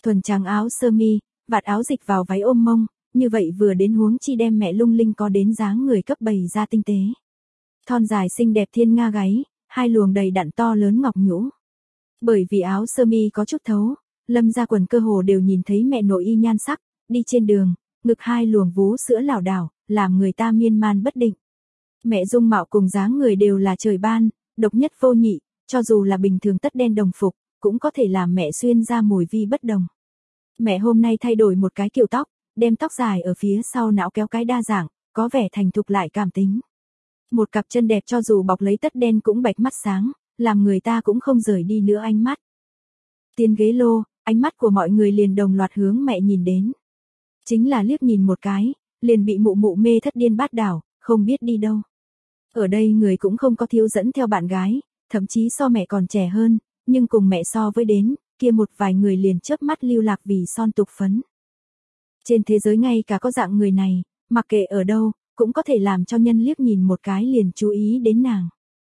Thuần trắng áo sơ mi, vạt áo dịch vào váy ôm mông, như vậy vừa đến huống chi đem mẹ lung linh có đến dáng người cấp bày ra tinh tế. Thon dài xinh đẹp thiên nga gáy, hai luồng đầy đặn to lớn ngọc nhũ. Bởi vì áo sơ mi có chút thấu, Lâm Gia Quần cơ hồ đều nhìn thấy mẹ nội y nhan sắc, đi trên đường, ngực hai luồng vú sữa lảo đảo, làm người ta miên man bất định. Mẹ dung mạo cùng dáng người đều là trời ban, độc nhất vô nhị, cho dù là bình thường tất đen đồng phục, cũng có thể làm mẹ xuyên ra mùi vi bất đồng. Mẹ hôm nay thay đổi một cái kiểu tóc, đem tóc dài ở phía sau não kéo cái đa dạng, có vẻ thành thục lại cảm tính. Một cặp chân đẹp cho dù bọc lấy tất đen cũng bạch mắt sáng, làm người ta cũng không rời đi nữa ánh mắt. Tiến ghế lô, ánh mắt của mọi người liền đồng loạt hướng mẹ nhìn đến. Chính là liếc nhìn một cái, liền bị mụ mụ mê thất điên bát đảo, không biết đi đâu. Ở đây người cũng không có thiếu dẫn theo bạn gái, thậm chí so mẹ còn trẻ hơn, nhưng cùng mẹ so với đến, kia một vài người liền chớp mắt lưu lạc vì son tục phấn. Trên thế giới ngay cả có dạng người này, mặc kệ ở đâu, cũng có thể làm cho nhân liếc nhìn một cái liền chú ý đến nàng.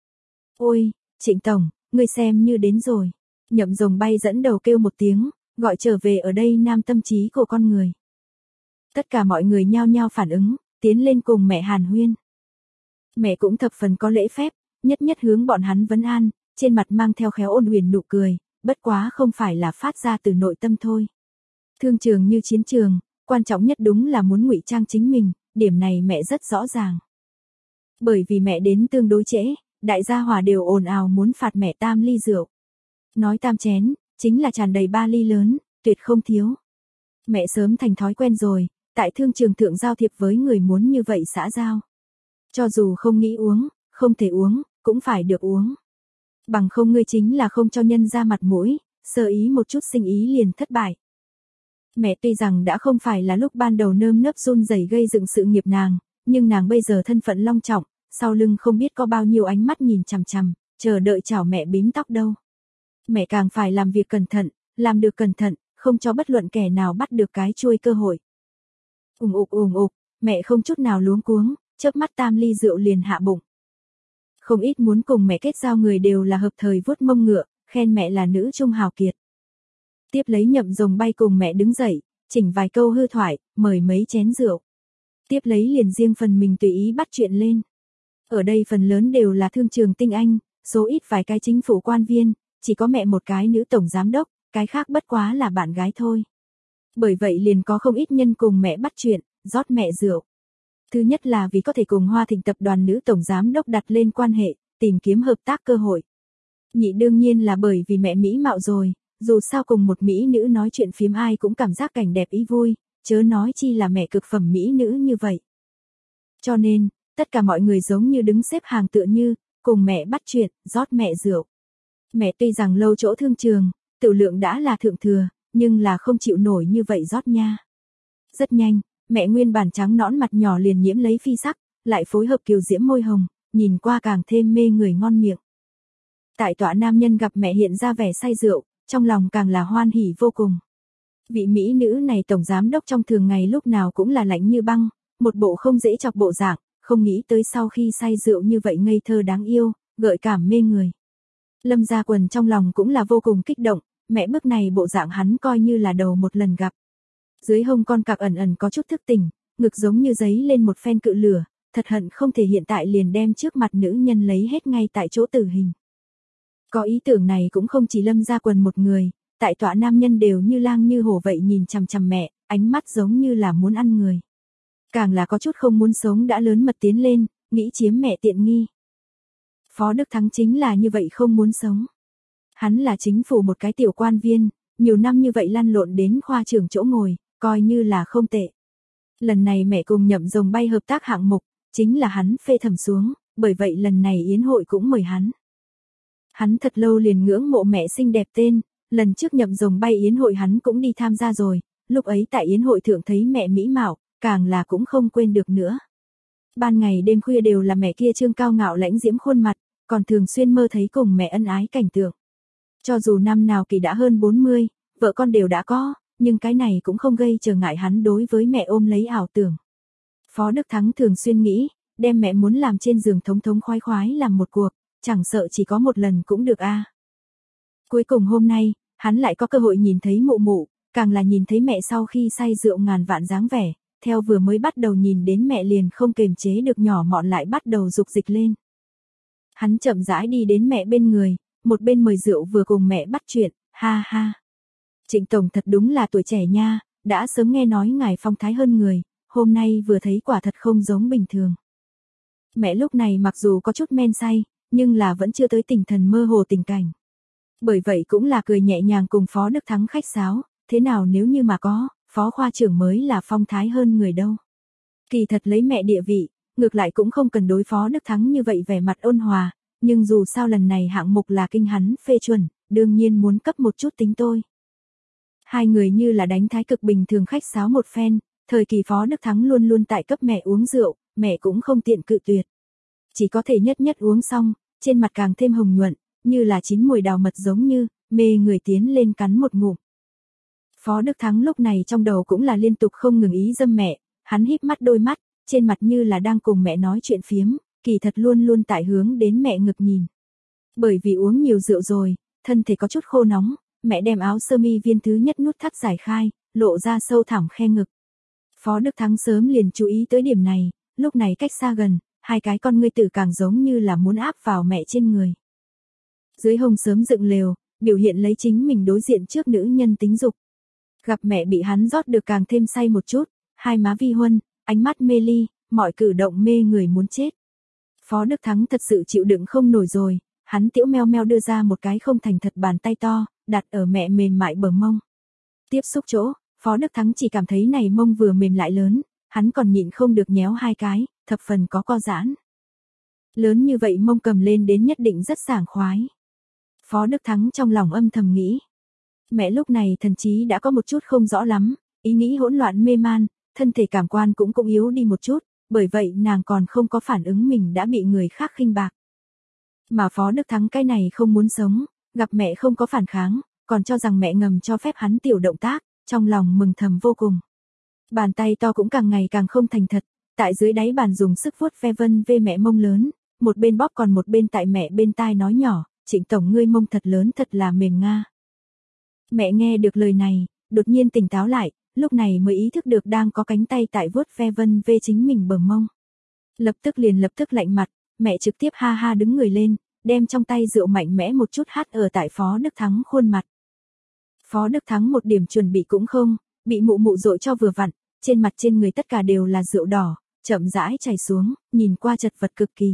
Ôi, Trịnh Tổng, ngươi xem như đến rồi. Nhậm Rồng Bay dẫn đầu kêu một tiếng, gọi trở về ở đây nam tâm trí của con người. Tất cả mọi người nhao nhao phản ứng, tiến lên cùng mẹ hàn huyên. Mẹ cũng thập phần có lễ phép, nhất nhất hướng bọn hắn vấn an, trên mặt mang theo khéo ôn huyền nụ cười, bất quá không phải là phát ra từ nội tâm thôi. Thương trường như chiến trường, quan trọng nhất đúng là muốn ngụy trang chính mình, điểm này mẹ rất rõ ràng. Bởi vì mẹ đến tương đối trễ, đại gia hòa đều ồn ào muốn phạt mẹ tam ly rượu. Nói tam chén, chính là tràn đầy 3 ly lớn, tuyệt không thiếu. Mẹ sớm thành thói quen rồi, tại thương trường thượng giao thiệp với người muốn như vậy xã giao. Cho dù không nghĩ uống, không thể uống, cũng phải được uống. Bằng không ngươi chính là không cho nhân ra mặt mũi, sơ ý một chút sinh ý liền thất bại. Mẹ tuy rằng đã không phải là lúc ban đầu nơm nớp run rẩy gây dựng sự nghiệp nàng, nhưng nàng bây giờ thân phận long trọng, sau lưng không biết có bao nhiêu ánh mắt nhìn chằm chằm, chờ đợi chào mẹ bím tóc đâu. Mẹ càng phải làm việc cẩn thận, làm được cẩn thận, không cho bất luận kẻ nào bắt được cái chuôi cơ hội. Ùng ục, mẹ không chút nào luống cuống, chớp mắt tam ly rượu liền hạ bụng. Không ít muốn cùng mẹ kết giao người đều là hợp thời vuốt mông ngựa, khen mẹ là nữ trung hào kiệt. Tiếp lấy Nhậm Rồng Bay cùng mẹ đứng dậy, chỉnh vài câu hư thoại, mời mấy chén rượu. Tiếp lấy liền riêng phần mình tùy ý bắt chuyện lên. Ở đây phần lớn đều là thương trường tinh anh, số ít vài cái chính phủ quan viên, chỉ có mẹ một cái nữ tổng giám đốc, cái khác bất quá là bạn gái thôi. Bởi vậy liền có không ít nhân cùng mẹ bắt chuyện, rót mẹ rượu. Thứ nhất là vì có thể cùng Hoa Thịnh tập đoàn nữ tổng giám đốc đặt lên quan hệ, tìm kiếm hợp tác cơ hội. Nhị đương nhiên là bởi vì mẹ mỹ mạo rồi, dù sao cùng một mỹ nữ nói chuyện phiếm ai cũng cảm giác cảnh đẹp ý vui, chớ nói chi là mẹ cực phẩm mỹ nữ như vậy. Cho nên, tất cả mọi người giống như đứng xếp hàng tựa như, cùng mẹ bắt chuyện, rót mẹ rượu. Mẹ tuy rằng lâu chỗ thương trường, tiểu lượng đã là thượng thừa, nhưng là không chịu nổi như vậy rót nha. Rất nhanh, mẹ nguyên bản trắng nõn mặt nhỏ liền nhiễm lấy phi sắc, lại phối hợp kiều diễm môi hồng, nhìn qua càng thêm mê người ngon miệng. Tại tọa nam nhân gặp mẹ hiện ra vẻ say rượu, trong lòng càng là hoan hỉ vô cùng. Vị mỹ nữ này tổng giám đốc trong thường ngày lúc nào cũng là lạnh như băng, một bộ không dễ chọc bộ dạng, không nghĩ tới sau khi say rượu như vậy ngây thơ đáng yêu, gợi cảm mê người. Lâm Gia Quần trong lòng cũng là vô cùng kích động, mẹ bước này bộ dạng hắn coi như là đầu một lần gặp. Dưới hông con cặc ẩn ẩn có chút thức tỉnh, ngực giống như giấy lên một phen cự lửa, thật hận không thể hiện tại liền đem trước mặt nữ nhân lấy hết ngay tại chỗ tử hình. Có ý tưởng này cũng không chỉ Lâm Gia Quần một người, tại tọa nam nhân đều như lang như hổ vậy nhìn chằm chằm mẹ, ánh mắt giống như là muốn ăn người. Càng là có chút không muốn sống đã lớn mật tiến lên, nghĩ chiếm mẹ tiện nghi. Phó Đức Thắng chính là như vậy không muốn sống. Hắn là chính phủ một cái tiểu quan viên, nhiều năm như vậy lăn lộn đến khoa trưởng chỗ ngồi, coi như là không tệ. Lần này mẹ cùng Nhậm Rồng Bay hợp tác hạng mục, chính là hắn phê thẩm xuống, bởi vậy lần này yến hội cũng mời hắn. Hắn thật lâu liền ngưỡng mộ mẹ xinh đẹp tên, lần trước Nhậm Rồng Bay yến hội hắn cũng đi tham gia rồi, lúc ấy tại yến hội thượng thấy mẹ mỹ mạo, càng là cũng không quên được nữa. Ban ngày đêm khuya đều là mẹ kia trương cao ngạo lãnh diễm khuôn mặt, còn thường xuyên mơ thấy cùng mẹ ân ái cảnh tượng. Cho dù năm nào kỳ đã hơn 40, vợ con đều đã có, nhưng cái này cũng không gây trở ngại hắn đối với mẹ ôm lấy ảo tưởng. Phó Đức Thắng thường xuyên nghĩ, đem mẹ muốn làm trên giường thống thống khoái khoái làm một cuộc, chẳng sợ chỉ có một lần cũng được a. Cuối cùng hôm nay, hắn lại có cơ hội nhìn thấy mụ mụ, càng là nhìn thấy mẹ sau khi say rượu ngàn vạn dáng vẻ, theo vừa mới bắt đầu nhìn đến mẹ liền không kềm chế được nhỏ mọn lại bắt đầu dục dịch lên. Hắn chậm rãi đi đến mẹ bên người, một bên mời rượu vừa cùng mẹ bắt chuyện, ha ha. Trịnh Tổng thật đúng là tuổi trẻ nha, đã sớm nghe nói ngài phong thái hơn người, hôm nay vừa thấy quả thật không giống bình thường. Mẹ lúc này mặc dù có chút men say, nhưng là vẫn chưa tới tỉnh thần mơ hồ tình cảnh. Bởi vậy cũng là cười nhẹ nhàng cùng Phó Đức Thắng khách sáo, thế nào nếu như mà có, Phó khoa trưởng mới là phong thái hơn người đâu. Kỳ thật lấy mẹ địa vị, ngược lại cũng không cần đối Phó Đức Thắng như vậy vẻ mặt ôn hòa, nhưng dù sao lần này hạng mục là kinh hắn phê chuẩn, đương nhiên muốn cấp một chút tính tôi. Hai người như là đánh thái cực bình thường khách sáo một phen, thời kỳ Phó Đức Thắng luôn luôn tại cấp mẹ uống rượu, mẹ cũng không tiện cự tuyệt. Chỉ có thể nhất nhất uống xong, trên mặt càng thêm hồng nhuận, như là chín mùi đào mật giống như, mê người tiến lên cắn một ngụm. Phó Đức Thắng lúc này trong đầu cũng là liên tục không ngừng ý dâm mẹ, hắn híp mắt đôi mắt, trên mặt như là đang cùng mẹ nói chuyện phiếm, kỳ thật luôn luôn tại hướng đến mẹ ngực nhìn. Bởi vì uống nhiều rượu rồi, thân thể có chút khô nóng, mẹ đem áo sơ mi viên thứ nhất nút thắt giải khai, lộ ra sâu thẳm khe ngực. Phó Đức Thắng sớm liền chú ý tới điểm này, lúc này cách xa gần, hai cái con ngươi tử càng giống như là muốn áp vào mẹ trên người. Dưới hông sớm dựng lều, biểu hiện lấy chính mình đối diện trước nữ nhân tính dục. Gặp mẹ bị hắn rót được càng thêm say một chút, hai má vi huân, ánh mắt mê ly, mọi cử động mê người muốn chết. Phó Đức Thắng thật sự chịu đựng không nổi rồi, hắn tiểu meo meo đưa ra một cái không thành thật bàn tay to, đặt ở mẹ mềm mại bờ mông. Tiếp xúc chỗ, Phó Đức Thắng chỉ cảm thấy này mông vừa mềm lại lớn, hắn còn nhịn không được nhéo hai cái, thập phần có co giãn. Lớn như vậy mông cầm lên đến nhất định rất sảng khoái. Phó Đức Thắng trong lòng âm thầm nghĩ. Mẹ lúc này thần trí đã có một chút không rõ lắm, ý nghĩ hỗn loạn mê man, thân thể cảm quan cũng yếu đi một chút, bởi vậy nàng còn không có phản ứng mình đã bị người khác khinh bạc. Mà Phó Đức Thắng cái này không muốn sống, gặp mẹ không có phản kháng, còn cho rằng mẹ ngầm cho phép hắn tiểu động tác, trong lòng mừng thầm vô cùng. Bàn tay to cũng càng ngày càng không thành thật, tại dưới đáy bàn dùng sức vuốt ve vân về mẹ mông lớn, một bên bóp còn một bên tại mẹ bên tai nói nhỏ, Trịnh Tổng ngươi mông thật lớn thật là mềm nga. Mẹ nghe được lời này, đột nhiên tỉnh táo lại, lúc này mới ý thức được đang có cánh tay tại vuốt ve vân về chính mình bờ mông. Lập tức lạnh mặt, mẹ trực tiếp ha ha đứng người lên, đem trong tay rượu mạnh mẽ một chút hắt ở tại Phó Đức Thắng khuôn mặt. Phó Đức Thắng một điểm chuẩn bị cũng không, bị mụ mụ dội cho vừa vặn, trên mặt trên người tất cả đều là rượu đỏ, chậm rãi chảy xuống, nhìn qua chật vật cực kỳ.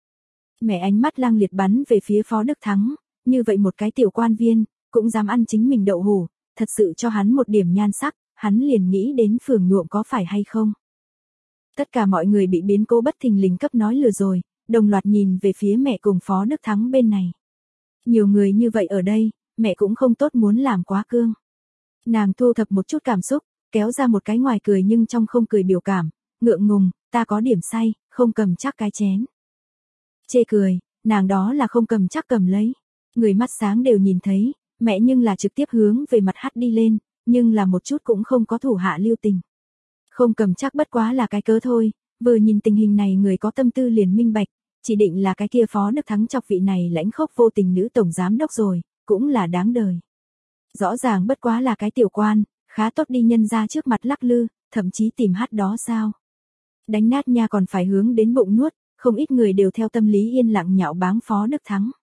Mẹ ánh mắt lang liệt bắn về phía Phó Đức Thắng, như vậy một cái tiểu quan viên, cũng dám ăn chính mình đậu hủ, thật sự cho hắn một điểm nhan sắc, hắn liền nghĩ đến phường nhuộm có phải hay không. Tất cả mọi người bị biến cố bất thình lình cấp nói lừa rồi, đồng loạt nhìn về phía mẹ cùng Phó Đức Thắng bên này. Nhiều người như vậy ở đây, mẹ cũng không tốt muốn làm quá cương. Nàng thu thập một chút cảm xúc, kéo ra một cái ngoài cười nhưng trong không cười biểu cảm, ngượng ngùng, ta có điểm say, không cầm chắc cái chén. Chê cười, nàng đó là không cầm chắc cầm lấy. Người mắt sáng đều nhìn thấy, mẹ nhưng là trực tiếp hướng về mặt hắt đi lên, nhưng là một chút cũng không có thủ hạ lưu tình. Không cầm chắc bất quá là cái cớ thôi, vừa nhìn tình hình này người có tâm tư liền minh bạch, chỉ định là cái kia Phó Đức Thắng chọc vị này lãnh khốc vô tình nữ tổng giám đốc rồi, cũng là đáng đời. Rõ ràng bất quá là cái tiểu quan, khá tốt đi nhân ra trước mặt lắc lư, thậm chí tìm hát đó sao. Đánh nát nha còn phải hướng đến bụng nuốt, không ít người đều theo tâm lý yên lặng nhạo báng Phó Đức Thắng.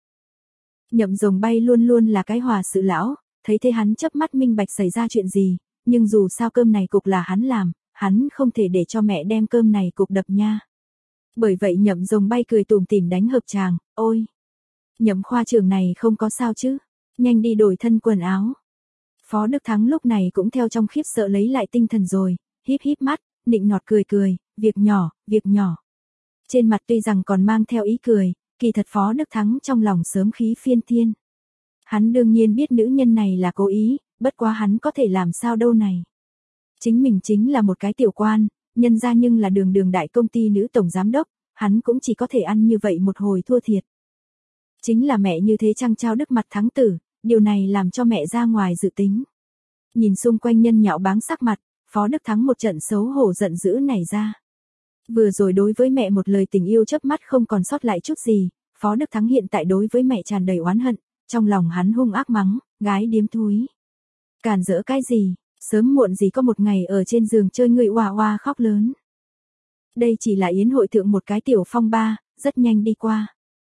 Nhậm Rồng Bay luôn luôn là cái hòa sự lão, thấy thế hắn chớp mắt minh bạch xảy ra chuyện gì, nhưng dù sao cơm này cục là hắn làm, hắn không thể để cho mẹ đem cơm này cục đập nha. Bởi vậy Nhậm Rồng Bay cười tủm tỉm đánh hợp tràng, ôi, Nhậm khoa trưởng này không có sao chứ, nhanh đi đổi thân quần áo. Phó Đức Thắng lúc này cũng theo trong khiếp sợ lấy lại tinh thần rồi, híp híp mắt, nịnh nọt cười cười, việc nhỏ. Trên mặt tuy rằng còn mang theo ý cười, kỳ thật Phó Đức Thắng trong lòng sớm khí phiên thiên. Hắn đương nhiên biết nữ nhân này là cố ý, bất quá hắn có thể làm sao đâu này. Chính mình chính là một cái tiểu quan, nhân ra nhưng là đường đại công ty nữ tổng giám đốc, hắn cũng chỉ có thể ăn như vậy một hồi thua thiệt. Chính là mẹ như thế trăng trao đức mặt thắng tử, điều này làm cho mẹ ra ngoài dự tính. Nhìn xung quanh nhân nhạo báng sắc mặt, Phó Đức Thắng một trận xấu hổ giận dữ nảy ra. Vừa rồi đối với mẹ một lời tình yêu chớp mắt không còn sót lại chút gì, Phó Đức Thắng hiện tại đối với mẹ tràn đầy oán hận, trong lòng hắn hung ác mắng, gái điếm thúi. Càn rỡ cái gì, Sớm muộn gì có một ngày ở trên giường chơi người oa oa khóc lớn. Đây chỉ là yến hội thượng một cái tiểu phong ba, rất nhanh đi qua.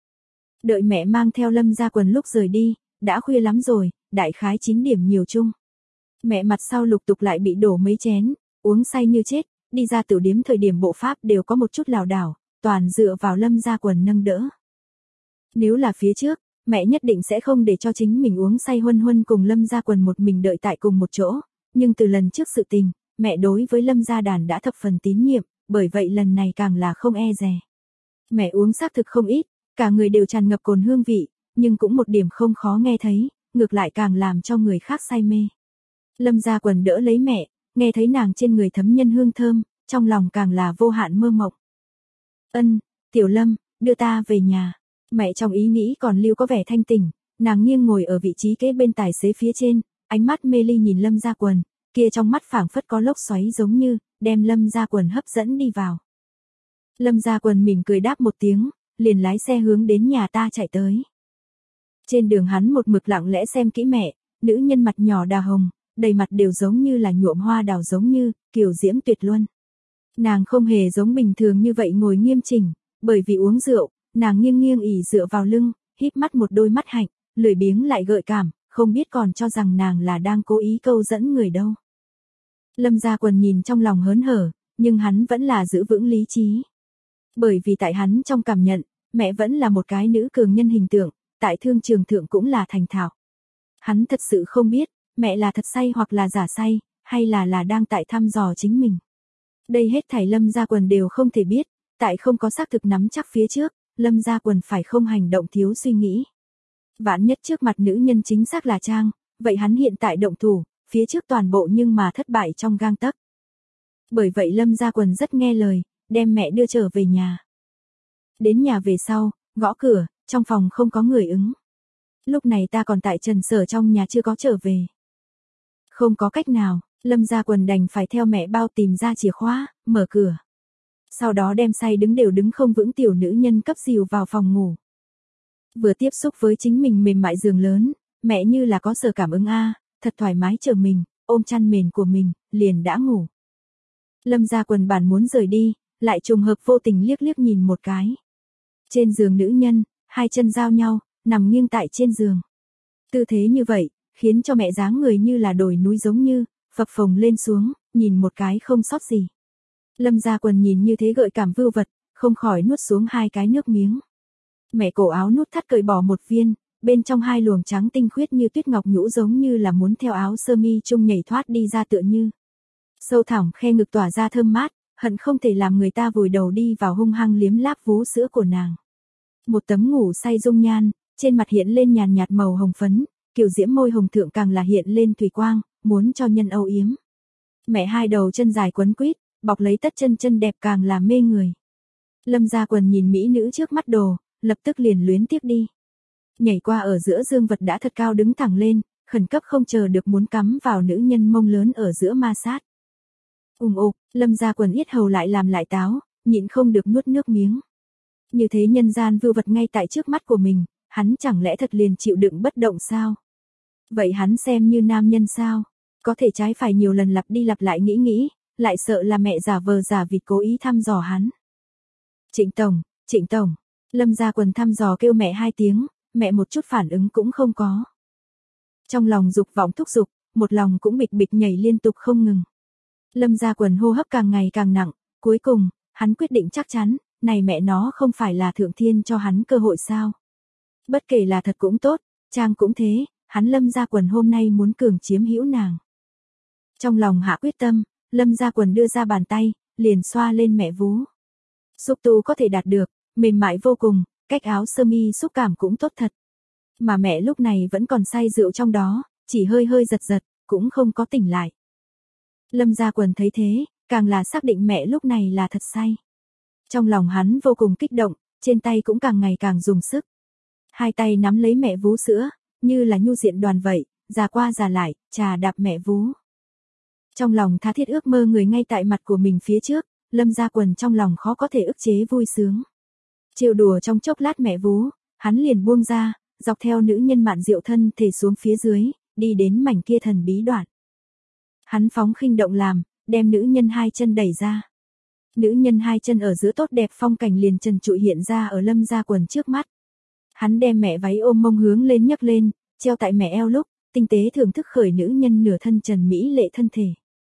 Đợi mẹ mang theo Lâm Gia Quần lúc rời đi, đã khuya lắm rồi, đại khái 9 điểm nhiều chung. Mẹ mặt sau lục tục lại bị đổ mấy chén, uống say như chết, đi ra tiểu điếm thời điểm bộ pháp đều có một chút lảo đảo, toàn dựa vào Lâm Gia Quần nâng đỡ. Nếu là phía trước, mẹ nhất định sẽ không để cho chính mình uống say huân huân cùng Lâm Gia Quần một mình đợi tại cùng một chỗ, nhưng từ lần trước sự tình, mẹ đối với Lâm Gia Đàn đã thập phần tín nhiệm, bởi vậy lần này càng là không e dè. Mẹ uống xác thực không ít, cả người đều tràn ngập cồn hương vị, nhưng cũng một điểm không khó nghe thấy, ngược lại càng làm cho người khác say mê. Lâm Gia Quần đỡ lấy mẹ, nghe thấy nàng trên người thấm nhân hương thơm, trong lòng càng là vô hạn mơ mộng. Ân, Tiểu Lâm, đưa ta về nhà. Mẹ trong ý nghĩ còn lưu có vẻ thanh tỉnh, nàng nghiêng ngồi ở vị trí kế bên tài xế phía trên, ánh mắt mê ly nhìn Lâm Gia Quần, kia trong mắt phảng phất có lốc xoáy giống như, đem Lâm Gia Quần hấp dẫn đi vào. Lâm Gia Quần mỉm cười đáp một tiếng, liền lái xe hướng đến nhà ta chạy tới. Trên đường hắn một mực lặng lẽ xem kỹ mẹ, nữ nhân mặt nhỏ đào hồng, đầy mặt đều giống như là nhuộm hoa đào giống như, kiều diễm tuyệt luân. Nàng không hề giống bình thường như vậy ngồi nghiêm chỉnh, bởi vì uống rượu, nàng nghiêng nghiêng ỉ dựa vào lưng, híp mắt một đôi mắt hạnh, lười biếng lại gợi cảm, không biết còn cho rằng nàng là đang cố ý câu dẫn người đâu. Lâm Gia Quần nhìn trong lòng hớn hở, nhưng hắn vẫn là giữ vững lý trí. Bởi vì tại hắn trong cảm nhận, mẹ vẫn là một cái nữ cường nhân hình tượng, tại thương trường thượng cũng là thành thạo. Hắn thật sự không biết, mẹ là thật say hoặc là giả say, hay là đang tại thăm dò chính mình. Đây hết thảy Lâm Gia Quần đều không thể biết, tại không có xác thực nắm chắc phía trước, Lâm Gia Quần phải không hành động thiếu suy nghĩ. Vạn nhất trước mặt nữ nhân chính xác là Trang, vậy hắn hiện tại động thủ, phía trước toàn bộ nhưng mà thất bại trong gang tấc. Bởi vậy Lâm Gia Quần rất nghe lời, đem mẹ đưa trở về nhà. Đến nhà về sau, gõ cửa, trong phòng không có người ứng. Lúc này ta còn tại Trần Sở trong nhà chưa có trở về. Không có cách nào, Lâm Gia Quần đành phải theo mẹ bao tìm ra chìa khóa, mở cửa. Sau đó đem say đứng không vững tiểu nữ nhân cấp dìu vào phòng ngủ. Vừa tiếp xúc với chính mình mềm mại giường lớn, mẹ như là có sở cảm ứng thật thoải mái chờ mình, ôm chăn mền của mình, liền đã ngủ. Lâm Gia Quần bản muốn rời đi, lại trùng hợp vô tình liếc liếc nhìn một cái. Trên giường nữ nhân, hai chân giao nhau, nằm nghiêng tại trên giường. Tư thế như vậy, khiến cho mẹ dáng người như là đồi núi giống như, phập phồng lên xuống, nhìn một cái không sót gì. Lâm Gia Quần nhìn như thế gợi cảm vưu vật, không khỏi nuốt xuống hai cái nước miếng. Mẹ cổ áo nút thắt cởi bỏ một viên, bên trong hai luồng trắng tinh khuyết như tuyết ngọc nhũ giống như là muốn theo áo sơ mi chung nhảy thoát đi ra tựa như. Sâu thẳm khe ngực tỏa ra thơm mát, hận không thể làm người ta vùi đầu đi vào hung hăng liếm láp vú sữa của nàng. Một tấm ngủ say dung nhan, trên mặt hiện lên nhàn nhạt màu hồng phấn, kiều diễm môi hồng thượng càng là hiện lên thủy quang, muốn cho nhân âu yếm. Mẹ hai đầu chân dài quấn quýt, bọc lấy tất chân đẹp càng là mê người. Lâm Gia Quần nhìn mỹ nữ trước mắt đồ, lập tức liền luyến tiếc đi. Nhảy qua ở giữa dương vật đã thật cao đứng thẳng lên, khẩn cấp không chờ được muốn cắm vào nữ nhân mông lớn ở giữa ma sát. Lâm Gia Quần yết hầu lại làm lại táo, nhịn không được nuốt nước miếng. Như thế nhân gian vưu vật ngay tại trước mắt của mình, hắn chẳng lẽ thật liền chịu đựng bất động sao? Vậy hắn xem như nam nhân sao? Có thể trái phải nhiều lần lặp đi lặp lại nghĩ, lại sợ là mẹ giả vờ giả vịt cố ý thăm dò hắn. Trịnh Tổng, Lâm Gia Quần thăm dò kêu mẹ hai tiếng, mẹ một chút phản ứng cũng không có. Trong lòng dục vọng thúc giục, một lòng cũng bịch bịch nhảy liên tục không ngừng. Lâm Gia Quần hô hấp càng ngày càng nặng, cuối cùng, hắn quyết định chắc chắn, này mẹ nó không phải là thượng thiên cho hắn cơ hội sao. Bất kể là thật cũng tốt, Trang cũng thế, hắn Lâm Gia Quần hôm nay muốn cường chiếm hữu nàng. Trong lòng hạ quyết tâm, Lâm Gia Quần đưa ra bàn tay, liền xoa lên mẹ vú. Xúc tu có thể đạt được, mềm mại vô cùng, cách áo sơ mi xúc cảm cũng tốt thật. Mà mẹ lúc này vẫn còn say rượu trong đó, chỉ hơi giật, cũng không có tỉnh lại. Lâm Gia Quần thấy thế, càng là xác định mẹ lúc này là thật say. Trong lòng hắn vô cùng kích động, trên tay cũng càng ngày càng dùng sức. Hai tay nắm lấy mẹ vú sữa, như là nhu diện đoàn vậy, già qua già lại, chà đạp mẹ vú. Trong lòng tha thiết ước mơ người ngay tại mặt của mình phía trước, Lâm Gia Quần trong lòng khó có thể ức chế vui sướng. Trêu đùa trong chốc lát mẹ vú, hắn liền buông ra, dọc theo nữ nhân mạn rượu thân thể xuống phía dưới, đi đến mảnh kia thần bí đoạn. Hắn phóng khinh động làm, đem nữ nhân hai chân đẩy ra. Nữ nhân hai chân ở giữa tốt đẹp phong cảnh liền trần trụi hiện ra ở Lâm Gia Quần trước mắt. Hắn đem mẹ váy ôm mông hướng lên nhấc lên, treo tại mẹ eo lúc, tinh tế thưởng thức khởi nữ nhân nửa thân trần mỹ lệ thân thể.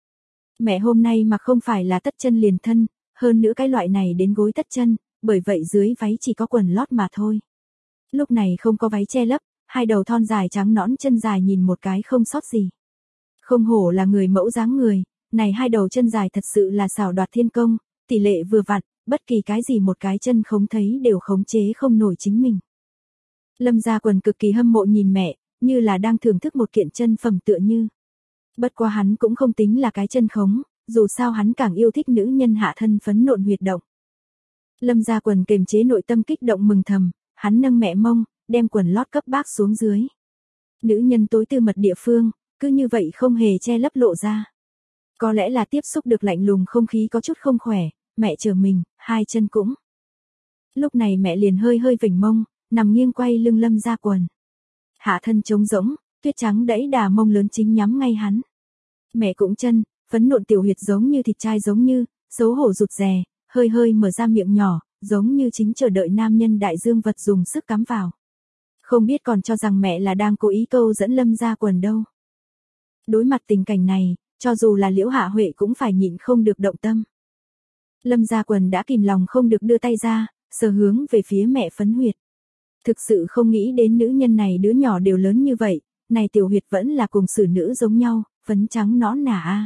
Mẹ hôm nay mặc không phải là tất chân liền thân, hơn nữa cái loại này đến gối tất chân, bởi vậy dưới váy chỉ có quần lót mà thôi. Lúc này không có váy che lấp, hai đầu thon dài trắng nõn chân dài nhìn một cái không sót gì. Không hổ là người mẫu dáng người, này hai đầu chân dài thật sự là xảo đoạt thiên công, tỷ lệ vừa vặn, bất kỳ cái gì một cái chân không thấy đều khống chế không nổi chính mình. Lâm Gia Quần cực kỳ hâm mộ nhìn mẹ, như là đang thưởng thức một kiện chân phẩm tựa như. Bất quá hắn cũng không tính là cái chân khống, dù sao hắn càng yêu thích nữ nhân hạ thân phấn nộn huyệt động. Lâm Gia Quần kiềm chế nội tâm kích động mừng thầm, hắn nâng mẹ mông, đem quần lót cấp bác xuống dưới. Nữ nhân tối tư mật địa phương, cứ như vậy không hề che lấp lộ ra. Có lẽ là tiếp xúc được lạnh lùng không khí có chút không khỏe, mẹ chờ mình, hai chân cũng. Lúc này mẹ liền hơi hơi vểnh mông, nằm nghiêng quay lưng Lâm Gia Quần. Hạ thân trống rỗng, tuyết trắng đẫy đà mông lớn chính nhắm ngay hắn. Mẹ cũng chân, phấn nộn tiểu huyệt giống như thịt trai giống như, xấu hổ rụt rè, hơi hơi mở ra miệng nhỏ, giống như chính chờ đợi nam nhân đại dương vật dùng sức cắm vào. Không biết còn cho rằng mẹ là đang cố ý câu dẫn Lâm Gia Quần đâu. Đối mặt tình cảnh này, cho dù là Liễu Hạ Huệ cũng phải nhịn không được động tâm. Lâm Gia Quần đã kìm lòng không được đưa tay ra, sờ hướng về phía mẹ phấn huyệt. Thực sự không nghĩ đến nữ nhân này đứa nhỏ đều lớn như vậy, này tiểu huyệt vẫn là cùng xử nữ giống nhau, phấn trắng nõn nà a.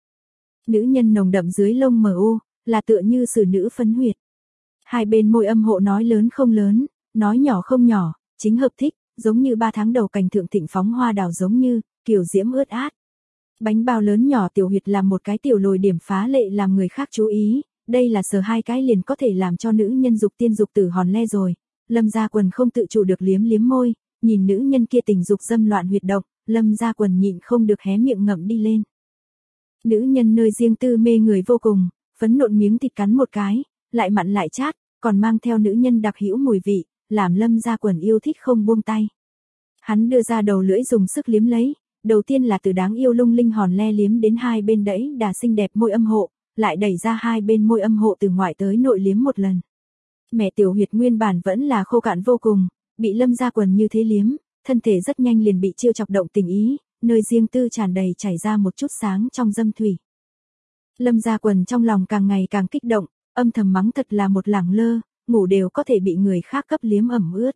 Nữ nhân nồng đậm dưới lông mờ ô, là tựa như xử nữ phấn huyệt. Hai bên môi âm hộ nói lớn không lớn, nói nhỏ không nhỏ, chính hợp thích, giống như 3 tháng đầu cành thượng thịnh phóng hoa đào giống như, kiều diễm ướt át. Bánh bao lớn nhỏ tiểu huyệt làm một cái tiểu lồi điểm phá lệ làm người khác chú ý, đây là sờ hai cái liền có thể làm cho nữ nhân dục tiên dục tử hòn le rồi. Lâm Gia Quần không tự chủ được liếm liếm môi, nhìn nữ nhân kia tình dục dâm loạn huyệt động, Lâm Gia Quần nhịn không được hé miệng ngậm đi lên. Nữ nhân nơi riêng tư mê người vô cùng, phấn nộn miếng thịt cắn một cái, lại mặn lại chát, còn mang theo nữ nhân đặc hữu mùi vị, làm Lâm Gia Quần yêu thích không buông tay. Hắn đưa ra đầu lưỡi dùng sức liếm lấy, đầu tiên là từ đáng yêu lung linh hòn le liếm đến hai bên đẫy đà xinh đẹp môi âm hộ, lại đẩy ra hai bên môi âm hộ từ ngoại tới nội liếm một lần. Mẹ tiểu huyệt nguyên bản vẫn là khô cạn vô cùng, bị Lâm Gia Quần như thế liếm, thân thể rất nhanh liền bị chiêu chọc động tình ý, nơi riêng tư tràn đầy chảy ra một chút sáng trong dâm thủy. Lâm Gia Quần trong lòng càng ngày càng kích động, âm thầm mắng thật là một lẳng lơ, ngủ đều có thể bị người khác cấp liếm ẩm ướt.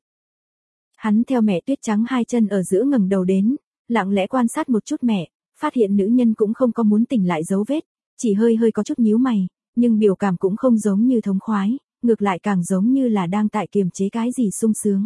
Hắn theo mẹ tuyết trắng hai chân ở giữa ngẩng đầu đến, lặng lẽ quan sát một chút mẹ, phát hiện nữ nhân cũng không có muốn tỉnh lại dấu vết, chỉ hơi hơi có chút nhíu mày, nhưng biểu cảm cũng không giống như thống khoái, ngược lại càng giống như là đang tại kiềm chế cái gì sung sướng.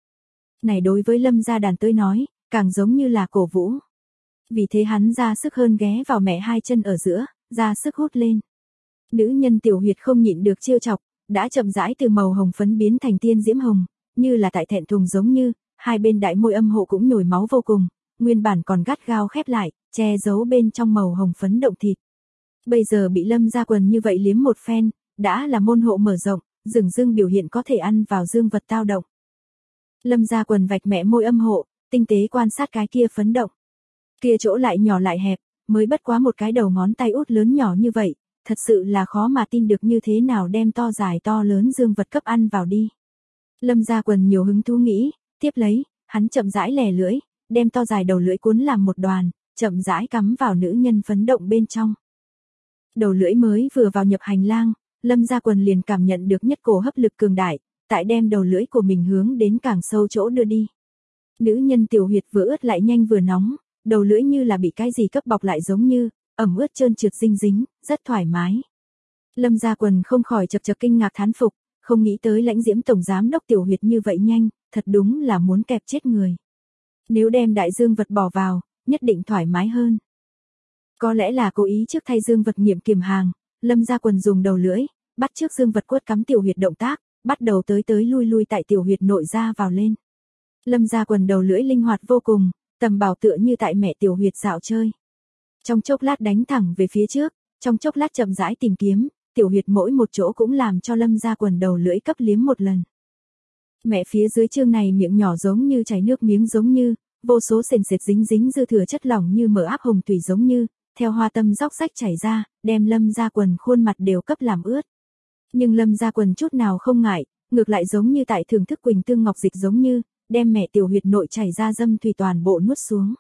Này đối với Lâm Gia Đàn tới nói, càng giống như là cổ vũ. Vì thế hắn ra sức hơn ghé vào mẹ hai chân ở giữa, ra sức hút lên. Nữ nhân tiểu huyệt không nhịn được chiêu chọc, đã chậm rãi từ màu hồng phấn biến thành tiên diễm hồng, như là tại thẹn thùng giống như, hai bên đại môi âm hộ cũng nhồi máu vô cùng, nguyên bản còn gắt gao khép lại, che giấu bên trong màu hồng phấn động thịt. Bây giờ bị Lâm Gia Quần như vậy liếm một phen, đã là môn hộ mở rộng, dửng dưng biểu hiện có thể ăn vào dương vật tao động. Lâm Gia Quần vạch mẹ môi âm hộ, tinh tế quan sát cái kia phấn động. Kia chỗ lại nhỏ lại hẹp, mới bất quá một cái đầu ngón tay út lớn nhỏ như vậy, thật sự là khó mà tin được như thế nào đem to dài to lớn dương vật cấp ăn vào đi. Lâm Gia Quần nhiều hứng thú nghĩ, tiếp lấy, hắn chậm rãi lè lưỡi, đem to dài đầu lưỡi cuốn làm một đoàn, chậm rãi cắm vào nữ nhân phấn động bên trong. Đầu lưỡi mới vừa vào nhập hành lang, Lâm Gia Quần liền cảm nhận được nhất cổ hấp lực cường đại, tại đem đầu lưỡi của mình hướng đến càng sâu chỗ đưa đi. Nữ nhân tiểu huyệt vừa ướt lại nhanh vừa nóng, đầu lưỡi như là bị cái gì cấp bọc lại giống như, ẩm ướt trơn trượt dinh dính, rất thoải mái. Lâm Gia Quần không khỏi chập chập kinh ngạc thán phục, không nghĩ tới Lãnh Diễm tổng giám đốc tiểu huyệt như vậy nhanh, thật đúng là muốn kẹp chết người. Nếu đem đại dương vật bỏ vào, nhất định thoải mái hơn. Có lẽ là cố ý trước thay dương vật nghiệm kiểm hàng, Lâm Gia Quần dùng đầu lưỡi, bắt trước dương vật quất cắm tiểu huyệt động tác, bắt đầu tới lui lui tại tiểu huyệt nội ra vào lên. Lâm Gia Quần đầu lưỡi linh hoạt vô cùng, tầm bảo tựa như tại mẹ tiểu huyệt dạo chơi. Trong chốc lát đánh thẳng về phía trước, trong chốc lát chậm rãi tìm kiếm, tiểu huyệt mỗi một chỗ cũng làm cho Lâm Gia Quần đầu lưỡi cấp liếm một lần. Mẹ phía dưới chương này miệng nhỏ giống như chảy nước miếng giống như, vô số sền sệt dính dính dư thừa chất lỏng như mở áp hồng thủy giống như, theo hoa tâm róc rách chảy ra, đem Lâm Gia Quần khuôn mặt đều cấp làm ướt. Nhưng Lâm Gia Quần chút nào không ngại, ngược lại giống như tại thưởng thức Quỳnh Tương Ngọc Dịch giống như, đem mẹ tiểu huyệt nội chảy ra dâm thủy toàn bộ nuốt xuống.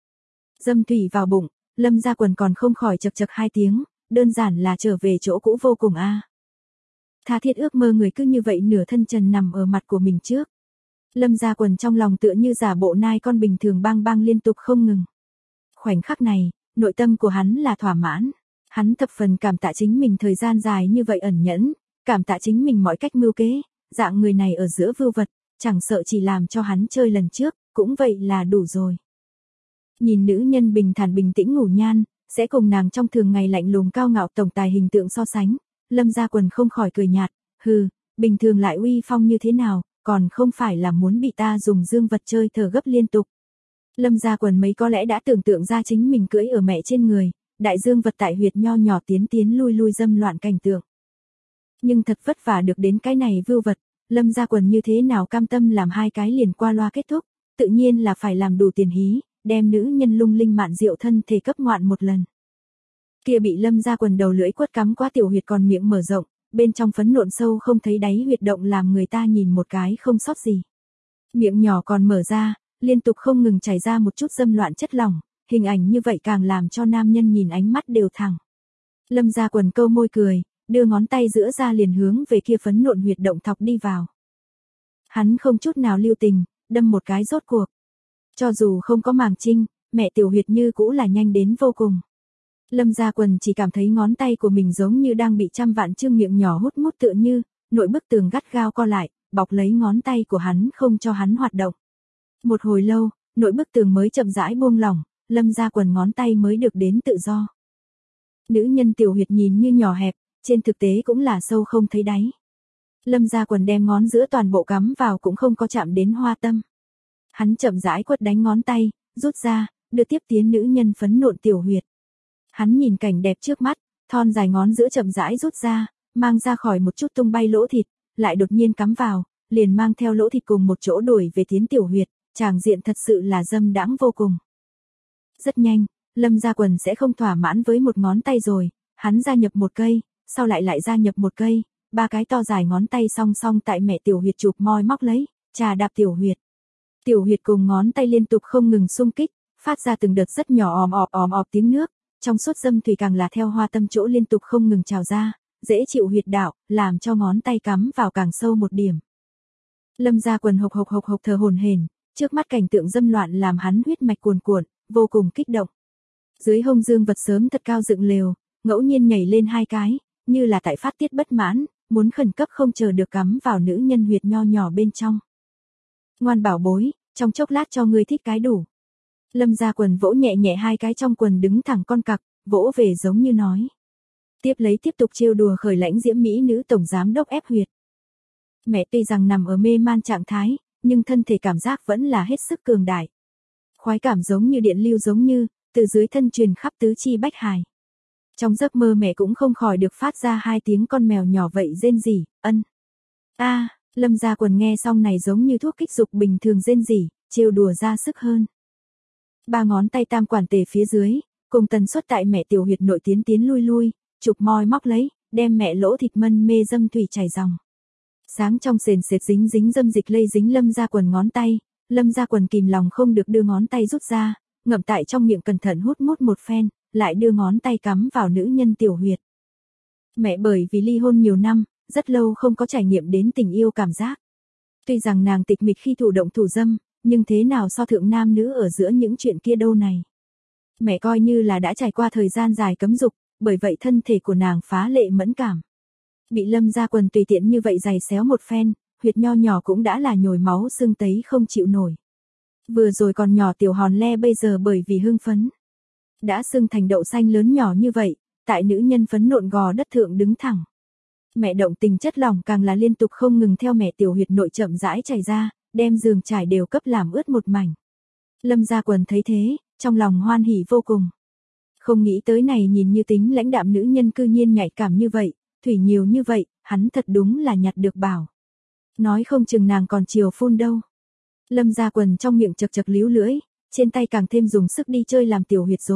Dâm thủy vào bụng, Lâm Gia Quần còn không khỏi chật chật 2 tiếng, đơn giản là trở về chỗ cũ vô cùng a. Tha thiết ước mơ người cứ như vậy nửa thân trần nằm ở mặt của mình trước. Lâm Gia Quần trong lòng tựa như giả bộ nai con bình thường bang bang liên tục không ngừng. Khoảnh khắc này, nội tâm của hắn là thỏa mãn. Hắn thập phần cảm tạ chính mình thời gian dài như vậy ẩn nhẫn, cảm tạ chính mình mọi cách mưu kế, dạng người này ở giữa vưu vật, chẳng sợ chỉ làm cho hắn chơi lần trước, cũng vậy là đủ rồi. Nhìn nữ nhân bình thản bình tĩnh ngủ nhan, sẽ cùng nàng trong thường ngày lạnh lùng cao ngạo tổng tài hình tượng so sánh, Lâm Gia Quần không khỏi cười nhạt, hừ, bình thường lại uy phong như thế nào, còn không phải là muốn bị ta dùng dương vật chơi thở gấp liên tục. Lâm Gia Quần mấy có lẽ đã tưởng tượng ra chính mình cưỡi ở mẹ trên người, đại dương vật tại huyệt nho nhỏ tiến lui lui dâm loạn cảnh tượng. Nhưng thật vất vả được đến cái này vưu vật, Lâm Gia Quần như thế nào cam tâm làm 2 cái liền qua loa kết thúc, tự nhiên là phải làm đủ tiền hí, đem nữ nhân lung linh mạn diệu thân thể cấp ngoạn một lần. Kia bị Lâm Gia Quần đầu lưỡi quất cắm qua tiểu huyệt còn miệng mở rộng, bên trong phấn nộn sâu không thấy đáy huyệt động làm người ta nhìn một cái không sót gì. Miệng nhỏ còn mở ra, liên tục không ngừng chảy ra một chút dâm loạn chất lỏng, hình ảnh như vậy càng làm cho nam nhân nhìn ánh mắt đều thẳng. Lâm Gia Quần câu môi cười, đưa ngón tay giữa ra liền hướng về kia phấn nộn huyệt động thọc đi vào. Hắn không chút nào lưu tình, đâm một cái rốt cuộc. Cho dù không có màng trinh, mẹ tiểu huyệt như cũ là nhanh đến vô cùng. Lâm Gia Quần chỉ cảm thấy ngón tay của mình giống như đang bị trăm vạn chương miệng nhỏ hút mút tựa như, nội bức tường gắt gao co lại, bọc lấy ngón tay của hắn không cho hắn hoạt động. Một hồi lâu, nội bức tường mới chậm rãi buông lỏng, Lâm Gia Quần ngón tay mới được đến tự do. Nữ nhân tiểu huyệt nhìn như nhỏ hẹp, trên thực tế cũng là sâu không thấy đáy. Lâm Gia Quần đem ngón giữa toàn bộ cắm vào cũng không có chạm đến hoa tâm. Hắn chậm rãi quất đánh ngón tay, rút ra, đưa tiếp tiến nữ nhân phấn nộn tiểu huyệt. Hắn nhìn cảnh đẹp trước mắt, thon dài ngón giữa chậm rãi rút ra, mang ra khỏi một chút tung bay lỗ thịt, lại đột nhiên cắm vào, liền mang theo lỗ thịt cùng một chỗ đuổi về tiến tiểu huyệt, tràng diện thật sự là dâm đãng vô cùng. Rất nhanh, Lâm Gia Quần sẽ không thỏa mãn với một ngón tay rồi, hắn gia nhập một cây, sau lại gia nhập một cây, 3 cái to dài ngón tay song song tại mẹ tiểu huyệt chụp moi móc lấy, trà đạp tiểu huyệt. Tiểu huyệt cùng ngón tay liên tục không ngừng xung kích, phát ra từng đợt rất nhỏ òm ọp tiếng nước, trong suốt dâm thủy càng là theo hoa tâm chỗ liên tục không ngừng trào ra, dễ chịu huyệt đạo, làm cho ngón tay cắm vào càng sâu một điểm. Lâm Gia Quần hộc thở hổn hển, trước mắt cảnh tượng dâm loạn làm hắn huyết mạch cuồn cuộn, vô cùng kích động. Dưới hông dương vật sớm thật cao dựng lều, ngẫu nhiên nhảy lên 2 cái, như là tại phát tiết bất mãn, muốn khẩn cấp không chờ được cắm vào nữ nhân huyệt nho nhỏ bên trong. Ngoan bảo bối, trong chốc lát cho ngươi thích cái đủ. Lâm Gia Quần vỗ nhẹ nhẹ 2 cái trong quần đứng thẳng con cặc, vỗ về giống như nói. Tiếp lấy tiếp tục trêu đùa khởi lãnh diễm mỹ nữ tổng giám đốc ép huyệt. Mẹ tuy rằng nằm ở mê man trạng thái, nhưng thân thể cảm giác vẫn là hết sức cường đại. Khoái cảm giống như điện lưu giống như, từ dưới thân truyền khắp tứ chi bách hài. Trong giấc mơ mẹ cũng không khỏi được phát ra 2 tiếng con mèo nhỏ vậy rên rỉ, ân. Lâm Gia Quần nghe xong này giống như thuốc kích dục bình thường rên rỉ, trêu đùa ra sức hơn. 3 ngón tay tam quản tề phía dưới, cùng tần suất tại mẹ tiểu huyệt nội tiến lui, chụp moi móc lấy, đem mẹ lỗ thịt mân mê dâm thủy chảy dòng. Sáng trong sền sệt dính dâm dịch lây dính Lâm Gia Quần ngón tay, Lâm Gia Quần kìm lòng không được đưa ngón tay rút ra, ngậm tại trong miệng cẩn thận hút mút một phen, lại đưa ngón tay cắm vào nữ nhân tiểu huyệt. Mẹ bởi vì ly hôn nhiều năm, rất lâu không có trải nghiệm đến tình yêu cảm giác. Tuy rằng nàng tịch mịch khi thủ động thủ dâm, nhưng thế nào so thượng nam nữ ở giữa những chuyện kia đâu này. Mẹ coi như là đã trải qua thời gian dài cấm dục, bởi vậy thân thể của nàng phá lệ mẫn cảm. Bị Lâm Gia Quần tùy tiện như vậy giày xéo một phen, huyệt nho nhỏ cũng đã là nhồi máu sưng tấy không chịu nổi. Vừa rồi còn nhỏ tiểu hòn le bây giờ bởi vì hưng phấn. Đã sưng thành đậu xanh lớn nhỏ như vậy, tại nữ nhân phấn nộn gò đất thượng đứng thẳng. Mẹ động tình chất lỏng càng là liên tục không ngừng theo mẹ tiểu huyệt nội chậm rãi chảy ra, đem giường trải đều cấp làm ướt một mảnh. Lâm Gia Quần thấy thế, trong lòng hoan hỉ vô cùng. Không nghĩ tới này nhìn như tính lãnh đạm nữ nhân cư nhiên nhạy cảm như vậy, thủy nhiều như vậy, hắn thật đúng là nhặt được bảo. Nói không chừng nàng còn chiều phun đâu. Lâm Gia Quần trong miệng chật líu lưỡi, trên tay càng thêm dùng sức đi chơi làm tiểu huyệt rồi,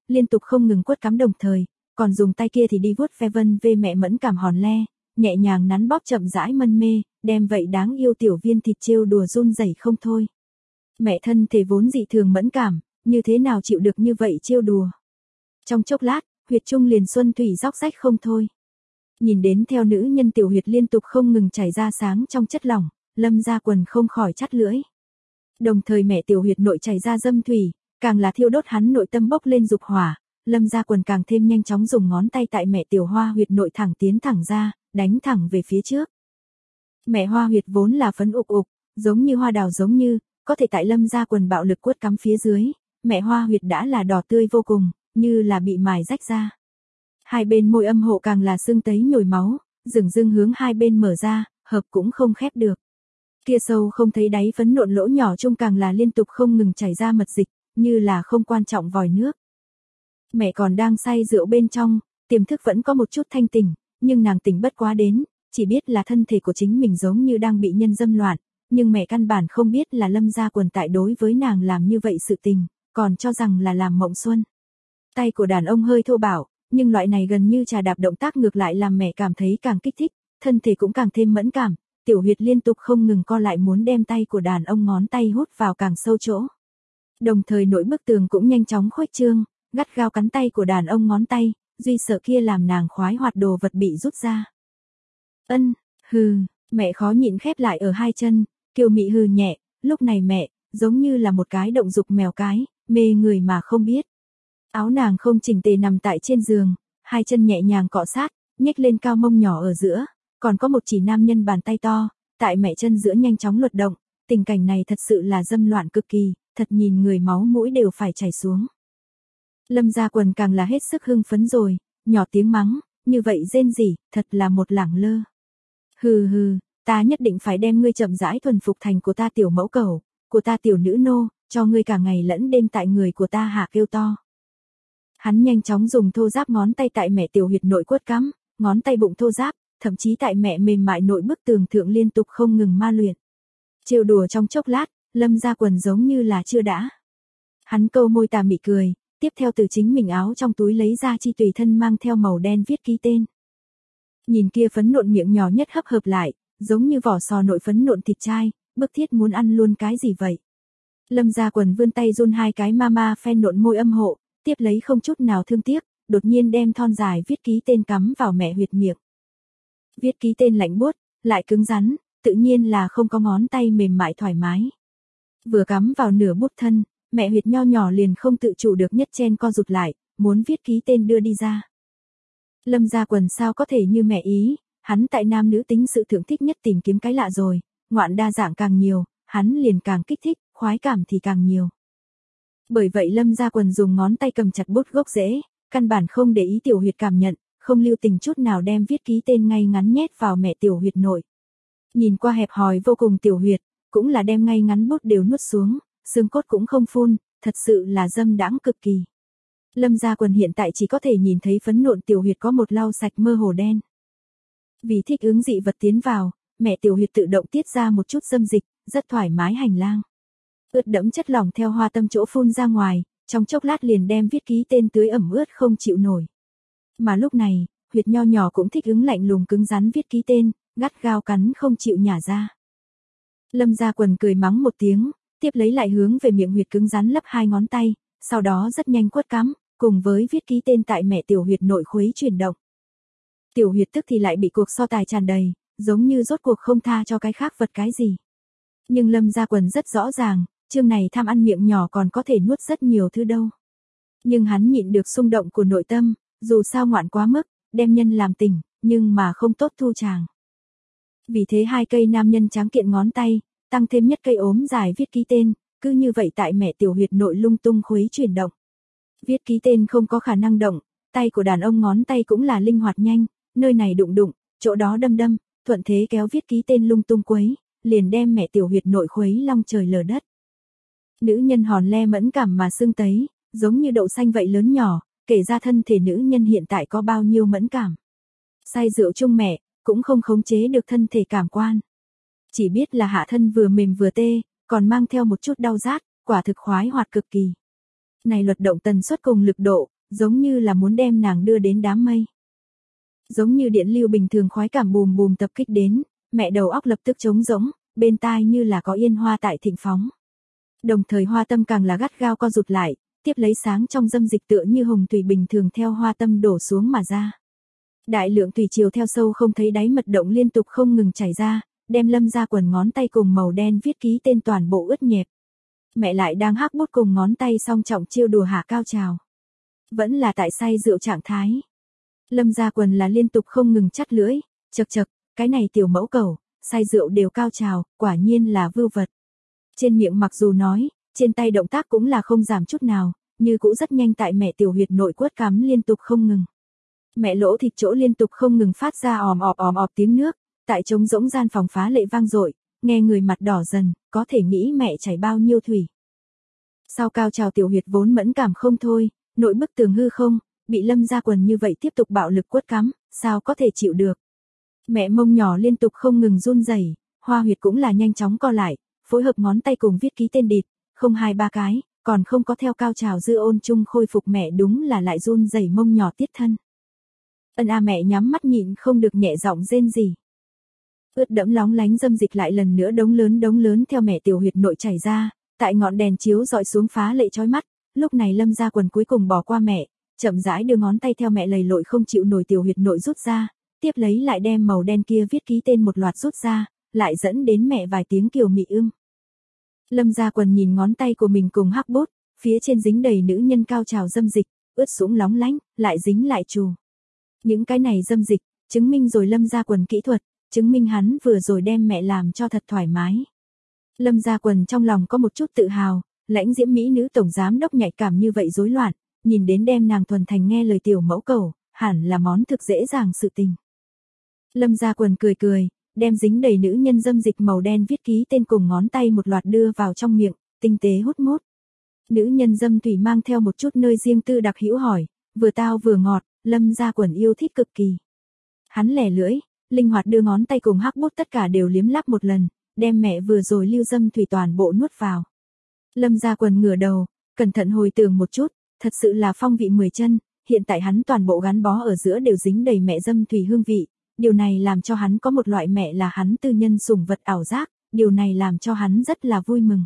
liên tục không ngừng quất cắm đồng thời, còn dùng tay kia thì đi vuốt ve vân về mẹ mẫn cảm hòn le, nhẹ nhàng nắn bóp chậm rãi mân mê, đem vậy đáng yêu tiểu viên thịt trêu đùa run rẩy không thôi. Mẹ thân thể vốn dị thường mẫn cảm, như thế nào chịu được như vậy trêu đùa. Trong chốc lát, huyệt trung liền xuân thủy róc rách không thôi. Nhìn đến theo nữ nhân tiểu huyệt liên tục không ngừng chảy ra sáng trong chất lỏng, Lâm Gia Quần không khỏi chắt lưỡi. Đồng thời mẹ tiểu huyệt nội chảy ra dâm thủy, càng là thiêu đốt hắn nội tâm bốc lên dục hỏa, Lâm Gia Quần càng thêm nhanh chóng dùng ngón tay tại mẹ tiểu hoa huyệt nội thẳng tiến thẳng ra, đánh thẳng về phía trước. Mẹ hoa huyệt vốn là phấn ục ục, giống như hoa đào giống như, có thể tại Lâm Gia Quần bạo lực quất cắm phía dưới, mẹ hoa huyệt đã là đỏ tươi vô cùng, như là bị mài rách ra. Hai bên môi âm hộ càng là sưng tấy nhồi máu, dửng dưng hướng hai bên mở ra, hợp cũng không khép được. Kia sâu không thấy đáy phấn nộn lỗ nhỏ chung càng là liên tục không ngừng chảy ra mật dịch, như là không quan trọng vòi nước. Mẹ còn đang say rượu bên trong, tiềm thức vẫn có một chút thanh tỉnh, nhưng nàng tỉnh bất quá đến, chỉ biết là thân thể của chính mình giống như đang bị nhân dâm loạn, nhưng mẹ căn bản không biết là Lâm Gia Quần tại đối với nàng làm như vậy sự tình, còn cho rằng là làm mộng xuân. Tay của đàn ông hơi thô bạo, nhưng loại này gần như trà đạp động tác ngược lại làm mẹ cảm thấy càng kích thích, thân thể cũng càng thêm mẫn cảm, tiểu huyệt liên tục không ngừng co lại muốn đem tay của đàn ông ngón tay hút vào càng sâu chỗ. Đồng thời nội bức tường cũng nhanh chóng khuếch trương, gắt gao cắn tay của đàn ông ngón tay, duy sợ kia làm nàng khoái hoạt đồ vật bị rút ra. Hừ, mẹ khó nhịn khép lại ở hai chân, kiều mị hừ nhẹ, lúc này mẹ, giống như là một cái động dục mèo cái, mê người mà không biết. Áo nàng không chỉnh tề nằm tại trên giường, hai chân nhẹ nhàng cọ sát, nhếch lên cao mông nhỏ ở giữa, còn có một chỉ nam nhân bàn tay to, tại mẹ chân giữa nhanh chóng luật động, tình cảnh này thật sự là dâm loạn cực kỳ, thật nhìn người máu mũi đều phải chảy xuống. Lâm Gia Quần càng là hết sức hưng phấn rồi, nhỏ tiếng mắng, như vậy rên rỉ, thật là một lẳng lơ. Hừ hừ, ta nhất định phải đem ngươi chậm rãi thuần phục thành của ta tiểu mẫu cẩu, của ta tiểu nữ nô, cho ngươi cả ngày lẫn đêm tại người của ta hạ kêu to. Hắn nhanh chóng dùng thô giáp ngón tay tại mẹ tiểu huyệt nội quất cắm, ngón tay bụng thô giáp, thậm chí tại mẹ mềm mại nội bức tường thượng liên tục không ngừng ma luyện. Trêu đùa trong chốc lát, Lâm Gia Quần giống như là chưa đã. Hắn câu môi tà mị cười, tiếp theo từ chính mình áo trong túi lấy ra chi tùy thân mang theo màu đen viết ký tên. Nhìn kia phấn nộn miệng nhỏ nhất hấp hợp lại, giống như vỏ sò nội phấn nộn thịt chai, bức thiết muốn ăn luôn cái gì vậy. Lâm Gia Quần vươn tay run hai cái mama phen nộn môi âm hộ, tiếp lấy không chút nào thương tiếc, đột nhiên đem thon dài viết ký tên cắm vào mẹ huyệt miệng. Viết ký tên lạnh buốt, lại cứng rắn, tự nhiên là không có ngón tay mềm mại thoải mái. Vừa cắm vào nửa bút thân, mẹ huyệt nho nhỏ liền không tự chủ được nhất chen co rụt lại, muốn viết ký tên đưa đi ra. Lâm Gia Quần sao có thể như mẹ ý, hắn tại nam nữ tính sự thưởng thích nhất tìm kiếm cái lạ rồi, ngoạn đa dạng càng nhiều, hắn liền càng kích thích, khoái cảm thì càng nhiều. Bởi vậy Lâm Gia Quần dùng ngón tay cầm chặt bút gốc rễ, căn bản không để ý tiểu huyệt cảm nhận, không lưu tình chút nào đem viết ký tên ngay ngắn nhét vào mẹ tiểu huyệt nội. Nhìn qua hẹp hòi vô cùng tiểu huyệt, cũng là đem ngay ngắn bút đều nuốt xuống, xương cốt cũng không phun, thật sự là dâm đãng cực kỳ. Lâm Gia Quần hiện tại chỉ có thể nhìn thấy phấn nộn tiểu huyệt có một lau sạch mơ hồ đen. Vì thích ứng dị vật tiến vào, mẹ tiểu huyệt tự động tiết ra một chút dâm dịch, rất thoải mái hành lang. Ướt đẫm chất lỏng theo hoa tâm chỗ phun ra ngoài, trong chốc lát liền đem viết ký tên tưới ẩm ướt không chịu nổi. Mà lúc này, huyệt nho nhỏ cũng thích ứng lạnh lùng cứng rắn viết ký tên, gắt gao cắn không chịu nhả ra. Lâm Gia Quần cười mắng một tiếng, tiếp lấy lại hướng về miệng huyệt cứng rắn lấp hai ngón tay, sau đó rất nhanh quất cắm, cùng với viết ký tên tại mẹ tiểu huyệt nội khuấy chuyển động. Tiểu huyệt tức thì lại bị cuộc so tài tràn đầy, giống như rốt cuộc không tha cho cái khác vật cái gì. Nhưng Lâm Gia Quần rất rõ ràng, chương này tham ăn miệng nhỏ còn có thể nuốt rất nhiều thứ đâu. Nhưng hắn nhịn được xung động của nội tâm, dù sao ngoạn quá mức, đem nhân làm tỉnh, nhưng mà không tốt thu chàng. Vì thế hai cây nam nhân tráng kiện ngón tay, tăng thêm nhất cây ốm dài viết ký tên, cứ như vậy tại mẹ tiểu huyệt nội lung tung khuấy chuyển động. Viết ký tên không có khả năng động, tay của đàn ông ngón tay cũng là linh hoạt nhanh, nơi này đụng đụng, chỗ đó đâm đâm, thuận thế kéo viết ký tên lung tung quấy, liền đem mẹ tiểu huyệt nội khuấy long trời lở đất. Nữ nhân hòn le mẫn cảm mà sưng tấy, giống như đậu xanh vậy lớn nhỏ, kể ra thân thể nữ nhân hiện tại có bao nhiêu mẫn cảm. Say rượu chung mẹ, cũng không khống chế được thân thể cảm quan. Chỉ biết là hạ thân vừa mềm vừa tê, còn mang theo một chút đau rát, quả thực khoái hoạt cực kỳ. Này luật động tần suất cùng lực độ, giống như là muốn đem nàng đưa đến đám mây. Giống như điện lưu bình thường khoái cảm bùm bùm tập kích đến, mẹ đầu óc lập tức trống rỗng, bên tai như là có yên hoa tại thịnh phóng. Đồng thời hoa tâm càng là gắt gao co rụt lại, tiếp lấy sáng trong dâm dịch tựa như hồng thủy bình thường theo hoa tâm đổ xuống mà ra. Đại lượng thủy triều theo sâu không thấy đáy mật động liên tục không ngừng chảy ra, đem Lâm Gia Quần ngón tay cùng màu đen viết ký tên toàn bộ ướt nhẹp. Mẹ lại đang hắc bút cùng ngón tay song trọng chiêu đùa hạ cao trào. Vẫn là tại say rượu trạng thái. Lâm Gia Quần là liên tục không ngừng chắt lưỡi, chật chật, cái này tiểu mẫu cẩu, say rượu đều cao trào, quả nhiên là vưu vật. Trên miệng mặc dù nói, trên tay động tác cũng là không giảm chút nào, như cũ rất nhanh tại mẹ tiểu huyệt nội quất cắm liên tục không ngừng. Mẹ lỗ thịt chỗ liên tục không ngừng phát ra òm ọp tiếng nước, tại trống rỗng gian phòng phá lệ vang dội, nghe người mặt đỏ dần, có thể nghĩ mẹ chảy bao nhiêu thủy. Sau cao trào tiểu huyệt vốn mẫn cảm không thôi, nội bức tường hư không, bị Lâm Gia Quần như vậy tiếp tục bạo lực quất cắm, sao có thể chịu được. Mẹ mông nhỏ liên tục không ngừng run rẩy, hoa huyệt cũng là nhanh chóng co lại, phối hợp ngón tay cùng viết ký tên địt, không 2-3 cái, còn không có theo cao trào dư ôn chung khôi phục mẹ đúng là lại run rẩy mông nhỏ tiết thân. Ân a mẹ nhắm mắt nhịn không được nhẹ giọng rên rỉ. Ướt đẫm lóng lánh dâm dịch lại lần nữa đống lớn theo mẹ tiểu huyệt nội chảy ra, tại ngọn đèn chiếu dọi xuống phá lệ chói mắt, lúc này Lâm Gia Quần cuối cùng bỏ qua mẹ, chậm rãi đưa ngón tay theo mẹ lầy lội không chịu nổi tiểu huyệt nội rút ra, tiếp lấy lại đem màu đen kia viết ký tên một loạt rút ra, lại dẫn đến mẹ vài tiếng kiều mị ưm. Lâm Gia Quần nhìn ngón tay của mình cùng hắc bút, phía trên dính đầy nữ nhân cao trào dâm dịch, ướt sũng lóng lánh, lại dính lại trù. Những cái này dâm dịch, chứng minh rồi Lâm Gia Quần kỹ thuật, chứng minh hắn vừa rồi đem mẹ làm cho thật thoải mái. Lâm Gia Quần trong lòng có một chút tự hào, lãnh diễm mỹ nữ tổng giám đốc nhạy cảm như vậy rối loạn, nhìn đến đem nàng thuần thành nghe lời tiểu mẫu cẩu, hẳn là món thực dễ dàng sự tình. Lâm Gia Quần cười cười, đem dính đầy nữ nhân dâm dịch màu đen viết ký tên cùng ngón tay một loạt đưa vào trong miệng, tinh tế hút mút. Nữ nhân dâm thủy mang theo một chút nơi riêng tư đặc hữu hỏi, vừa tao vừa ngọt, Lâm Gia Quần yêu thích cực kỳ. Hắn lẻ lưỡi, linh hoạt đưa ngón tay cùng hắc bút tất cả đều liếm láp một lần, đem mẹ vừa rồi lưu dâm thủy toàn bộ nuốt vào. Lâm Gia Quần ngửa đầu, cẩn thận hồi tưởng một chút, thật sự là phong vị 10 chân, hiện tại hắn toàn bộ gắn bó ở giữa đều dính đầy mẹ dâm thủy hương vị, điều này làm cho hắn có một loại mẹ là hắn tư nhân sủng vật ảo giác, điều này làm cho hắn rất là vui mừng.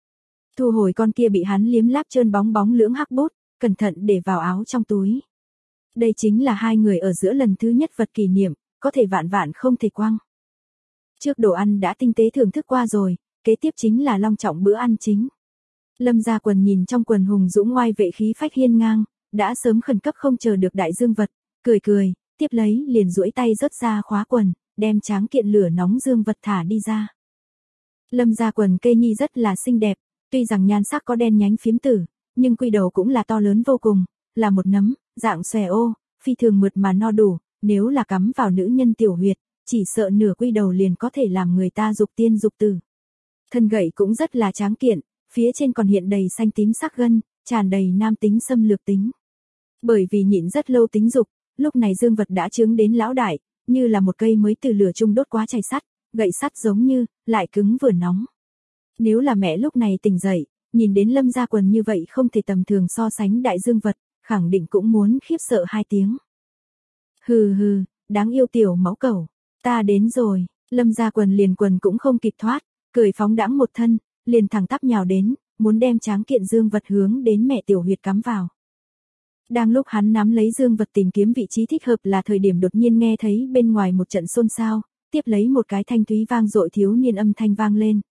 Thu hồi con kia bị hắn liếm láp trơn bóng lưỡng hắc bút, cẩn thận để vào áo trong túi. Đây chính là hai người ở giữa lần thứ nhất vật kỷ niệm, có thể vạn không thể quăng. Trước đồ ăn đã tinh tế thưởng thức qua rồi, kế tiếp chính là long trọng bữa ăn chính. Lâm Gia Quần nhìn trong quần hùng dũng ngoai vệ khí phách hiên ngang, đã sớm khẩn cấp không chờ được đại dương vật, cười, tiếp lấy liền duỗi tay rớt ra khóa quần, đem tráng kiện lửa nóng dương vật thả đi ra. Lâm Gia Quần cây nhi rất là xinh đẹp, tuy rằng nhan sắc có đen nhánh phiếm tử, nhưng quy đầu cũng là to lớn vô cùng, là một nấm, dạng xòe ô, phi thường mượt mà no đủ, nếu là cắm vào nữ nhân tiểu huyệt, chỉ sợ nửa quy đầu liền có thể làm người ta dục tiên dục tử. Thân gậy cũng rất là tráng kiện, phía trên còn hiện đầy xanh tím sắc gân, tràn đầy nam tính xâm lược tính. Bởi vì nhịn rất lâu tính dục, lúc này dương vật đã trướng đến lão đại, như là một cây mới từ lửa chung đốt quá chày sắt, gậy sắt giống như, lại cứng vừa nóng. Nếu là mẹ lúc này tỉnh dậy, nhìn đến Lâm Gia Quần như vậy không thể tầm thường so sánh đại dương vật, khẳng định cũng muốn khiếp sợ 2 tiếng. Hừ, đáng yêu tiểu mẫu cẩu, ta đến rồi, Lâm Gia Quần liền quần cũng không kịp thoát, cười phóng đãng một thân, liền thẳng tắp nhào đến, muốn đem tráng kiện dương vật hướng đến mẹ tiểu huyệt cắm vào. Đang lúc hắn nắm lấy dương vật tìm kiếm vị trí thích hợp là thời điểm đột nhiên nghe thấy bên ngoài một trận xôn xao, tiếp lấy một cái thanh thúy vang dội thiếu niên âm thanh vang lên,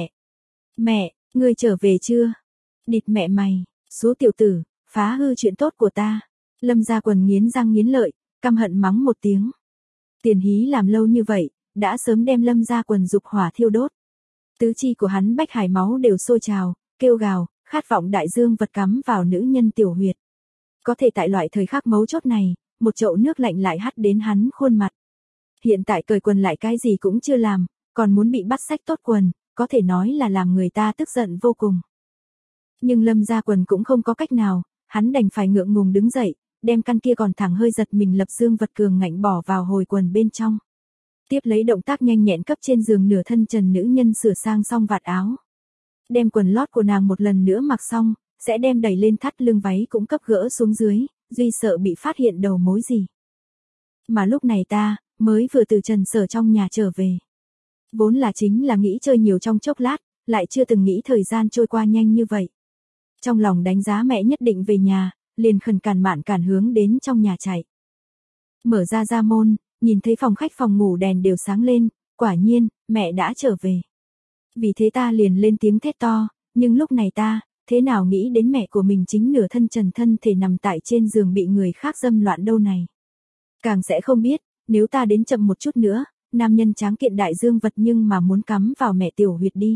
mẹ, ngươi trở về chưa? Địt mẹ mày, số tiểu tử, phá hư chuyện tốt của ta. Lâm Gia Quần nghiến răng nghiến lợi, căm hận mắng một tiếng. Tiền hí làm lâu như vậy, đã sớm đem Lâm Gia Quần dục hỏa thiêu đốt. Tứ chi của hắn bách hải máu đều sôi trào, kêu gào, khát vọng đại dương vật cắm vào nữ nhân tiểu huyệt. Có thể tại loại thời khắc mấu chốt này, một chậu nước lạnh lại hắt đến hắn khuôn mặt. Hiện tại cởi quần lại cái gì cũng chưa làm, còn muốn bị bắt xách tốt quần, có thể nói là làm người ta tức giận vô cùng. Nhưng Lâm Gia Quần cũng không có cách nào, hắn đành phải ngượng ngùng đứng dậy, đem căn kia còn thẳng hơi giật mình lập dương vật cường ngạnh bỏ vào hồi quần bên trong. Tiếp lấy động tác nhanh nhẹn cấp trên giường nửa thân trần nữ nhân sửa sang xong vạt áo. Đem quần lót của nàng một lần nữa mặc xong, sẽ đem đẩy lên thắt lưng váy cũng cấp gỡ xuống dưới, Duy sợ bị phát hiện đầu mối gì. Mà lúc này ta, mới vừa từ Trần Sở trong nhà trở về. Vốn là chính là nghĩ chơi nhiều trong chốc lát, lại chưa từng nghĩ thời gian trôi qua nhanh như vậy. Trong lòng đánh giá mẹ nhất định về nhà, liền khẩn cản mạn cản hướng đến trong nhà chạy. Mở ra môn, nhìn thấy phòng khách phòng ngủ đèn đều sáng lên, quả nhiên, mẹ đã trở về. Vì thế ta liền lên tiếng thét to, nhưng lúc này ta, thế nào nghĩ đến mẹ của mình chính nửa thân trần thân thể nằm tại trên giường bị người khác dâm loạn đâu này. Càng sẽ không biết, nếu ta đến chậm một chút nữa, nam nhân tráng kiện đại dương vật nhưng mà muốn cắm vào mẹ tiểu huyệt đi.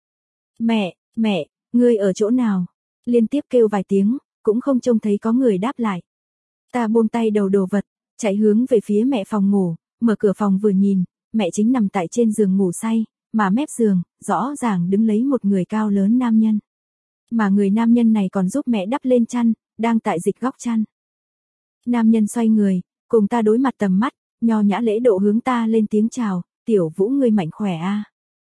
Mẹ, ngươi ở chỗ nào? Liên tiếp kêu vài tiếng, cũng không trông thấy có người đáp lại. Ta buông tay đầu đồ vật, chạy hướng về phía mẹ phòng ngủ, mở cửa phòng vừa nhìn, mẹ chính nằm tại trên giường ngủ say, mà mép giường, rõ ràng đứng lấy một người cao lớn nam nhân. Mà người nam nhân này còn giúp mẹ đắp lên chăn, đang tại dịch góc chăn. Nam nhân xoay người, cùng ta đối mặt tầm mắt, nho nhã lễ độ hướng ta lên tiếng chào, tiểu Vũ ngươi mạnh khỏe a.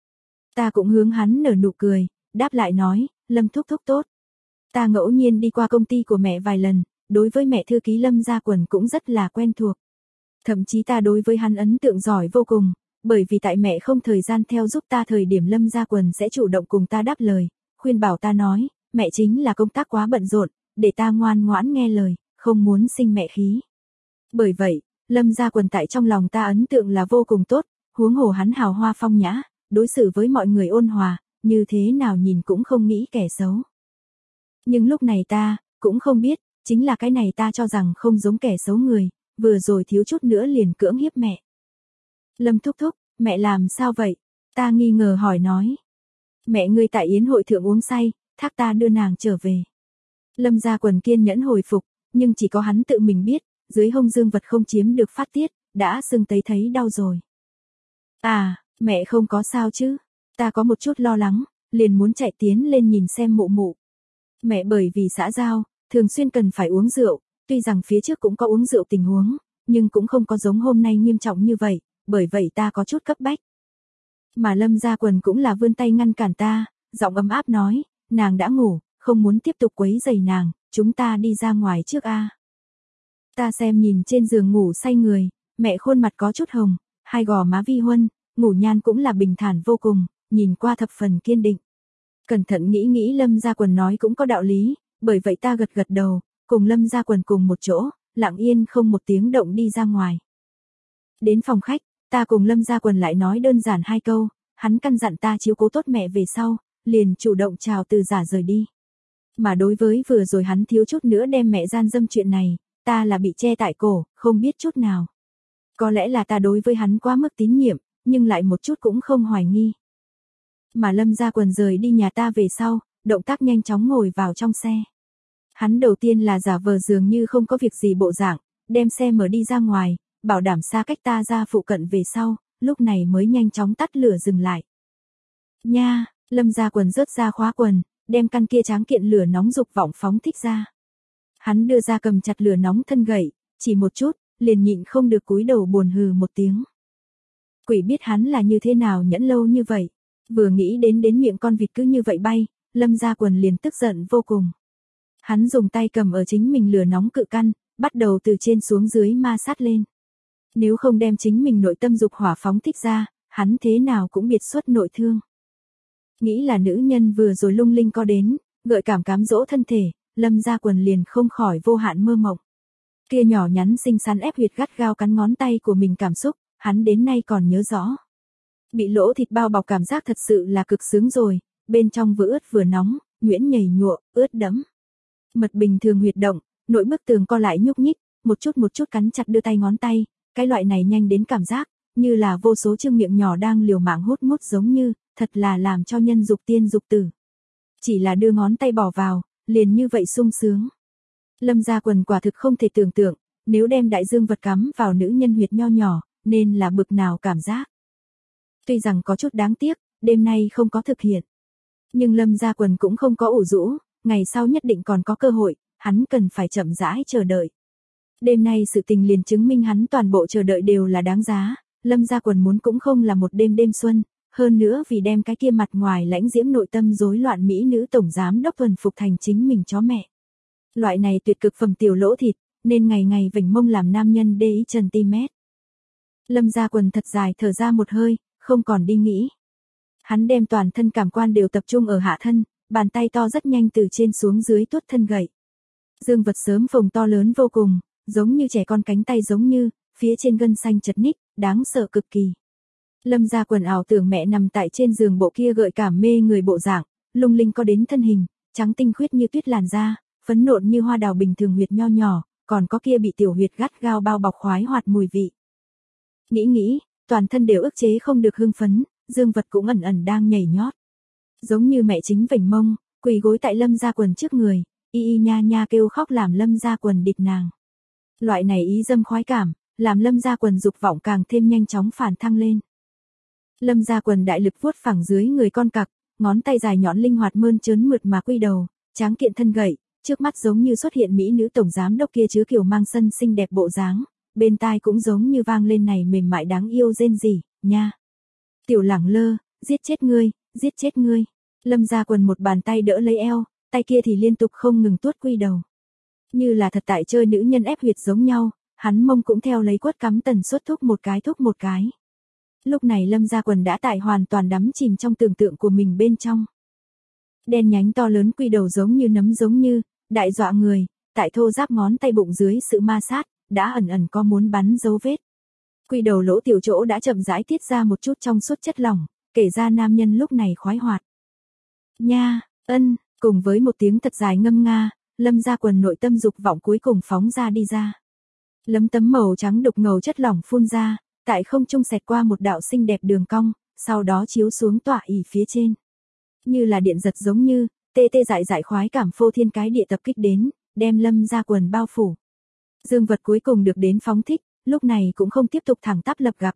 Ta cũng hướng hắn nở nụ cười, đáp lại nói, Lâm thúc thúc tốt. Ta ngẫu nhiên đi qua công ty của mẹ vài lần, đối với mẹ thư ký Lâm Gia Quần cũng rất là quen thuộc. Thậm chí ta đối với hắn ấn tượng giỏi vô cùng, bởi vì tại mẹ không thời gian theo giúp ta thời điểm Lâm Gia Quần sẽ chủ động cùng ta đáp lời, khuyên bảo ta nói, mẹ chính là công tác quá bận rộn, để ta ngoan ngoãn nghe lời, không muốn sinh mẹ khí. Bởi vậy, Lâm Gia Quần tại trong lòng ta ấn tượng là vô cùng tốt, huống hồ hắn hào hoa phong nhã, đối xử với mọi người ôn hòa, như thế nào nhìn cũng không nghĩ kẻ xấu. Nhưng lúc này ta, cũng không biết, chính là cái này ta cho rằng không giống kẻ xấu người, vừa rồi thiếu chút nữa liền cưỡng hiếp mẹ. Lâm thúc thúc, mẹ làm sao vậy? Ta nghi ngờ hỏi nói. Mẹ ngươi tại yến hội thượng uống say, thác ta đưa nàng trở về. Lâm Gia Quần kiên nhẫn hồi phục, nhưng chỉ có hắn tự mình biết, dưới hông dương vật không chiếm được phát tiết, đã sưng thấy đau rồi. À, mẹ không có sao chứ? Ta có một chút lo lắng, liền muốn chạy tiến lên nhìn xem mụ mụ. Mẹ bởi vì xã giao, thường xuyên cần phải uống rượu, tuy rằng phía trước cũng có uống rượu tình huống, nhưng cũng không có giống hôm nay nghiêm trọng như vậy, bởi vậy ta có chút cấp bách. Mà Lâm Gia Quần cũng là vươn tay ngăn cản ta, giọng ấm áp nói, nàng đã ngủ, không muốn tiếp tục quấy rầy nàng, chúng ta đi ra ngoài trước a. Ta xem nhìn trên giường ngủ say người, mẹ khuôn mặt có chút hồng, hai gò má vi huân, ngủ nhan cũng là bình thản vô cùng, nhìn qua thập phần kiên định. Cẩn thận nghĩ Lâm Gia Quần nói cũng có đạo lý, bởi vậy ta gật đầu, cùng Lâm Gia Quần cùng một chỗ, lặng yên không một tiếng động đi ra ngoài. Đến phòng khách, ta cùng Lâm Gia Quần lại nói đơn giản hai câu, hắn căn dặn ta chiếu cố tốt mẹ về sau, liền chủ động chào từ giả rời đi. Mà đối với vừa rồi hắn thiếu chút nữa đem mẹ gian dâm chuyện này, ta là bị che tại cổ, không biết chút nào. Có lẽ là ta đối với hắn quá mức tín nhiệm, nhưng lại một chút cũng không hoài nghi. Mà Lâm Gia Quần rời đi nhà ta về sau, động tác nhanh chóng ngồi vào trong xe. Hắn đầu tiên là giả vờ dường như không có việc gì bộ dạng, đem xe mở đi ra ngoài, bảo đảm xa cách ta ra phụ cận về sau, lúc này mới nhanh chóng tắt lửa dừng lại. Nha, Lâm Gia Quần rớt ra khóa quần, đem căn kia tráng kiện lửa nóng dục vọng phóng thích ra. Hắn đưa ra cầm chặt lửa nóng thân gậy, chỉ một chút, liền nhịn không được cúi đầu buồn hừ một tiếng. Quỷ biết hắn là như thế nào nhẫn lâu như vậy, vừa nghĩ đến miệng con vịt cứ như vậy bay, Lâm Gia Quần liền tức giận vô cùng. Hắn dùng tay cầm ở chính mình lửa nóng cự căn, bắt đầu từ trên xuống dưới ma sát lên. Nếu không đem chính mình nội tâm dục hỏa phóng thích ra, hắn thế nào cũng biệt xuất nội thương. Nghĩ là nữ nhân vừa rồi lung linh có đến, gợi cảm cám dỗ thân thể, Lâm Gia Quần liền không khỏi vô hạn mơ mộng. Kia nhỏ nhắn xinh xắn ép huyệt gắt gao cắn ngón tay của mình cảm xúc, hắn đến nay còn nhớ rõ. Bị lỗ thịt bao bọc cảm giác thật sự là cực sướng rồi, bên trong vừa ướt vừa nóng, nhuyễn nhầy nhụa, ướt đẫm. Mật bình thường huyệt động, nội bức tường co lại nhúc nhích, một chút cắn chặt đưa tay ngón tay, cái loại này nhanh đến cảm giác, như là vô số chương miệng nhỏ đang liều mạng hút mút giống như, thật là làm cho nhân dục tiên dục tử. Chỉ là đưa ngón tay bỏ vào, liền như vậy sung sướng. Lâm Gia Quần quả thực không thể tưởng tượng, nếu đem đại dương vật cắm vào nữ nhân huyệt nho nhỏ, nên là bực nào cảm giác. Tuy rằng có chút đáng tiếc, đêm nay không có thực hiện. Nhưng Lâm Gia Quần cũng không có ủ rũ, ngày sau nhất định còn có cơ hội, hắn cần phải chậm rãi chờ đợi. Đêm nay sự tình liền chứng minh hắn toàn bộ chờ đợi đều là đáng giá, Lâm Gia Quần muốn cũng không là một đêm xuân, hơn nữa vì đem cái kia mặt ngoài lãnh diễm nội tâm rối loạn mỹ nữ tổng giám đốc thuần phục thành chính mình chó mẹ. Loại này tuyệt cực phẩm tiểu lỗ thịt, nên ngày ngày vểnh mông làm nam nhân đê ý cm. Lâm Gia Quần thật dài thở ra một hơi, không còn đi nghĩ. Hắn đem toàn thân cảm quan đều tập trung ở hạ thân, bàn tay to rất nhanh từ trên xuống dưới tuốt thân gậy. Dương vật sớm phồng to lớn vô cùng, giống như trẻ con cánh tay giống như, phía trên gân xanh chật ních, đáng sợ cực kỳ. Lâm Gia Quần ảo tưởng mẹ nằm tại trên giường bộ kia gợi cảm mê người bộ dạng, lung linh có đến thân hình, trắng tinh khuyết như tuyết làn da, phấn nộn như hoa đào bình thường huyệt nho nhỏ, còn có kia bị tiểu huyệt gắt gao bao bọc khoái hoạt mùi vị. Nghĩ, toàn thân đều ức chế không được hưng phấn, dương vật cũng ẩn ẩn đang nhảy nhót. Giống như mẹ chính vểnh mông, quỳ gối tại Lâm Gia Quần trước người, y nha nha kêu khóc làm Lâm Gia Quần địt nàng. Loại này ý dâm khoái cảm, làm Lâm Gia Quần dục vọng càng thêm nhanh chóng phản thăng lên. Lâm Gia Quần đại lực vuốt phẳng dưới người con cặc, ngón tay dài nhọn linh hoạt mơn trớn mượt mà quy đầu, tráng kiện thân gậy, trước mắt giống như xuất hiện mỹ nữ tổng giám đốc kia chứa kiểu mang sân xinh đẹp bộ dáng, bên tai cũng giống như vang lên này mềm mại đáng yêu rên rỉ, nha. Tiểu lẳng lơ, giết chết ngươi, giết chết ngươi. Lâm Gia Quần một bàn tay đỡ lấy eo, tay kia thì liên tục không ngừng tuốt quy đầu. Như là thật tại chơi nữ nhân ép huyệt giống nhau, hắn mông cũng theo lấy quất cắm tần suất thúc một cái. Lúc này Lâm Gia Quần đã tại hoàn toàn đắm chìm trong tưởng tượng của mình bên trong. Đen nhánh to lớn quy đầu giống như nấm giống như, đại dọa người, tại thô giáp ngón tay bụng dưới sự ma sát, đã ẩn ẩn có muốn bắn dấu vết. Quy đầu lỗ tiểu chỗ đã chậm rãi tiết ra một chút trong suốt chất lỏng, kể ra nam nhân lúc này khoái hoạt. Nha, ân, cùng với một tiếng thật dài ngâm nga, Lâm Gia Quần nội tâm dục vọng cuối cùng phóng ra đi ra. Lấm tấm màu trắng đục ngầu chất lỏng phun ra, tại không trung xẹt qua một đạo xinh đẹp đường cong, sau đó chiếu xuống tỏa ỉ phía trên. Như là điện giật giống như, tê tê dại dại khoái cảm phô thiên cái địa tập kích đến, đem Lâm Gia Quần bao phủ. Dương vật cuối cùng được đến phóng thích, lúc này cũng không tiếp tục thẳng tắp lập gặp.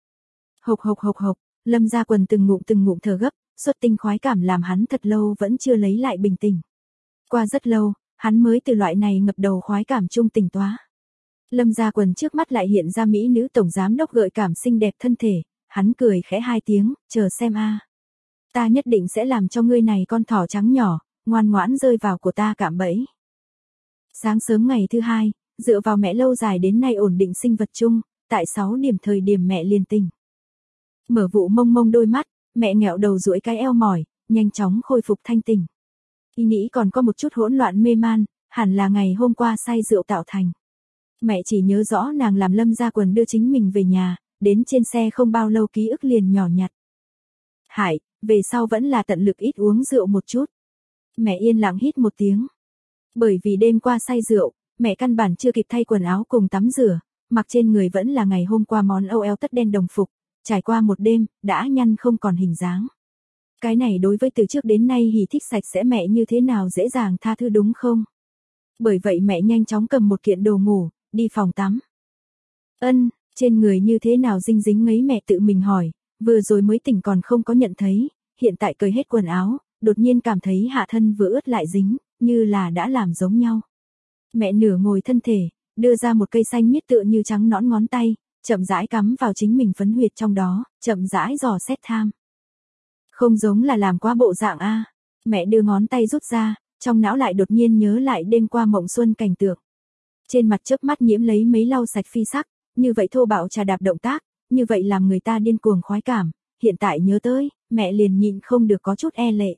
Hộc, Lâm Gia Quần từng ngụm thở gấp, xuất tinh khoái cảm làm hắn thật lâu vẫn chưa lấy lại bình tĩnh. Qua rất lâu, hắn mới từ loại này ngập đầu khoái cảm trung tỉnh táo. Lâm Gia Quần trước mắt lại hiện ra mỹ nữ tổng giám đốc gợi cảm xinh đẹp thân thể, hắn cười khẽ hai tiếng, chờ xem a. Ta nhất định sẽ làm cho ngươi này con thỏ trắng nhỏ, ngoan ngoãn rơi vào của ta cạm bẫy. Sáng sớm ngày thứ hai, dựa vào mẹ lâu dài đến nay ổn định sinh vật chung, tại 6 điểm thời điểm mẹ liền tỉnh. Mở vụ mông đôi mắt, mẹ nghẹo đầu duỗi cái eo mỏi, nhanh chóng khôi phục thanh tỉnh. Ý nghĩ còn có một chút hỗn loạn mê man, hẳn là ngày hôm qua say rượu tạo thành. Mẹ chỉ nhớ rõ nàng làm Lâm Gia Quần đưa chính mình về nhà, đến trên xe không bao lâu ký ức liền nhỏ nhặt. Hải, về sau vẫn là tận lực ít uống rượu một chút. Mẹ yên lặng hít một tiếng. Bởi vì đêm qua say rượu, mẹ căn bản chưa kịp thay quần áo cùng tắm rửa, mặc trên người vẫn là ngày hôm qua món âu eo tất đen đồng phục, trải qua một đêm, đã nhăn không còn hình dáng. Cái này đối với từ trước đến nay hỉ thích sạch sẽ mẹ như thế nào dễ dàng tha thứ đúng không? Bởi vậy mẹ nhanh chóng cầm một kiện đồ ngủ, đi phòng tắm. Ân, trên người như thế nào dinh dính ngấy mẹ tự mình hỏi, vừa rồi mới tỉnh còn không có nhận thấy, hiện tại cởi hết quần áo, đột nhiên cảm thấy hạ thân vừa ướt lại dính, như là đã làm giống nhau. Mẹ nửa ngồi thân thể, đưa ra một cây xanh miết tựa như trắng nõn ngón tay, chậm rãi cắm vào chính mình phấn huyệt trong đó, chậm rãi dò xét tham. Không giống là làm quá bộ dạng a. Mẹ đưa ngón tay rút ra, trong não lại đột nhiên nhớ lại đêm qua mộng xuân cảnh tượng. Trên mặt chớp mắt nhiễm lấy mấy lau sạch phi sắc, như vậy thô bạo trà đạp động tác, như vậy làm người ta điên cuồng khoái cảm, hiện tại nhớ tới, mẹ liền nhịn không được có chút e lệ.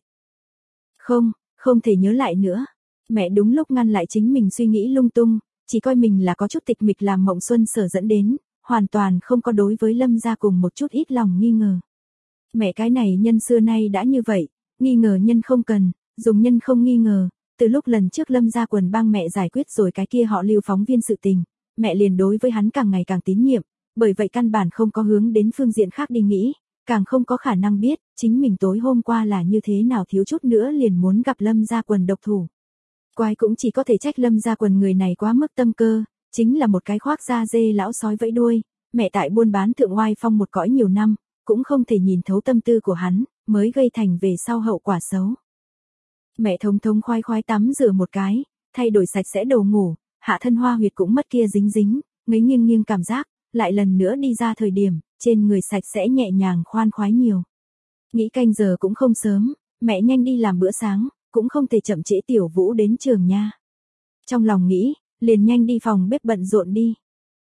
Không thể nhớ lại nữa. Mẹ đúng lúc ngăn lại chính mình suy nghĩ lung tung, chỉ coi mình là có chút tịch mịch làm mộng xuân sở dẫn đến, hoàn toàn không có đối với Lâm gia cùng một chút ít lòng nghi ngờ. Mẹ cái này nhân xưa nay đã như vậy, nghi ngờ nhân không cần, dùng nhân không nghi ngờ, từ lúc lần trước Lâm Gia Quần bang mẹ giải quyết rồi cái kia họ Lưu phóng viên sự tình, mẹ liền đối với hắn càng ngày càng tín nhiệm, bởi vậy căn bản không có hướng đến phương diện khác đi nghĩ, càng không có khả năng biết, chính mình tối hôm qua là như thế nào thiếu chút nữa liền muốn gặp Lâm Gia Quần độc thủ. Quái cũng chỉ có thể trách Lâm Gia Quần người này quá mức tâm cơ, chính là một cái khoác da dê lão sói vẫy đuôi, mẹ tại buôn bán thượng oai phong một cõi nhiều năm, cũng không thể nhìn thấu tâm tư của hắn, mới gây thành về sau hậu quả xấu. Mẹ thống khoái tắm rửa một cái, thay đổi sạch sẽ đồ ngủ, hạ thân hoa huyệt cũng mất kia dính, ngấy nghiêng cảm giác, lại lần nữa đi ra thời điểm, trên người sạch sẽ nhẹ nhàng khoan khoái nhiều. Nghĩ canh giờ cũng không sớm, mẹ nhanh đi làm bữa sáng, cũng không thể chậm trễ Tiểu Vũ đến trường nha. Trong lòng nghĩ, liền nhanh đi phòng bếp bận rộn đi.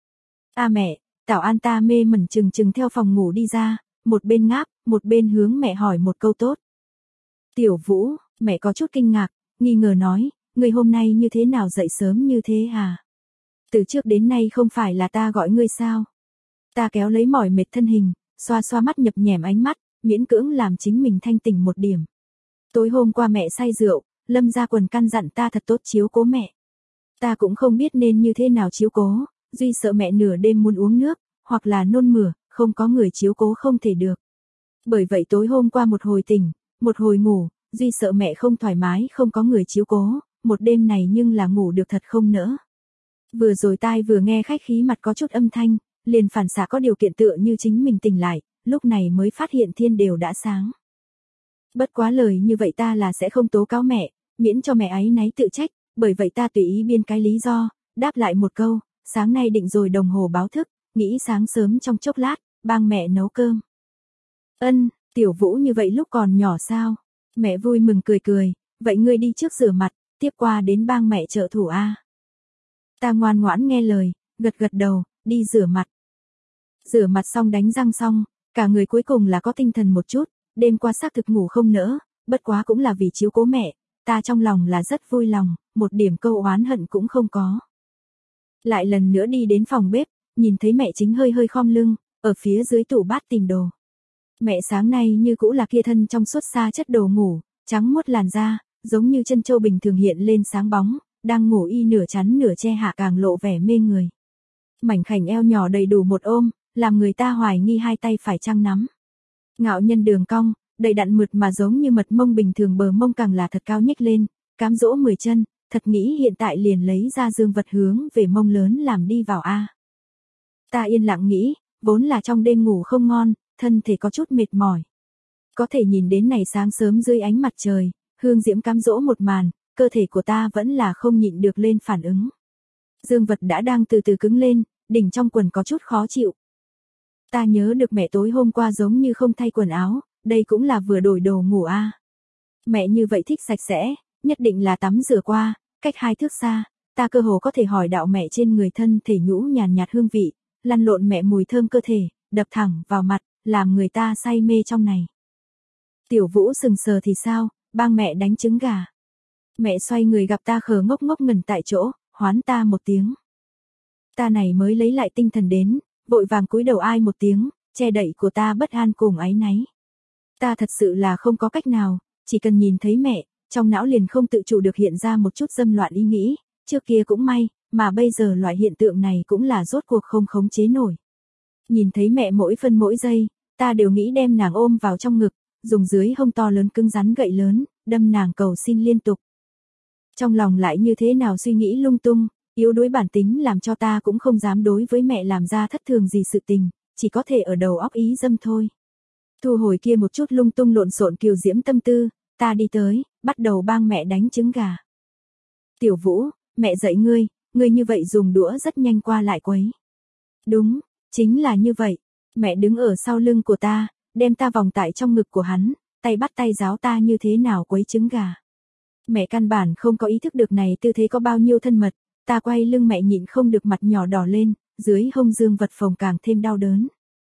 A mẹ, Tảo An ta mê mẩn chừng chừng theo phòng ngủ đi ra, một bên ngáp, một bên hướng mẹ hỏi một câu tốt. Tiểu Vũ, mẹ có chút kinh ngạc, nghi ngờ nói, ngươi hôm nay như thế nào dậy sớm như thế hả? Từ trước đến nay không phải là ta gọi ngươi sao? Ta kéo lấy mỏi mệt thân hình, xoa xoa mắt nhập nhèm ánh mắt, miễn cưỡng làm chính mình thanh tỉnh một điểm. Tối hôm qua mẹ say rượu, Lâm Gia Quần căn dặn ta thật tốt chiếu cố mẹ. Ta cũng không biết nên như thế nào chiếu cố, duy sợ mẹ nửa đêm muốn uống nước, hoặc là nôn mửa, không có người chiếu cố không thể được. Bởi vậy tối hôm qua một hồi tỉnh, một hồi ngủ, duy sợ mẹ không thoải mái không có người chiếu cố, một đêm này nhưng là ngủ được thật không nỡ. Vừa rồi tai vừa nghe khách khí mặt có chút âm thanh, liền phản xạ có điều kiện tựa như chính mình tỉnh lại, lúc này mới phát hiện thiên đều đã sáng. Bất quá lời như vậy ta là sẽ không tố cáo mẹ, miễn cho mẹ áy náy tự trách, bởi vậy ta tùy ý biên cái lý do, đáp lại một câu, sáng nay định rồi đồng hồ báo thức, nghĩ sáng sớm trong chốc lát, bang mẹ nấu cơm. Ân, Tiểu Vũ như vậy lúc còn nhỏ sao? Mẹ vui mừng cười cười, vậy ngươi đi trước rửa mặt, tiếp qua đến bang mẹ trợ thủ a. Ta ngoan ngoãn nghe lời, gật gật đầu, đi rửa mặt. Rửa mặt xong đánh răng xong, cả người cuối cùng là có tinh thần một chút, đêm qua xác thực ngủ không nỡ, bất quá cũng là vì chiếu cố mẹ, ta trong lòng là rất vui lòng, một điểm câu oán hận cũng không có. Lại lần nữa đi đến phòng bếp, nhìn thấy mẹ chính hơi hơi khom lưng, ở phía dưới tủ bát tìm đồ. Mẹ sáng nay như cũ là kia thân trong suốt xa chất đồ ngủ, trắng muốt làn da, giống như chân châu bình thường hiện lên sáng bóng, đang ngủ y nửa chắn nửa che hạ càng lộ vẻ mê người. Mảnh khảnh eo nhỏ đầy đủ một ôm, làm người ta hoài nghi hai tay phải chăng nắm. Ngạo nhân đường cong, đầy đặn mượt mà giống như mật mông bình thường, bờ mông càng là thật cao nhếch lên, cám dỗ 10 chân, thật nghĩ hiện tại liền lấy ra dương vật hướng về mông lớn làm đi vào a. Ta yên lặng nghĩ, vốn là trong đêm ngủ không ngon, thân thể có chút mệt mỏi. Có thể nhìn đến này sáng sớm dưới ánh mặt trời, hương diễm cám dỗ một màn, cơ thể của ta vẫn là không nhịn được lên phản ứng. Dương vật đã đang từ từ cứng lên, đỉnh trong quần có chút khó chịu. Ta nhớ được mẹ tối hôm qua giống như không thay quần áo, đây cũng là vừa đổi đồ ngủ a. Mẹ như vậy thích sạch sẽ, nhất định là tắm rửa qua, cách 2 thước xa, ta cơ hồ có thể hỏi đạo mẹ trên người thân thể nhũ nhàn nhạt hương vị, lăn lộn mẹ mùi thơm cơ thể, đập thẳng vào mặt, làm người ta say mê trong này. Tiểu Vũ sừng sờ thì sao, bang mẹ đánh trứng gà. Mẹ xoay người gặp ta khờ ngốc ngốc ngẩn tại chỗ, hoán ta một tiếng. Ta này mới lấy lại tinh thần đến, vội vàng cúi đầu ai một tiếng, che đậy của ta bất an cùng áy náy. Ta thật sự là không có cách nào, chỉ cần nhìn thấy mẹ, trong não liền không tự chủ được hiện ra một chút dâm loạn ý nghĩ, trước kia cũng may, mà bây giờ loại hiện tượng này cũng là rốt cuộc không khống chế nổi. Nhìn thấy mẹ mỗi phân mỗi giây, ta đều nghĩ đem nàng ôm vào trong ngực, dùng dưới hông to lớn cứng rắn gậy lớn, đâm nàng cầu xin liên tục. Trong lòng lại như thế nào suy nghĩ lung tung, yếu đuối bản tính làm cho ta cũng không dám đối với mẹ làm ra thất thường gì sự tình, chỉ có thể ở đầu óc ý dâm thôi. Thu hồi kia một chút lung tung lộn xộn kiều diễm tâm tư, ta đi tới, bắt đầu bang mẹ đánh trứng gà. Tiểu Vũ, mẹ dạy ngươi như vậy dùng đũa rất nhanh qua lại quấy. Đúng, chính là như vậy. Mẹ đứng ở sau lưng của ta, đem ta vòng tại trong ngực của hắn, tay bắt tay giáo ta như thế nào quấy trứng gà. Mẹ căn bản không có ý thức được này tư thế có bao nhiêu thân mật, ta quay lưng mẹ nhịn không được mặt nhỏ đỏ lên, dưới hông dương vật phồng càng thêm đau đớn.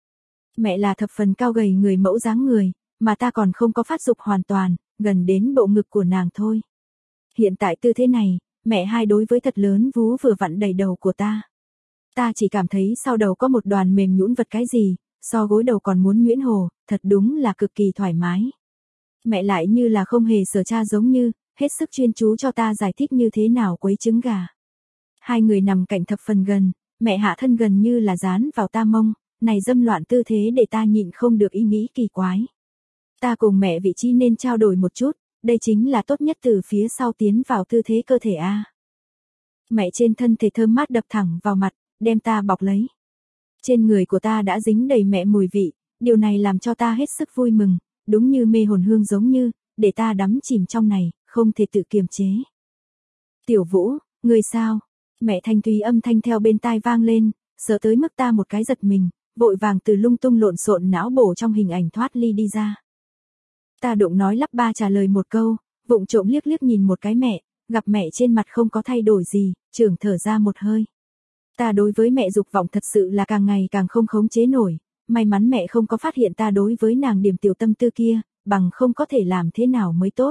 Mẹ là thập phần cao gầy người mẫu dáng người, mà ta còn không có phát dục hoàn toàn, gần đến bộ ngực của nàng thôi. Hiện tại tư thế này, mẹ hai đối với thật lớn vú vừa vặn đầy đầu của ta. Ta chỉ cảm thấy sau đầu có một đoàn mềm nhũn vật cái gì, so gối đầu còn muốn nhuyễn hồ, thật đúng là cực kỳ thoải mái. Mẹ lại như là không hề sở tra giống như, hết sức chuyên chú cho ta giải thích như thế nào quấy trứng gà. Hai người nằm cạnh thập phần gần, mẹ hạ thân gần như là dán vào ta mông, này dâm loạn tư thế để ta nhịn không được ý nghĩ kỳ quái. Ta cùng mẹ vị trí nên trao đổi một chút, đây chính là tốt nhất từ phía sau tiến vào tư thế cơ thể a. Mẹ trên thân thể thơm mát đập thẳng vào mặt, đem ta bọc lấy. Trên người của ta đã dính đầy mẹ mùi vị, điều này làm cho ta hết sức vui mừng, đúng như mê hồn hương giống như, để ta đắm chìm trong này, không thể tự kiềm chế. Tiểu Vũ, ngươi sao? Mẹ thanh thúy âm thanh theo bên tai vang lên, sợ tới mức ta một cái giật mình, vội vàng từ lung tung lộn xộn não bổ trong hình ảnh thoát ly đi ra. Ta đụng nói lắp ba trả lời một câu, vụng trộm liếc liếc nhìn một cái mẹ, gặp mẹ trên mặt không có thay đổi gì, Trưởng thở ra một hơi. Ta đối với mẹ dục vọng thật sự là càng ngày càng không khống chế nổi, may mắn mẹ không có phát hiện ta đối với nàng điểm tiểu tâm tư kia, bằng không có thể làm thế nào mới tốt.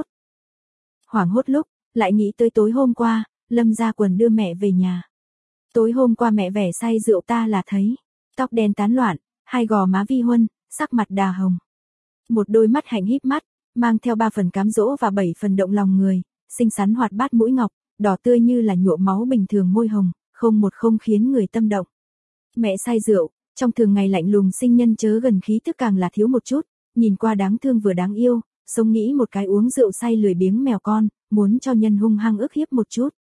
Hoảng hốt lúc, lại nghĩ tới tối hôm qua, Lâm Gia Quần đưa mẹ về nhà. Tối hôm qua mẹ vẻ say rượu ta là thấy, tóc đen tán loạn, hai gò má vi huân, sắc mặt đà hồng. Một đôi mắt hạnh híp mắt, mang theo 3 phần cám dỗ và 7 phần động lòng người, xinh xắn hoạt bát mũi ngọc, đỏ tươi như là nhuộm máu bình thường môi hồng, không khiến người tâm động. Mẹ say rượu, trong thường ngày lạnh lùng sinh nhân chớ gần khí tức càng là thiếu một chút, nhìn qua đáng thương vừa đáng yêu, sống nghĩ một cái uống rượu say lười biếng mèo con, muốn cho nhân hung hăng ức hiếp một chút.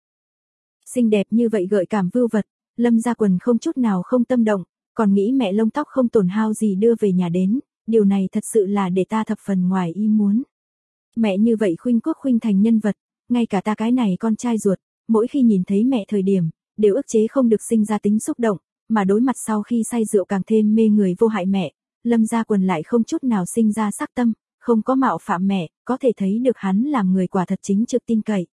Xinh đẹp như vậy gợi cảm vưu vật, Lâm Gia Quần không chút nào không tâm động, còn nghĩ mẹ lông tóc không tổn hao gì đưa về nhà đến, điều này thật sự là để ta thập phần ngoài ý muốn. Mẹ như vậy khuynh quốc khuynh thành nhân vật, ngay cả ta cái này con trai ruột, mỗi khi nhìn thấy mẹ thời điểm, đều ức chế không được sinh ra tính xúc động, mà đối mặt sau khi say rượu càng thêm mê người vô hại mẹ, Lâm Gia Quần lại không chút nào sinh ra sắc tâm, không có mạo phạm mẹ, có thể thấy được hắn làm người quả thật chính trực tin cậy.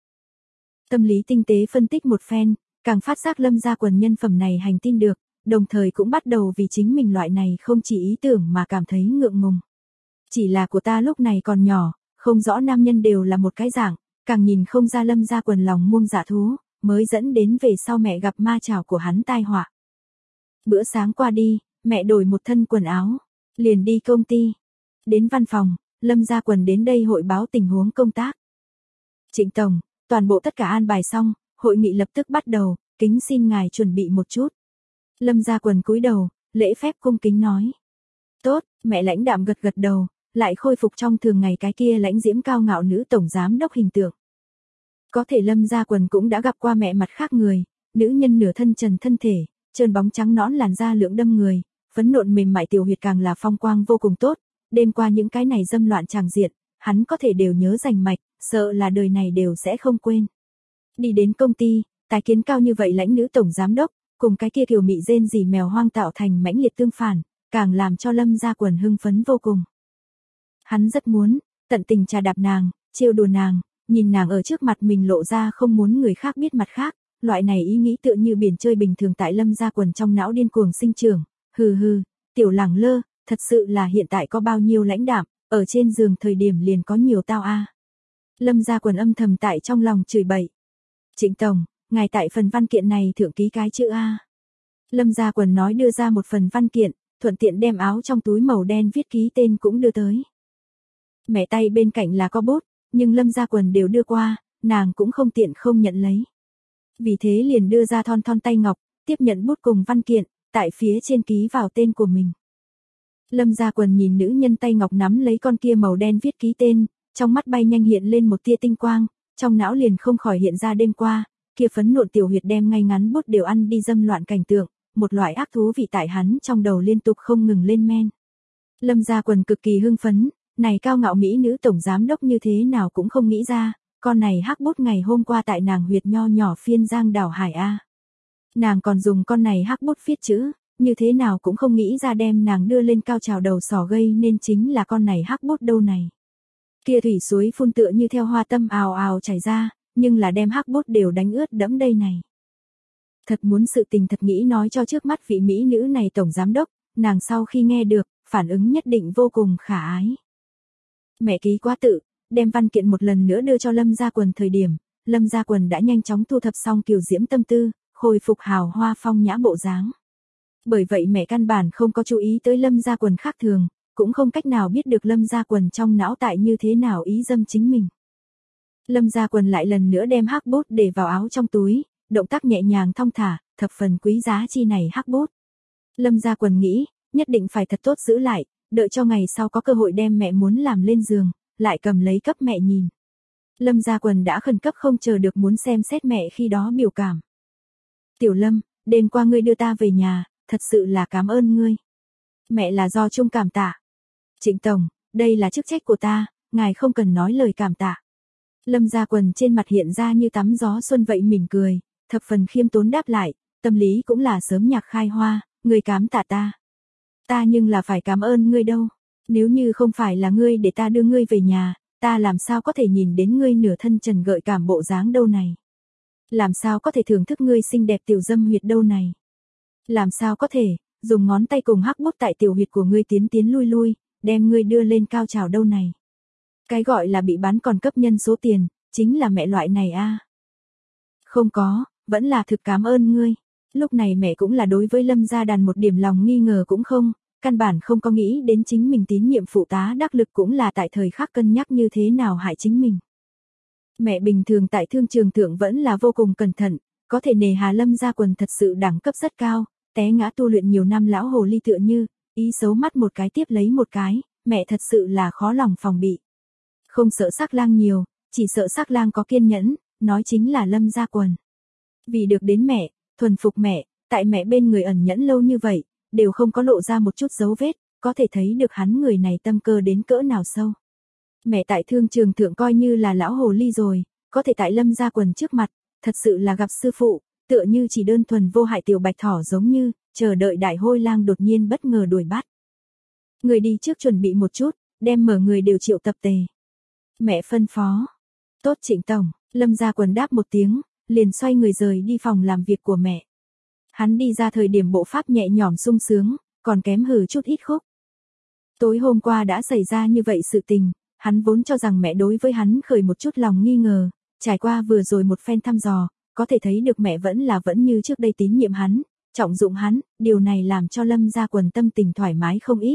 Tâm lý tinh tế phân tích một phen, càng phát giác Lâm Gia Quần nhân phẩm này hành tin được, đồng thời cũng bắt đầu vì chính mình loại này không chỉ ý tưởng mà cảm thấy ngượng ngùng. Chỉ là của ta lúc này còn nhỏ, không rõ nam nhân đều là một cái dạng, càng nhìn không ra Lâm Gia Quần lòng muông dạ thú, mới dẫn đến về sau mẹ gặp ma chảo của hắn tai họa. Bữa sáng qua đi, mẹ đổi một thân quần áo, liền đi công ty. Đến văn phòng, Lâm Gia Quần đến đây hội báo tình huống công tác. Trịnh Tổng, toàn bộ tất cả an bài xong, hội nghị lập tức bắt đầu, kính xin ngài chuẩn bị một chút. Lâm Gia Quần cúi đầu, lễ phép cung kính nói. Tốt, mẹ lãnh đạm gật gật đầu, lại khôi phục trong thường ngày cái kia lãnh diễm cao ngạo nữ tổng giám đốc hình tượng. Có thể Lâm Gia Quần cũng đã gặp qua mẹ mặt khác người, nữ nhân nửa thân trần thân thể, trơn bóng trắng nõn làn da lưỡng đâm người, phấn nộn mềm mại tiểu huyệt càng là phong quang vô cùng tốt, đêm qua những cái này dâm loạn tràng diện, hắn có thể đều nhớ rành mạch, sợ là đời này đều sẽ không quên. Đi đến công ty, tái kiến cao như vậy lãnh nữ tổng giám đốc, cùng cái kia kiều mị rên rỉ mèo hoang tạo thành mãnh liệt tương phản, càng làm cho Lâm Gia Quần hưng phấn vô cùng. Hắn rất muốn, tận tình trà đạp nàng, trêu đùa nàng, nhìn nàng ở trước mặt mình lộ ra không muốn người khác biết mặt khác, loại này ý nghĩ tựa như biển chơi bình thường tại Lâm Gia Quần trong não điên cuồng sinh trưởng, hừ hừ, tiểu lẳng lơ, thật sự là hiện tại có bao nhiêu lãnh đạm, ở trên giường thời điểm liền có nhiều tao a. Lâm Gia Quần âm thầm tại trong lòng chửi bậy. Trịnh Tổng, ngài tại phần văn kiện này thượng ký cái chữ A. Lâm Gia Quần nói đưa ra một phần văn kiện, thuận tiện đem áo trong túi màu đen viết ký tên cũng đưa tới. Mẹ tay bên cạnh là có bút, nhưng Lâm Gia Quần đều đưa qua, nàng cũng không tiện không nhận lấy. Vì thế liền đưa ra thon thon tay ngọc, tiếp nhận bút cùng văn kiện, tại phía trên ký vào tên của mình. Lâm Gia Quần nhìn nữ nhân tay ngọc nắm lấy con kia màu đen viết ký tên, trong mắt bay nhanh hiện lên một tia tinh quang, trong não liền không khỏi hiện ra đêm qua, kia phấn nộn tiểu huyệt đem ngay ngắn bút đều ăn đi dâm loạn cảnh tượng, một loại ác thú vị tại hắn trong đầu liên tục không ngừng lên men. Lâm Gia Quần cực kỳ hưng phấn, này cao ngạo mỹ nữ tổng giám đốc như thế nào cũng không nghĩ ra, con này hắc bút ngày hôm qua tại nàng huyệt nho nhỏ phiên giang đảo hải A. Nàng còn dùng con này hắc bút viết chữ, như thế nào cũng không nghĩ ra đem nàng đưa lên cao trào đầu sỏ gây nên chính là con này hắc bút đâu này. Kia thủy suối phun tựa như theo hoa tâm ào ào chảy ra, nhưng là đem hắc bút đều đánh ướt đẫm đây này. Thật muốn sự tình thật nghĩ nói cho trước mắt vị mỹ nữ này tổng giám đốc, nàng sau khi nghe được, phản ứng nhất định vô cùng khả ái. Mẹ ký quá tự, đem văn kiện một lần nữa đưa cho Lâm Gia Quần thời điểm, Lâm Gia Quần đã nhanh chóng thu thập xong kiều diễm tâm tư, khôi phục hào hoa phong nhã bộ dáng. Bởi vậy mẹ căn bản không có chú ý tới Lâm Gia Quần khác thường, cũng không cách nào biết được Lâm Gia Quần trong não tại như thế nào ý dâm chính mình. Lâm Gia Quần lại lần nữa đem hắc bút để vào áo trong túi, động tác nhẹ nhàng thong thả, thập phần quý giá chi này hắc bút. Lâm Gia Quần nghĩ, nhất định phải thật tốt giữ lại, đợi cho ngày sau có cơ hội đem mẹ muốn làm lên giường, lại cầm lấy cấp mẹ nhìn. Lâm Gia Quần đã khẩn cấp không chờ được muốn xem xét mẹ khi đó biểu cảm. Tiểu Lâm, đêm qua ngươi đưa ta về nhà, thật sự là cảm ơn ngươi. Mẹ là do chung cảm tạ. Trịnh Tổng, đây là chức trách của ta, ngài không cần nói lời cảm tạ. Lâm Gia Quần trên mặt hiện ra như tắm gió xuân vậy mỉm cười, thập phần khiêm tốn đáp lại, tâm lý cũng là sớm nhạc khai hoa, ngươi cám tạ ta. Ta nhưng là phải cảm ơn ngươi đâu, nếu như không phải là ngươi để ta đưa ngươi về nhà, ta làm sao có thể nhìn đến ngươi nửa thân trần gợi cảm bộ dáng đâu này. Làm sao có thể thưởng thức ngươi xinh đẹp tiểu dâm huyệt đâu này. Làm sao có thể, dùng ngón tay cùng hắc bút tại tiểu huyệt của ngươi tiến tiến lui lui, đem ngươi đưa lên cao trào đâu này. Cái gọi là bị bán còn cấp nhân số tiền, chính là mẹ loại này a. Không có, vẫn là thực cảm ơn ngươi. Lúc này mẹ cũng là đối với Lâm Gia Đàn một điểm lòng nghi ngờ cũng không, căn bản không có nghĩ đến chính mình tín nhiệm phụ tá đắc lực cũng là tại thời khắc cân nhắc như thế nào hại chính mình. Mẹ bình thường tại thương trường thượng vẫn là vô cùng cẩn thận, có thể nề hà Lâm Gia Quần thật sự đẳng cấp rất cao, té ngã tu luyện nhiều năm lão hồ ly tựa như, ý xấu mắt một cái tiếp lấy một cái, mẹ thật sự là khó lòng phòng bị. Không sợ sắc lang nhiều, chỉ sợ sắc lang có kiên nhẫn, nói chính là Lâm Gia Quần. Vì được đến mẹ, thuần phục mẹ, tại mẹ bên người ẩn nhẫn lâu như vậy, đều không có lộ ra một chút dấu vết, có thể thấy được hắn người này tâm cơ đến cỡ nào sâu. Mẹ tại thương trường thượng coi như là lão hồ ly rồi, có thể tại Lâm Gia Quần trước mặt, thật sự là gặp sư phụ, tựa như chỉ đơn thuần vô hại tiểu bạch thỏ giống như, chờ đợi đại hôi lang đột nhiên bất ngờ đuổi bắt. Người đi trước chuẩn bị một chút, đem mở người đều triệu tập tề. Mẹ phân phó. Tốt Trịnh Tổng, Lâm Gia Quần đáp một tiếng, liền xoay người rời đi phòng làm việc của mẹ. Hắn đi ra thời điểm bộ pháp nhẹ nhõm sung sướng, còn kém hừ chút ít khúc. Tối hôm qua đã xảy ra như vậy sự tình, hắn vốn cho rằng mẹ đối với hắn khởi một chút lòng nghi ngờ, trải qua vừa rồi một phen thăm dò, có thể thấy được mẹ vẫn như trước đây tín nhiệm hắn, trọng dụng hắn, điều này làm cho Lâm Gia Quần tâm tình thoải mái không ít.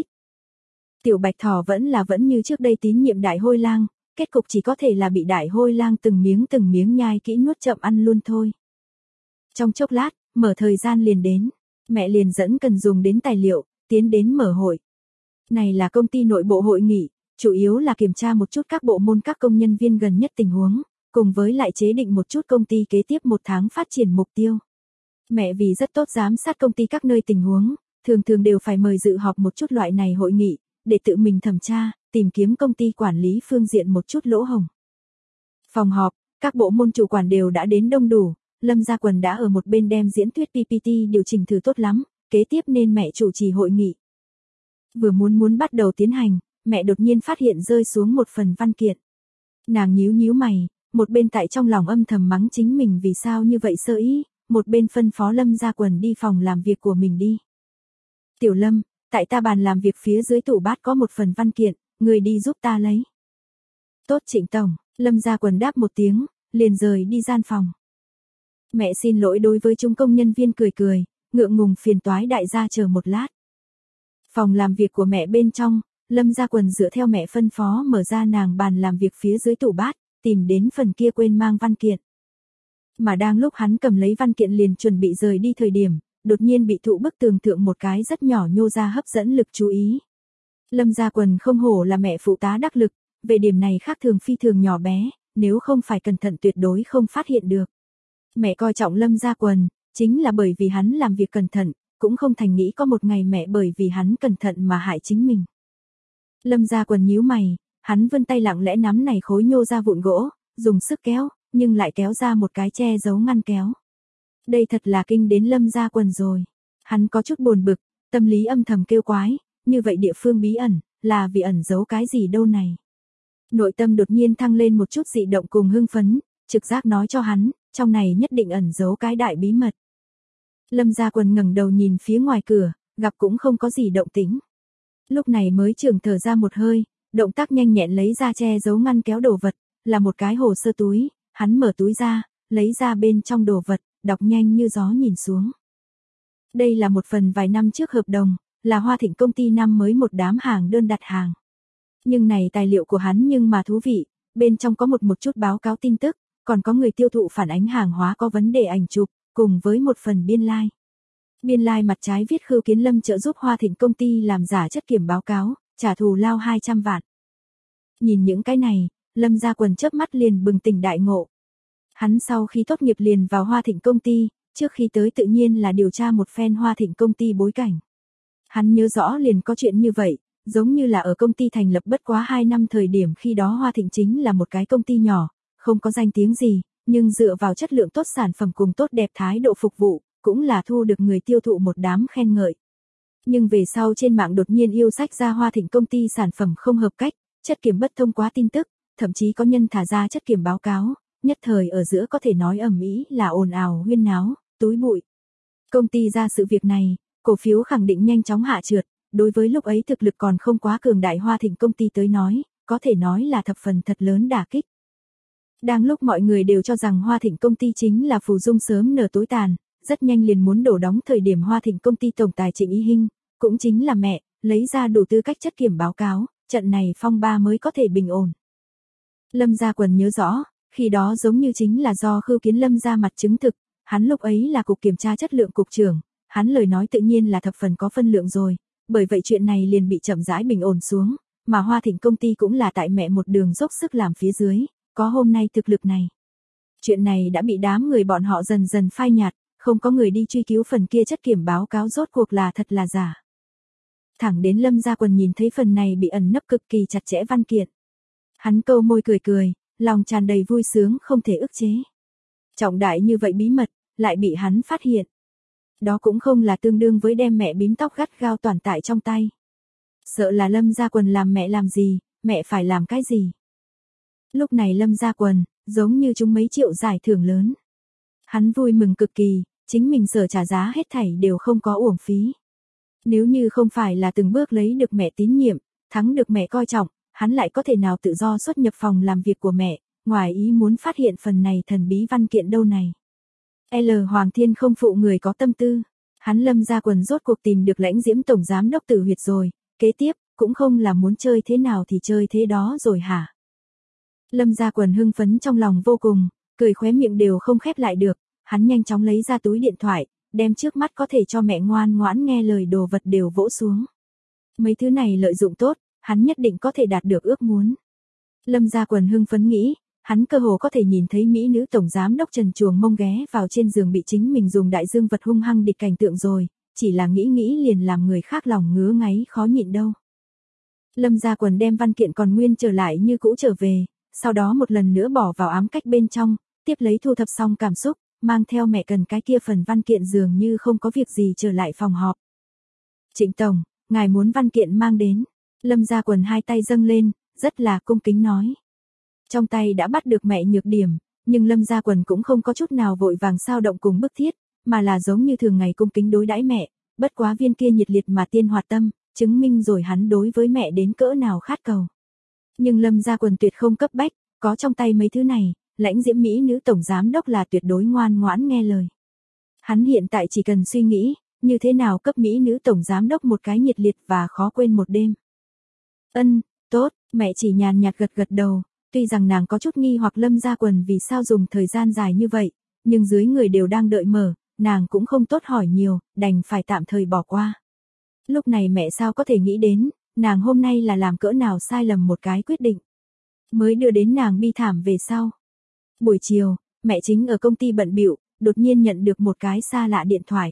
Tiểu bạch thỏ vẫn như trước đây tín nhiệm đại hôi lang, kết cục chỉ có thể là bị đại hôi lang từng miếng nhai kỹ nuốt chậm ăn luôn thôi. Trong chốc lát, mở thời gian liền đến, mẹ liền dẫn cần dùng đến tài liệu, tiến đến mở hội. Này là công ty nội bộ hội nghị, chủ yếu là kiểm tra một chút các bộ môn các công nhân viên gần nhất tình huống, cùng với lại chế định một chút công ty kế tiếp một tháng phát triển mục tiêu. Mẹ vì rất tốt giám sát công ty các nơi tình huống, thường đều phải mời dự họp một chút loại này hội nghị, để tự mình thẩm tra, tìm kiếm công ty quản lý phương diện một chút lỗ hổng. Phòng họp, các bộ môn chủ quản đều đã đến đông đủ, Lâm Gia Quần đã ở một bên đem diễn thuyết PPT điều chỉnh thử tốt lắm, kế tiếp nên mẹ chủ trì hội nghị. Vừa muốn bắt đầu tiến hành, mẹ đột nhiên phát hiện rơi xuống một phần văn kiện. Nàng nhíu mày, một bên tại trong lòng âm thầm mắng chính mình vì sao như vậy sơ ý, một bên phân phó Lâm Gia Quần đi phòng làm việc của mình đi. Tiểu Lâm, tại ta bàn làm việc phía dưới tủ bát có một phần văn kiện, người đi giúp ta lấy. Tốt Trịnh Tổng, Lâm Gia Quần đáp một tiếng, liền rời đi gian phòng. Mẹ xin lỗi đối với chúng công nhân viên cười, ngượng ngùng phiền toái đại gia chờ một lát. Phòng làm việc của mẹ bên trong, Lâm Gia Quần dựa theo mẹ phân phó mở ra nàng bàn làm việc phía dưới tủ bát, tìm đến phần kia quên mang văn kiện. Mà đang lúc hắn cầm lấy văn kiện liền chuẩn bị rời đi thời điểm, đột nhiên bị thụ bức tường thượng một cái rất nhỏ nhô ra hấp dẫn lực chú ý. Lâm Gia Quần không hổ là mẹ phụ tá đắc lực, về điểm này khác thường phi thường nhỏ bé, nếu không phải cẩn thận tuyệt đối không phát hiện được. Mẹ coi trọng Lâm Gia Quần, chính là bởi vì hắn làm việc cẩn thận, cũng không thành nghĩ có một ngày mẹ bởi vì hắn cẩn thận mà hại chính mình. Lâm Gia Quần nhíu mày, hắn vươn tay lặng lẽ nắm này khối nhô ra vụn gỗ, dùng sức kéo, nhưng lại kéo ra một cái che giấu ngăn kéo. Đây thật là kinh đến Lâm Gia Quần rồi. Hắn có chút buồn bực, tâm lý âm thầm kêu quái, như vậy địa phương bí ẩn, là vì ẩn giấu cái gì đâu này. Nội tâm đột nhiên thăng lên một chút dị động cùng hưng phấn, trực giác nói cho hắn, trong này nhất định ẩn giấu cái đại bí mật. Lâm Gia Quần ngẩng đầu nhìn phía ngoài cửa, gặp cũng không có gì động tĩnh. Lúc này mới trường thở ra một hơi, động tác nhanh nhẹn lấy ra che giấu ngăn kéo đồ vật, là một cái hồ sơ túi, hắn mở túi ra, lấy ra bên trong đồ vật, đọc nhanh như gió nhìn xuống. Đây là một phần vài năm trước hợp đồng, là Hoa Thịnh công ty năm mới một đám hàng đơn đặt hàng. Nhưng này tài liệu của hắn nhưng mà thú vị, bên trong có một chút báo cáo tin tức, còn có người tiêu thụ phản ánh hàng hóa có vấn đề ảnh chụp, cùng với một phần biên lai. Biên lai mặt trái viết Khưu Kiến Lâm trợ giúp Hoa Thịnh công ty làm giả chất kiểm báo cáo, trả thù lao 200 vạn. Nhìn những cái này, Lâm Gia Quần chớp mắt liền bừng tỉnh đại ngộ. Hắn sau khi tốt nghiệp liền vào Hoa Thịnh công ty, trước khi tới tự nhiên là điều tra một phen Hoa Thịnh công ty bối cảnh. Hắn nhớ rõ liền có chuyện như vậy, giống như là ở công ty thành lập bất quá 2 năm thời điểm khi đó Hoa Thịnh chính là một cái công ty nhỏ, không có danh tiếng gì, nhưng dựa vào chất lượng tốt sản phẩm cùng tốt đẹp thái độ phục vụ, cũng là thu được người tiêu thụ một đám khen ngợi. Nhưng về sau trên mạng đột nhiên yêu sách ra Hoa Thịnh công ty sản phẩm không hợp cách, chất kiểm bất thông quá tin tức, thậm chí có nhân thả ra chất kiểm báo cáo, nhất thời ở giữa có thể nói ầm ĩ là ồn ào huyên náo, túi bụi. Công ty ra sự việc này, cổ phiếu khẳng định nhanh chóng hạ trượt, đối với lúc ấy thực lực còn không quá cường đại Hoa Thịnh công ty tới nói, có thể nói là thập phần thật lớn đả kích. Đang lúc mọi người đều cho rằng Hoa Thịnh công ty chính là phù dung sớm nở tối tàn, rất nhanh liền muốn đổ đóng thời điểm Hoa Thịnh công ty tổng tài Trịnh Y Hinh, cũng chính là mẹ, lấy ra đủ tư cách chất kiểm báo cáo, trận này phong ba mới có thể bình ổn. Lâm Gia Quần nhớ rõ, khi đó giống như chính là do Khưu Kiến Lâm ra mặt chứng thực, hắn lúc ấy là cục kiểm tra chất lượng cục trưởng, hắn lời nói tự nhiên là thập phần có phân lượng rồi, bởi vậy chuyện này liền bị chậm rãi bình ổn xuống, mà Hoa Thịnh công ty cũng là tại mẹ một đường dốc sức làm phía dưới, có hôm nay thực lực này. Chuyện này đã bị đám người bọn họ dần dần phai nhạt, không có người đi truy cứu phần kia chất kiểm báo cáo rốt cuộc là thật là giả. Thẳng đến Lâm Gia Quần nhìn thấy phần này bị ẩn nấp cực kỳ chặt chẽ văn kiện. Hắn câu môi cười cười, lòng tràn đầy vui sướng không thể ức chế. Trọng đại như vậy bí mật, lại bị hắn phát hiện. Đó cũng không là tương đương với đem mẹ bím tóc gắt gao toàn tại trong tay. Sợ là Lâm Gia Quần làm mẹ làm gì, mẹ phải làm cái gì. Lúc này Lâm Gia Quần, giống như chúng mấy triệu giải thưởng lớn. Hắn vui mừng cực kỳ, chính mình sở trả giá hết thảy đều không có uổng phí. Nếu như không phải là từng bước lấy được mẹ tín nhiệm, thắng được mẹ coi trọng, hắn lại có thể nào tự do xuất nhập phòng làm việc của mẹ, ngoài ý muốn phát hiện phần này thần bí văn kiện đâu này. L. Hoàng Thiên không phụ người có tâm tư, hắn Lâm Gia Quần rốt cuộc tìm được Lãnh Diễm tổng giám đốc Tử Huyệt rồi, kế tiếp, cũng không là muốn chơi thế nào thì chơi thế đó rồi hả. Lâm Gia Quần hưng phấn trong lòng vô cùng, cười khóe miệng đều không khép lại được, hắn nhanh chóng lấy ra túi điện thoại, đem trước mắt có thể cho mẹ ngoan ngoãn nghe lời đồ vật đều vỗ xuống. Mấy thứ này lợi dụng tốt, hắn nhất định có thể đạt được ước muốn. Lâm Gia Quần hưng phấn nghĩ, hắn cơ hồ có thể nhìn thấy mỹ nữ tổng giám đốc Trần Chuồng Mông ghé vào trên giường bị chính mình dùng đại dương vật hung hăng địch cảnh tượng rồi, chỉ là nghĩ liền làm người khác lòng ngứa ngáy khó nhịn đâu. Lâm Gia Quần đem văn kiện còn nguyên trở lại như cũ trở về, sau đó một lần nữa bỏ vào ám cách bên trong, tiếp lấy thu thập xong cảm xúc, mang theo mẹ cần cái kia phần văn kiện dường như không có việc gì trở lại phòng họp. Trịnh Tổng, ngài muốn văn kiện mang đến. Lâm Gia Quần hai tay dâng lên, rất là cung kính nói. Trong tay đã bắt được mẹ nhược điểm, nhưng Lâm Gia Quần cũng không có chút nào vội vàng sao động cùng bức thiết, mà là giống như thường ngày cung kính đối đãi mẹ, bất quá viên kia nhiệt liệt mà tiên hoạt tâm, chứng minh rồi hắn đối với mẹ đến cỡ nào khát cầu. Nhưng Lâm Gia Quần tuyệt không cấp bách, có trong tay mấy thứ này, Lãnh Diễm mỹ nữ tổng giám đốc là tuyệt đối ngoan ngoãn nghe lời. Hắn hiện tại chỉ cần suy nghĩ, như thế nào cấp mỹ nữ tổng giám đốc một cái nhiệt liệt và khó quên một đêm. Tốt, mẹ chỉ nhàn nhạt gật gật đầu, tuy rằng nàng có chút nghi hoặc Lâm Gia Quần vì sao dùng thời gian dài như vậy, nhưng dưới người đều đang đợi mở, nàng cũng không tốt hỏi nhiều, đành phải tạm thời bỏ qua. Lúc này mẹ sao có thể nghĩ đến, nàng hôm nay là làm cỡ nào sai lầm một cái quyết định, mới đưa đến nàng bi thảm về sau. Buổi chiều, mẹ chính ở công ty bận bịu, đột nhiên nhận được một cái xa lạ điện thoại.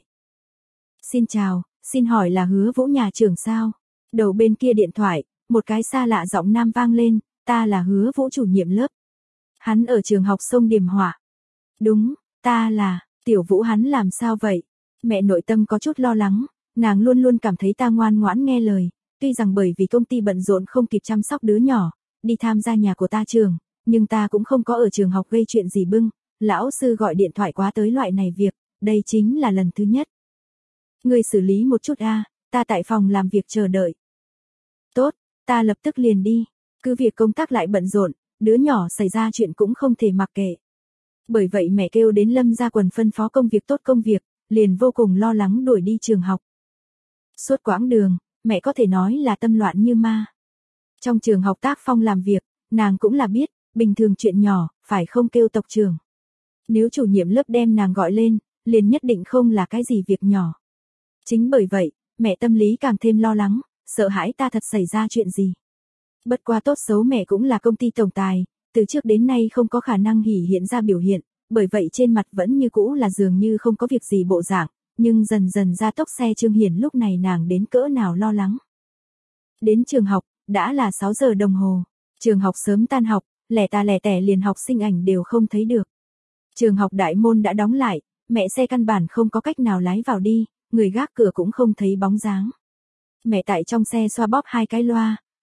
Xin chào, xin hỏi là Hứa Vũ nhà trưởng sao? Đầu bên kia điện thoại, một cái xa lạ giọng nam vang lên, ta là Hứa Vũ chủ nhiệm lớp. Hắn ở trường học sông Điềm Hỏa. Đúng, ta là, Tiểu Vũ hắn làm sao vậy? Mẹ nội tâm có chút lo lắng, nàng luôn luôn cảm thấy ta ngoan ngoãn nghe lời, tuy rằng bởi vì công ty bận rộn không kịp chăm sóc đứa nhỏ, đi tham gia nhà của ta trường, nhưng ta cũng không có ở trường học gây chuyện gì bưng, lão sư gọi điện thoại quá tới loại này việc, đây chính là lần thứ nhất. Ngươi xử lý một chút a, ta tại phòng làm việc chờ đợi. Tốt, ta lập tức liền đi, cứ việc công tác lại bận rộn, đứa nhỏ xảy ra chuyện cũng không thể mặc kệ. Bởi vậy mẹ kêu đến Lâm Gia Quần phân phó công việc, liền vô cùng lo lắng đuổi đi trường học. Suốt quãng đường, mẹ có thể nói là tâm loạn như ma. Trong trường học tác phong làm việc, nàng cũng là biết, bình thường chuyện nhỏ, phải không kêu tộc trưởng. Nếu chủ nhiệm lớp đem nàng gọi lên, liền nhất định không là cái gì việc nhỏ. Chính bởi vậy, mẹ tâm lý càng thêm lo lắng, sợ hãi ta thật xảy ra chuyện gì. Bất quá tốt xấu mẹ cũng là công ty tổng tài, từ trước đến nay không có khả năng hỉ hiện ra biểu hiện, bởi vậy trên mặt vẫn như cũ là dường như không có việc gì bộ dạng, nhưng dần dần ra tốc xe Trương Hiển lúc này nàng đến cỡ nào lo lắng. Đến trường học, đã là 6 giờ đồng hồ, trường học sớm tan học, lẻ tẻ liền học sinh ảnh đều không thấy được. Trường học đại môn đã đóng lại, mẹ xe căn bản không có cách nào lái vào đi, người gác cửa cũng không thấy bóng dáng. Mẹ tại trong xe xoa bóp hai cái loa,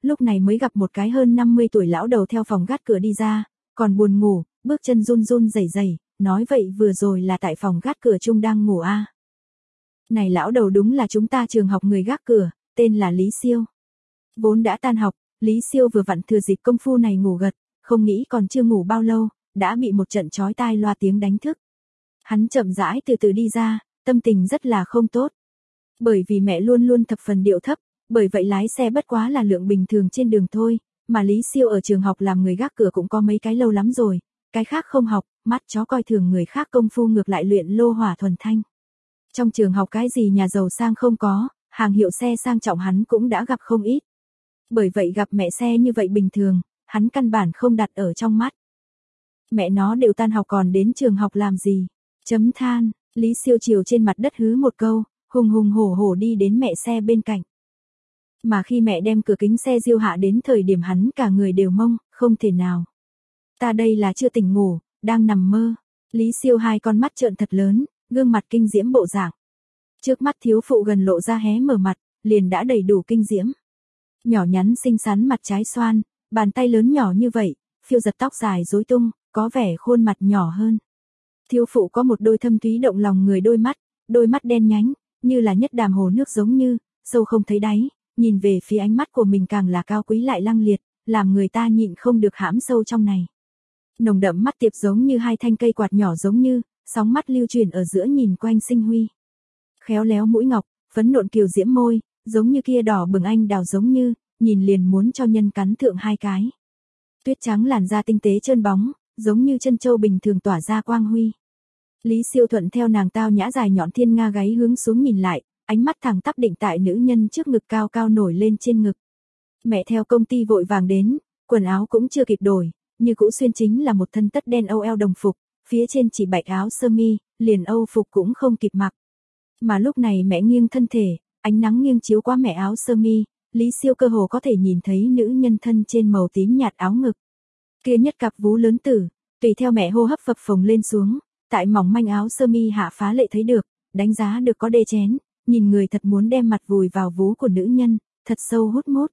lúc này mới gặp một cái hơn 50 tuổi lão đầu theo phòng gác cửa đi ra, còn buồn ngủ, bước chân run run rẩy rẩy, nói vậy vừa rồi là tại phòng gác cửa chung đang ngủ à. Này lão đầu đúng là chúng ta trường học người gác cửa, tên là Lý Siêu. Vốn đã tan học, Lý Siêu vừa vặn thừa dịp công phu này ngủ gật, không nghĩ còn chưa ngủ bao lâu, đã bị một trận chói tai loa tiếng đánh thức. Hắn chậm rãi từ từ đi ra, tâm tình rất là không tốt. Bởi vì mẹ luôn luôn thập phần điệu thấp, bởi vậy lái xe bất quá là lượng bình thường trên đường thôi, mà Lý Siêu ở trường học làm người gác cửa cũng có mấy cái lâu lắm rồi, cái khác không học, mắt chó coi thường người khác công phu ngược lại luyện lô hỏa thuần thanh. Trong trường học cái gì nhà giàu sang không có, hàng hiệu xe sang trọng hắn cũng đã gặp không ít. Bởi vậy gặp mẹ xe như vậy bình thường, hắn căn bản không đặt ở trong mắt. Mẹ nó đều tan học còn đến trường học làm gì? Chấm than, Lý Siêu chiều trên mặt đất hứ một câu, hùng hùng hổ hổ đi đến mẹ xe bên cạnh. Mà khi mẹ đem cửa kính xe diêu hạ đến thời điểm hắn cả người đều mông, không thể nào. Ta đây là chưa tỉnh ngủ, đang nằm mơ. Lý Siêu hai con mắt trợn thật lớn, gương mặt kinh diễm bộ dạng. Trước mắt thiếu phụ gần lộ ra hé mở mặt, liền đã đầy đủ kinh diễm. Nhỏ nhắn xinh xắn mặt trái xoan, bàn tay lớn nhỏ như vậy, phiêu giật tóc dài rối tung, có vẻ khuôn mặt nhỏ hơn. Thiếu phụ có một đôi thâm thúy động lòng người đôi mắt đen nhánh, như là nhất đàm hồ nước giống như, sâu không thấy đáy, nhìn về phía ánh mắt của mình càng là cao quý lại lăng liệt, làm người ta nhịn không được hãm sâu trong này. Nồng đậm mắt tiệp giống như hai thanh cây quạt nhỏ giống như, sóng mắt lưu truyền ở giữa nhìn quanh sinh huy. Khéo léo mũi ngọc, phấn nộn kiều diễm môi, giống như kia đỏ bừng anh đào giống như, nhìn liền muốn cho nhân cắn thượng hai cái. Tuyết trắng làn da tinh tế trơn bóng, giống như chân châu bình thường tỏa ra quang huy. Lý Siêu thuận theo nàng tao nhã dài nhọn thiên nga gáy hướng xuống nhìn lại, ánh mắt thẳng tắp định tại nữ nhân trước ngực cao cao nổi lên trên ngực. Mẹ theo công ty vội vàng đến, quần áo cũng chưa kịp đổi, như cũ xuyên chính là một thân tất đen âu eo đồng phục, phía trên chỉ bạch áo sơ mi, liền âu phục cũng không kịp mặc. Mà lúc này mẹ nghiêng thân thể, ánh nắng nghiêng chiếu qua mẹ áo sơ mi, Lý Siêu cơ hồ có thể nhìn thấy nữ nhân thân trên màu tím nhạt áo ngực. Kia nhất cặp vú lớn tử, tùy theo mẹ hô hấp phập phồng lên xuống, tại mỏng manh áo sơ mi hạ phá lệ thấy được, đánh giá được có đê chén, nhìn người thật muốn đem mặt vùi vào vú của nữ nhân, thật sâu hút mút.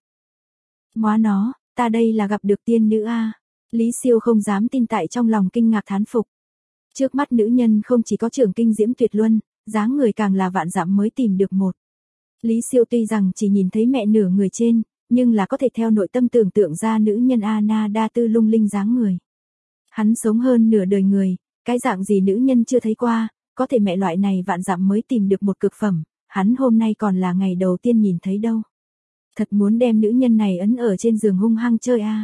Móa nó, ta đây là gặp được tiên nữ a. Lý Siêu không dám tin tại trong lòng kinh ngạc thán phục. Trước mắt nữ nhân không chỉ có trường kinh diễm tuyệt luân, dáng người càng là vạn dặm mới tìm được một. Lý Siêu tuy rằng chỉ nhìn thấy mẹ nửa người trên, nhưng là có thể theo nội tâm tưởng tượng ra nữ nhân Anna đa tư lung linh dáng người. Hắn sống hơn nửa đời người, cái dạng gì nữ nhân chưa thấy qua, có thể mẹ loại này vạn dặm mới tìm được một cực phẩm, hắn hôm nay còn là ngày đầu tiên nhìn thấy đâu. Thật muốn đem nữ nhân này ấn ở trên giường hung hăng chơi a.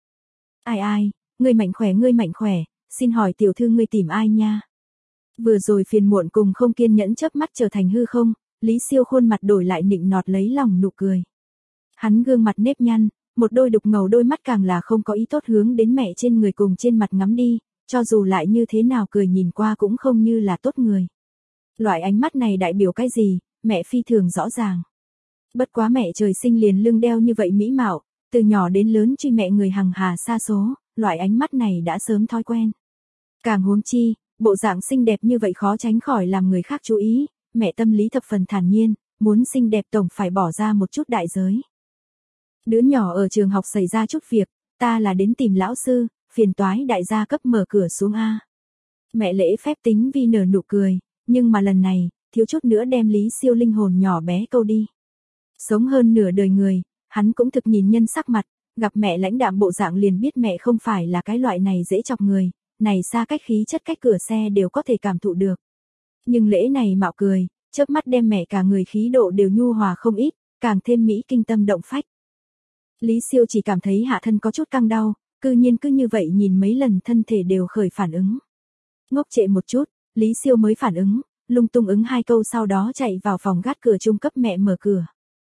Ai, ngươi mạnh khỏe, xin hỏi tiểu thư ngươi tìm ai nha? Vừa rồi phiền muộn cùng không kiên nhẫn chớp mắt trở thành hư không, Lý Siêu khuôn mặt đổi lại nịnh nọt lấy lòng nụ cười. Hắn gương mặt nếp nhăn, một đôi đục ngầu đôi mắt càng là không có ý tốt hướng đến mẹ trên người cùng trên mặt ngắm đi, cho dù lại như thế nào cười nhìn qua cũng không như là tốt người. Loại ánh mắt này đại biểu cái gì, mẹ phi thường rõ ràng. Bất quá mẹ trời sinh liền lưng đeo như vậy mỹ mạo, từ nhỏ đến lớn truy mẹ người hằng hà xa số, loại ánh mắt này đã sớm thói quen. Càng huống chi, bộ dạng xinh đẹp như vậy khó tránh khỏi làm người khác chú ý, mẹ tâm lý thập phần thản nhiên, muốn xinh đẹp tổng phải bỏ ra một chút đại giới. Đứa nhỏ ở trường học xảy ra chút việc, ta là đến tìm lão sư, phiền toái đại gia cấp mở cửa xuống a. Mẹ lễ phép tính vi nở nụ cười, nhưng mà lần này, thiếu chút nữa đem Lý Siêu linh hồn nhỏ bé câu đi. Sống hơn nửa đời người, hắn cũng thực nhìn nhân sắc mặt, gặp mẹ lãnh đạm bộ dạng liền biết mẹ không phải là cái loại này dễ chọc người, này xa cách khí chất cách cửa xe đều có thể cảm thụ được. Nhưng lễ này mạo cười, chớp mắt đem mẹ cả người khí độ đều nhu hòa không ít, càng thêm mỹ kinh tâm động phách. Lý Siêu chỉ cảm thấy hạ thân có chút căng đau, cư nhiên cứ như vậy nhìn mấy lần thân thể đều khởi phản ứng. Ngốc trệ một chút, Lý Siêu mới phản ứng, lung tung ứng hai câu sau đó chạy vào phòng gác cửa trung cấp mẹ mở cửa.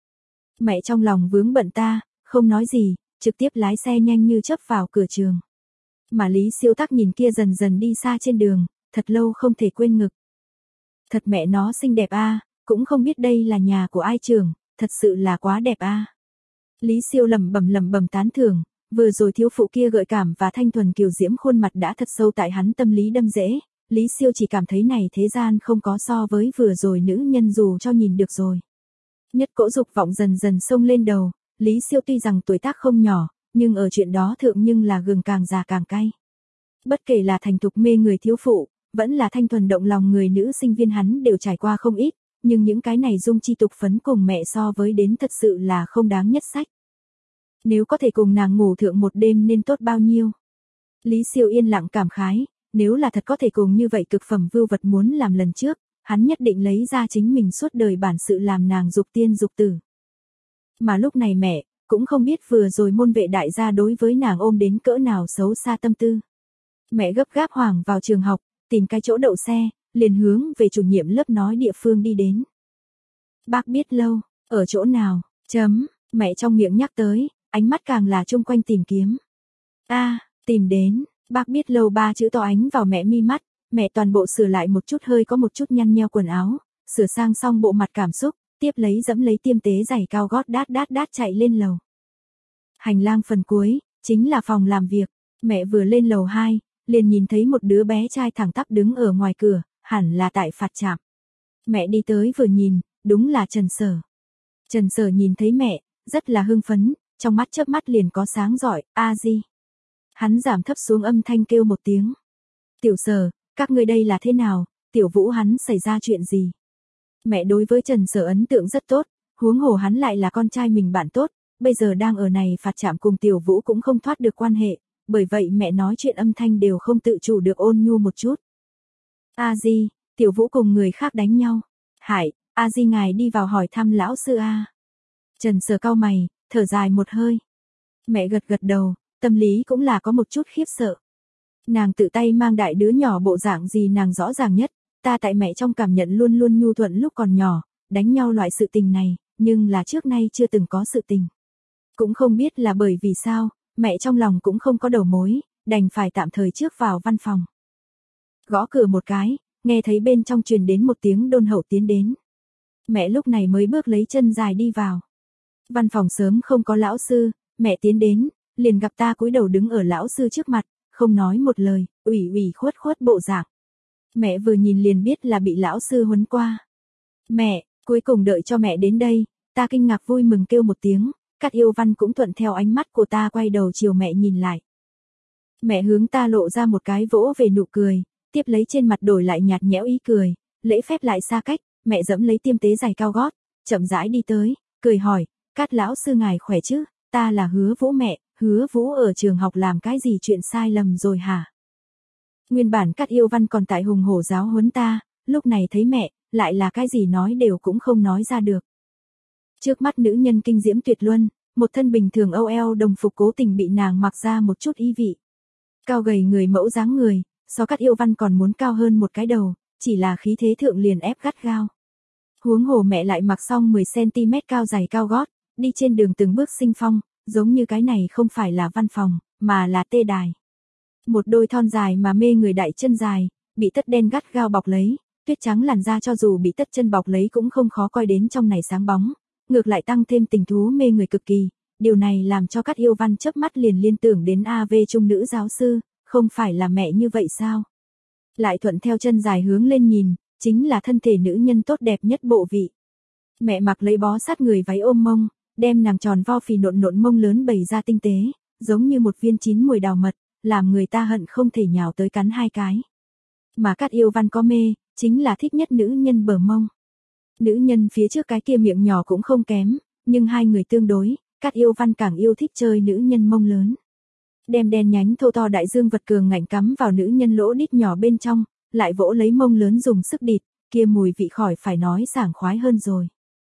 Mẹ trong lòng vướng bận ta, không nói gì, trực tiếp lái xe nhanh như chớp vào cửa trường. Mà Lý Siêu tắc nhìn kia dần dần đi xa trên đường, thật lâu không thể quên ngực. Thật mẹ nó xinh đẹp a, cũng không biết đây là nhà của ai trường, thật sự là quá đẹp a. Lý Siêu lẩm bẩm tán thưởng, vừa rồi thiếu phụ kia gợi cảm và thanh thuần kiều diễm khuôn mặt đã thật sâu tại hắn tâm lý đâm rễ, Lý Siêu chỉ cảm thấy này thế gian không có so với vừa rồi nữ nhân dù cho nhìn được rồi. Nhất cỗ dục vọng dần dần xông lên đầu, Lý Siêu tuy rằng tuổi tác không nhỏ, nhưng ở chuyện đó thượng nhưng là gừng càng già càng cay. Bất kể là thành thục mê người thiếu phụ, vẫn là thanh thuần động lòng người nữ sinh viên hắn đều trải qua không ít, nhưng những cái này dung chi tục phấn cùng mẹ so với đến thật sự là không đáng nhất sách. Nếu có thể cùng nàng ngủ thượng một đêm nên tốt bao nhiêu. Lý Siêu yên lặng cảm khái, nếu là thật có thể cùng như vậy cực phẩm vưu vật muốn làm lần trước, hắn nhất định lấy ra chính mình suốt đời bản sự làm nàng dục tiên dục tử. Mà lúc này mẹ, cũng không biết vừa rồi môn vệ đại gia đối với nàng ôm đến cỡ nào xấu xa tâm tư. Mẹ gấp gáp hoảng vào trường học, tìm cái chỗ đậu xe, liền hướng về chủ nhiệm lớp nói địa phương đi đến. Bác biết lâu, ở chỗ nào, mẹ trong miệng nhắc tới, ánh mắt càng là chung quanh tìm kiếm. Tìm đến, bác biết lâu 3 chữ to ánh vào mẹ mi mắt, mẹ toàn bộ sửa lại một chút hơi có một chút nhăn nheo quần áo, sửa sang xong bộ mặt cảm xúc, tiếp lấy dẫm lấy tiêm tế giày cao gót đát chạy lên lầu. Hành lang phần cuối, chính là phòng làm việc, mẹ vừa lên lầu 2, liền nhìn thấy một đứa bé trai thẳng tắp đứng ở ngoài cửa, hẳn là tại phạt trạm. Mẹ đi tới vừa nhìn, đúng là Trần Sở. Trần Sở nhìn thấy mẹ, rất là hưng phấn, trong mắt chớp mắt liền có sáng rọi, Di. Hắn giảm thấp xuống âm thanh kêu một tiếng. Tiểu Sở, các ngươi đây là thế nào, Tiểu Vũ hắn xảy ra chuyện gì? Mẹ đối với Trần Sở ấn tượng rất tốt, huống hồ hắn lại là con trai mình bạn tốt, bây giờ đang ở này phạt trạm cùng Tiểu Vũ cũng không thoát được quan hệ, bởi vậy mẹ nói chuyện âm thanh đều không tự chủ được ôn nhu một chút. Di, Tiểu Vũ cùng người khác đánh nhau. Hải, Di ngài đi vào hỏi thăm lão sư a. Trần Sở cau mày, thở dài một hơi. Mẹ gật gật đầu, tâm lý cũng là có một chút khiếp sợ. Nàng tự tay mang đại đứa nhỏ bộ dạng gì nàng rõ ràng nhất, ta tại mẹ trong cảm nhận luôn luôn nhu thuận lúc còn nhỏ, đánh nhau loại sự tình này, nhưng là trước nay chưa từng có sự tình. Cũng không biết là bởi vì sao, mẹ trong lòng cũng không có đầu mối, đành phải tạm thời trước vào văn phòng. Gõ cửa một cái, nghe thấy bên trong truyền đến một tiếng đôn hậu tiến đến. Mẹ lúc này mới bước lấy chân dài đi vào. Văn phòng sớm không có lão sư, mẹ tiến đến, liền gặp ta cúi đầu đứng ở lão sư trước mặt, không nói một lời, ủy khuất bộ dạng. Mẹ vừa nhìn liền biết là bị lão sư huấn qua. Mẹ, cuối cùng đợi cho mẹ đến đây, ta kinh ngạc vui mừng kêu một tiếng, Cát Yêu Văn cũng thuận theo ánh mắt của ta quay đầu chiều mẹ nhìn lại. Mẹ hướng ta lộ ra một cái vỗ về nụ cười, tiếp lấy trên mặt đổi lại nhạt nhẽo ý cười, lễ phép lại xa cách, mẹ dẫm lấy tiêm tế giày cao gót, chậm rãi đi tới, cười hỏi, Cát lão sư ngài khỏe chứ, ta là Hứa Vũ mẹ, Hứa Vũ ở trường học làm cái gì chuyện sai lầm rồi hả? Nguyên bản Cát Yêu Văn còn tại hùng hổ giáo huấn ta, lúc này thấy mẹ, lại là cái gì nói đều cũng không nói ra được. Trước mắt nữ nhân kinh diễm tuyệt luân, một thân bình thường OL đồng phục cố tình bị nàng mặc ra một chút ý vị. Cao gầy người mẫu dáng người, so Cát Yêu Văn còn muốn cao hơn một cái đầu, chỉ là khí thế thượng liền ép gắt gao. Huống hồ mẹ lại mặc xong 10cm cao giày cao gót, đi trên đường từng bước sinh phong, giống như cái này không phải là văn phòng, mà là tê đài. Một đôi thon dài mà mê người đại chân dài, bị tất đen gắt gao bọc lấy, tuyết trắng làn da cho dù bị tất chân bọc lấy cũng không khó coi đến trong này sáng bóng, ngược lại tăng thêm tình thú mê người cực kỳ, điều này làm cho Cát Yêu Văn chớp mắt liền liên tưởng đến AV trung nữ giáo sư, không phải là mẹ như vậy sao? Lại thuận theo chân dài hướng lên nhìn, chính là thân thể nữ nhân tốt đẹp nhất bộ vị. Mẹ mặc lấy bó sát người váy ôm mông, đem nàng tròn vo phì nộn mông lớn bày ra tinh tế, giống như một viên chín mùi đào mật, làm người ta hận không thể nhào tới cắn hai cái. Mà Cát Yêu Văn có mê, chính là thích nhất nữ nhân bờ mông. Nữ nhân phía trước cái kia miệng nhỏ cũng không kém, nhưng hai người tương đối, Cát Yêu Văn càng yêu thích chơi nữ nhân mông lớn. Đem đen nhánh thô to đại dương vật cường ngạnh cắm vào nữ nhân lỗ đít nhỏ bên trong, lại vỗ lấy mông lớn dùng sức địt, kia mùi vị khỏi phải nói sảng khoái hơn rồi.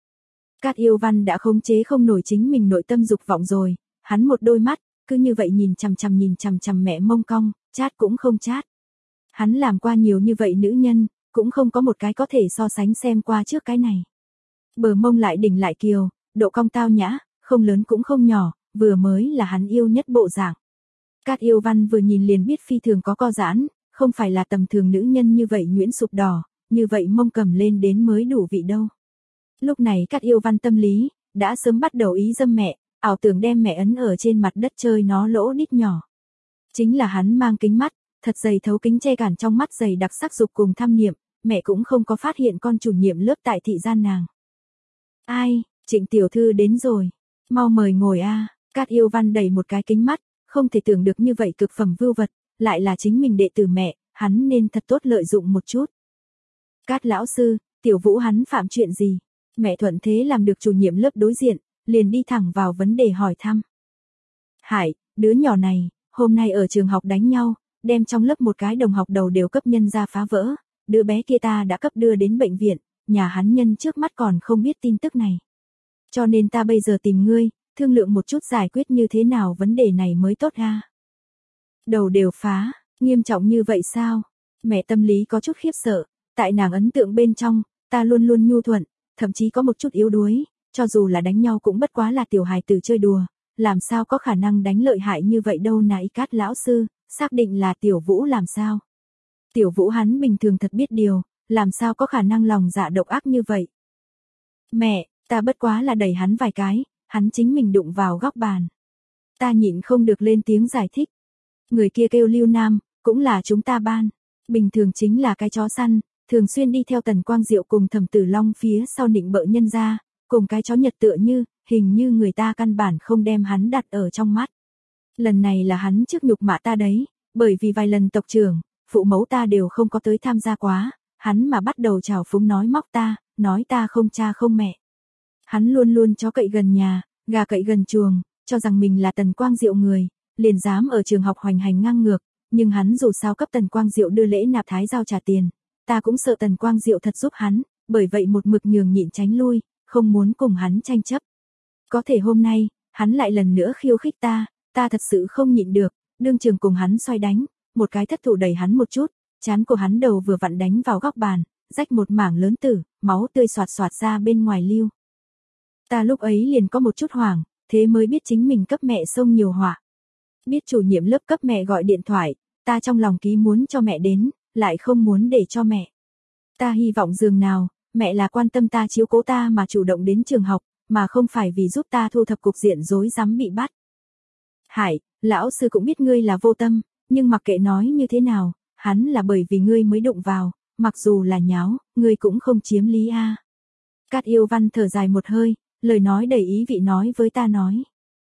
Cát Yêu Văn đã khống chế không nổi chính mình nội tâm dục vọng rồi, hắn một đôi mắt, cứ như vậy nhìn chằm chằm mẹ mông cong, chát cũng không chát. Hắn làm qua nhiều như vậy nữ nhân, cũng không có một cái có thể so sánh xem qua trước cái này. Bờ mông lại đỉnh lại kiều, độ cong tao nhã, không lớn cũng không nhỏ, vừa mới là hắn yêu nhất bộ dạng. Cát Yêu Văn vừa nhìn liền biết phi thường có co giãn, không phải là tầm thường nữ nhân như vậy nhuyễn sụp đỏ, như vậy mông cầm lên đến mới đủ vị đâu. Lúc này Cát Yêu Văn tâm lý, đã sớm bắt đầu ý dâm mẹ, ảo tưởng đem mẹ ấn ở trên mặt đất chơi nó lỗ đít nhỏ. Chính là hắn mang kính mắt, thật dày thấu kính che cản trong mắt dày đặc sắc dục cùng tham niệm, mẹ cũng không có phát hiện con chủ nhiệm lớp tại thị gian nàng. Ai, Trịnh tiểu thư đến rồi. Mau mời ngồi a. Cát Yêu Văn đẩy một cái kính mắt, không thể tưởng được như vậy cực phẩm vưu vật, lại là chính mình đệ tử mẹ, hắn nên thật tốt lợi dụng một chút. Cát lão sư, Tiểu Vũ hắn phạm chuyện gì? Mẹ thuận thế làm được chủ nhiệm lớp đối diện, liền đi thẳng vào vấn đề hỏi thăm. Hải, đứa nhỏ này, hôm nay ở trường học đánh nhau, đem trong lớp một cái đồng học đầu đều cấp nhân ra phá vỡ, đứa bé kia ta đã cấp đưa đến bệnh viện, nhà hắn nhân trước mắt còn không biết tin tức này. Cho nên ta bây giờ tìm ngươi, thương lượng một chút giải quyết như thế nào vấn đề này mới tốt ha. Đầu đều phá, nghiêm trọng như vậy sao? Mẹ tâm lý có chút khiếp sợ, tại nàng ấn tượng bên trong, ta luôn luôn nhu thuận, thậm chí có một chút yếu đuối, cho dù là đánh nhau cũng bất quá là tiểu hài tử chơi đùa, làm sao có khả năng đánh lợi hại như vậy đâu nãy. Cát lão sư, xác định là Tiểu Vũ làm sao? Tiểu Vũ hắn bình thường thật biết điều, làm sao có khả năng lòng dạ độc ác như vậy? Mẹ, ta bất quá là đẩy hắn vài cái, hắn chính mình đụng vào góc bàn. Ta nhịn không được lên tiếng giải thích. Người kia kêu Lưu Nam, cũng là chúng ta ban. Bình thường chính là cái chó săn, thường xuyên đi theo Tần Quang Diệu cùng Thẩm Tử Long phía sau nịnh bợ nhân gia, cùng cái chó Nhật tựa như, hình như người ta căn bản không đem hắn đặt ở trong mắt. Lần này là hắn trước nhục mạ ta đấy, bởi vì vài lần tộc trưởng, phụ mẫu ta đều không có tới tham gia quá, hắn mà bắt đầu trào phúng nói móc ta, nói ta không cha không mẹ. Hắn luôn luôn chó cậy gần nhà, gà cậy gần chuồng, cho rằng mình là Tần Quang Diệu người, liền dám ở trường học hoành hành ngang ngược, nhưng hắn dù sao cấp Tần Quang Diệu đưa lễ nạp thái giao trả tiền, ta cũng sợ Tần Quang Diệu thật giúp hắn, bởi vậy một mực nhường nhịn tránh lui, không muốn cùng hắn tranh chấp. Có thể hôm nay, hắn lại lần nữa khiêu khích ta thật sự không nhịn được, đương trường cùng hắn xoay đánh, một cái thất thủ đẩy hắn một chút, trán của hắn đầu vừa vặn đánh vào góc bàn, rách một mảng lớn tử, máu tươi xoạt xoạt ra bên ngoài lưu. Ta lúc ấy liền có một chút hoảng, thế mới biết chính mình cấp mẹ xông nhiều họa. Biết chủ nhiệm lớp cấp mẹ gọi điện thoại, ta trong lòng ký muốn cho mẹ đến, lại không muốn để cho mẹ. Ta hy vọng dường nào, mẹ là quan tâm ta chiếu cố ta mà chủ động đến trường học, mà không phải vì giúp ta thu thập cục diện rối rắm bị bắt. Hải, lão sư cũng biết ngươi là vô tâm, nhưng mặc kệ nói như thế nào, hắn là bởi vì ngươi mới đụng vào, mặc dù là nháo, ngươi cũng không chiếm lý a. Cát Yêu Văn thở dài một hơi, lời nói đầy ý vị nói với ta nói.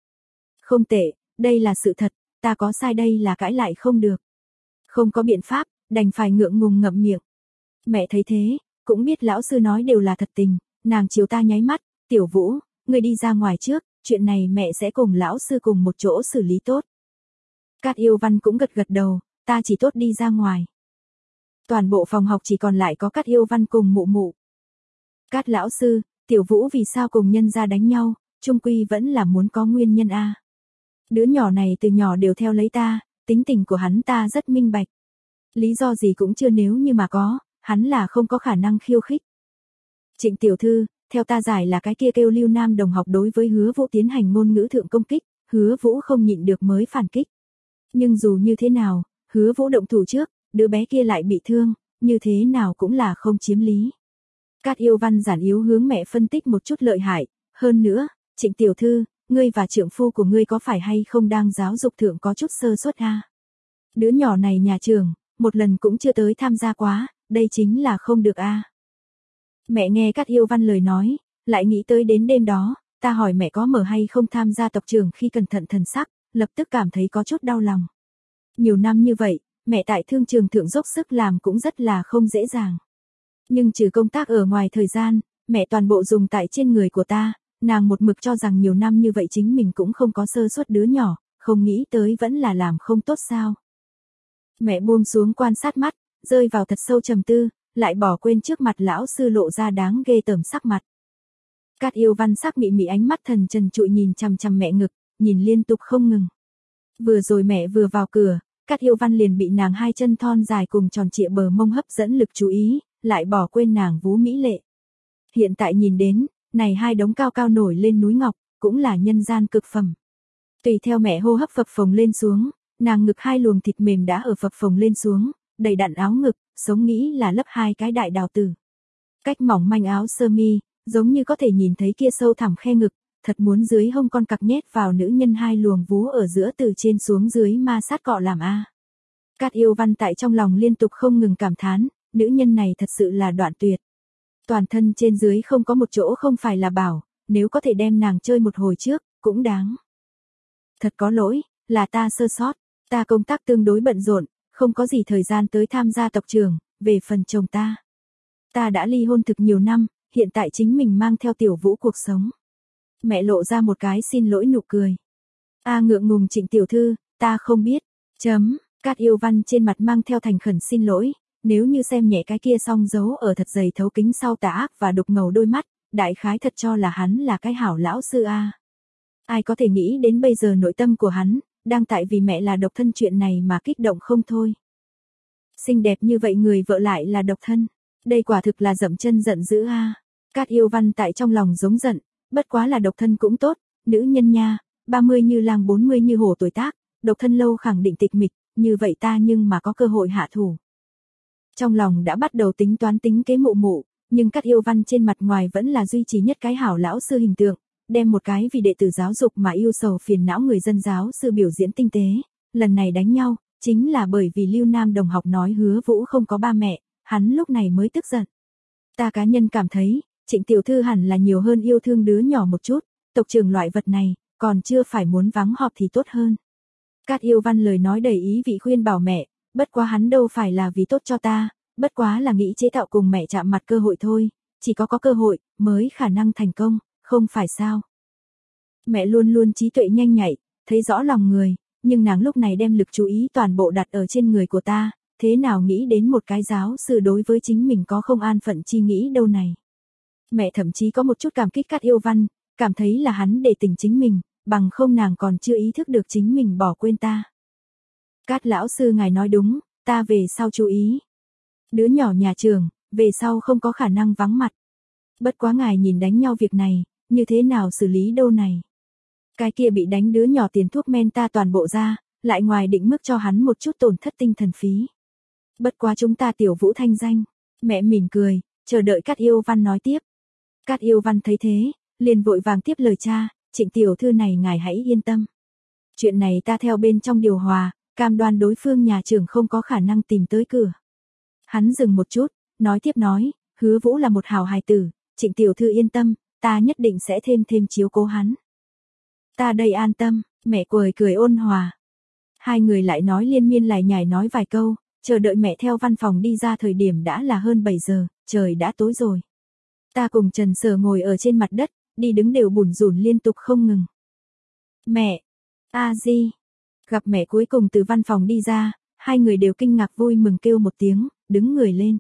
Không tệ, đây là sự thật, ta có sai đây là cãi lại không được. Không có biện pháp, đành phải ngượng ngùng ngậm miệng. Mẹ thấy thế, cũng biết lão sư nói đều là thật tình, nàng chiều ta nháy mắt, Tiểu Vũ, ngươi đi ra ngoài trước, chuyện này mẹ sẽ cùng lão sư cùng một chỗ xử lý tốt. Cát Yêu Văn cũng gật gật đầu, ta chỉ tốt đi ra ngoài. Toàn bộ phòng học chỉ còn lại có Cát Yêu Văn cùng mụ mụ. Cát lão sư, Tiểu Vũ vì sao cùng nhân gia đánh nhau, chung quy vẫn là muốn có nguyên nhân a. Đứa nhỏ này từ nhỏ đều theo lấy ta, tính tình của hắn ta rất minh bạch. Lý do gì cũng chưa nếu như mà có, hắn là không có khả năng khiêu khích. Trịnh tiểu thư, theo ta giải là cái kia kêu Lưu Nam đồng học đối với Hứa Vũ tiến hành ngôn ngữ thượng công kích, Hứa Vũ không nhịn được mới phản kích. Nhưng dù như thế nào, Hứa Vũ động thủ trước, đứa bé kia lại bị thương, như thế nào cũng là không chiếm lý. Cát Yêu Văn giản yếu hướng mẹ phân tích một chút lợi hại, hơn nữa, Trịnh tiểu thư, ngươi và trượng phu của ngươi có phải hay không đang giáo dục thượng có chút sơ suất a? Đứa nhỏ này nhà trường, một lần cũng chưa tới tham gia quá, đây chính là không được a. Mẹ nghe Cát Yêu Văn lời nói, lại nghĩ tới đến đêm đó, ta hỏi mẹ có mở hay không tham gia tộc trưởng khi cẩn thận thần sắc, lập tức cảm thấy có chút đau lòng. Nhiều năm như vậy, mẹ tại thương trường thượng dốc sức làm cũng rất là không dễ dàng. Nhưng trừ công tác ở ngoài thời gian, mẹ toàn bộ dùng tại trên người của ta, nàng một mực cho rằng nhiều năm như vậy chính mình cũng không có sơ suất đứa nhỏ, không nghĩ tới vẫn là làm không tốt sao. Mẹ buông xuống quan sát mắt, rơi vào thật sâu trầm tư, lại bỏ quên trước mặt lão sư lộ ra đáng ghê tởm sắc mặt. Cát Yêu Văn sắc mị mị ánh mắt thần trần trụi nhìn chằm chằm mẹ ngực, nhìn liên tục không ngừng. Vừa rồi mẹ vừa vào cửa, Cát Yêu Văn liền bị nàng hai chân thon dài cùng tròn trịa bờ mông hấp dẫn lực chú ý, lại bỏ quên nàng vú mỹ lệ. Hiện tại nhìn đến, này hai đống cao cao nổi lên núi ngọc, cũng là nhân gian cực phẩm. Tùy theo mẹ hô hấp phập phồng lên xuống, nàng ngực hai luồng thịt mềm đã ở phập phồng lên xuống, đầy đặn áo ngực, sống nghĩ là lấp hai cái đại đào tử. Cách mỏng manh áo sơ mi, giống như có thể nhìn thấy kia sâu thẳm khe ngực, thật muốn dưới hông con cặc nhét vào nữ nhân hai luồng vú ở giữa từ trên xuống dưới ma sát cọ làm a. Cát Yêu Văn tại trong lòng liên tục không ngừng cảm thán, nữ nhân này thật sự là đoạn tuyệt. Toàn thân trên dưới không có một chỗ không phải là bảo, nếu có thể đem nàng chơi một hồi trước, cũng đáng. Thật có lỗi, là ta sơ sót, ta công tác tương đối bận rộn, không có gì thời gian tới tham gia tộc trường, về phần chồng ta đã ly hôn thực nhiều năm, hiện tại chính mình mang theo Tiểu Vũ cuộc sống. Mẹ lộ ra một cái xin lỗi nụ cười. Ngượng ngùng Trịnh tiểu thư, ta không biết. Cát Yêu Văn trên mặt mang theo thành khẩn xin lỗi, nếu như xem nhẹ cái kia song giấu ở thật dày thấu kính sau tà ác và đục ngầu đôi mắt, đại khái thật cho là hắn là cái hảo lão sư a. Ai có thể nghĩ đến bây giờ nội tâm của hắn, đang tại vì mẹ là độc thân chuyện này mà kích động không thôi. Xinh đẹp như vậy người vợ lại là độc thân, đây quả thực là dậm chân giận dữ a. Cát Yêu Văn tại trong lòng giống giận, bất quá là độc thân cũng tốt, nữ nhân nha, 30 như lang 40 như hổ tuổi tác, độc thân lâu khẳng định tịch mịch, như vậy ta nhưng mà có cơ hội hạ thủ. Trong lòng đã bắt đầu tính toán tính kế mụ mụ, nhưng Cát Yêu Văn trên mặt ngoài vẫn là duy trì nhất cái hảo lão sư hình tượng, đem một cái vì đệ tử giáo dục mà yêu sầu phiền não người dân giáo sư biểu diễn tinh tế. Lần này đánh nhau, chính là bởi vì Lưu Nam đồng học nói Hứa Vũ không có ba mẹ, hắn lúc này mới tức giận. Ta cá nhân cảm thấy, Trịnh tiểu thư hẳn là nhiều hơn yêu thương đứa nhỏ một chút, tộc trưởng loại vật này, còn chưa phải muốn vắng họp thì tốt hơn. Cát Yêu Văn lời nói đầy ý vị khuyên bảo mẹ, bất quá hắn đâu phải là vì tốt cho ta, bất quá là nghĩ chế tạo cùng mẹ chạm mặt cơ hội thôi, chỉ có cơ hội, mới khả năng thành công, không phải sao. Mẹ luôn luôn trí tuệ nhanh nhạy, thấy rõ lòng người, nhưng nàng lúc này đem lực chú ý toàn bộ đặt ở trên người của ta, thế nào nghĩ đến một cái giáo sư đối với chính mình có không an phận chi nghĩ đâu này. Mẹ thậm chí có một chút cảm kích Cát Yêu Văn, cảm thấy là hắn để tình chính mình, bằng không nàng còn chưa ý thức được chính mình bỏ quên ta. Cát lão sư ngài nói đúng, ta về sau chú ý. Đứa nhỏ nhà trường, về sau không có khả năng vắng mặt. Bất quá ngài nhìn đánh nhau việc này, như thế nào xử lý đâu này. Cái kia bị đánh đứa nhỏ tiền thuốc men ta toàn bộ ra, lại ngoài định mức cho hắn một chút tổn thất tinh thần phí. Bất quá chúng ta Tiểu Vũ thanh danh. Mẹ mỉm cười, chờ đợi Cát Yêu Văn nói tiếp. Cát Yêu Văn thấy thế, liền vội vàng tiếp lời cha, Trịnh tiểu thư này ngài hãy yên tâm. Chuyện này ta theo bên trong điều hòa, cam đoan đối phương nhà trường không có khả năng tìm tới cửa. Hắn dừng một chút, nói tiếp nói, Hứa Vũ là một hảo hài tử, Trịnh tiểu thư yên tâm, ta nhất định sẽ thêm chiếu cố hắn. Ta đây an tâm, mẹ cười ôn hòa. Hai người lại nói liên miên lải nhải nói vài câu, chờ đợi mẹ theo văn phòng đi ra thời điểm đã là hơn 7 giờ, trời đã tối rồi. Ta cùng Trần Sở ngồi ở trên mặt đất, đi đứng đều bủn rủn liên tục không ngừng. Mẹ! Di! Gặp mẹ cuối cùng từ văn phòng đi ra, hai người đều kinh ngạc vui mừng kêu một tiếng, đứng người lên.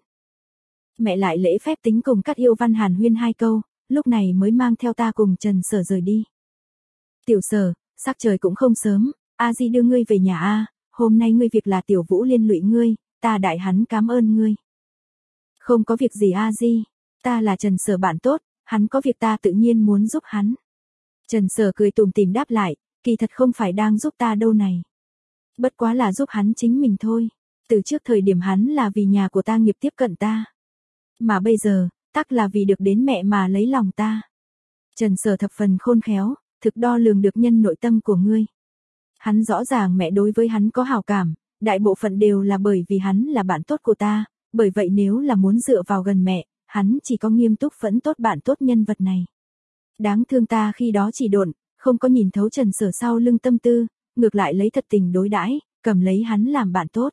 Mẹ lại lễ phép tính cùng Cát Yêu Văn hàn huyên hai câu, lúc này mới mang theo ta cùng Trần Sở rời đi. Tiểu Sở, sắc trời cũng không sớm, Di đưa ngươi về nhà a, hôm nay ngươi việc là Tiểu Vũ liên lụy ngươi, ta đại hắn cảm ơn ngươi. Không có việc gì Di, ta là Trần Sở bạn tốt, hắn có việc ta tự nhiên muốn giúp hắn. Trần Sở cười tủm tỉm đáp lại, kỳ thật không phải đang giúp ta đâu này. Bất quá là giúp hắn chính mình thôi, từ trước thời điểm hắn là vì nhà của ta nghiệp tiếp cận ta. Mà bây giờ, tắc là vì được đến mẹ mà lấy lòng ta. Trần Sở thập phần khôn khéo, thực đo lường được nhân nội tâm của ngươi. Hắn rõ ràng mẹ đối với hắn có hảo cảm, đại bộ phận đều là bởi vì hắn là bạn tốt của ta, bởi vậy nếu là muốn dựa vào gần mẹ, hắn chỉ có nghiêm túc phẫn tốt bạn tốt nhân vật này. Đáng thương ta khi đó chỉ độn, không có nhìn thấu Trần Sở sau lưng tâm tư, ngược lại lấy thật tình đối đãi, cầm lấy hắn làm bạn tốt.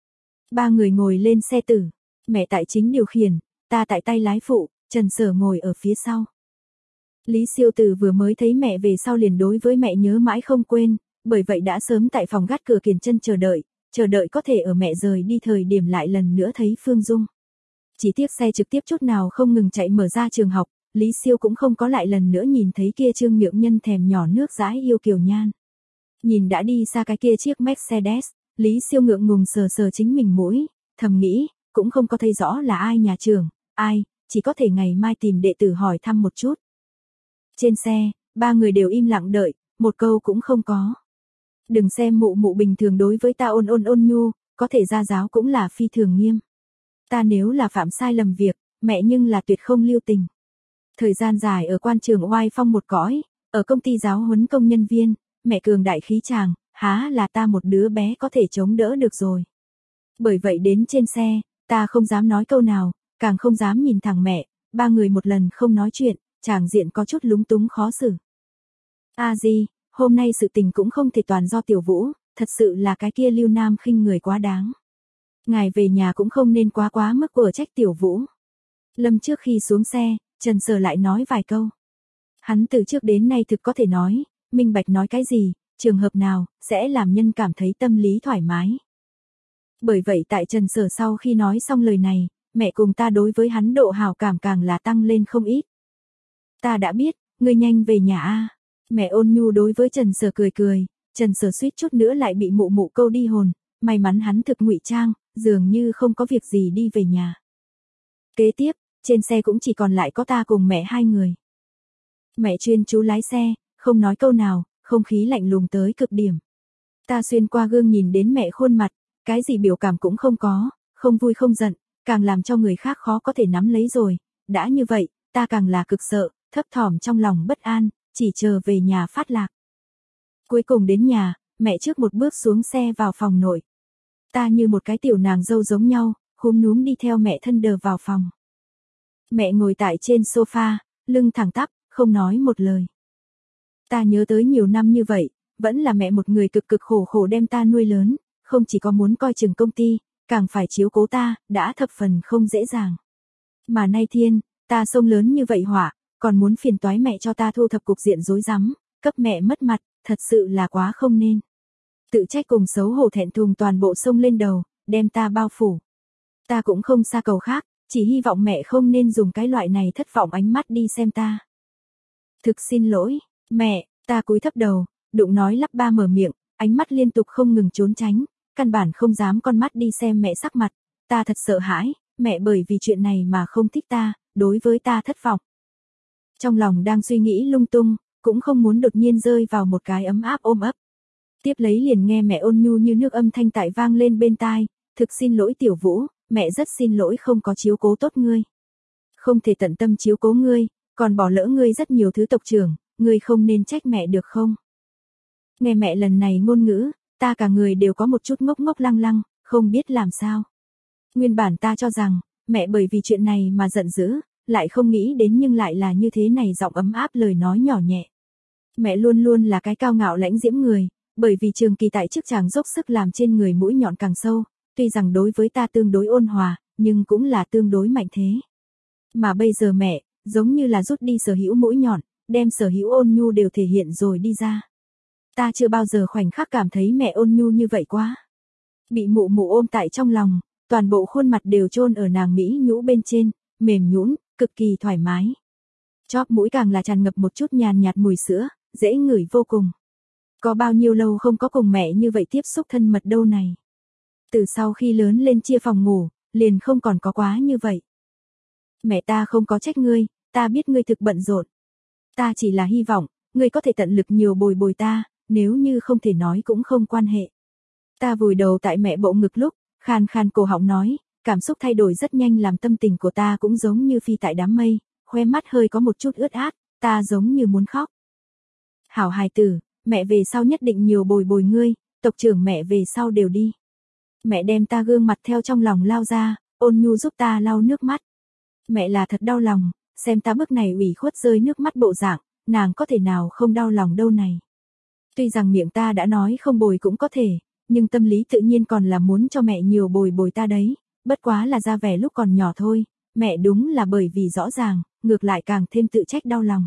Ba người ngồi lên xe tử, mẹ tại chính điều khiển, ta tại tay lái phụ, Trần Sở ngồi ở phía sau. Lý Siêu Tử vừa mới thấy mẹ về sau liền đối với mẹ nhớ mãi không quên, bởi vậy đã sớm tại phòng gác cửa kiềm chân chờ đợi có thể ở mẹ rời đi thời điểm lại lần nữa thấy Phương Dung. Chỉ tiếc xe trực tiếp chút nào không ngừng chạy mở ra trường học, Lý Siêu cũng không có lại lần nữa nhìn thấy kia Trương Nhượng Nhân thèm nhỏ nước dãi yêu kiều nhan. Nhìn đã đi xa cái kia chiếc Mercedes, Lý Siêu ngượng ngùng sờ chính mình mũi, thầm nghĩ, cũng không có thấy rõ là ai nhà trường, ai, chỉ có thể ngày mai tìm đệ tử hỏi thăm một chút. Trên xe, ba người đều im lặng đợi, một câu cũng không có. Đừng xem mụ mụ bình thường đối với ta ôn nhu, có thể ra giáo cũng là phi thường nghiêm. Ta nếu là phạm sai lầm việc, mẹ nhưng là tuyệt không lưu tình. Thời gian dài ở quan trường oai phong một cõi, ở công ty giáo huấn công nhân viên, mẹ cường đại khí tràng, há là ta một đứa bé có thể chống đỡ được rồi. Bởi vậy đến trên xe, ta không dám nói câu nào, càng không dám nhìn thẳng mẹ, ba người một lần không nói chuyện, chàng diện có chút lúng túng khó xử. A Di, hôm nay sự tình cũng không thể toàn do Tiểu Vũ, thật sự là cái kia Lưu Nam khinh người quá đáng. Ngài về nhà cũng không nên quá mức của trách Tiểu Vũ. Lâm trước khi xuống xe, Trần Sở lại nói vài câu. Hắn từ trước đến nay thực có thể nói, minh bạch nói cái gì, trường hợp nào, sẽ làm nhân cảm thấy tâm lý thoải mái. Bởi vậy tại Trần Sở sau khi nói xong lời này, mẹ cùng ta đối với hắn độ hảo cảm càng là tăng lên không ít. Ta đã biết, ngươi nhanh về nhà a. Mẹ ôn nhu đối với Trần Sở cười cười, Trần Sở suýt chút nữa lại bị mụ mụ câu đi hồn, may mắn hắn thực ngụy trang, dường như không có việc gì đi về nhà. Kế tiếp, trên xe cũng chỉ còn lại có ta cùng mẹ hai người. Mẹ chuyên chú lái xe, không nói câu nào, không khí lạnh lùng tới cực điểm. Ta xuyên qua gương nhìn đến mẹ khuôn mặt, cái gì biểu cảm cũng không có, không vui không giận, càng làm cho người khác khó có thể nắm lấy rồi. Đã như vậy, ta càng là cực sợ, thấp thỏm trong lòng bất an, chỉ chờ về nhà phát lạc. Cuối cùng đến nhà, mẹ trước một bước xuống xe vào phòng nội. Ta như một cái tiểu nàng dâu giống nhau, khúm núm đi theo mẹ thân đờ vào phòng. Mẹ ngồi tại trên sofa, lưng thẳng tắp, không nói một lời. Ta nhớ tới nhiều năm như vậy, vẫn là mẹ một người cực cực khổ khổ đem ta nuôi lớn, không chỉ có muốn coi chừng công ty, càng phải chiếu cố ta, đã thập phần không dễ dàng. Mà nay thiên, ta sông lớn như vậy họa, còn muốn phiền toái mẹ cho ta thu thập cục diện rối rắm, cấp mẹ mất mặt, thật sự là quá không nên. Tự trách cùng xấu hổ thẹn thùng toàn bộ sông lên đầu, đem ta bao phủ. Ta cũng không xa cầu khác, chỉ hy vọng mẹ không nên dùng cái loại này thất vọng ánh mắt đi xem ta. Thực xin lỗi, mẹ, ta cúi thấp đầu, đụng nói lắp ba mở miệng, ánh mắt liên tục không ngừng trốn tránh, căn bản không dám con mắt đi xem mẹ sắc mặt. Ta thật sợ hãi, mẹ bởi vì chuyện này mà không thích ta, đối với ta thất vọng. Trong lòng đang suy nghĩ lung tung, cũng không muốn đột nhiên rơi vào một cái ấm áp ôm ấp. Tiếp lấy liền nghe mẹ ôn nhu như nước âm thanh tại vang lên bên tai, thực xin lỗi Tiểu Vũ, mẹ rất xin lỗi không có chiếu cố tốt ngươi. Không thể tận tâm chiếu cố ngươi, còn bỏ lỡ ngươi rất nhiều thứ tộc trưởng, ngươi không nên trách mẹ được không? Nghe mẹ lần này ngôn ngữ, ta cả người đều có một chút ngốc ngốc lăng lăng, không biết làm sao. Nguyên bản ta cho rằng, mẹ bởi vì chuyện này mà giận dữ, lại không nghĩ đến nhưng lại là như thế này giọng ấm áp lời nói nhỏ nhẹ. Mẹ luôn luôn là cái cao ngạo lãnh diễm người, bởi vì trường kỳ tại chức chàng dốc sức làm trên người mũi nhọn càng sâu, tuy rằng đối với ta tương đối ôn hòa, nhưng cũng là tương đối mạnh thế. Mà bây giờ mẹ, giống như là rút đi sở hữu mũi nhọn, đem sở hữu ôn nhu đều thể hiện rồi đi ra. Ta chưa bao giờ khoảnh khắc cảm thấy mẹ ôn nhu như vậy quá. Bị mụ mụ ôm tại trong lòng, toàn bộ khuôn mặt đều chôn ở nàng mỹ nhũ bên trên, mềm nhũn, cực kỳ thoải mái. Chóp mũi càng là tràn ngập một chút nhàn nhạt mùi sữa, dễ ngửi vô cùng. Có bao nhiêu lâu không có cùng mẹ như vậy tiếp xúc thân mật đâu này. Từ sau khi lớn lên chia phòng ngủ, liền không còn có quá như vậy. Mẹ ta không có trách ngươi, ta biết ngươi thực bận rộn. Ta chỉ là hy vọng, ngươi có thể tận lực nhiều bồi bồi ta, nếu như không thể nói cũng không quan hệ. Ta vùi đầu tại mẹ bộ ngực lúc, khan khan cổ họng nói, cảm xúc thay đổi rất nhanh làm tâm tình của ta cũng giống như phi tại đám mây, khoe mắt hơi có một chút ướt át, ta giống như muốn khóc. Hảo hài tử, mẹ về sau nhất định nhiều bồi bồi ngươi, tộc trưởng mẹ về sau đều đi. Mẹ đem ta gương mặt theo trong lòng lao ra, ôn nhu giúp ta lau nước mắt. Mẹ là thật đau lòng, xem ta bức này ủy khuất rơi nước mắt bộ dạng, nàng có thể nào không đau lòng đâu này. Tuy rằng miệng ta đã nói không bồi cũng có thể, nhưng tâm lý tự nhiên còn là muốn cho mẹ nhiều bồi bồi ta đấy, bất quá là ra vẻ lúc còn nhỏ thôi, mẹ đúng là bởi vì rõ ràng, ngược lại càng thêm tự trách đau lòng.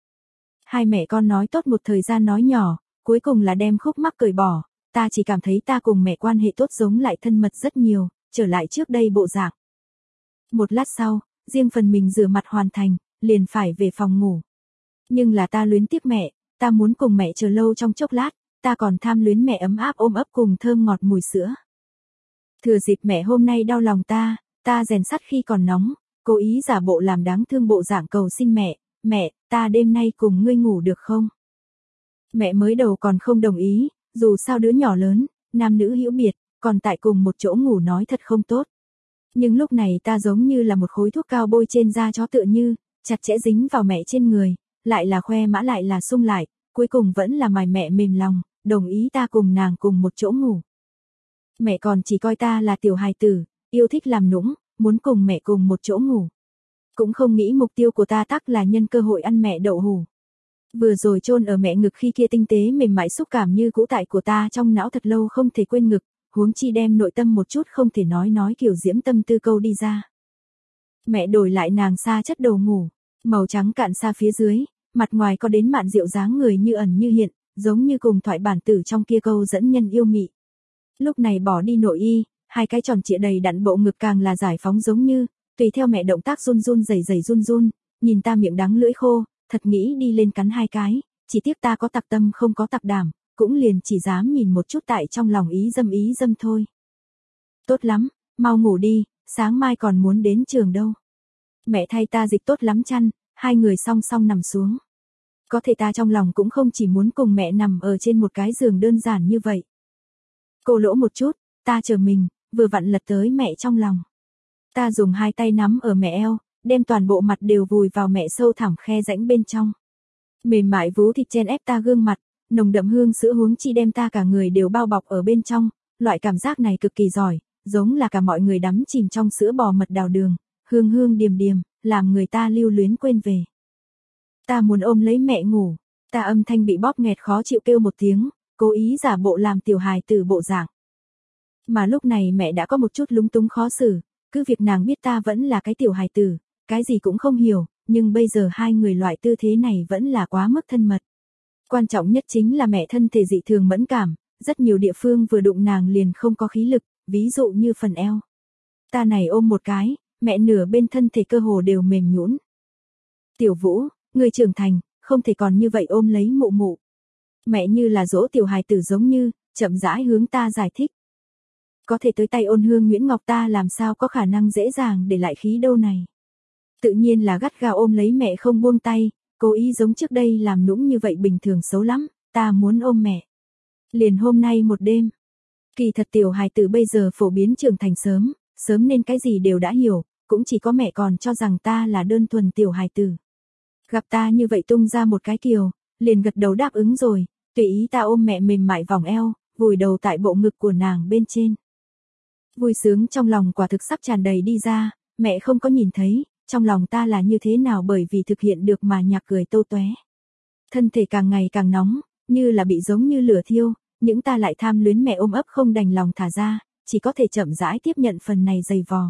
Hai mẹ con nói tốt một thời gian nói nhỏ, cuối cùng là đem khúc mắc cởi bỏ, ta chỉ cảm thấy ta cùng mẹ quan hệ tốt giống lại thân mật rất nhiều, trở lại trước đây bộ dạng. Một lát sau, riêng phần mình rửa mặt hoàn thành, liền phải về phòng ngủ. Nhưng là ta luyến tiếc mẹ, ta muốn cùng mẹ chờ lâu trong chốc lát, ta còn tham luyến mẹ ấm áp ôm ấp cùng thơm ngọt mùi sữa. Thừa dịp mẹ hôm nay đau lòng ta rèn sắt khi còn nóng, cố ý giả bộ làm đáng thương bộ dạng cầu xin mẹ, ta đêm nay cùng ngươi ngủ được không? Mẹ mới đầu còn không đồng ý, dù sao đứa nhỏ lớn, nam nữ hữu biệt, còn tại cùng một chỗ ngủ nói thật không tốt. Nhưng lúc này ta giống như là một khối thuốc cao bôi trên da chó tựa như, chặt chẽ dính vào mẹ trên người, lại là khoe mã lại là sung lại, cuối cùng vẫn là mài mẹ mềm lòng, đồng ý ta cùng nàng cùng một chỗ ngủ. Mẹ còn chỉ coi ta là tiểu hài tử, yêu thích làm nũng, muốn cùng mẹ cùng một chỗ ngủ. Cũng không nghĩ mục tiêu của ta tắc là nhân cơ hội ăn mẹ đậu hủ. Vừa rồi chôn ở mẹ ngực khi kia tinh tế mềm mại xúc cảm như cũ tại của ta trong não thật lâu không thể quên ngực, huống chi đem nội tâm một chút không thể nói kiểu diễm tâm tư câu đi ra. Mẹ đổi lại nàng sa chất đồ ngủ, màu trắng cạn sa phía dưới, mặt ngoài có đến mạn diệu dáng người như ẩn như hiện, giống như cùng thoại bản tử trong kia câu dẫn nhân yêu mị. Lúc này bỏ đi nội y, hai cái tròn trịa đầy đặn bộ ngực càng là giải phóng giống như, tùy theo mẹ động tác run run rẩy rẩy run run, nhìn ta miệng đắng lưỡi khô, thật nghĩ đi lên cắn hai cái, chỉ tiếc ta có tặc tâm không có tặc đảm, cũng liền chỉ dám nhìn một chút tại trong lòng ý dâm thôi. Tốt lắm, mau ngủ đi, sáng mai còn muốn đến trường đâu. Mẹ thay ta dịch tốt lắm chăn, hai người song song nằm xuống. Có thể ta trong lòng cũng không chỉ muốn cùng mẹ nằm ở trên một cái giường đơn giản như vậy. Cô lỗ một chút, ta chờ mình, vừa vặn lật tới mẹ trong lòng. Ta dùng hai tay nắm ở mẹ eo, đem toàn bộ mặt đều vùi vào mẹ sâu thẳm khe rãnh bên trong. Mềm mại vú thịt chen ép ta gương mặt, nồng đậm hương sữa huống chi đem ta cả người đều bao bọc ở bên trong, loại cảm giác này cực kỳ giỏi, giống là cả mọi người đắm chìm trong sữa bò mật đào đường, hương hương điềm điềm, làm người ta lưu luyến quên về. Ta muốn ôm lấy mẹ ngủ, ta âm thanh bị bóp nghẹt khó chịu kêu một tiếng, cố ý giả bộ làm tiểu hài tử bộ dạng. Mà lúc này mẹ đã có một chút lúng túng khó xử, cứ việc nàng biết ta vẫn là cái tiểu hài tử, cái gì cũng không hiểu, nhưng bây giờ hai người loại tư thế này vẫn là quá mức thân mật. Quan trọng nhất chính là mẹ thân thể dị thường mẫn cảm, rất nhiều địa phương vừa đụng nàng liền không có khí lực, ví dụ như phần eo. Ta này ôm một cái, mẹ nửa bên thân thể cơ hồ đều mềm nhũn. Tiểu Vũ, người trưởng thành, không thể còn như vậy ôm lấy mụ mụ. Mẹ như là dỗ tiểu hài tử giống như, chậm rãi hướng ta giải thích. Có thể tới tay Ôn Hương Nguyễn Ngọc ta làm sao có khả năng dễ dàng để lại khí đâu này. Tự nhiên là gắt gao ôm lấy mẹ không buông tay, cố ý giống trước đây làm nũng như vậy bình thường xấu lắm, ta muốn ôm mẹ. Liền hôm nay một đêm. Kỳ thật tiểu hài tử bây giờ phổ biến trưởng thành sớm, sớm nên cái gì đều đã hiểu, cũng chỉ có mẹ còn cho rằng ta là đơn thuần tiểu hài tử. Gặp ta như vậy tung ra một cái kiều, liền gật đầu đáp ứng rồi, tùy ý ta ôm mẹ mềm mại vòng eo, vùi đầu tại bộ ngực của nàng bên trên. Vui sướng trong lòng quả thực sắp tràn đầy đi ra, mẹ không có nhìn thấy, trong lòng ta là như thế nào bởi vì thực hiện được mà nhạc cười tô tóe. Thân thể càng ngày càng nóng, như là bị giống như lửa thiêu, những ta lại tham luyến mẹ ôm ấp không đành lòng thả ra, chỉ có thể chậm rãi tiếp nhận phần này dày vò.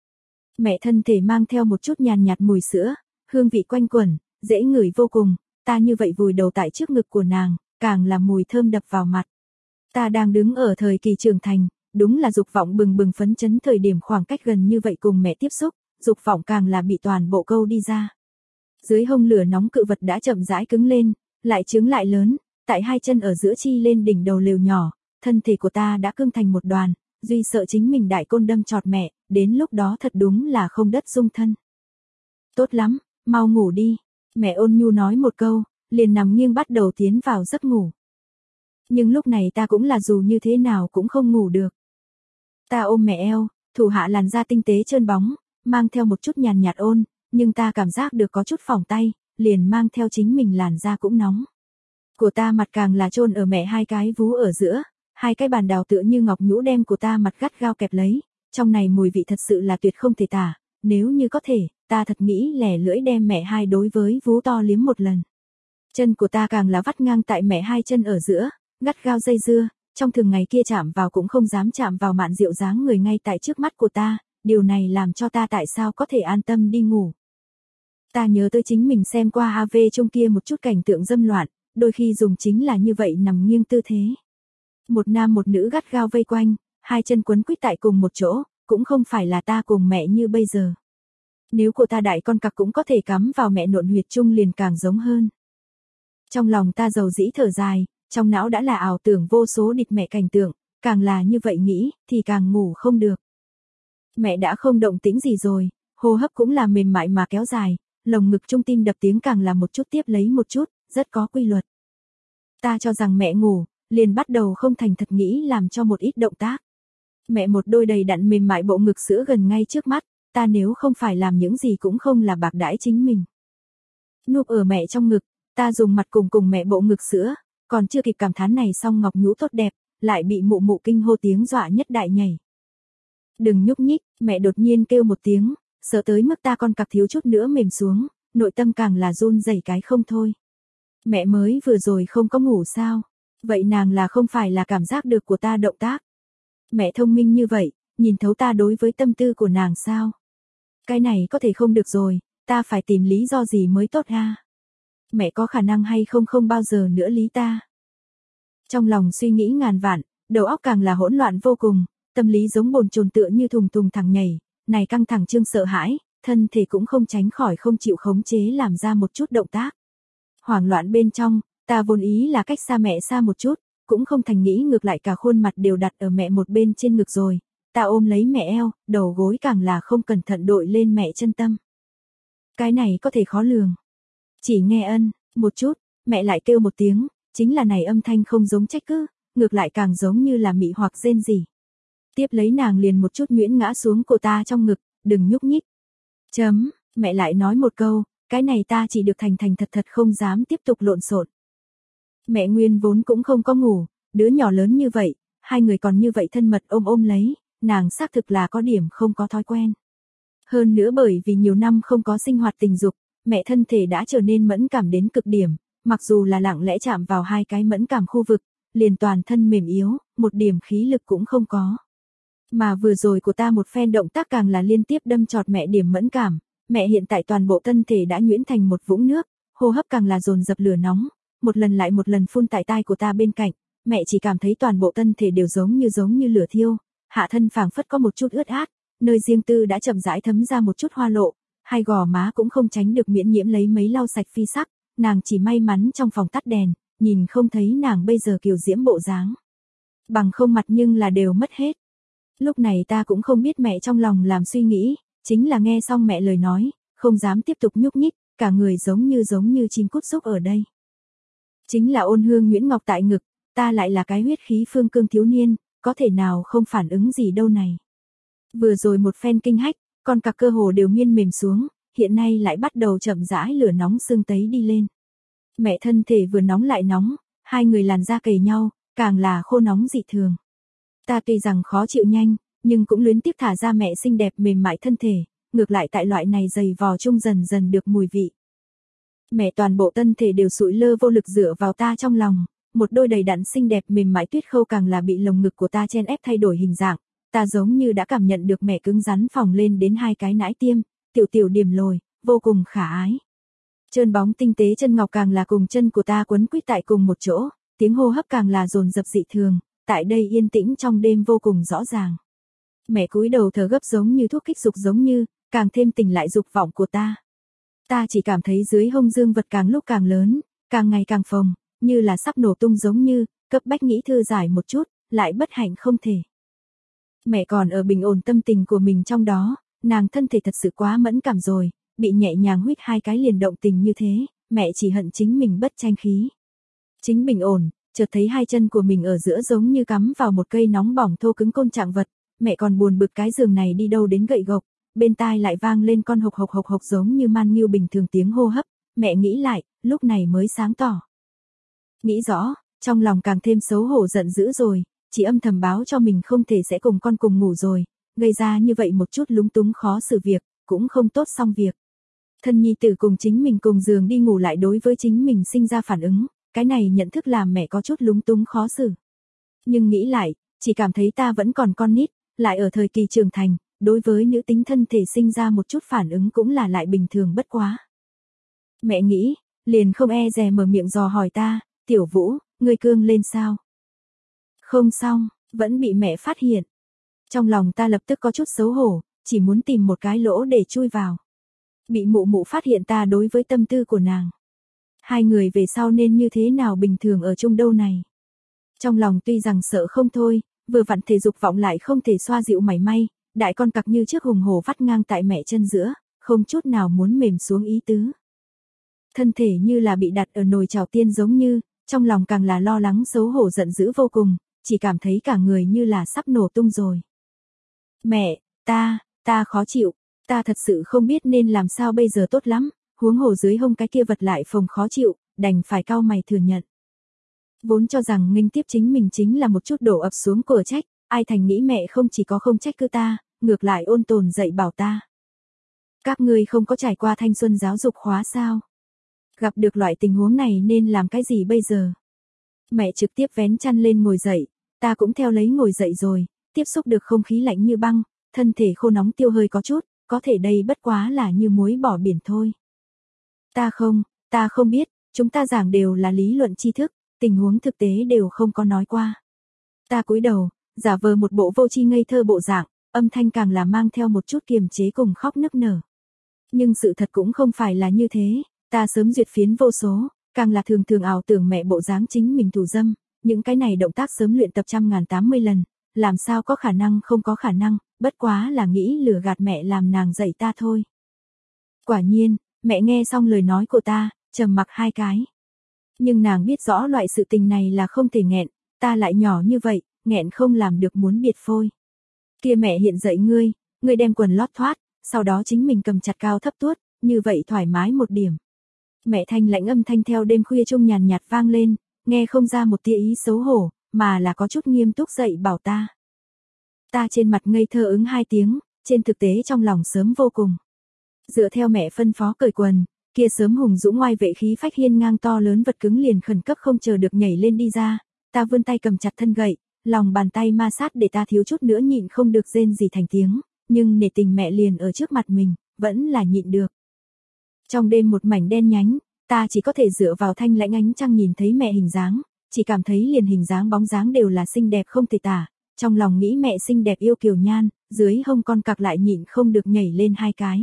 Mẹ thân thể mang theo một chút nhàn nhạt mùi sữa, hương vị quanh quẩn, dễ ngửi vô cùng, ta như vậy vùi đầu tại trước ngực của nàng, càng là mùi thơm đập vào mặt. Ta đang đứng ở thời kỳ trưởng thành, đúng là dục vọng bừng bừng phấn chấn thời điểm khoảng cách gần như vậy cùng mẹ tiếp xúc, dục vọng càng là bị toàn bộ câu đi ra. Dưới hông lửa nóng cự vật đã chậm rãi cứng lên, lại trứng lại lớn, tại hai chân ở giữa chi lên đỉnh đầu lều nhỏ, thân thể của ta đã cứng thành một đoàn, duy sợ chính mình đại côn đâm chọt mẹ, đến lúc đó thật đúng là không đất dung thân. Tốt lắm, mau ngủ đi, mẹ ôn nhu nói một câu, liền nằm nghiêng bắt đầu tiến vào giấc ngủ. Nhưng lúc này ta cũng là dù như thế nào cũng không ngủ được. Ta ôm mẹ eo, thủ hạ làn da tinh tế trơn bóng, mang theo một chút nhàn nhạt ôn, nhưng ta cảm giác được có chút phỏng tay, liền mang theo chính mình làn da cũng nóng. Của ta mặt càng là chôn ở mẹ hai cái vú ở giữa, hai cái bàn đào tựa như ngọc nhũ đem của ta mặt gắt gao kẹp lấy, trong này mùi vị thật sự là tuyệt không thể tả, nếu như có thể, ta thật nghĩ lẻ lưỡi đem mẹ hai đối với vú to liếm một lần. Chân của ta càng là vắt ngang tại mẹ hai chân ở giữa, gắt gao dây dưa, trong thường ngày kia chạm vào cũng không dám chạm vào mạn diệu dáng người ngay tại trước mắt của ta, điều này làm cho ta tại sao có thể an tâm đi ngủ. Ta nhớ tới chính mình xem qua AV trong kia một chút cảnh tượng dâm loạn, đôi khi dùng chính là như vậy nằm nghiêng tư thế. Một nam một nữ gắt gao vây quanh, hai chân quấn quýt tại cùng một chỗ, cũng không phải là ta cùng mẹ như bây giờ. Nếu của ta đại con cặc cũng có thể cắm vào mẹ nộn huyệt chung liền càng giống hơn. Trong lòng ta dầu dĩ thở dài, trong não đã là ảo tưởng vô số địt mẹ cảnh tượng, càng là như vậy nghĩ, thì càng ngủ không được. Mẹ đã không động tĩnh gì rồi, hô hấp cũng là mềm mại mà kéo dài, lồng ngực trung tim đập tiếng càng là một chút tiếp lấy một chút, rất có quy luật. Ta cho rằng mẹ ngủ, liền bắt đầu không thành thật nghĩ làm cho một ít động tác. Mẹ một đôi đầy đặn mềm mại bộ ngực sữa gần ngay trước mắt, ta nếu không phải làm những gì cũng không là bạc đãi chính mình. Núp ở mẹ trong ngực, ta dùng mặt cùng mẹ bộ ngực sữa, còn chưa kịp cảm thán này xong ngọc nhũ tốt đẹp, lại bị mụ mụ kinh hô tiếng dọa nhất đại nhảy. Đừng nhúc nhích, mẹ đột nhiên kêu một tiếng, sợ tới mức ta con cặc thiếu chút nữa mềm xuống, nội tâm càng là run rẩy cái không thôi. Mẹ mới vừa rồi không có ngủ sao? Vậy nàng là không phải là cảm giác được của ta động tác? Mẹ thông minh như vậy, nhìn thấu ta đối với tâm tư của nàng sao? Cái này có thể không được rồi, ta phải tìm lý do gì mới tốt ha? Mẹ có khả năng hay không không bao giờ nữa lý ta? Trong lòng suy nghĩ ngàn vạn, đầu óc càng là hỗn loạn vô cùng, tâm lý giống bồn chồn tựa như thùng thùng thẳng nhảy, này căng thẳng trương sợ hãi, thân thể cũng không tránh khỏi không chịu khống chế làm ra một chút động tác. Hoảng loạn bên trong, ta vốn ý là cách xa mẹ xa một chút, cũng không thành nghĩ ngược lại cả khuôn mặt đều đặt ở mẹ một bên trên ngực rồi. Ta ôm lấy mẹ eo, đầu gối càng là không cẩn thận đội lên mẹ chân tâm. Cái này có thể khó lường. Chỉ nghe ân, một chút, mẹ lại kêu một tiếng, chính là này âm thanh không giống trách cứ, ngược lại càng giống như là mị hoặc rên rỉ. Tiếp lấy nàng liền một chút nhuyễn ngã xuống cô ta trong ngực, đừng nhúc nhích. Mẹ lại nói một câu, cái này ta chỉ được thành thành thật thật không dám tiếp tục lộn xộn. Mẹ Nguyên vốn cũng không có ngủ, đứa nhỏ lớn như vậy, hai người còn như vậy thân mật ôm ôm lấy, nàng xác thực là có điểm không có thói quen. Hơn nữa bởi vì nhiều năm không có sinh hoạt tình dục, mẹ thân thể đã trở nên mẫn cảm đến cực điểm, mặc dù là lặng lẽ chạm vào hai cái mẫn cảm khu vực, liền toàn thân mềm yếu, một điểm khí lực cũng không có. Mà vừa rồi của ta một phen động tác càng là liên tiếp đâm chọt mẹ điểm mẫn cảm, mẹ hiện tại toàn bộ thân thể đã nhuyễn thành một vũng nước, hô hấp càng là dồn dập lửa nóng, một lần lại một lần phun tại tai của ta bên cạnh, mẹ chỉ cảm thấy toàn bộ thân thể đều giống như lửa thiêu, hạ thân phảng phất có một chút ướt át, nơi riêng tư đã chậm rãi thấm ra một chút hoa lộ, hai gò má cũng không tránh được miễn nhiễm lấy mấy lau sạch phi sắc, nàng chỉ may mắn trong phòng tắt đèn, nhìn không thấy nàng bây giờ kiều diễm bộ dáng. Bằng không mặt nhưng là đều mất hết. Lúc này ta cũng không biết mẹ trong lòng làm suy nghĩ, chính là nghe xong mẹ lời nói, không dám tiếp tục nhúc nhích, cả người giống như chim cút súc ở đây. Chính là ôn hương Nguyễn Ngọc tại ngực, ta lại là cái huyết khí phương cương thiếu niên, có thể nào không phản ứng gì đâu này. Vừa rồi một phen kinh hách, con cặc cơ hồ đều miên mềm xuống, hiện nay lại bắt đầu chậm rãi lửa nóng sương tấy đi lên. Mẹ thân thể vừa nóng lại nóng, hai người làn da kề nhau, càng là khô nóng dị thường. Ta tuy rằng khó chịu nhanh, nhưng cũng luyến tiếc thả ra mẹ xinh đẹp mềm mại thân thể, ngược lại tại loại này dày vò chung dần dần được mùi vị. Mẹ toàn bộ thân thể đều sụi lơ vô lực dựa vào ta trong lòng, một đôi đầy đặn xinh đẹp mềm mại tuyết khâu càng là bị lồng ngực của ta chen ép thay đổi hình dạng, ta giống như đã cảm nhận được mẹ cứng rắn phồng lên đến hai cái nãi tiêm, tiểu điểm lồi, vô cùng khả ái. Trơn bóng tinh tế chân ngọc càng là cùng chân của ta quấn quýt tại cùng một chỗ, tiếng hô hấp càng là dồn dập dị thường, tại đây yên tĩnh trong đêm vô cùng rõ ràng. Mẹ cúi đầu thở gấp giống như thuốc kích dục giống như, càng thêm tỉnh lại dục vọng của ta. Ta chỉ cảm thấy dưới hông dương vật càng lúc càng lớn, càng ngày càng phồng, như là sắp nổ tung giống như, cấp bách nghĩ thư giải một chút, lại bất hạnh không thể. Mẹ còn ở bình ổn tâm tình của mình trong đó, nàng thân thể thật sự quá mẫn cảm rồi, bị nhẹ nhàng huýt hai cái liền động tình như thế, mẹ chỉ hận chính mình bất tranh khí. Chính bình ổn, chợt thấy hai chân của mình ở giữa giống như cắm vào một cây nóng bỏng thô cứng côn trạng vật, mẹ còn buồn bực cái giường này đi đâu đến gậy gộc, bên tai lại vang lên con hộc hộc giống như man nghiêu bình thường tiếng hô hấp, mẹ nghĩ lại, lúc này mới sáng tỏ. Nghĩ rõ, trong lòng càng thêm xấu hổ giận dữ rồi, chỉ âm thầm báo cho mình không thể sẽ cùng con cùng ngủ rồi, gây ra như vậy một chút lúng túng khó xử việc, cũng không tốt xong việc. Thân nhi tử cùng chính mình cùng giường đi ngủ lại đối với chính mình sinh ra phản ứng, cái này nhận thức làm mẹ có chút lúng túng khó xử. Nhưng nghĩ lại, chỉ cảm thấy ta vẫn còn con nít, lại ở thời kỳ trưởng thành, đối với nữ tính thân thể sinh ra một chút phản ứng cũng là lại bình thường bất quá. Mẹ nghĩ, liền không e dè mở miệng dò hỏi ta, Tiểu Vũ, ngươi cương lên sao? Không xong, vẫn bị mẹ phát hiện. Trong lòng ta lập tức có chút xấu hổ, chỉ muốn tìm một cái lỗ để chui vào. Bị mụ mụ phát hiện ta đối với tâm tư của nàng. Hai người về sau nên như thế nào bình thường ở chung đâu này. Trong lòng tuy rằng sợ không thôi, vừa vặn thể dục vọng lại không thể xoa dịu mảy may, đại con cặc như trước hùng hổ vắt ngang tại mẹ chân giữa, không chút nào muốn mềm xuống ý tứ. Thân thể như là bị đặt ở nồi chảo tiên giống như, trong lòng càng là lo lắng xấu hổ giận dữ vô cùng, chỉ cảm thấy cả người như là sắp nổ tung rồi. Mẹ, ta khó chịu, ta thật sự không biết nên làm sao bây giờ tốt lắm, huống hồ dưới hông cái kia vật lại phồng khó chịu, đành phải cau mày thừa nhận. Vốn cho rằng nghênh tiếp chính mình chính là một chút đổ ập xuống cửa trách, ai thành nghĩ mẹ không chỉ có không trách cứ ta, ngược lại ôn tồn dạy bảo ta. Các ngươi không có trải qua thanh xuân giáo dục khóa sao? Gặp được loại tình huống này nên làm cái gì bây giờ? Mẹ trực tiếp vén chăn lên ngồi dậy, ta cũng theo lấy ngồi dậy rồi, tiếp xúc được không khí lạnh như băng, thân thể khô nóng tiêu hơi có chút, có thể đây bất quá là như muối bỏ biển thôi. Ta không biết, chúng ta giảng đều là lý luận tri thức, tình huống thực tế đều không có nói qua. Ta cúi đầu, giả vờ một bộ vô tri ngây thơ bộ dạng, âm thanh càng là mang theo một chút kiềm chế cùng khóc nức nở. Nhưng sự thật cũng không phải là như thế, ta sớm duyệt phiến vô số, càng là thường thường ảo tưởng mẹ bộ dáng chính mình thủ dâm, những cái này động tác sớm luyện tập 180 lần, làm sao có khả năng không có khả năng, bất quá là nghĩ lừa gạt mẹ làm nàng dạy ta thôi. Quả nhiên, mẹ nghe xong lời nói của ta, trầm mặc 2 cái. Nhưng nàng biết rõ loại sự tình này là không thể nghẹn, ta lại nhỏ như vậy, nghẹn không làm được muốn biệt phôi. Kia mẹ hiện dạy ngươi đem quần lót thoát, sau đó chính mình cầm chặt cao thấp tuốt, như vậy thoải mái một điểm. Mẹ thanh lãnh âm thanh theo đêm khuya trung nhàn nhạt vang lên, nghe không ra một tia ý xấu hổ, mà là có chút nghiêm túc dạy bảo ta. Ta trên mặt ngây thơ ứng 2 tiếng, trên thực tế trong lòng sớm vô cùng. Dựa theo mẹ phân phó cởi quần, kia sớm hùng dũng ngoai vệ khí phách hiên ngang to lớn vật cứng liền khẩn cấp không chờ được nhảy lên đi ra, ta vươn tay cầm chặt thân gậy, lòng bàn tay ma sát để ta thiếu chút nữa nhịn không được rên gì thành tiếng, nhưng nể tình mẹ liền ở trước mặt mình, vẫn là nhịn được. Trong đêm một mảnh đen nhánh, ta chỉ có thể dựa vào thanh lãnh ánh trăng nhìn thấy mẹ hình dáng, chỉ cảm thấy liền hình dáng bóng dáng đều là xinh đẹp không thể tả, trong lòng nghĩ mẹ xinh đẹp yêu kiều nhan, dưới hông con cặc lại nhịn không được nhảy lên 2 cái.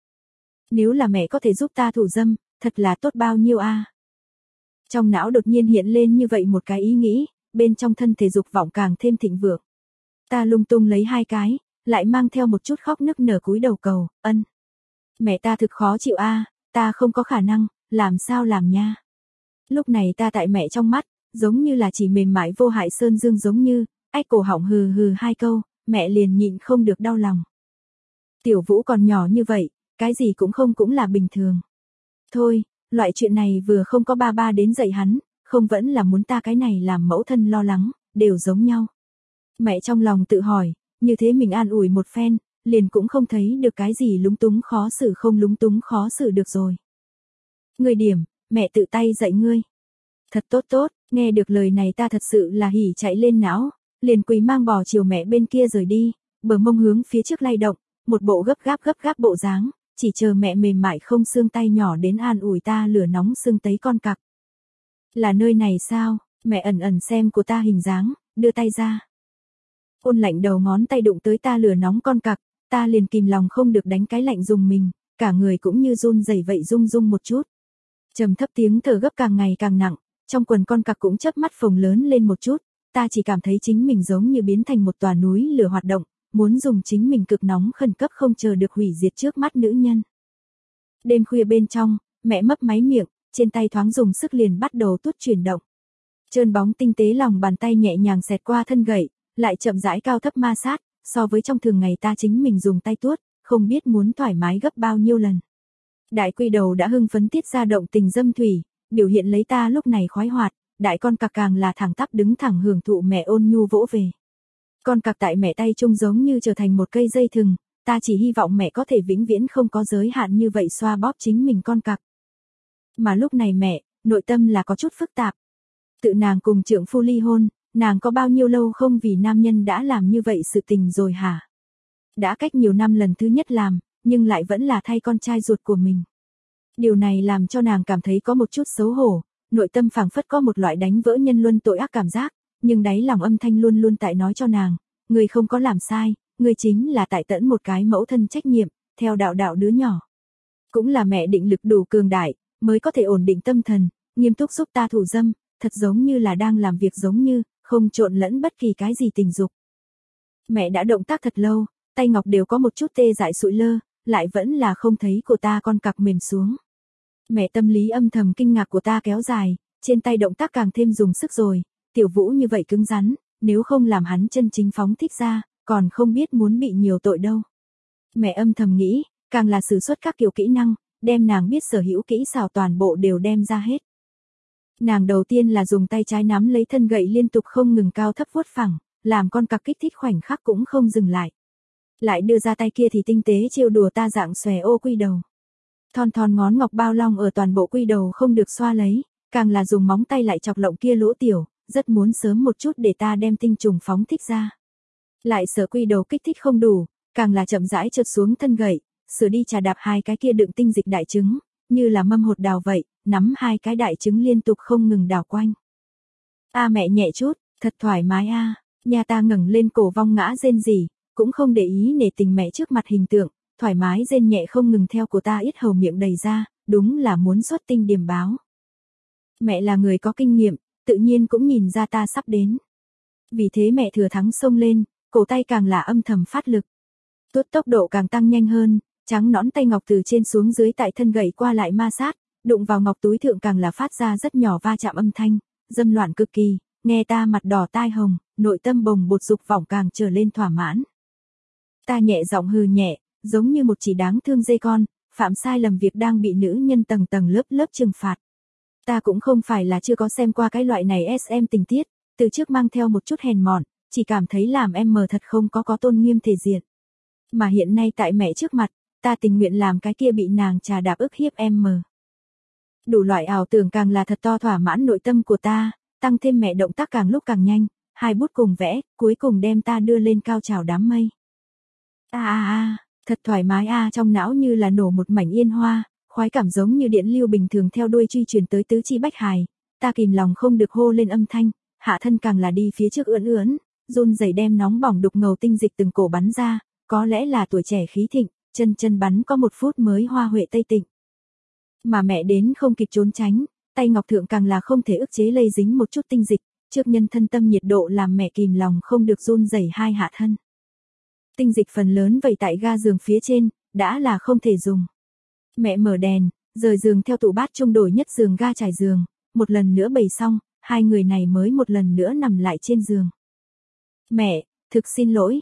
Nếu là mẹ có thể giúp ta thủ dâm, thật là tốt bao nhiêu a. Trong não đột nhiên hiện lên như vậy một cái ý nghĩ, bên trong thân thể dục vọng càng thêm thịnh vượng. Ta lung tung lấy 2 cái, lại mang theo một chút khóc nức nở cúi đầu cầu, ân. Mẹ ta thực khó chịu a, ta không có khả năng, làm sao làm nha. Lúc này ta tại mẹ trong mắt, giống như là chỉ mềm mại vô hại sơn dương giống như, ách cổ họng hừ hừ 2 câu, mẹ liền nhịn không được đau lòng. Tiểu Vũ còn nhỏ như vậy, cái gì cũng là bình thường. Thôi, loại chuyện này vừa không có ba đến dạy hắn, không vẫn là muốn ta cái này làm mẫu thân lo lắng, đều giống nhau. Mẹ trong lòng tự hỏi, như thế mình an ủi một phen, liền cũng không thấy được cái gì lúng túng khó xử không lúng túng khó xử được rồi. Ngươi điểm, mẹ tự tay dạy ngươi. Thật tốt, nghe được lời này ta thật sự là hỉ chạy lên não, liền quỳ mang bò chiều mẹ bên kia rời đi, bờ mông hướng phía trước lay động, một bộ gấp gáp bộ dáng, chỉ chờ mẹ mềm mại không xương tay nhỏ đến an ủi ta lửa nóng xương tấy con cặc. Là nơi này sao, mẹ ẩn xem của ta hình dáng, đưa tay ra. Ôn lạnh đầu ngón tay đụng tới ta lửa nóng con cặc, ta liền kìm lòng không được đánh cái lạnh dùng mình, cả người cũng như run rẩy vậy rung một chút. Trầm thấp tiếng thở gấp càng ngày càng nặng, trong quần con cặc cũng chớp mắt phồng lớn lên một chút, ta chỉ cảm thấy chính mình giống như biến thành một tòa núi lửa hoạt động, muốn dùng chính mình cực nóng khẩn cấp không chờ được hủy diệt trước mắt nữ nhân. Đêm khuya bên trong, mẹ mấp máy miệng, trên tay thoáng dùng sức liền bắt đầu tuốt chuyển động. Trơn bóng tinh tế lòng bàn tay nhẹ nhàng xẹt qua thân gậy, lại chậm rãi cao thấp ma sát, so với trong thường ngày ta chính mình dùng tay tuốt, không biết muốn thoải mái gấp bao nhiêu lần. Đại quy đầu đã hưng phấn tiết ra động tình dâm thủy, biểu hiện lấy ta lúc này khoái hoạt, đại con cặc càng là thẳng tắp đứng thẳng hưởng thụ mẹ ôn nhu vỗ về. Con cặc tại mẹ tay trung giống như trở thành một cây dây thừng, ta chỉ hy vọng mẹ có thể vĩnh viễn không có giới hạn như vậy xoa bóp chính mình con cặc. Mà lúc này mẹ, nội tâm là có chút phức tạp. Tự nàng cùng trượng phu ly hôn, nàng có bao nhiêu lâu không vì nam nhân đã làm như vậy sự tình rồi hả? Đã cách nhiều năm lần thứ nhất làm, nhưng lại vẫn là thay con trai ruột của mình. Điều này làm cho nàng cảm thấy có một chút xấu hổ, nội tâm phảng phất có một loại đánh vỡ nhân luân tội ác cảm giác, nhưng đáy lòng âm thanh luôn luôn tại nói cho nàng, người không có làm sai, người chính là tại tẫn một cái mẫu thân trách nhiệm, theo đạo đứa nhỏ. Cũng là mẹ định lực đủ cường đại, mới có thể ổn định tâm thần, nghiêm túc giúp ta thủ dâm, thật giống như là đang làm việc giống như, không trộn lẫn bất kỳ cái gì tình dục. Mẹ đã động tác thật lâu, tay ngọc đều có một chút tê dại sụi lơ, lại vẫn là không thấy của ta con cặc mềm xuống. Mẹ tâm lý âm thầm kinh ngạc của ta kéo dài, trên tay động tác càng thêm dùng sức rồi, Tiểu Vũ như vậy cứng rắn, nếu không làm hắn chân chính phóng thích ra, còn không biết muốn bị nhiều tội đâu. Mẹ âm thầm nghĩ, càng là sử xuất các kiểu kỹ năng, đem nàng biết sở hữu kỹ xảo toàn bộ đều đem ra hết. Nàng đầu tiên là dùng tay trái nắm lấy thân gậy liên tục không ngừng cao thấp vuốt phẳng, làm con cặc kích thích khoảnh khắc cũng không dừng lại. Lại đưa ra tay kia thì tinh tế trêu đùa ta dạng xòe ô quy đầu. Thon thon ngón ngọc bao long ở toàn bộ quy đầu không được xoa lấy, càng là dùng móng tay lại chọc lộng kia lỗ tiểu, rất muốn sớm một chút để ta đem tinh trùng phóng thích ra. Lại sợ quy đầu kích thích không đủ, càng là chậm rãi trượt xuống thân gậy, sửa đi trà đạp hai cái kia đựng tinh dịch đại trứng, như là mâm hột đào vậy, nắm hai cái đại trứng liên tục không ngừng đảo quanh. A mẹ nhẹ chút, thật thoải mái a. Nhà ta ngẩng lên cổ vong ngã rên rỉ, cũng không để ý nể tình mẹ trước mặt hình tượng, thoải mái rên nhẹ không ngừng theo của ta yết hầu miệng đầy ra, đúng là muốn xuất tinh điểm báo. Mẹ là người có kinh nghiệm, tự nhiên cũng nhìn ra ta sắp đến. Vì thế mẹ thừa thắng xông lên, cổ tay càng là âm thầm phát lực. Tuốt tốc độ càng tăng nhanh hơn, trắng nõn tay ngọc từ trên xuống dưới tại thân gậy qua lại ma sát, đụng vào ngọc túi thượng càng là phát ra rất nhỏ va chạm âm thanh, dâm loạn cực kỳ, nghe ta mặt đỏ tai hồng, nội tâm bồng bột dục vọng càng trở lên thỏa mãn. Ta nhẹ giọng hừ nhẹ, giống như một chỉ đáng thương dê con, phạm sai lầm việc đang bị nữ nhân tầng tầng lớp lớp trừng phạt. Ta cũng không phải là chưa có xem qua cái loại này SM tình tiết, từ trước mang theo một chút hèn mọn, chỉ cảm thấy làm em mờ thật không có tôn nghiêm thể diện. Mà hiện nay tại mẹ trước mặt, ta tình nguyện làm cái kia bị nàng trà đạp ức hiếp em mờ. Đủ loại ảo tưởng càng là thật to thỏa mãn nội tâm của ta, tăng thêm mẹ động tác càng lúc càng nhanh, hai bút cùng vẽ, cuối cùng đem ta đưa lên cao trào đám mây. Thật thoải mái trong não như là nổ một mảnh yên hoa, khoái cảm giống như điện lưu bình thường theo đuôi truy truyền tới tứ chi bách hài, ta kìm lòng không được hô lên âm thanh, hạ thân càng là đi phía trước ưỡn ưỡn, run rẩy đem nóng bỏng đục ngầu tinh dịch từng cổ bắn ra, có lẽ là tuổi trẻ khí thịnh, chân bắn có 1 phút mới hoa huệ tây tịnh. Mà mẹ đến không kịp trốn tránh, tay ngọc thượng càng là không thể ức chế lây dính một chút tinh dịch, trước nhân thân tâm nhiệt độ làm mẹ kìm lòng không được run rẩy hai hạ thân. Tinh dịch phần lớn vẩy tại ga giường phía trên, đã là không thể dùng. Mẹ mở đèn, rời giường theo tủ bát trung đổi nhất giường ga trải giường, một lần nữa bày xong, hai người này mới một lần nữa nằm lại trên giường. Mẹ, thực xin lỗi,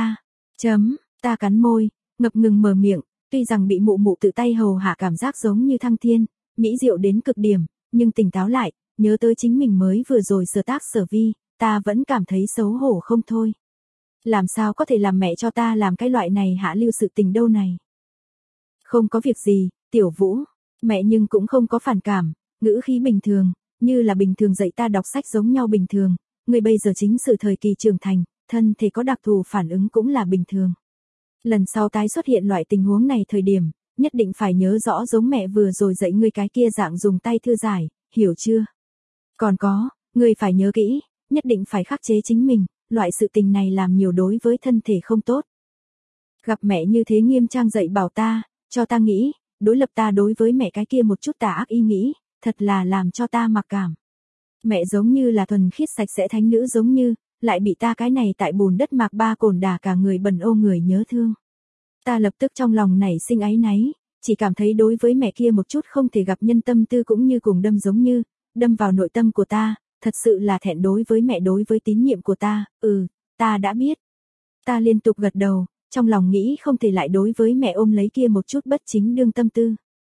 ta cắn môi, ngập ngừng mở miệng, tuy rằng bị mụ tự tay hầu hạ cảm giác giống như thăng thiên, mỹ diệu đến cực điểm, nhưng tỉnh táo lại, nhớ tới chính mình mới vừa rồi sở tác sở vi, ta vẫn cảm thấy xấu hổ không thôi. Làm sao có thể làm mẹ cho ta làm cái loại này hạ lưu sự tình đâu này. Không có việc gì, Tiểu Vũ, mẹ nhưng cũng không có phản cảm, ngữ khí bình thường, như là bình thường dạy ta đọc sách giống nhau bình thường, người bây giờ chính sự thời kỳ trưởng thành, thân thể có đặc thù phản ứng cũng là bình thường. Lần sau tái xuất hiện loại tình huống này thời điểm, nhất định phải nhớ rõ giống mẹ vừa rồi dạy ngươi cái kia dạng dùng tay thư giải, hiểu chưa? Còn có, ngươi phải nhớ kỹ, nhất định phải khắc chế chính mình, loại sự tình này làm nhiều đối với thân thể không tốt. Gặp mẹ như thế nghiêm trang dạy bảo ta, cho ta nghĩ, đối lập ta đối với mẹ cái kia một chút tà ác ý nghĩ, thật là làm cho ta mặc cảm. Mẹ giống như là thuần khiết sạch sẽ thánh nữ giống như, lại bị ta cái này tại bùn đất mạc ba cồn đà cả người bẩn ô người nhớ thương. Ta lập tức trong lòng nảy sinh áy náy, chỉ cảm thấy đối với mẹ kia một chút không thể gặp nhân tâm tư cũng như cùng đâm giống như, đâm vào nội tâm của ta, thật sự là thẹn đối với mẹ đối với tín nhiệm của ta, ta đã biết. Ta liên tục gật đầu, trong lòng nghĩ không thể lại đối với mẹ ôm lấy kia một chút bất chính đương tâm tư.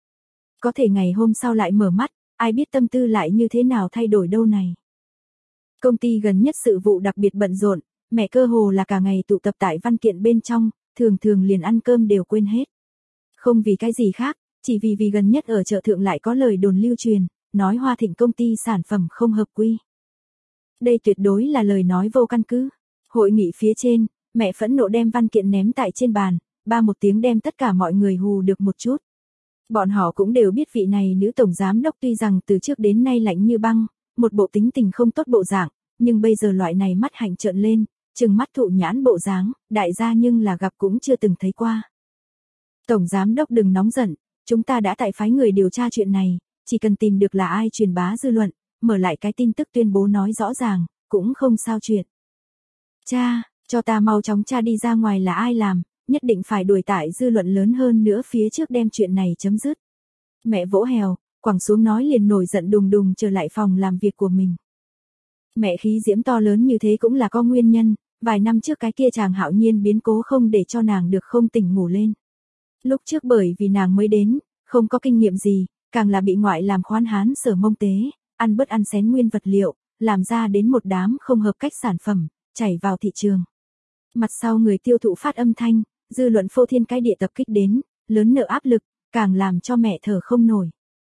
Có thể ngày hôm sau lại mở mắt, ai biết tâm tư lại như thế nào thay đổi đâu này. Công ty gần nhất sự vụ đặc biệt bận rộn, mẹ cơ hồ là cả ngày tụ tập tại văn kiện bên trong, thường liền ăn cơm đều quên hết. Không vì cái gì khác, chỉ vì gần nhất ở chợ thượng lại có lời đồn lưu truyền, nói Hoa Thịnh công ty sản phẩm không hợp quy. Đây tuyệt đối là lời nói vô căn cứ. Hội nghị phía trên, mẹ phẫn nộ đem văn kiện ném tại trên bàn, ba một tiếng đem tất cả mọi người hù được một chút. Bọn họ cũng đều biết vị này nữ tổng giám đốc tuy rằng từ trước đến nay lạnh như băng, một bộ tính tình không tốt bộ dạng, nhưng bây giờ loại này mắt hạnh trợn lên, trừng mắt thụ nhãn bộ dáng, đại gia nhưng là gặp cũng chưa từng thấy qua. Tổng giám đốc đừng nóng giận, chúng ta đã tại phái người điều tra chuyện này, chỉ cần tìm được là ai truyền bá dư luận, mở lại cái tin tức tuyên bố nói rõ ràng, cũng không sao chuyện. Cha, cho ta mau chóng cha đi ra ngoài là ai làm, nhất định phải đuổi tải dư luận lớn hơn nữa phía trước đem chuyện này chấm dứt. Mẹ vỗ hèo, quẳng xuống nói liền nổi giận đùng trở lại phòng làm việc của mình. Mẹ khí diễm to lớn như thế cũng là có nguyên nhân, vài năm trước cái kia chàng hạo nhiên biến cố không để cho nàng được không tỉnh ngủ lên. Lúc trước bởi vì nàng mới đến, không có kinh nghiệm gì, càng là bị ngoại làm khoan hán sở mông tế, ăn bớt ăn xén nguyên vật liệu, làm ra đến một đám không hợp cách sản phẩm, chảy vào thị trường. Mặt sau người tiêu thụ phát âm thanh, dư luận phô thiên cái địa tập kích đến, lớn nợ áp lực, càng làm cho mẹ thở không nổi.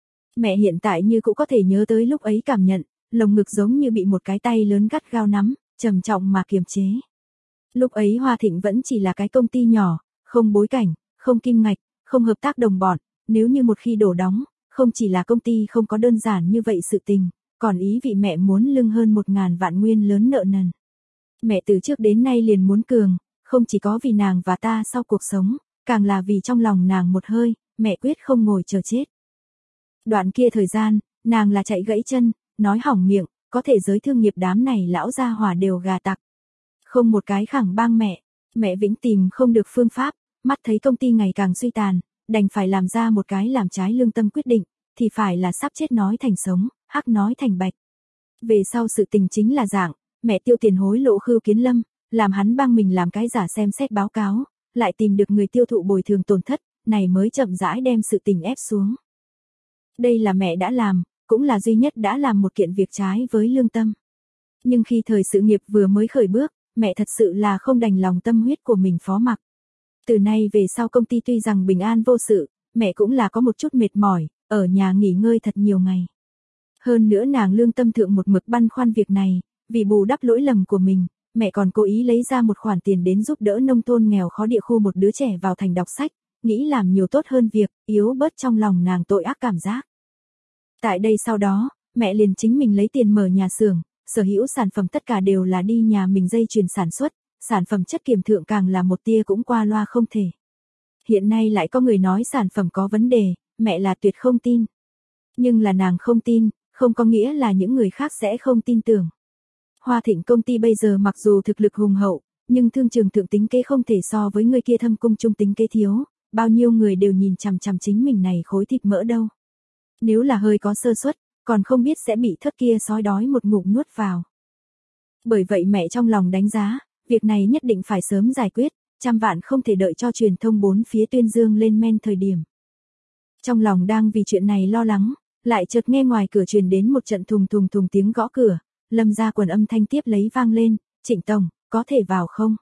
Mẹ hiện tại như cũng có thể nhớ tới lúc ấy cảm nhận, lồng ngực giống như bị một cái tay lớn gắt gao nắm, trầm trọng mà kiềm chế. Lúc ấy Hoa Thịnh vẫn chỉ là cái công ty nhỏ, không bối cảnh, không kim ngạch, không hợp tác đồng bọn, nếu như một khi đổ đóng, không chỉ là công ty không có đơn giản như vậy sự tình, còn ý vị mẹ muốn lưng hơn 1.000 vạn nguyên lớn nợ nần. Mẹ từ trước đến nay liền muốn cường, không chỉ có vì nàng và ta sau cuộc sống, càng là vì trong lòng nàng một hơi, mẹ quyết không ngồi chờ chết. Đoạn kia thời gian, nàng là chạy gãy chân, nói hỏng miệng, có thể giới thương nghiệp đám này lão gia hỏa đều gà tặc. Không một cái khẳng bang mẹ vĩnh tìm không được phương pháp, mắt thấy công ty ngày càng suy tàn, đành phải làm ra một cái làm trái lương tâm quyết định, thì phải là sắp chết nói thành sống, hắc nói thành bạch. Về sau sự tình chính là dạng, mẹ tiêu tiền hối lộ Khưu Kiến Lâm, làm hắn bang mình làm cái giả xem xét báo cáo, lại tìm được người tiêu thụ bồi thường tổn thất, này mới chậm rãi đem sự tình ép xuống. Đây là mẹ đã làm, cũng là duy nhất đã làm một kiện việc trái với lương tâm. Nhưng khi thời sự nghiệp vừa mới khởi bước, mẹ thật sự là không đành lòng tâm huyết của mình phó mặc. Từ nay về sau công ty tuy rằng bình an vô sự, mẹ cũng là có một chút mệt mỏi, ở nhà nghỉ ngơi thật nhiều ngày. Hơn nữa nàng lương tâm thượng một mực băn khoăn việc này, vì bù đắp lỗi lầm của mình, mẹ còn cố ý lấy ra một khoản tiền đến giúp đỡ nông thôn nghèo khó địa khu một đứa trẻ vào thành đọc sách, nghĩ làm nhiều tốt hơn việc, yếu bớt trong lòng nàng tội ác cảm giác. Tại đây sau đó, mẹ liền chính mình lấy tiền mở nhà xưởng, sở hữu sản phẩm tất cả đều là đi nhà mình dây chuyền sản xuất, sản phẩm chất kiểm thượng càng là một tia cũng qua loa không thể. Hiện nay lại có người nói sản phẩm có vấn đề, mẹ là tuyệt không tin. Nhưng là nàng không tin, không có nghĩa là những người khác sẽ không tin tưởng. Hoa Thịnh công ty bây giờ mặc dù thực lực hùng hậu, nhưng thương trường thượng tính kế không thể so với người kia thâm cung trung tính kế thiếu, bao nhiêu người đều nhìn chằm chằm chính mình này khối thịt mỡ đâu. Nếu là hơi có sơ suất, còn không biết sẽ bị thất kia sói đói một ngụm nuốt vào. Bởi vậy mẹ trong lòng đánh giá, việc này nhất định phải sớm giải quyết, trăm vạn không thể đợi cho truyền thông bốn phía tuyên dương lên men thời điểm. Trong lòng đang vì chuyện này lo lắng, lại chợt nghe ngoài cửa truyền đến một trận thùng thùng thùng tiếng gõ cửa, Lâm Gia Quần âm thanh tiếp lấy vang lên, Trịnh Tổng, có thể vào không?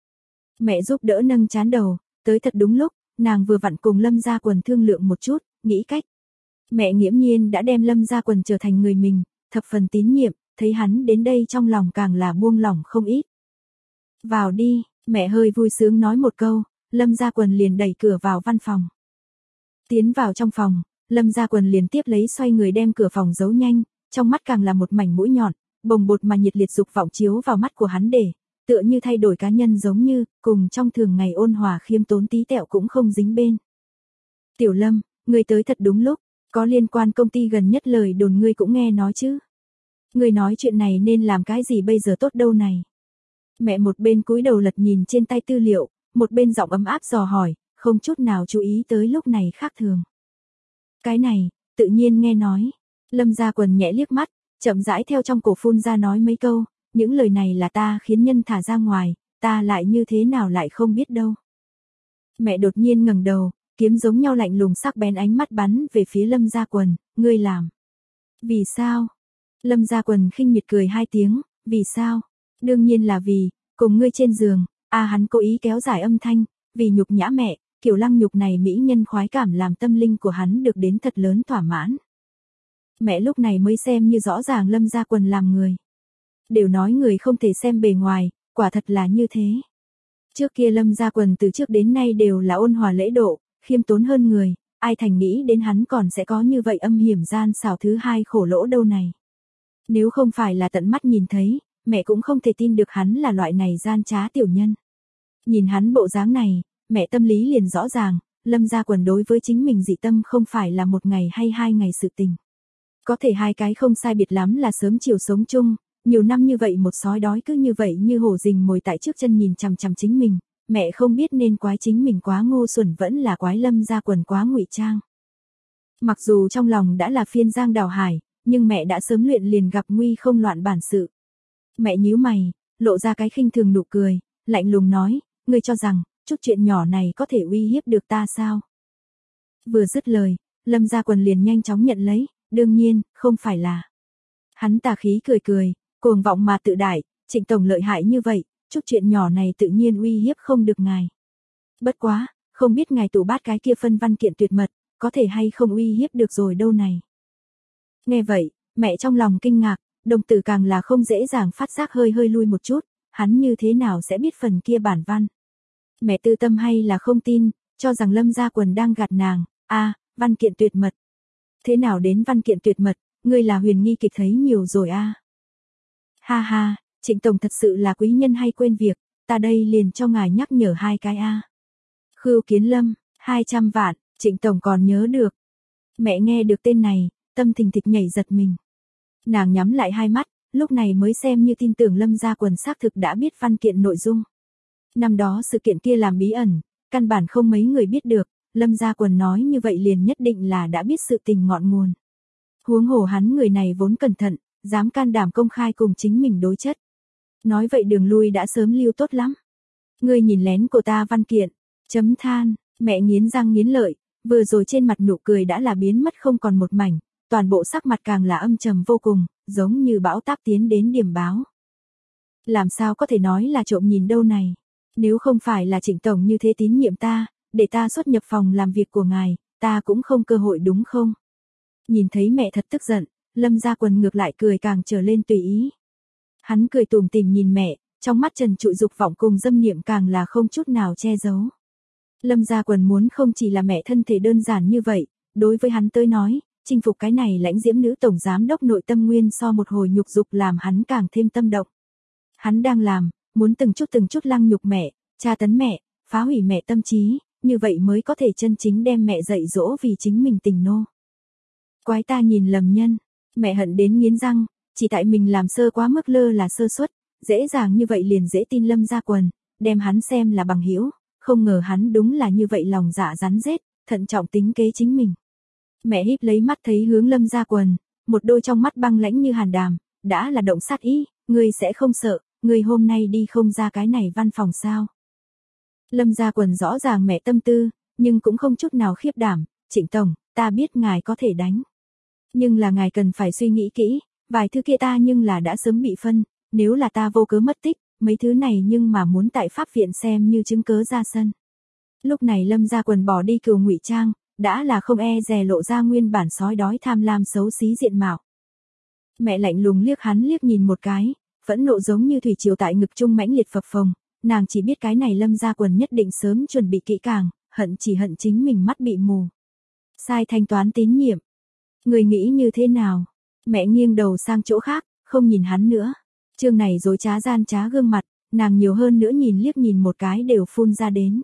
Mẹ giúp đỡ nâng trán đầu, tới thật đúng lúc, nàng vừa vặn cùng Lâm Gia Quần thương lượng một chút, nghĩ cách. Mẹ nghiễm nhiên đã đem Lâm Gia Quần trở thành người mình, thập phần tín nhiệm, thấy hắn đến đây trong lòng càng là buông lỏng không ít. Vào đi, mẹ hơi vui sướng nói một câu, Lâm Gia Quần liền đẩy cửa vào văn phòng. Tiến vào trong phòng, Lâm Gia Quần liền tiếp lấy xoay người đem cửa phòng giấu nhanh, trong mắt càng là một mảnh mũi nhọn, bồng bột mà nhiệt liệt dục vọng chiếu vào mắt của hắn để, tựa như thay đổi cá nhân giống như, cùng trong thường ngày ôn hòa khiêm tốn tí tẹo cũng không dính bên. Tiểu Lâm, ngươi tới thật đúng lúc, có liên quan công ty gần nhất lời đồn ngươi cũng nghe nói chứ. Ngươi nói chuyện này nên làm cái gì bây giờ tốt đâu này. Mẹ một bên cúi đầu lật nhìn trên tay tư liệu, một bên giọng ấm áp dò hỏi, không chút nào chú ý tới lúc này khác thường. Cái này, tự nhiên nghe nói. Lâm Gia Quần nhẹ liếc mắt, chậm rãi theo trong cổ phun ra nói mấy câu, những lời này là ta khiến nhân thả ra ngoài, ta lại như thế nào lại không biết đâu. Mẹ đột nhiên ngẩng đầu, kiếm giống nhau lạnh lùng sắc bén ánh mắt bắn về phía Lâm Gia Quần, ngươi làm. Vì sao? Lâm Gia Quần khinh miệt cười hai tiếng, vì sao? Đương nhiên là vì, cùng ngươi trên giường, hắn cố ý kéo dài âm thanh, vì nhục nhã mẹ, kiểu lăng nhục này mỹ nhân khoái cảm làm tâm linh của hắn được đến thật lớn thỏa mãn. Mẹ lúc này mới xem như rõ ràng Lâm Gia Quần làm người. Đều nói người không thể xem bề ngoài, quả thật là như thế. Trước kia Lâm Gia Quần từ trước đến nay đều là ôn hòa lễ độ, khiêm tốn hơn người, ai thành nghĩ đến hắn còn sẽ có như vậy âm hiểm gian xảo thứ hai khổ lỗ đâu này. Nếu không phải là tận mắt nhìn thấy, mẹ cũng không thể tin được hắn là loại này gian trá tiểu nhân. Nhìn hắn bộ dáng này, mẹ tâm lý liền rõ ràng, Lâm Gia Quần đối với chính mình dị tâm không phải là một ngày hay 2 ngày sự tình. Có thể hai cái không sai biệt lắm là sớm chiều sống chung, nhiều năm như vậy một sói đói cứ như vậy như hổ rình mồi tại trước chân nhìn chằm chằm chính mình, mẹ không biết nên quái chính mình quá ngu xuẩn vẫn là quái Lâm Gia Quần quá ngụy trang. Mặc dù trong lòng đã là phiên giang đào hải, nhưng mẹ đã sớm luyện liền gặp nguy không loạn bản sự. Mẹ nhíu mày, lộ ra cái khinh thường nụ cười, lạnh lùng nói, ngươi cho rằng, chút chuyện nhỏ này có thể uy hiếp được ta sao? Vừa dứt lời, Lâm Gia Quần liền nhanh chóng nhận lấy, đương nhiên, không phải là. Hắn tà khí cười cười, cuồng vọng mà tự đại, Trịnh Tổng lợi hại như vậy, chút chuyện nhỏ này tự nhiên uy hiếp không được ngài. Bất quá, không biết ngài tủ bát cái kia phân văn kiện tuyệt mật, có thể hay không uy hiếp được rồi đâu này. Nghe vậy, mẹ trong lòng kinh ngạc, đồng tử càng là không dễ dàng phát giác hơi hơi lui một chút, hắn như thế nào sẽ biết phần kia bản văn. Mẹ tư tâm hay là không tin, cho rằng Lâm Gia Quần đang gạt nàng, văn kiện tuyệt mật. Thế nào đến văn kiện tuyệt mật, ngươi là huyền nghi kịch thấy nhiều rồi a. Ha ha, Trịnh Tổng thật sự là quý nhân hay quên việc, ta đây liền cho ngài nhắc nhở 2 cái a. Khưu Kiến Lâm, 200 vạn, Trịnh Tổng còn nhớ được. Mẹ nghe được tên này, tâm thình thịch nhảy giật mình. Nàng nhắm lại hai mắt, lúc này mới xem như tin tưởng Lâm Gia Quần xác thực đã biết văn kiện nội dung. Năm đó sự kiện kia làm bí ẩn, căn bản không mấy người biết được, Lâm Gia Quần nói như vậy liền nhất định là đã biết sự tình ngọn nguồn. Huống hồ hắn người này vốn cẩn thận, dám can đảm công khai cùng chính mình đối chất. Nói vậy đường lui đã sớm lưu tốt lắm. Ngươi nhìn lén của ta văn kiện, chấm than, mẹ nghiến răng nghiến lợi, vừa rồi trên mặt nụ cười đã là biến mất không còn một mảnh, toàn bộ sắc mặt càng là âm trầm vô cùng, giống như bão táp tiến đến điểm báo. Làm sao có thể nói là trộm nhìn đâu này, nếu không phải là Trịnh Tổng như thế tín nhiệm ta, để ta xuất nhập phòng làm việc của ngài, ta cũng không cơ hội đúng không? Nhìn thấy mẹ thật tức giận, Lâm Gia Quần ngược lại cười càng trở lên tùy ý. Hắn cười tủm tỉm nhìn mẹ, trong mắt trần trụi dục vọng cùng dâm niệm càng là không chút nào che giấu. Lâm Gia Quần muốn không chỉ là mẹ thân thể đơn giản như vậy, đối với hắn tới nói, chinh phục cái này lãnh diễm nữ tổng giám đốc nội tâm nguyên so một hồi nhục dục làm hắn càng thêm tâm động. Hắn đang làm, muốn từng chút lăng nhục mẹ, tra tấn mẹ, phá hủy mẹ tâm trí, như vậy mới có thể chân chính đem mẹ dạy dỗ vì chính mình tình nô. Quái ta nhìn lầm nhân, mẹ hận đến nghiến răng, chỉ tại mình làm sơ quá mức lơ là sơ suất, dễ dàng như vậy liền dễ tin Lâm Gia Quần, đem hắn xem là bằng hữu, không ngờ hắn đúng là như vậy lòng dạ rắn rết, thận trọng tính kế chính mình. Mẹ híp lấy mắt thấy hướng Lâm Gia Quần, một đôi trong mắt băng lãnh như hàn đàm, đã là động sát ý, ngươi sẽ không sợ, ngươi hôm nay đi không ra cái này văn phòng sao? Lâm Gia Quần rõ ràng mẹ tâm tư, nhưng cũng không chút nào khiếp đảm, Trịnh Tổng, ta biết ngài có thể đánh. Nhưng là ngài cần phải suy nghĩ kỹ, vài thứ kia ta nhưng là đã sớm bị phân, nếu là ta vô cớ mất tích, mấy thứ này nhưng mà muốn tại pháp viện xem như chứng cớ ra sân. Lúc này Lâm Gia Quần bỏ đi cừu ngụy trang, đã là không e dè lộ ra nguyên bản sói đói tham lam xấu xí diện mạo. Mẹ lạnh lùng liếc hắn liếc nhìn một cái, phẫn nộ giống như thủy triều tại ngực trung mãnh liệt phập phồng, nàng chỉ biết cái này Lâm Gia Quần nhất định sớm chuẩn bị kỹ càng, hận chính mình mắt bị mù. Sai thanh toán tín nhiệm. Người nghĩ như thế nào? Mẹ nghiêng đầu sang chỗ khác, không nhìn hắn nữa. Chương này dối trá gian trá gương mặt, nàng nhiều hơn nữa nhìn liếc nhìn một cái đều phun ra đến.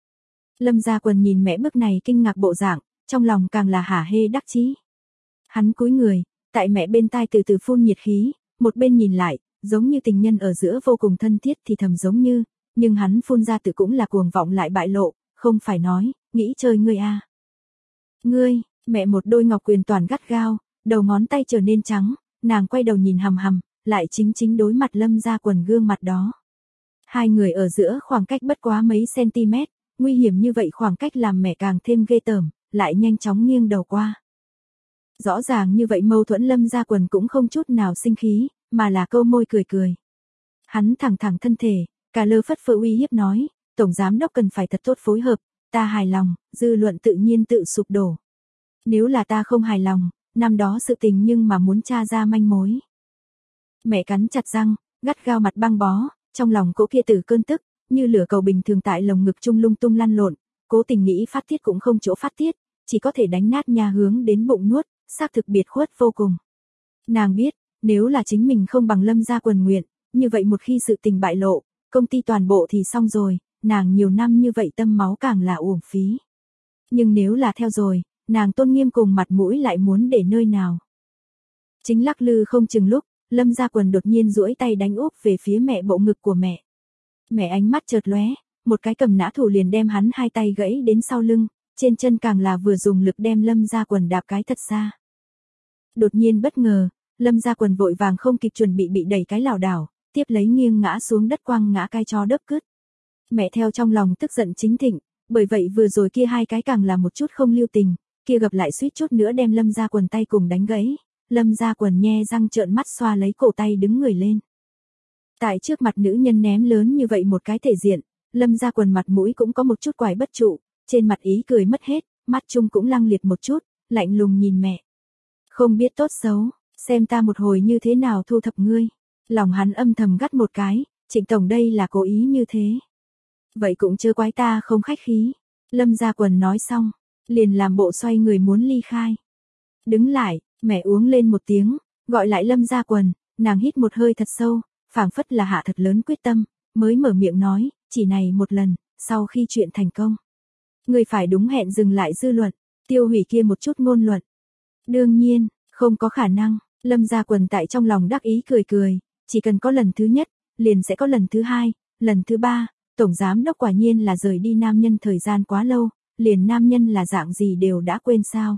Lâm Gia Quần nhìn mẹ bức này kinh ngạc bộ dạng, trong lòng càng là hả hê đắc chí. Hắn cúi người, tại mẹ bên tai từ từ phun nhiệt khí, một bên nhìn lại, giống như tình nhân ở giữa vô cùng thân thiết thì thầm giống như, nhưng hắn phun ra tự cũng là cuồng vọng lại bại lộ, không phải nói, nghĩ chơi ngươi a. Ngươi, mẹ một đôi ngọc quyền toàn gắt gao, đầu ngón tay trở nên trắng, nàng quay đầu nhìn hằm hằm, lại chính đối mặt Lâm Gia Quần gương mặt đó. Hai người ở giữa khoảng cách bất quá mấy cm, nguy hiểm như vậy khoảng cách làm mẹ càng thêm ghê tởm, lại nhanh chóng nghiêng đầu qua. Rõ ràng như vậy mâu thuẫn Lâm Gia Quần cũng không chút nào sinh khí, mà là câu môi cười cười. Hắn thẳng thân thể, cả lơ phất phơ uy hiếp nói, tổng giám đốc cần phải thật tốt phối hợp, ta hài lòng, dư luận tự nhiên tự sụp đổ. Nếu là ta không hài lòng, năm đó sự tình nhưng mà muốn tra ra manh mối. Mẹ cắn chặt răng, gắt gao mặt băng bó, trong lòng cỗ kia từ cơn tức, như lửa cầu bình thường tại lồng ngực trung lung tung lăn lộn, cố tình nghĩ phát tiết cũng không chỗ phát tiết, chỉ có thể đánh nát nha hướng đến bụng nuốt, xác thực biệt khuất vô cùng. Nàng biết, nếu là chính mình không bằng Lâm Gia Quần nguyện, như vậy một khi sự tình bại lộ, công ty toàn bộ thì xong rồi, nàng nhiều năm như vậy tâm máu càng là uổng phí. Nhưng nếu là theo rồi, nàng tôn nghiêm cùng mặt mũi lại muốn để nơi nào. Chính lắc lư không chừng lúc, Lâm Gia Quần đột nhiên duỗi tay đánh úp về phía mẹ bộ ngực của mẹ. Mẹ ánh mắt chợt lóe, một cái cầm nã thủ liền đem hắn hai tay gãy đến sau lưng, trên chân càng là vừa dùng lực đem Lâm Gia Quần đạp cái thật xa. Đột nhiên bất ngờ, Lâm Gia Quần vội vàng không kịp chuẩn bị đẩy cái lảo đảo, tiếp lấy nghiêng ngã xuống đất quăng ngã cái cho đớp cứt. Mẹ theo trong lòng tức giận chính thịnh, bởi vậy vừa rồi kia hai cái càng là một chút không lưu tình, kia gặp lại suýt chút nữa đem Lâm Gia Quần tay cùng đánh gãy. Lâm Gia Quần nhe răng trợn mắt xoa lấy cổ tay đứng người lên. Tại trước mặt nữ nhân ném lớn như vậy một cái thể diện, Lâm Gia Quần mặt mũi cũng có một chút quải bất trụ, trên mặt ý cười mất hết, mắt chung cũng lăng liệt một chút, lạnh lùng nhìn mẹ. Không biết tốt xấu, xem ta một hồi như thế nào thu thập ngươi. Lòng hắn âm thầm gắt một cái, Trịnh tổng đây là cố ý như thế. Vậy cũng chớ quái ta không khách khí. Lâm Gia Quần nói xong, liền làm bộ xoay người muốn ly khai. Đứng lại, mẹ uống lên một tiếng, gọi lại Lâm Gia Quần, nàng hít một hơi thật sâu, phảng phất là hạ thật lớn quyết tâm, mới mở miệng nói, chỉ này một lần, sau khi chuyện thành công. Người phải đúng hẹn dừng lại dư luận, tiêu hủy kia một chút ngôn luận. Đương nhiên, không có khả năng, Lâm Gia Quần tại trong lòng đắc ý cười cười, chỉ cần có lần thứ nhất, liền sẽ có lần thứ hai, lần thứ ba, tổng giám đốc quả nhiên là rời đi nam nhân thời gian quá lâu, liền nam nhân là dạng gì đều đã quên sao.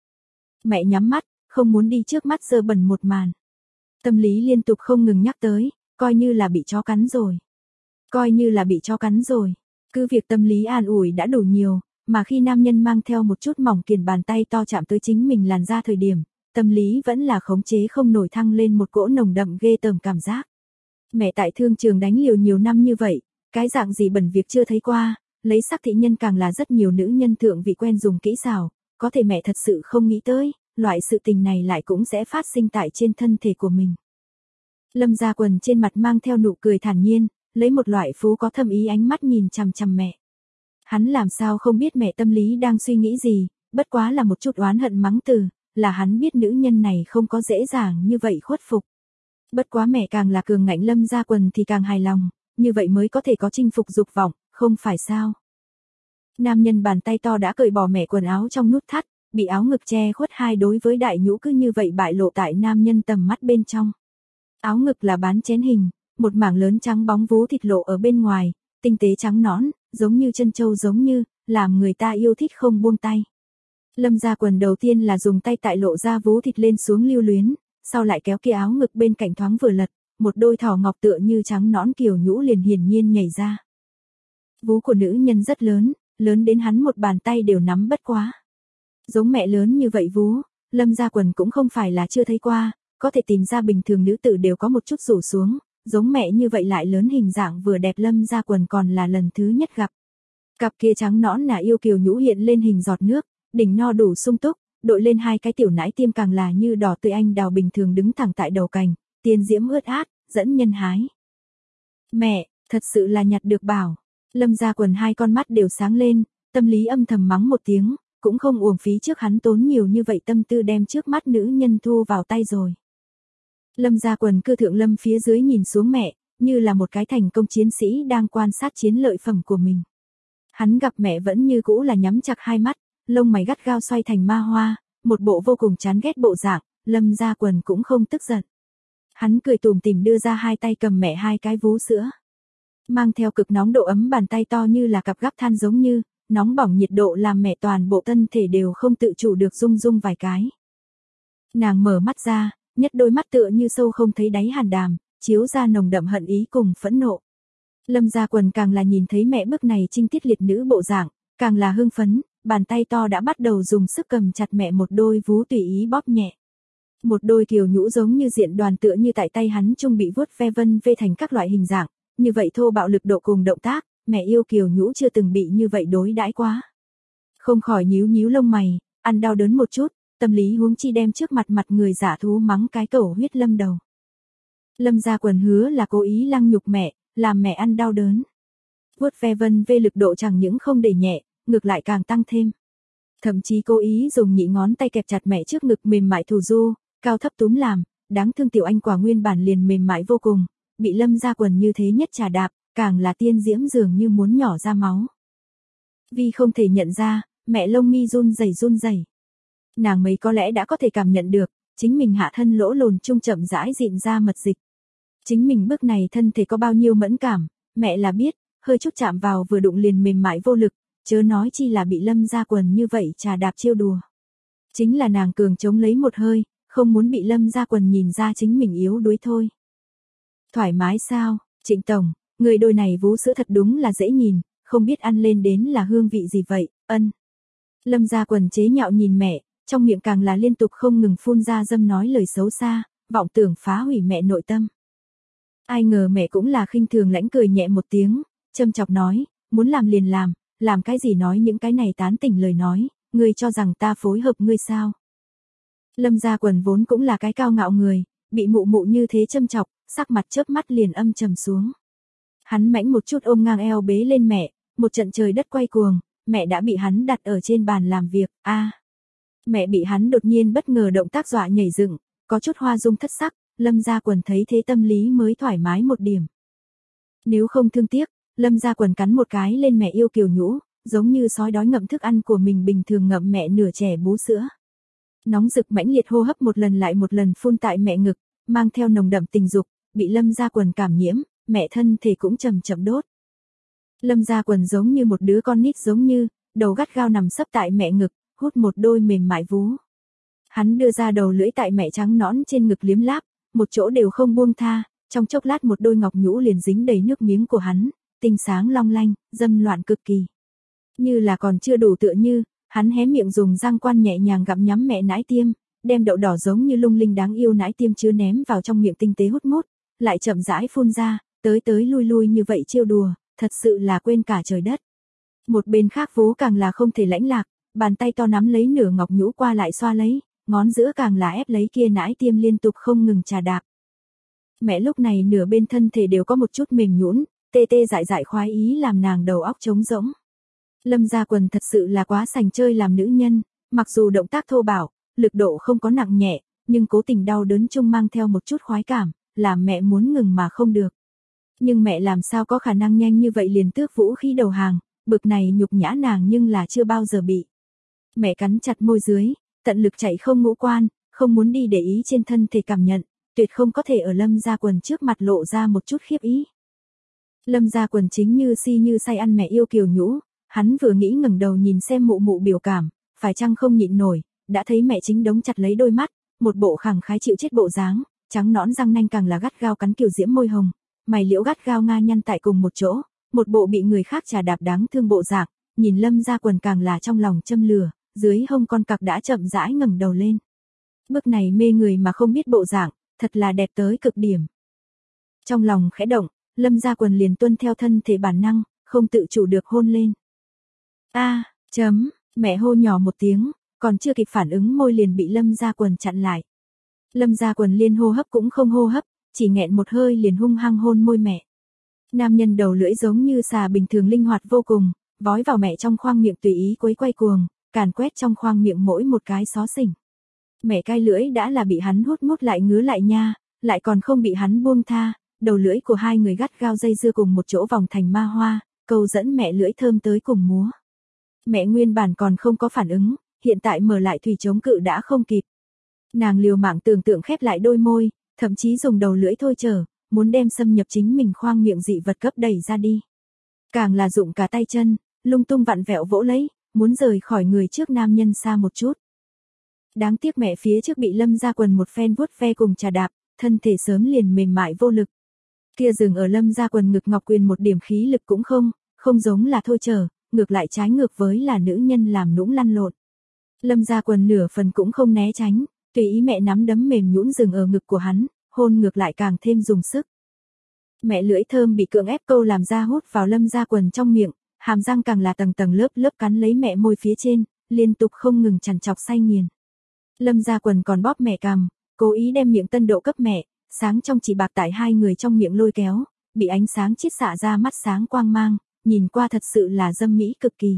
Mẹ nhắm mắt, không muốn đi trước mắt dơ bẩn một màn. Tâm lý liên tục không ngừng nhắc tới, coi như là bị chó cắn rồi. Coi như là bị chó cắn rồi. Cứ việc tâm lý an ủi đã đủ nhiều, mà khi nam nhân mang theo một chút mỏng kiền bàn tay to chạm tới chính mình làn ra thời điểm, tâm lý vẫn là khống chế không nổi thăng lên một cỗ nồng đậm ghê tởm cảm giác. Mẹ tại thương trường đánh liều nhiều năm như vậy, cái dạng gì bẩn việc chưa thấy qua, lấy sắc thị nhân càng là rất nhiều nữ nhân thượng vị quen dùng kỹ xảo, có thể mẹ thật sự không nghĩ tới, loại sự tình này lại cũng sẽ phát sinh tại trên thân thể của mình. Lâm Gia Quần trên mặt mang theo nụ cười thản nhiên, lấy một loại phú có thâm ý ánh mắt nhìn chằm chằm mẹ. Hắn làm sao không biết mẹ tâm lý đang suy nghĩ gì, bất quá là một chút oán hận mắng từ, là hắn biết nữ nhân này không có dễ dàng như vậy khuất phục. Bất quá mẹ càng là cường ngạnh Lâm Gia Quần thì càng hài lòng, như vậy mới có thể có chinh phục dục vọng, không phải sao. Nam nhân bàn tay to đã cởi bỏ mẹ quần áo trong nút thắt, bị áo ngực che khuất hai đối với đại nhũ cứ như vậy bại lộ tại nam nhân tầm mắt bên trong. Áo ngực là bán chén hình, một mảng lớn trắng bóng vú thịt lộ ở bên ngoài, tinh tế trắng nõn, giống như chân châu giống như, làm người ta yêu thích không buông tay. Lâm Gia Quần đầu tiên là dùng tay tại lộ ra vú thịt lên xuống lưu luyến, sau lại kéo kia áo ngực bên cạnh thoáng vừa lật, một đôi thỏ ngọc tựa như trắng nõn kiều nhũ liền hiển nhiên nhảy ra. Vú của nữ nhân rất lớn, lớn đến hắn một bàn tay đều nắm bất quá. Giống mẹ lớn như vậy vú, Lâm Gia Quần cũng không phải là chưa thấy qua, có thể tìm ra bình thường nữ tử đều có một chút rủ xuống, giống mẹ như vậy lại lớn hình dạng vừa đẹp Lâm Gia Quần còn là lần thứ nhất gặp. Cặp kia trắng nõn là yêu kiều nhũ hiện lên hình giọt nước, đỉnh no đủ sung túc, đội lên hai cái tiểu nãi tiêm càng là như đỏ tươi anh đào bình thường đứng thẳng tại đầu cành, tiên diễm ướt át, dẫn nhân hái. Mẹ, thật sự là nhặt được bảo. Lâm Gia Quần hai con mắt đều sáng lên, tâm lý âm thầm mắng một tiếng, cũng không uổng phí trước hắn tốn nhiều như vậy tâm tư đem trước mắt nữ nhân thu vào tay rồi. Lâm Gia Quần cư thượng lâm phía dưới nhìn xuống mẹ, như là một cái thành công chiến sĩ đang quan sát chiến lợi phẩm của mình. Hắn gặp mẹ vẫn như cũ là nhắm chặt hai mắt, lông mày gắt gao xoay thành ma hoa, một bộ vô cùng chán ghét bộ dạng, Lâm Gia Quần cũng không tức giận. Hắn cười tủm tỉm đưa ra hai tay cầm mẹ hai cái vú sữa. Mang theo cực nóng độ ấm bàn tay to như là cặp gắp than giống như, nóng bỏng nhiệt độ làm mẹ toàn bộ thân thể đều không tự chủ được rung rung vài cái. Nàng mở mắt ra, nhất đôi mắt tựa như sâu không thấy đáy hàn đàm, chiếu ra nồng đậm hận ý cùng phẫn nộ. Lâm Gia Quần càng là nhìn thấy mẹ bước này trinh tiết liệt nữ bộ dạng, càng là hưng phấn, bàn tay to đã bắt đầu dùng sức cầm chặt mẹ một đôi vú tùy ý bóp nhẹ. Một đôi kiều nhũ giống như diện đoàn tựa như tại tay hắn trung bị vuốt ve vân vê thành các loại hình dạng, như vậy thô bạo lực độ cùng động tác, mẹ yêu kiều nhũ chưa từng bị như vậy đối đãi quá. Không khỏi nhíu nhíu lông mày, ăn đau đớn một chút, tâm lý huống chi đem trước mặt người giả thú mắng cái cẩu huyết lâm đầu. Lâm Gia Quần hứa là cố ý lăng nhục mẹ, làm mẹ ăn đau đớn. Vuốt ve vân vê lực độ chẳng những không để nhẹ, ngược lại càng tăng thêm. Thậm chí cố ý dùng nhị ngón tay kẹp chặt mẹ trước ngực mềm mại thủ du, cao thấp túm làm, đáng thương tiểu anh quả nguyên bản liền mềm mại vô cùng, bị Lâm Gia Quần như thế nhất trà đạp, càng là tiên diễm dường như muốn nhỏ ra máu. Vì không thể nhận ra, mẹ lông mi run rẩy. Nàng mấy có lẽ đã có thể cảm nhận được, chính mình hạ thân lỗ lồn trung chậm rãi dịn ra mật dịch. Chính mình bước này thân thể có bao nhiêu mẫn cảm, mẹ là biết, hơi chút chạm vào vừa đụng liền mềm mại vô lực, chớ nói chi là bị Lâm Gia Quần như vậy trà đạp trêu đùa. Chính là nàng cường chống lấy một hơi, không muốn bị Lâm Gia Quần nhìn ra chính mình yếu đuối thôi. Thoải mái sao, Trịnh Tổng, người đôi này vú sữa thật đúng là dễ nhìn, không biết ăn lên đến là hương vị gì vậy, ân. Lâm Gia Quần chế nhạo nhìn mẹ, trong miệng càng là liên tục không ngừng phun ra dâm nói lời xấu xa, vọng tưởng phá hủy mẹ nội tâm. Ai ngờ mẹ cũng là khinh thường lãnh cười nhẹ một tiếng, châm chọc nói, muốn làm liền làm cái gì nói những cái này tán tỉnh lời nói, ngươi cho rằng ta phối hợp ngươi sao? Lâm Gia Quần vốn cũng là cái cao ngạo người, bị mụ mụ như thế châm chọc, sắc mặt chớp mắt liền âm trầm xuống. Hắn mãnh một chút ôm ngang eo bế lên mẹ, một trận trời đất quay cuồng, mẹ đã bị hắn đặt ở trên bàn làm việc, Mẹ bị hắn đột nhiên bất ngờ động tác dọa nhảy dựng, có chút hoa dung thất sắc, Lâm Gia Quần thấy thế tâm lý mới thoải mái một điểm. Nếu không thương tiếc, Lâm Gia Quần cắn một cái lên mẹ yêu kiều nhũ, giống như sói đói ngậm thức ăn của mình bình thường ngậm mẹ nửa chẻ bú sữa. Nóng rực mãnh liệt hô hấp một lần lại một lần phun tại mẹ ngực, mang theo nồng đậm tình dục, bị Lâm Gia Quần cảm nhiễm, mẹ thân thể cũng chậm chậm đốt. Lâm Gia Quần giống như một đứa con nít giống như, đầu gắt gao nằm sấp tại mẹ ngực, hút một đôi mềm mại vú. Hắn đưa ra đầu lưỡi tại mẹ trắng nõn trên ngực liếm láp, một chỗ đều không buông tha, trong chốc lát một đôi ngọc nhũ liền dính đầy nước miếng của hắn, tinh sáng long lanh, dâm loạn cực kỳ. Như là còn chưa đủ tựa như, hắn hé miệng dùng răng quan nhẹ nhàng gặm nhắm mẹ nãi tiêm, đem đậu đỏ giống như lung linh đáng yêu nãi tiêm chứa ném vào trong miệng tinh tế hút mút, lại chậm rãi phun ra, tới tới lui lui như vậy trêu đùa, thật sự là quên cả trời đất. Một bên khác vú càng là không thể lãnh lạc, bàn tay to nắm lấy nửa ngọc nhũ qua lại xoa lấy, ngón giữa càng là ép lấy kia nãi tiêm liên tục không ngừng trà đạp. Mẹ lúc này nửa bên thân thể đều có một chút mềm nhũn, tê tê dại dại khoái ý làm nàng đầu óc trống rỗng. Lâm Gia Quần thật sự là quá sành chơi làm nữ nhân, mặc dù động tác thô bạo, lực độ không có nặng nhẹ, nhưng cố tình đau đớn chung mang theo một chút khoái cảm, làm mẹ muốn ngừng mà không được. Nhưng mẹ làm sao có khả năng nhanh như vậy liền tước vũ khí đầu hàng, bực này nhục nhã nàng nhưng là chưa bao giờ bị. Mẹ cắn chặt môi dưới, tận lực chạy không ngũ quan, không muốn đi để ý trên thân thể cảm nhận, tuyệt không có thể ở Lâm Gia Quần trước mặt lộ ra một chút khiếp ý. Lâm Gia Quần chính như si như say ăn mẹ yêu kiều nhũ, hắn vừa nghĩ ngẩng đầu nhìn xem mụ mụ biểu cảm, phải chăng không nhịn nổi, đã thấy mẹ chính đống chặt lấy đôi mắt, một bộ khẳng khái chịu chết bộ dáng, trắng nõn răng nanh càng là gắt gao cắn kiều diễm môi hồng, mày liễu gắt gao nga nhăn tại cùng một chỗ, một bộ bị người khác trà đạp đáng thương bộ dạng, nhìn Lâm Gia Quần càng là trong lòng châm lửa, dưới hông con cặc đã chậm rãi ngẩng đầu lên. Bức này mê người mà không biết bộ dạng, thật là đẹp tới cực điểm. Trong lòng khẽ động, Lâm Gia Quần liền tuân theo thân thể bản năng, không tự chủ được hôn lên. Mẹ hô nhỏ một tiếng, còn chưa kịp phản ứng môi liền bị Lâm Gia Quần chặn lại. Lâm Gia Quần liên hô hấp cũng không hô hấp, chỉ nghẹn một hơi liền hung hăng hôn môi mẹ. Nam nhân đầu lưỡi giống như xà bình thường linh hoạt vô cùng, vói vào mẹ trong khoang miệng tùy ý quấy quay cuồng, càn quét trong khoang miệng mỗi một cái xó xỉnh. Mẹ cai lưỡi đã là bị hắn hút mút lại ngứa lại nha, lại còn không bị hắn buông tha, đầu lưỡi của hai người gắt gao dây dưa cùng một chỗ vòng thành ma hoa, câu dẫn mẹ lưỡi thơm tới cùng múa. Mẹ nguyên bản còn không có phản ứng, hiện tại mở lại thủy chống cự đã không kịp. Nàng liều mạng tưởng tượng khép lại đôi môi, thậm chí dùng đầu lưỡi thôi chờ, muốn đem xâm nhập chính mình khoang miệng dị vật cấp đẩy ra đi. Càng là dụng cả tay chân, lung tung vặn vẹo vỗ lấy, muốn rời khỏi người trước nam nhân xa một chút. Đáng tiếc mẹ phía trước bị Lâm Gia Quần một phen vuốt ve cùng trà đạp, thân thể sớm liền mềm mại vô lực. Kia dừng ở Lâm Gia Quần ngực ngọc quyền một điểm khí lực cũng không giống là thôi chờ, ngược lại trái ngược với là nữ nhân làm nũng lăn lộn. Lâm Gia Quần nửa phần cũng không né tránh, tùy ý mẹ nắm đấm mềm nhũn dừng ở ngực của hắn, hôn ngược lại càng thêm dùng sức. Mẹ lưỡi thơm bị cưỡng ép câu làm ra hút vào Lâm Gia Quần trong miệng, hàm răng càng là tầng tầng lớp lớp cắn lấy mẹ môi phía trên, liên tục không ngừng chằn chọc say nghiền. Lâm Gia Quần còn bóp mẹ cằm, cố ý đem miệng tân độ cấp mẹ, sáng trong chỉ bạc tại hai người trong miệng lôi kéo, bị ánh sáng chiết xạ ra mắt sáng quang mang, nhìn qua thật sự là dâm mỹ cực kỳ.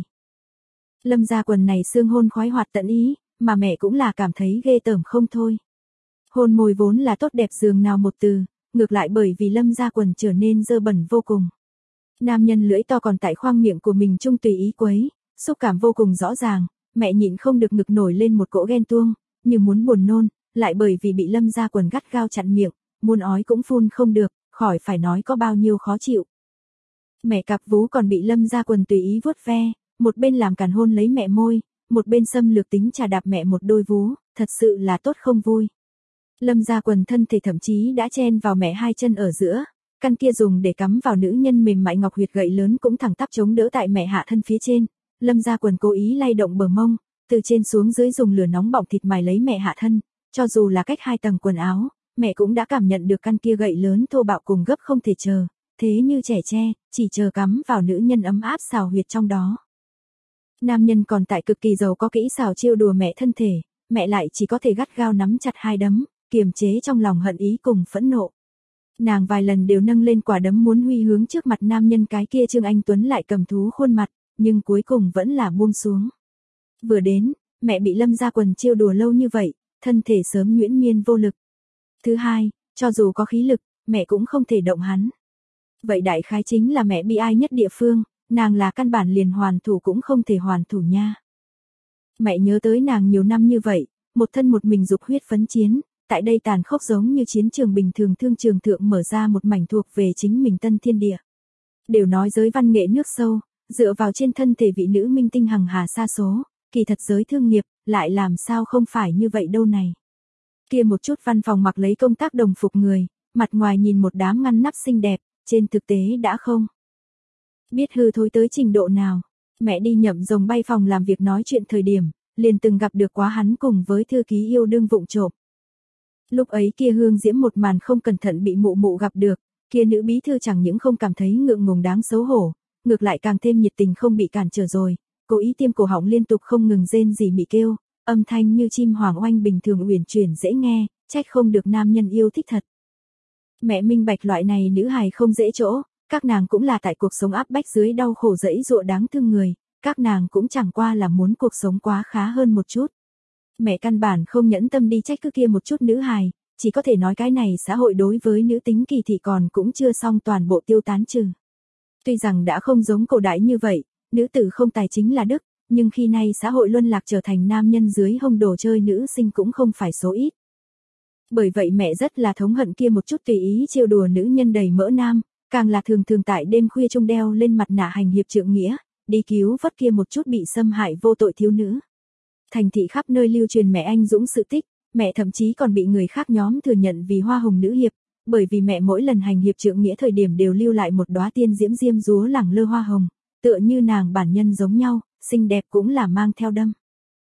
Lâm Gia Quần này xương hôn khoái hoạt tận ý, mà mẹ cũng là cảm thấy ghê tởm không thôi. Hôn môi vốn là tốt đẹp dường nào một từ, ngược lại bởi vì Lâm Gia Quần trở nên dơ bẩn vô cùng. Nam nhân lưỡi to còn tại khoang miệng của mình trung tùy ý quấy, xúc cảm vô cùng rõ ràng, mẹ nhịn không được ngực nổi lên một cỗ ghen tuông, như muốn buồn nôn, lại bởi vì bị Lâm Gia Quần gắt gao chặn miệng, muốn ói cũng phun không được, khỏi phải nói có bao nhiêu khó chịu. Mẹ cặp vú còn bị Lâm Gia Quần tùy ý vuốt ve, một bên làm càn hôn lấy mẹ môi, một bên xâm lược tính trà đạp mẹ một đôi vú, thật sự là tốt không vui. Lâm Gia Quần thân thể thậm chí đã chen vào mẹ hai chân ở giữa, căn kia dùng để cắm vào nữ nhân mềm mại ngọc huyệt gậy lớn cũng thẳng tắp chống đỡ tại mẹ hạ thân phía trên. Lâm Gia Quần cố ý lay động bờ mông, từ trên xuống dưới dùng lửa nóng bỏng thịt mài lấy mẹ hạ thân, cho dù là cách hai tầng quần áo, mẹ cũng đã cảm nhận được căn kia gậy lớn thô bạo cùng gấp không thể chờ, thế như trẻ tre, chỉ chờ cắm vào nữ nhân ấm áp xào huyệt trong đó. Nam nhân còn tại cực kỳ giàu có kỹ xảo trêu đùa mẹ thân thể, mẹ lại chỉ có thể gắt gao nắm chặt hai đấm, kiềm chế trong lòng hận ý cùng phẫn nộ. Nàng vài lần đều nâng lên quả đấm muốn huy hướng trước mặt nam nhân cái kia Trương Anh Tuấn lại cầm thú khuôn mặt, nhưng cuối cùng vẫn là buông xuống. Vừa đến, mẹ bị Lâm Gia Quần trêu đùa lâu như vậy, thân thể sớm nhuyễn miên vô lực. Thứ hai, cho dù có khí lực, mẹ cũng không thể động hắn. Vậy đại khái chính là mẹ bi ai nhất địa phương, nàng là căn bản liền hoàn thủ cũng không thể hoàn thủ nha. Mẹ nhớ tới nàng nhiều năm như vậy, một thân một mình dục huyết phấn chiến, tại đây tàn khốc giống như chiến trường bình thường thương trường thượng mở ra một mảnh thuộc về chính mình tân thiên địa. Đều nói giới văn nghệ nước sâu, dựa vào trên thân thể vị nữ minh tinh hằng hà sa số, kỳ thật giới thương nghiệp, lại làm sao không phải như vậy đâu này. Kia một chút văn phòng mặc lấy công tác đồng phục người, mặt ngoài nhìn một đám ngăn nắp xinh đẹp, trên thực tế đã không biết hư thối tới trình độ nào. Mẹ đi nhậm rồng bay phòng làm việc nói chuyện thời điểm, liền từng gặp được quá hắn cùng với thư ký yêu đương vụng trộm. Lúc ấy kia hương diễm một màn không cẩn thận bị mụ mụ gặp được, kia nữ bí thư chẳng những không cảm thấy ngượng ngùng đáng xấu hổ, ngược lại càng thêm nhiệt tình không bị cản trở rồi, cố ý tiêm cổ họng liên tục không ngừng rên rỉ mị kêu, âm thanh như chim hoàng oanh bình thường uyển chuyển dễ nghe, trách không được nam nhân yêu thích thật. Mẹ minh bạch loại này nữ hài không dễ chỗ, các nàng cũng là tại cuộc sống áp bách dưới đau khổ dẫy dụa đáng thương người, các nàng cũng chẳng qua là muốn cuộc sống quá khá hơn một chút. Mẹ căn bản không nhẫn tâm đi trách cứ kia một chút nữ hài, chỉ có thể nói cái này xã hội đối với nữ tính kỳ thị còn cũng chưa xong toàn bộ tiêu tán trừ. Tuy rằng đã không giống cổ đại như vậy, nữ tử không tài chính là đức, nhưng khi nay xã hội luân lạc trở thành nam nhân dưới hông đồ chơi nữ sinh cũng không phải số ít. Bởi vậy mẹ rất là thống hận kia một chút tùy ý trêu đùa nữ nhân đầy mỡ nam, càng là thường thường tại đêm khuya trông đeo lên mặt nạ hành hiệp trượng nghĩa, đi cứu vớt kia một chút bị xâm hại vô tội thiếu nữ. Thành thị khắp nơi lưu truyền mẹ anh dũng sự tích, mẹ thậm chí còn bị người khác nhóm thừa nhận vì hoa hồng nữ hiệp, bởi vì mẹ mỗi lần hành hiệp trượng nghĩa thời điểm đều lưu lại một đóa tiên diễm diêm dúa lẳng lơ hoa hồng, tựa như nàng bản nhân giống nhau, xinh đẹp cũng là mang theo đâm.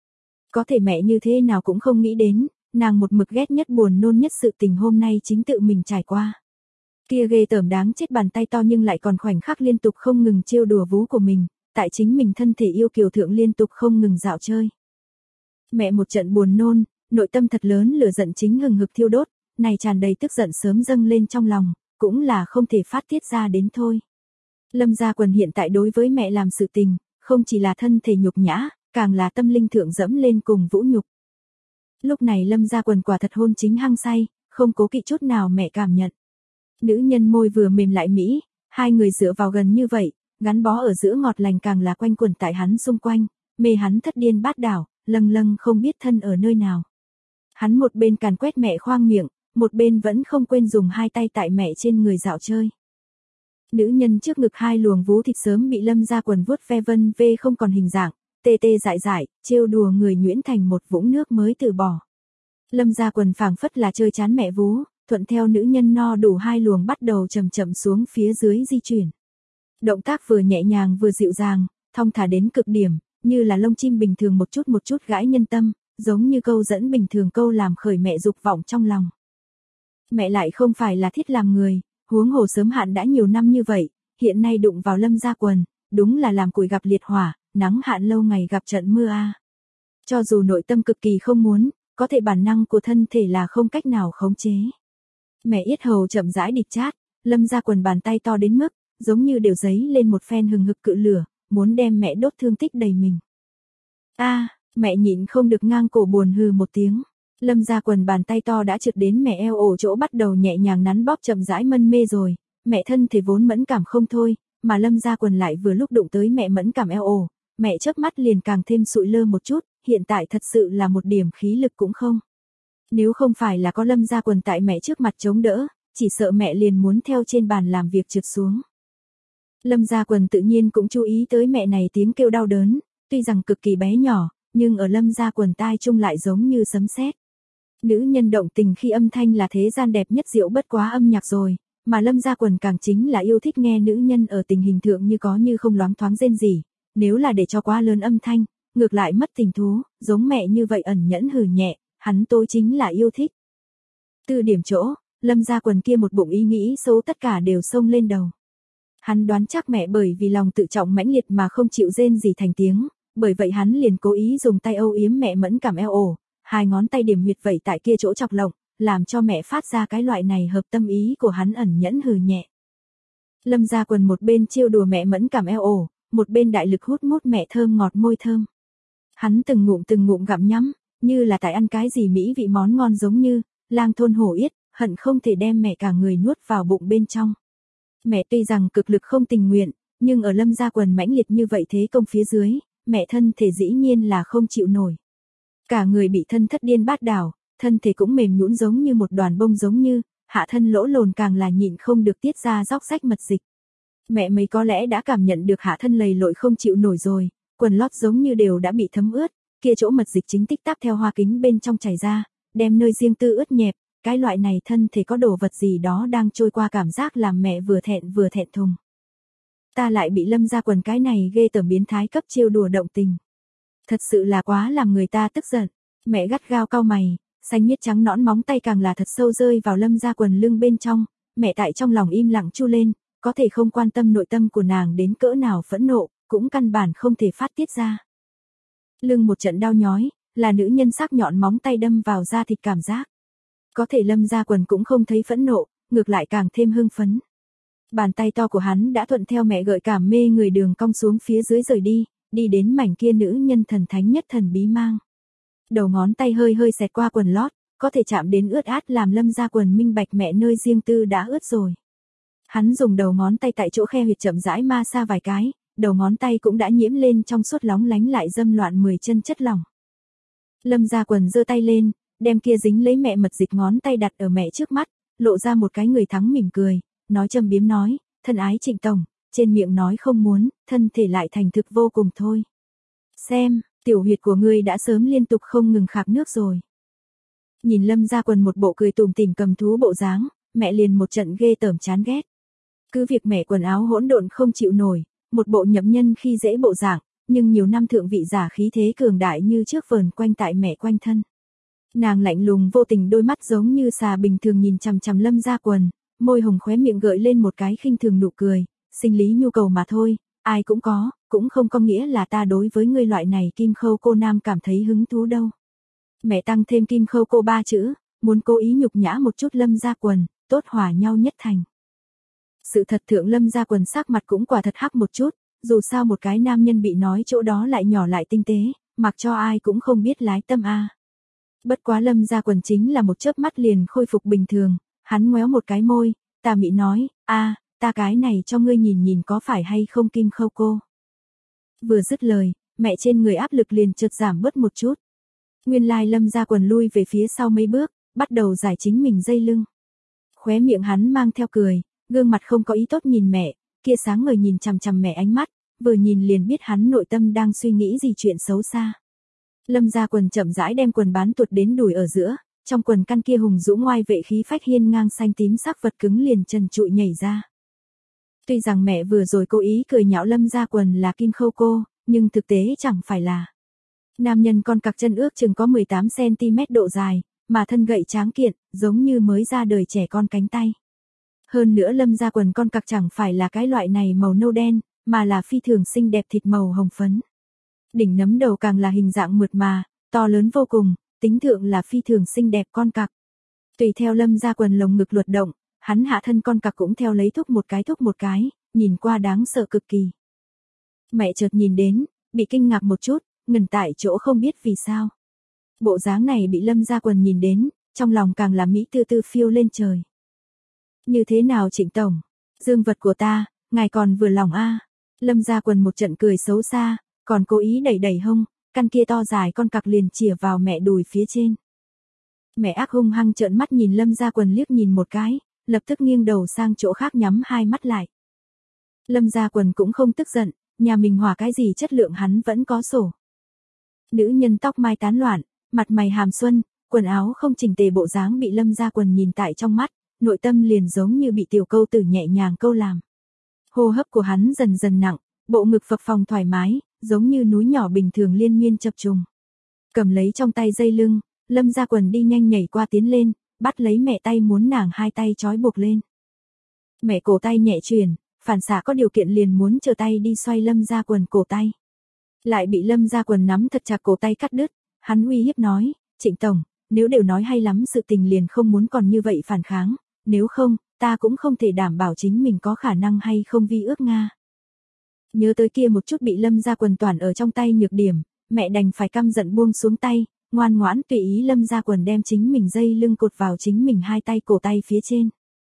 Có thể mẹ như thế nào cũng không nghĩ đến, nàng một mực ghét nhất buồn nôn nhất sự tình hôm nay chính tự mình trải qua. Kia ghê tởm đáng chết bàn tay to nhưng lại còn khoảnh khắc liên tục không ngừng trêu đùa vú của mình, tại chính mình thân thể yêu kiều thượng liên tục không ngừng dạo chơi. Mẹ một trận buồn nôn, nội tâm thật lớn lửa giận chính hừng hực thiêu đốt, này tràn đầy tức giận sớm dâng lên trong lòng, cũng là không thể phát tiết ra đến thôi. Lâm Gia Quần hiện tại đối với mẹ làm sự tình, không chỉ là thân thể nhục nhã, càng là tâm linh thượng dẫm lên cùng vũ nhục. Lúc này Lâm Gia Quần quả thật hôn chính hăng say, không cố kỵ chút nào mẹ cảm nhận. Nữ nhân môi vừa mềm lại mỹ, hai người dựa vào gần như vậy, gắn bó ở giữa ngọt lành càng là quanh quẩn tại hắn xung quanh, mê hắn thất điên bát đảo, lâng lâng không biết thân ở nơi nào. Hắn một bên càn quét mẹ khoang miệng, một bên vẫn không quên dùng hai tay tại mẹ trên người dạo chơi. Nữ nhân trước ngực hai luồng vú thịt sớm bị Lâm Gia Quần vuốt ve vân vê không còn hình dạng, tê tê dại dại, trêu đùa người nhuyễn thành một vũng nước mới từ bỏ. Lâm Gia Quần phảng phất là chơi chán mẹ vú, thuận theo nữ nhân no đủ hai luồng bắt đầu chậm chậm xuống phía dưới di chuyển. Động tác vừa nhẹ nhàng vừa dịu dàng, thong thả đến cực điểm, như là lông chim bình thường một chút gãi nhân tâm, giống như câu dẫn bình thường câu làm khởi mẹ dục vọng trong lòng. Mẹ lại không phải là thiết làm người, huống hồ sớm hạn đã nhiều năm như vậy, hiện nay đụng vào Lâm Gia Quần, đúng là làm củi gặp liệt hỏa, nắng hạn lâu ngày gặp trận mưa a. Cho dù nội tâm cực kỳ không muốn, có thể bản năng của thân thể là không cách nào khống chế. Mẹ yết hầu chậm rãi địt chát, Lâm Gia Quần bàn tay to đến mức, giống như đều giấy lên một phen hừng hực cự lửa, muốn đem mẹ đốt thương tích đầy mình. Mẹ nhịn không được ngang cổ buồn hừ một tiếng. Lâm Gia Quần bàn tay to đã trượt đến mẹ eo ổ chỗ bắt đầu nhẹ nhàng nắn bóp chậm rãi mân mê rồi, mẹ thân thể vốn mẫn cảm không thôi, mà Lâm Gia Quần lại vừa lúc đụng tới mẹ mẫn cảm eo ổ, mẹ chớp mắt liền càng thêm sụi lơ một chút, hiện tại thật sự là một điểm khí lực cũng không. Nếu không phải là có Lâm Gia Quần tại mẹ trước mặt chống đỡ, chỉ sợ mẹ liền muốn theo trên bàn làm việc trượt xuống. Lâm Gia Quần tự nhiên cũng chú ý tới mẹ này tiếng kêu đau đớn, tuy rằng cực kỳ bé nhỏ, nhưng ở Lâm Gia Quần tai chung lại giống như sấm sét. Nữ nhân động tình khi âm thanh là thế gian đẹp nhất diệu bất quá âm nhạc rồi, mà Lâm Gia Quần càng chính là yêu thích nghe nữ nhân ở tình hình thượng như có như không loáng thoáng rên rỉ, nếu là để cho quá lớn âm thanh, ngược lại mất tình thú, giống mẹ như vậy ẩn nhẫn hừ nhẹ, hắn tôi chính là yêu thích. Từ điểm chỗ, Lâm Gia Quần kia một bụng ý nghĩ xấu tất cả đều xông lên đầu. Hắn đoán chắc mẹ bởi vì lòng tự trọng mãnh liệt mà không chịu rên gì thành tiếng, bởi vậy hắn liền cố ý dùng tay âu yếm mẹ mẫn cảm eo ổ, hai ngón tay điểm huyệt vậy tại kia chỗ chọc lộng, làm cho mẹ phát ra cái loại này hợp tâm ý của hắn ẩn nhẫn hừ nhẹ. Lâm Gia Quần một bên trêu đùa mẹ mẫn cảm eo ổ, một bên đại lực hút mút mẹ thơm ngọt môi thơm. Hắn từng ngụm gặm nhắm, như là tại ăn cái gì mỹ vị món ngon giống như lang thôn hổ yết, hận không thể đem mẹ cả người nuốt vào bụng bên trong. Mẹ tuy rằng cực lực không tình nguyện, nhưng ở Lâm Gia Quần mãnh liệt như vậy thế công phía dưới, mẹ thân thể dĩ nhiên là không chịu nổi. Cả người bị thân thất điên bát đảo, thân thể cũng mềm nhũn giống như một đoàn bông giống như, hạ thân lỗ lồn càng là nhịn không được tiết ra róc rách mật dịch. Mẹ mấy có lẽ đã cảm nhận được hạ thân lầy lội không chịu nổi rồi, quần lót giống như đều đã bị thấm ướt, kia chỗ mật dịch chính tích tắc theo hoa kính bên trong chảy ra, đem nơi riêng tư ướt nhẹp, cái loại này thân thể có đồ vật gì đó đang trôi qua cảm giác làm mẹ vừa thẹn thùng. Ta lại bị Lâm Gia Quần cái này ghê tởm biến thái cấp trêu đùa động tình. Thật sự là quá làm người ta tức giận, mẹ gắt gao cau mày, xanh miết trắng nõn móng tay càng là thật sâu rơi vào Lâm Gia Quần lưng bên trong, mẹ tại trong lòng im lặng chu lên, có thể không quan tâm nội tâm của nàng đến cỡ nào phẫn nộ, cũng căn bản không thể phát tiết ra. Lưng một trận đau nhói, là nữ nhân sắc nhọn móng tay đâm vào da thịt cảm giác. Có thể Lâm Gia Quần cũng không thấy phẫn nộ, ngược lại càng thêm hưng phấn. Bàn tay to của hắn đã thuận theo mẹ gợi cảm mê người đường cong xuống phía dưới rời đi, đi đến mảnh kia nữ nhân thần thánh nhất thần bí mang. Đầu ngón tay hơi xẹt qua quần lót, có thể chạm đến ướt át làm Lâm Gia Quần minh bạch mẹ nơi riêng tư đã ướt rồi. Hắn dùng đầu ngón tay tại chỗ khe huyệt chậm rãi ma xa vài cái, đầu ngón tay cũng đã nhiễm lên trong suốt lóng lánh lại dâm loạn 10 chân chất lỏng. Lâm Gia Quần giơ tay lên, đem kia dính lấy mẹ mật dịch ngón tay đặt ở mẹ trước mắt, lộ ra một cái người thắng mỉm cười, nói châm biếm nói, thân ái Trịnh tổng, trên miệng nói không muốn, thân thể lại thành thực vô cùng thôi. Xem, tiểu huyệt của ngươi đã sớm liên tục không ngừng khạc nước rồi. Nhìn Lâm Gia Quần một bộ cười tủm tỉm cầm thú bộ dáng, mẹ liền một trận ghê tởm chán ghét. Cứ việc mẹ quần áo hỗn độn không chịu nổi, một bộ nhậm nhân khi dễ bộ dạng, nhưng nhiều năm thượng vị giả khí thế cường đại như trước vờn quanh tại mẹ quanh thân. Nàng lạnh lùng vô tình đôi mắt giống như xà bình thường nhìn chằm chằm Lâm Gia Quần, môi hồng khóe miệng gợi lên một cái khinh thường nụ cười, sinh lý nhu cầu mà thôi, ai cũng có, cũng không có nghĩa là ta đối với ngươi loại này kim khâu cô nam cảm thấy hứng thú đâu. Mẹ tăng thêm kim khâu cô 3 chữ, muốn cố ý nhục nhã một chút Lâm Gia Quần, tốt hòa nhau nhất thành. Sự thật thượng Lâm Gia Quần sắc mặt cũng quả thật hắc một chút, dù sao một cái nam nhân bị nói chỗ đó lại nhỏ lại tinh tế, mặc cho ai cũng không biết lái tâm a. Bất quá Lâm Gia Quần chính là một chớp mắt liền khôi phục bình thường, hắn ngoéo một cái môi, tà mị nói, a, ta cái này cho ngươi nhìn nhìn có phải hay không kim khâu cô. Vừa dứt lời, mẹ trên người áp lực liền chợt giảm bớt một chút. Nguyên lai Lâm Gia Quần lui về phía sau mấy bước, bắt đầu giải chính mình dây lưng. Khóe miệng hắn mang theo cười, gương mặt không có ý tốt nhìn mẹ, kia sáng ngời nhìn chằm chằm mẹ ánh mắt, vừa nhìn liền biết hắn nội tâm đang suy nghĩ gì chuyện xấu xa. Lâm Gia Quần chậm rãi đem quần bán tuột đến đùi ở giữa, trong quần căn kia hùng dũng ngoai vệ khí phách hiên ngang xanh tím sắc vật cứng liền trần trụi nhảy ra. Tuy rằng mẹ vừa rồi cố ý cười nhạo Lâm Gia Quần là kim khâu cô, nhưng thực tế chẳng phải là. Nam nhân con cặc chân ước chừng có 18cm độ dài, mà thân gậy tráng kiện, giống như mới ra đời trẻ con cánh tay. Hơn nữa Lâm Gia Quần con cặc chẳng phải là cái loại này màu nâu đen, mà là phi thường xinh đẹp thịt màu hồng phấn. Đỉnh nấm đầu càng là hình dạng mượt mà, to lớn vô cùng, tính thượng là phi thường xinh đẹp con cặc. Tùy theo Lâm Gia Quần lồng ngực luật động, hắn hạ thân con cặc cũng theo lấy thúc một cái, nhìn qua đáng sợ cực kỳ. Mẹ chợt nhìn đến, bị kinh ngạc một chút, ngừng tại chỗ không biết vì sao. Bộ dáng này bị Lâm Gia Quần nhìn đến, trong lòng càng là mỹ tư tư phiêu lên trời. Như thế nào Trịnh tổng? Dương vật của ta, ngài còn vừa lòng a? Lâm Gia Quần một trận cười xấu xa, còn cố ý đẩy hông, căn kia to dài con cặc liền chìa vào mẹ đùi phía trên. Mẹ ác hung hăng trợn mắt nhìn Lâm Gia Quần liếc nhìn một cái, lập tức nghiêng đầu sang chỗ khác nhắm hai mắt lại. Lâm Gia Quần cũng không tức giận, nhà mình hòa cái gì chất lượng hắn vẫn có sổ. Nữ nhân tóc mai tán loạn, mặt mày hàm xuân, quần áo không chỉnh tề bộ dáng bị Lâm Gia Quần nhìn tại trong mắt, nội tâm liền giống như bị tiểu câu tử nhẹ nhàng câu làm. Hô hấp của hắn dần dần nặng, bộ ngực phập phồng thoải mái, giống như núi nhỏ bình thường liên miên chập trùng. Cầm lấy trong tay dây lưng, Lâm Gia Quần đi nhanh nhảy qua tiến lên, bắt lấy mẹ tay muốn nàng hai tay trói buộc lên. Mẹ cổ tay nhẹ chuyển, phản xạ có điều kiện liền muốn trở tay đi xoay Lâm Gia Quần cổ tay. Lại bị Lâm Gia Quần nắm thật chặt cổ tay cắt đứt, hắn uy hiếp nói, Trịnh Tổng, nếu đều nói hay lắm sự tình liền không muốn còn như vậy phản kháng, nếu không, ta cũng không thể đảm bảo chính mình có khả năng hay không vi ước Nga. Nhớ tới kia một chút bị Lâm Gia Quần toàn ở trong tay nhược điểm, mẹ đành phải căm giận buông xuống tay, ngoan ngoãn tùy ý Lâm Gia Quần đem chính mình dây lưng cột vào chính mình hai tay cổ tay phía trên.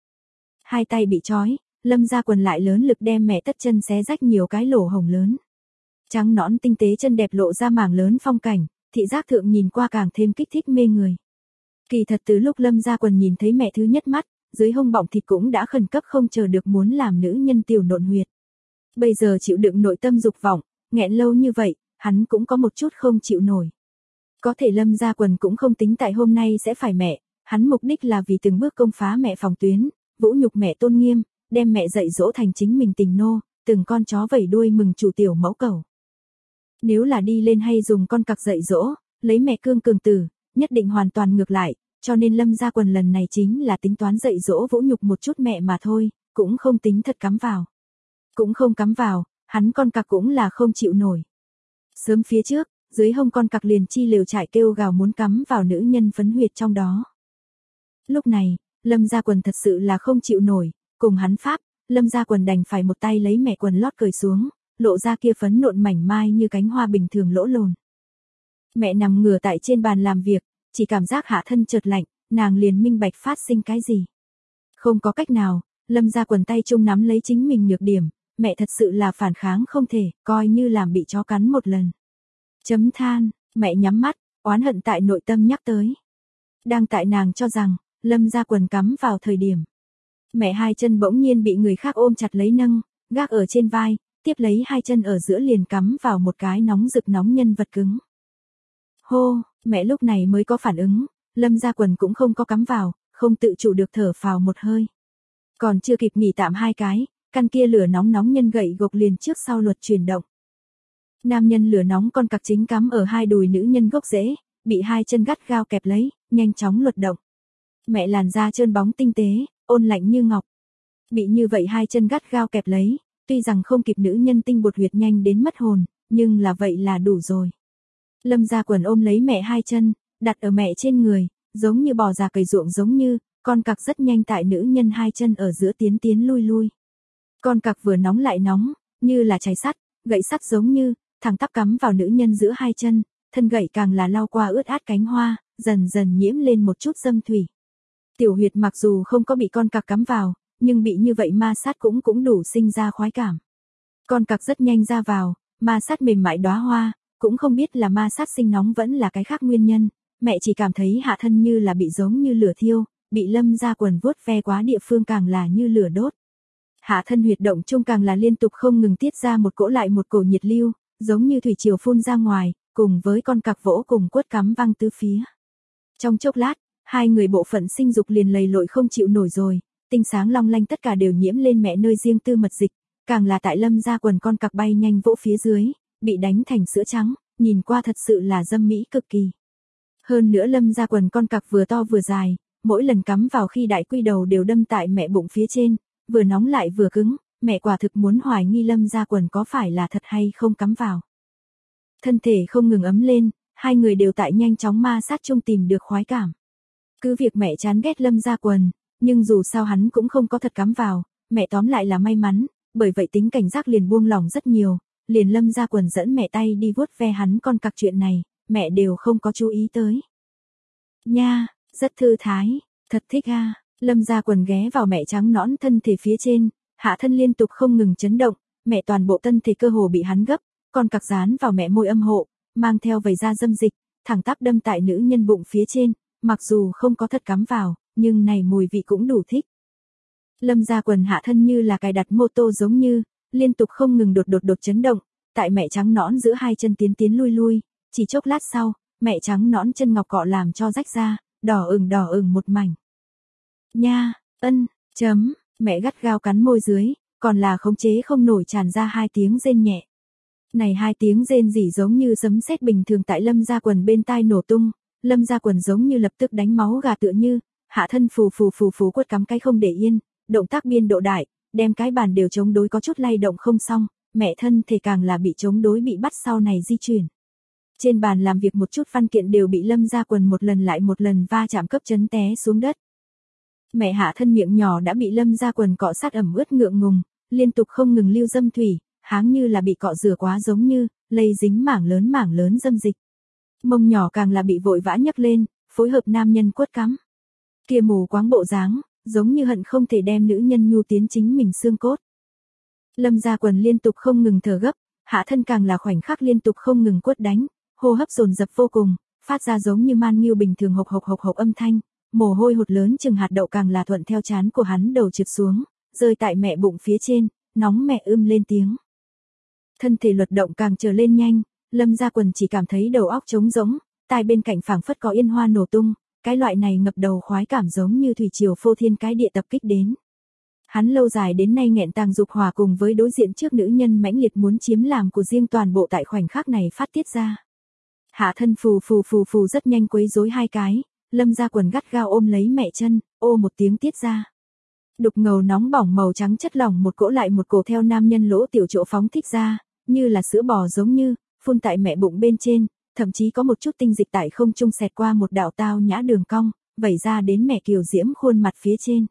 Hai tay bị trói, Lâm Gia Quần lại lớn lực đem mẹ tất chân xé rách nhiều cái lỗ hổng lớn. Trắng nõn tinh tế chân đẹp lộ ra mảng lớn phong cảnh, thị giác thượng nhìn qua càng thêm kích thích mê người. Kỳ thật từ lúc Lâm Gia Quần nhìn thấy mẹ thứ nhất mắt, dưới hông bọng thịt cũng đã khẩn cấp không chờ được muốn làm nữ nhân tiểu nộn huyệt. Bây giờ chịu đựng nội tâm dục vọng, nghẹn lâu như vậy, hắn cũng có một chút không chịu nổi. Có thể Lâm Gia Quần cũng không tính tại hôm nay sẽ phải mẹ, hắn mục đích là vì từng bước công phá mẹ phòng tuyến, vũ nhục mẹ tôn nghiêm, đem mẹ dạy dỗ thành chính mình tình nô, từng con chó vẩy đuôi mừng chủ tiểu mẫu cầu. Nếu là đi lên hay dùng con cặc dạy dỗ, lấy mẹ cương cường tử, nhất định hoàn toàn ngược lại, cho nên Lâm Gia Quần lần này chính là tính toán dạy dỗ vũ nhục một chút mẹ mà thôi, cũng không tính thật cắm vào. Cũng không cắm vào, hắn con cặc cũng là không chịu nổi. Sớm phía trước, dưới hông con cặc liền chi lều trại kêu gào muốn cắm vào nữ nhân phấn huyệt trong đó. Lúc này, Lâm Gia Quần thật sự là không chịu nổi, cùng hắn pháp, Lâm Gia Quần đành phải một tay lấy mẹ quần lót cởi xuống, lộ ra kia phấn nộn mảnh mai như cánh hoa bình thường lỗ lồn. Mẹ nằm ngửa tại trên bàn làm việc, chỉ cảm giác hạ thân chợt lạnh, nàng liền minh bạch phát sinh cái gì. Không có cách nào, Lâm Gia Quần tay chung nắm lấy chính mình nhược điểm, mẹ thật sự là phản kháng không thể, coi như làm bị chó cắn một lần. Chấm than, mẹ nhắm mắt, oán hận tại nội tâm nhắc tới. Đang tại nàng cho rằng, Lâm Gia Quần cắm vào thời điểm. Mẹ hai chân bỗng nhiên bị người khác ôm chặt lấy nâng, gác ở trên vai, tiếp lấy hai chân ở giữa liền cắm vào một cái nóng rực nóng nhân vật cứng. Hô, mẹ lúc này mới có phản ứng, Lâm Gia Quần cũng không có cắm vào, không tự chủ được thở phào một hơi. Còn chưa kịp nghỉ tạm hai cái, căn kia lửa nóng nóng nhân gậy gộc liền trước sau luật chuyển động. Nam nhân lửa nóng con cặc chính cắm ở hai đùi nữ nhân gốc rễ, bị hai chân gắt gao kẹp lấy, nhanh chóng luật động. Mẹ làn da trơn bóng tinh tế, ôn lạnh như ngọc. Bị như vậy hai chân gắt gao kẹp lấy, tuy rằng không kịp nữ nhân tinh bột huyệt nhanh đến mất hồn, nhưng là vậy là đủ rồi. Lâm Gia Quần ôm lấy mẹ hai chân, đặt ở mẹ trên người, giống như bò già cày ruộng giống như, con cặc rất nhanh tại nữ nhân hai chân ở giữa tiến tiến lui lui. Con cặc vừa nóng lại nóng, như là chày sắt, gậy sắt giống như, thẳng tắp cắm vào nữ nhân giữa hai chân, thân gậy càng là lao qua ướt át cánh hoa, dần dần nhiễm lên một chút dâm thủy. Tiểu huyệt mặc dù không có bị con cặc cắm vào, nhưng bị như vậy ma sát cũng đủ sinh ra khoái cảm. Con cặc rất nhanh ra vào, ma sát mềm mại đóa hoa, cũng không biết là ma sát sinh nóng vẫn là cái khác nguyên nhân, mẹ chỉ cảm thấy hạ thân như là bị giống như lửa thiêu, bị Lâm Gia Quần vuốt ve quá địa phương càng là như lửa đốt. Hạ thân huyệt động chung càng là liên tục không ngừng tiết ra một cỗ lại một cổ nhiệt lưu, giống như thủy triều phun ra ngoài, cùng với con cặc vỗ cùng quất cắm văng tứ phía. Trong chốc lát, hai người bộ phận sinh dục liền lầy lội không chịu nổi rồi, tinh sáng long lanh tất cả đều nhiễm lên mẹ nơi riêng tư mật dịch, càng là tại Lâm Gia Quần con cặc bay nhanh vỗ phía dưới, bị đánh thành sữa trắng, nhìn qua thật sự là dâm mỹ cực kỳ. Hơn nữa Lâm Gia Quần con cặc vừa to vừa dài, mỗi lần cắm vào khi đại quy đầu đều đâm tại mẹ bụng phía trên, vừa nóng lại vừa cứng, mẹ quả thực muốn hoài nghi Lâm Gia Quần có phải là thật hay không cắm vào. Thân thể không ngừng ấm lên, hai người đều tại nhanh chóng ma sát chung tìm được khoái cảm. Cứ việc mẹ chán ghét Lâm Gia Quần, nhưng dù sao hắn cũng không có thật cắm vào, mẹ tóm lại là may mắn, bởi vậy tính cảnh giác liền buông lỏng rất nhiều, liền Lâm Gia Quần dẫn mẹ tay đi vuốt ve hắn con cặc chuyện này, mẹ đều không có chú ý tới. Nha, rất thư thái, thật thích a. Lâm Gia Quần ghé vào mẹ trắng nõn thân thể phía trên, hạ thân liên tục không ngừng chấn động, mẹ toàn bộ thân thể cơ hồ bị hắn gấp, con cặc dán vào mẹ môi âm hộ, mang theo vẩy ra dâm dịch, thẳng tắp đâm tại nữ nhân bụng phía trên, mặc dù không có thật cắm vào, nhưng này mùi vị cũng đủ thích. Lâm Gia Quần hạ thân như là cài đặt mô tô giống như, liên tục không ngừng đột chấn động, tại mẹ trắng nõn giữa hai chân tiến tiến lui lui, chỉ chốc lát sau, mẹ trắng nõn chân ngọc cọ làm cho rách ra, đỏ ửng một mảnh. Nha, mẹ gắt gao cắn môi dưới, còn là khống chế không nổi tràn ra hai tiếng rên nhẹ. Này hai tiếng rên rỉ giống như sấm sét bình thường tại Lâm Gia Quần bên tai nổ tung, Lâm Gia Quần giống như lập tức đánh máu gà tựa như, hạ thân phù quất cắm cái không để yên, động tác biên độ đại, đem cái bàn đều chống đối có chút lay động không xong, mẹ thân thể càng là bị chống đối bị bắt sau này di chuyển. Trên bàn làm việc một chút văn kiện đều bị Lâm Gia Quần một lần lại một lần va chạm cấp chấn té xuống đất. Mẹ Hạ Thân miệng nhỏ đã bị Lâm Gia Quần cọ sát ẩm ướt ngượng ngùng, liên tục không ngừng lưu dâm thủy, háng như là bị cọ rửa quá giống như, lây dính mảng lớn dâm dịch. Mông nhỏ càng là bị vội vã nhấc lên, phối hợp nam nhân quất cắm. Kia mù quáng bộ dáng, giống như hận không thể đem nữ nhân nhu tiến chính mình xương cốt. Lâm Gia Quần liên tục không ngừng thở gấp, Hạ Thân càng là khoảnh khắc liên tục không ngừng quất đánh, hô hấp dồn dập vô cùng, phát ra giống như man nghiêu bình thường hộc hộc âm thanh, mồ hôi hột lớn chừng hạt đậu càng là thuận theo trán của hắn đầu trượt xuống, rơi tại mẹ bụng phía trên, nóng mẹ lên tiếng. Thân thể luật động càng trở lên nhanh, Lâm Gia Quần chỉ cảm thấy đầu óc trống rỗng, tai bên cạnh phảng phất có yên hoa nổ tung, cái loại này ngập đầu khoái cảm giống như thủy triều phô thiên cái địa tập kích đến. Hắn lâu dài đến nay nghẹn tàng dục hỏa cùng với đối diện trước nữ nhân mãnh liệt muốn chiếm làm của riêng toàn bộ tại khoảnh khắc này phát tiết ra. Hạ Thân phù rất nhanh quấy rối hai cái, Lâm Gia Quần gắt gao ôm lấy mẹ chân, ô một tiếng tiết ra. Đục ngầu nóng bỏng màu trắng chất lỏng một cỗ lại một cổ theo nam nhân lỗ tiểu chỗ phóng thích ra, như là sữa bò giống như, phun tại mẹ bụng bên trên, thậm chí có một chút tinh dịch tại không trung xẹt qua một đạo tao nhã đường cong, vẩy ra đến mẹ kiều diễm khuôn mặt phía trên.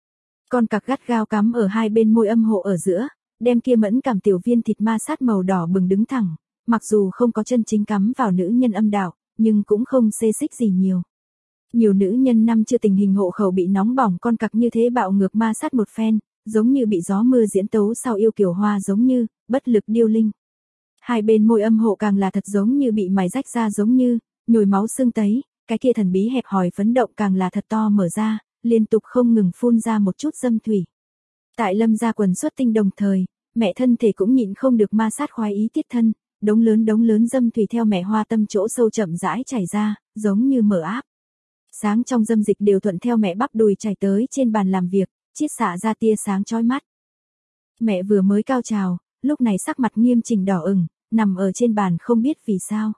Con cặc gắt gao cắm ở hai bên môi âm hộ ở giữa, đem kia mẫn cảm tiểu viên thịt ma sát màu đỏ bừng đứng thẳng, mặc dù không có chân chính cắm vào nữ nhân âm đạo, nhưng cũng không xê xích gì nhiều. Nhiều nữ nhân năm chưa tình hình hộ khẩu bị nóng bỏng con cặc như thế bạo ngược ma sát một phen, giống như bị gió mưa diễn tấu sau yêu kiều hoa giống như, bất lực điêu linh. Hai bên môi âm hộ càng là thật giống như bị mài rách ra giống như, nhồi máu xương tấy, cái kia thần bí hẹp hòi phấn động càng là thật to mở ra, liên tục không ngừng phun ra một chút dâm thủy. Tại Lâm Gia Quần xuất tinh đồng thời, mẹ thân thể cũng nhịn không được ma sát khoái ý tiết thân, đống lớn dâm thủy theo mẹ hoa tâm chỗ sâu chậm rãi chảy ra, giống như mở áp. Sáng trong dâm dịch đều thuận theo mẹ bắp đùi chảy tới trên bàn làm việc, chiết xạ ra tia sáng chói mắt. Mẹ vừa mới cao trào, lúc này sắc mặt nghiêm chỉnh đỏ ửng, nằm ở trên bàn không biết vì sao.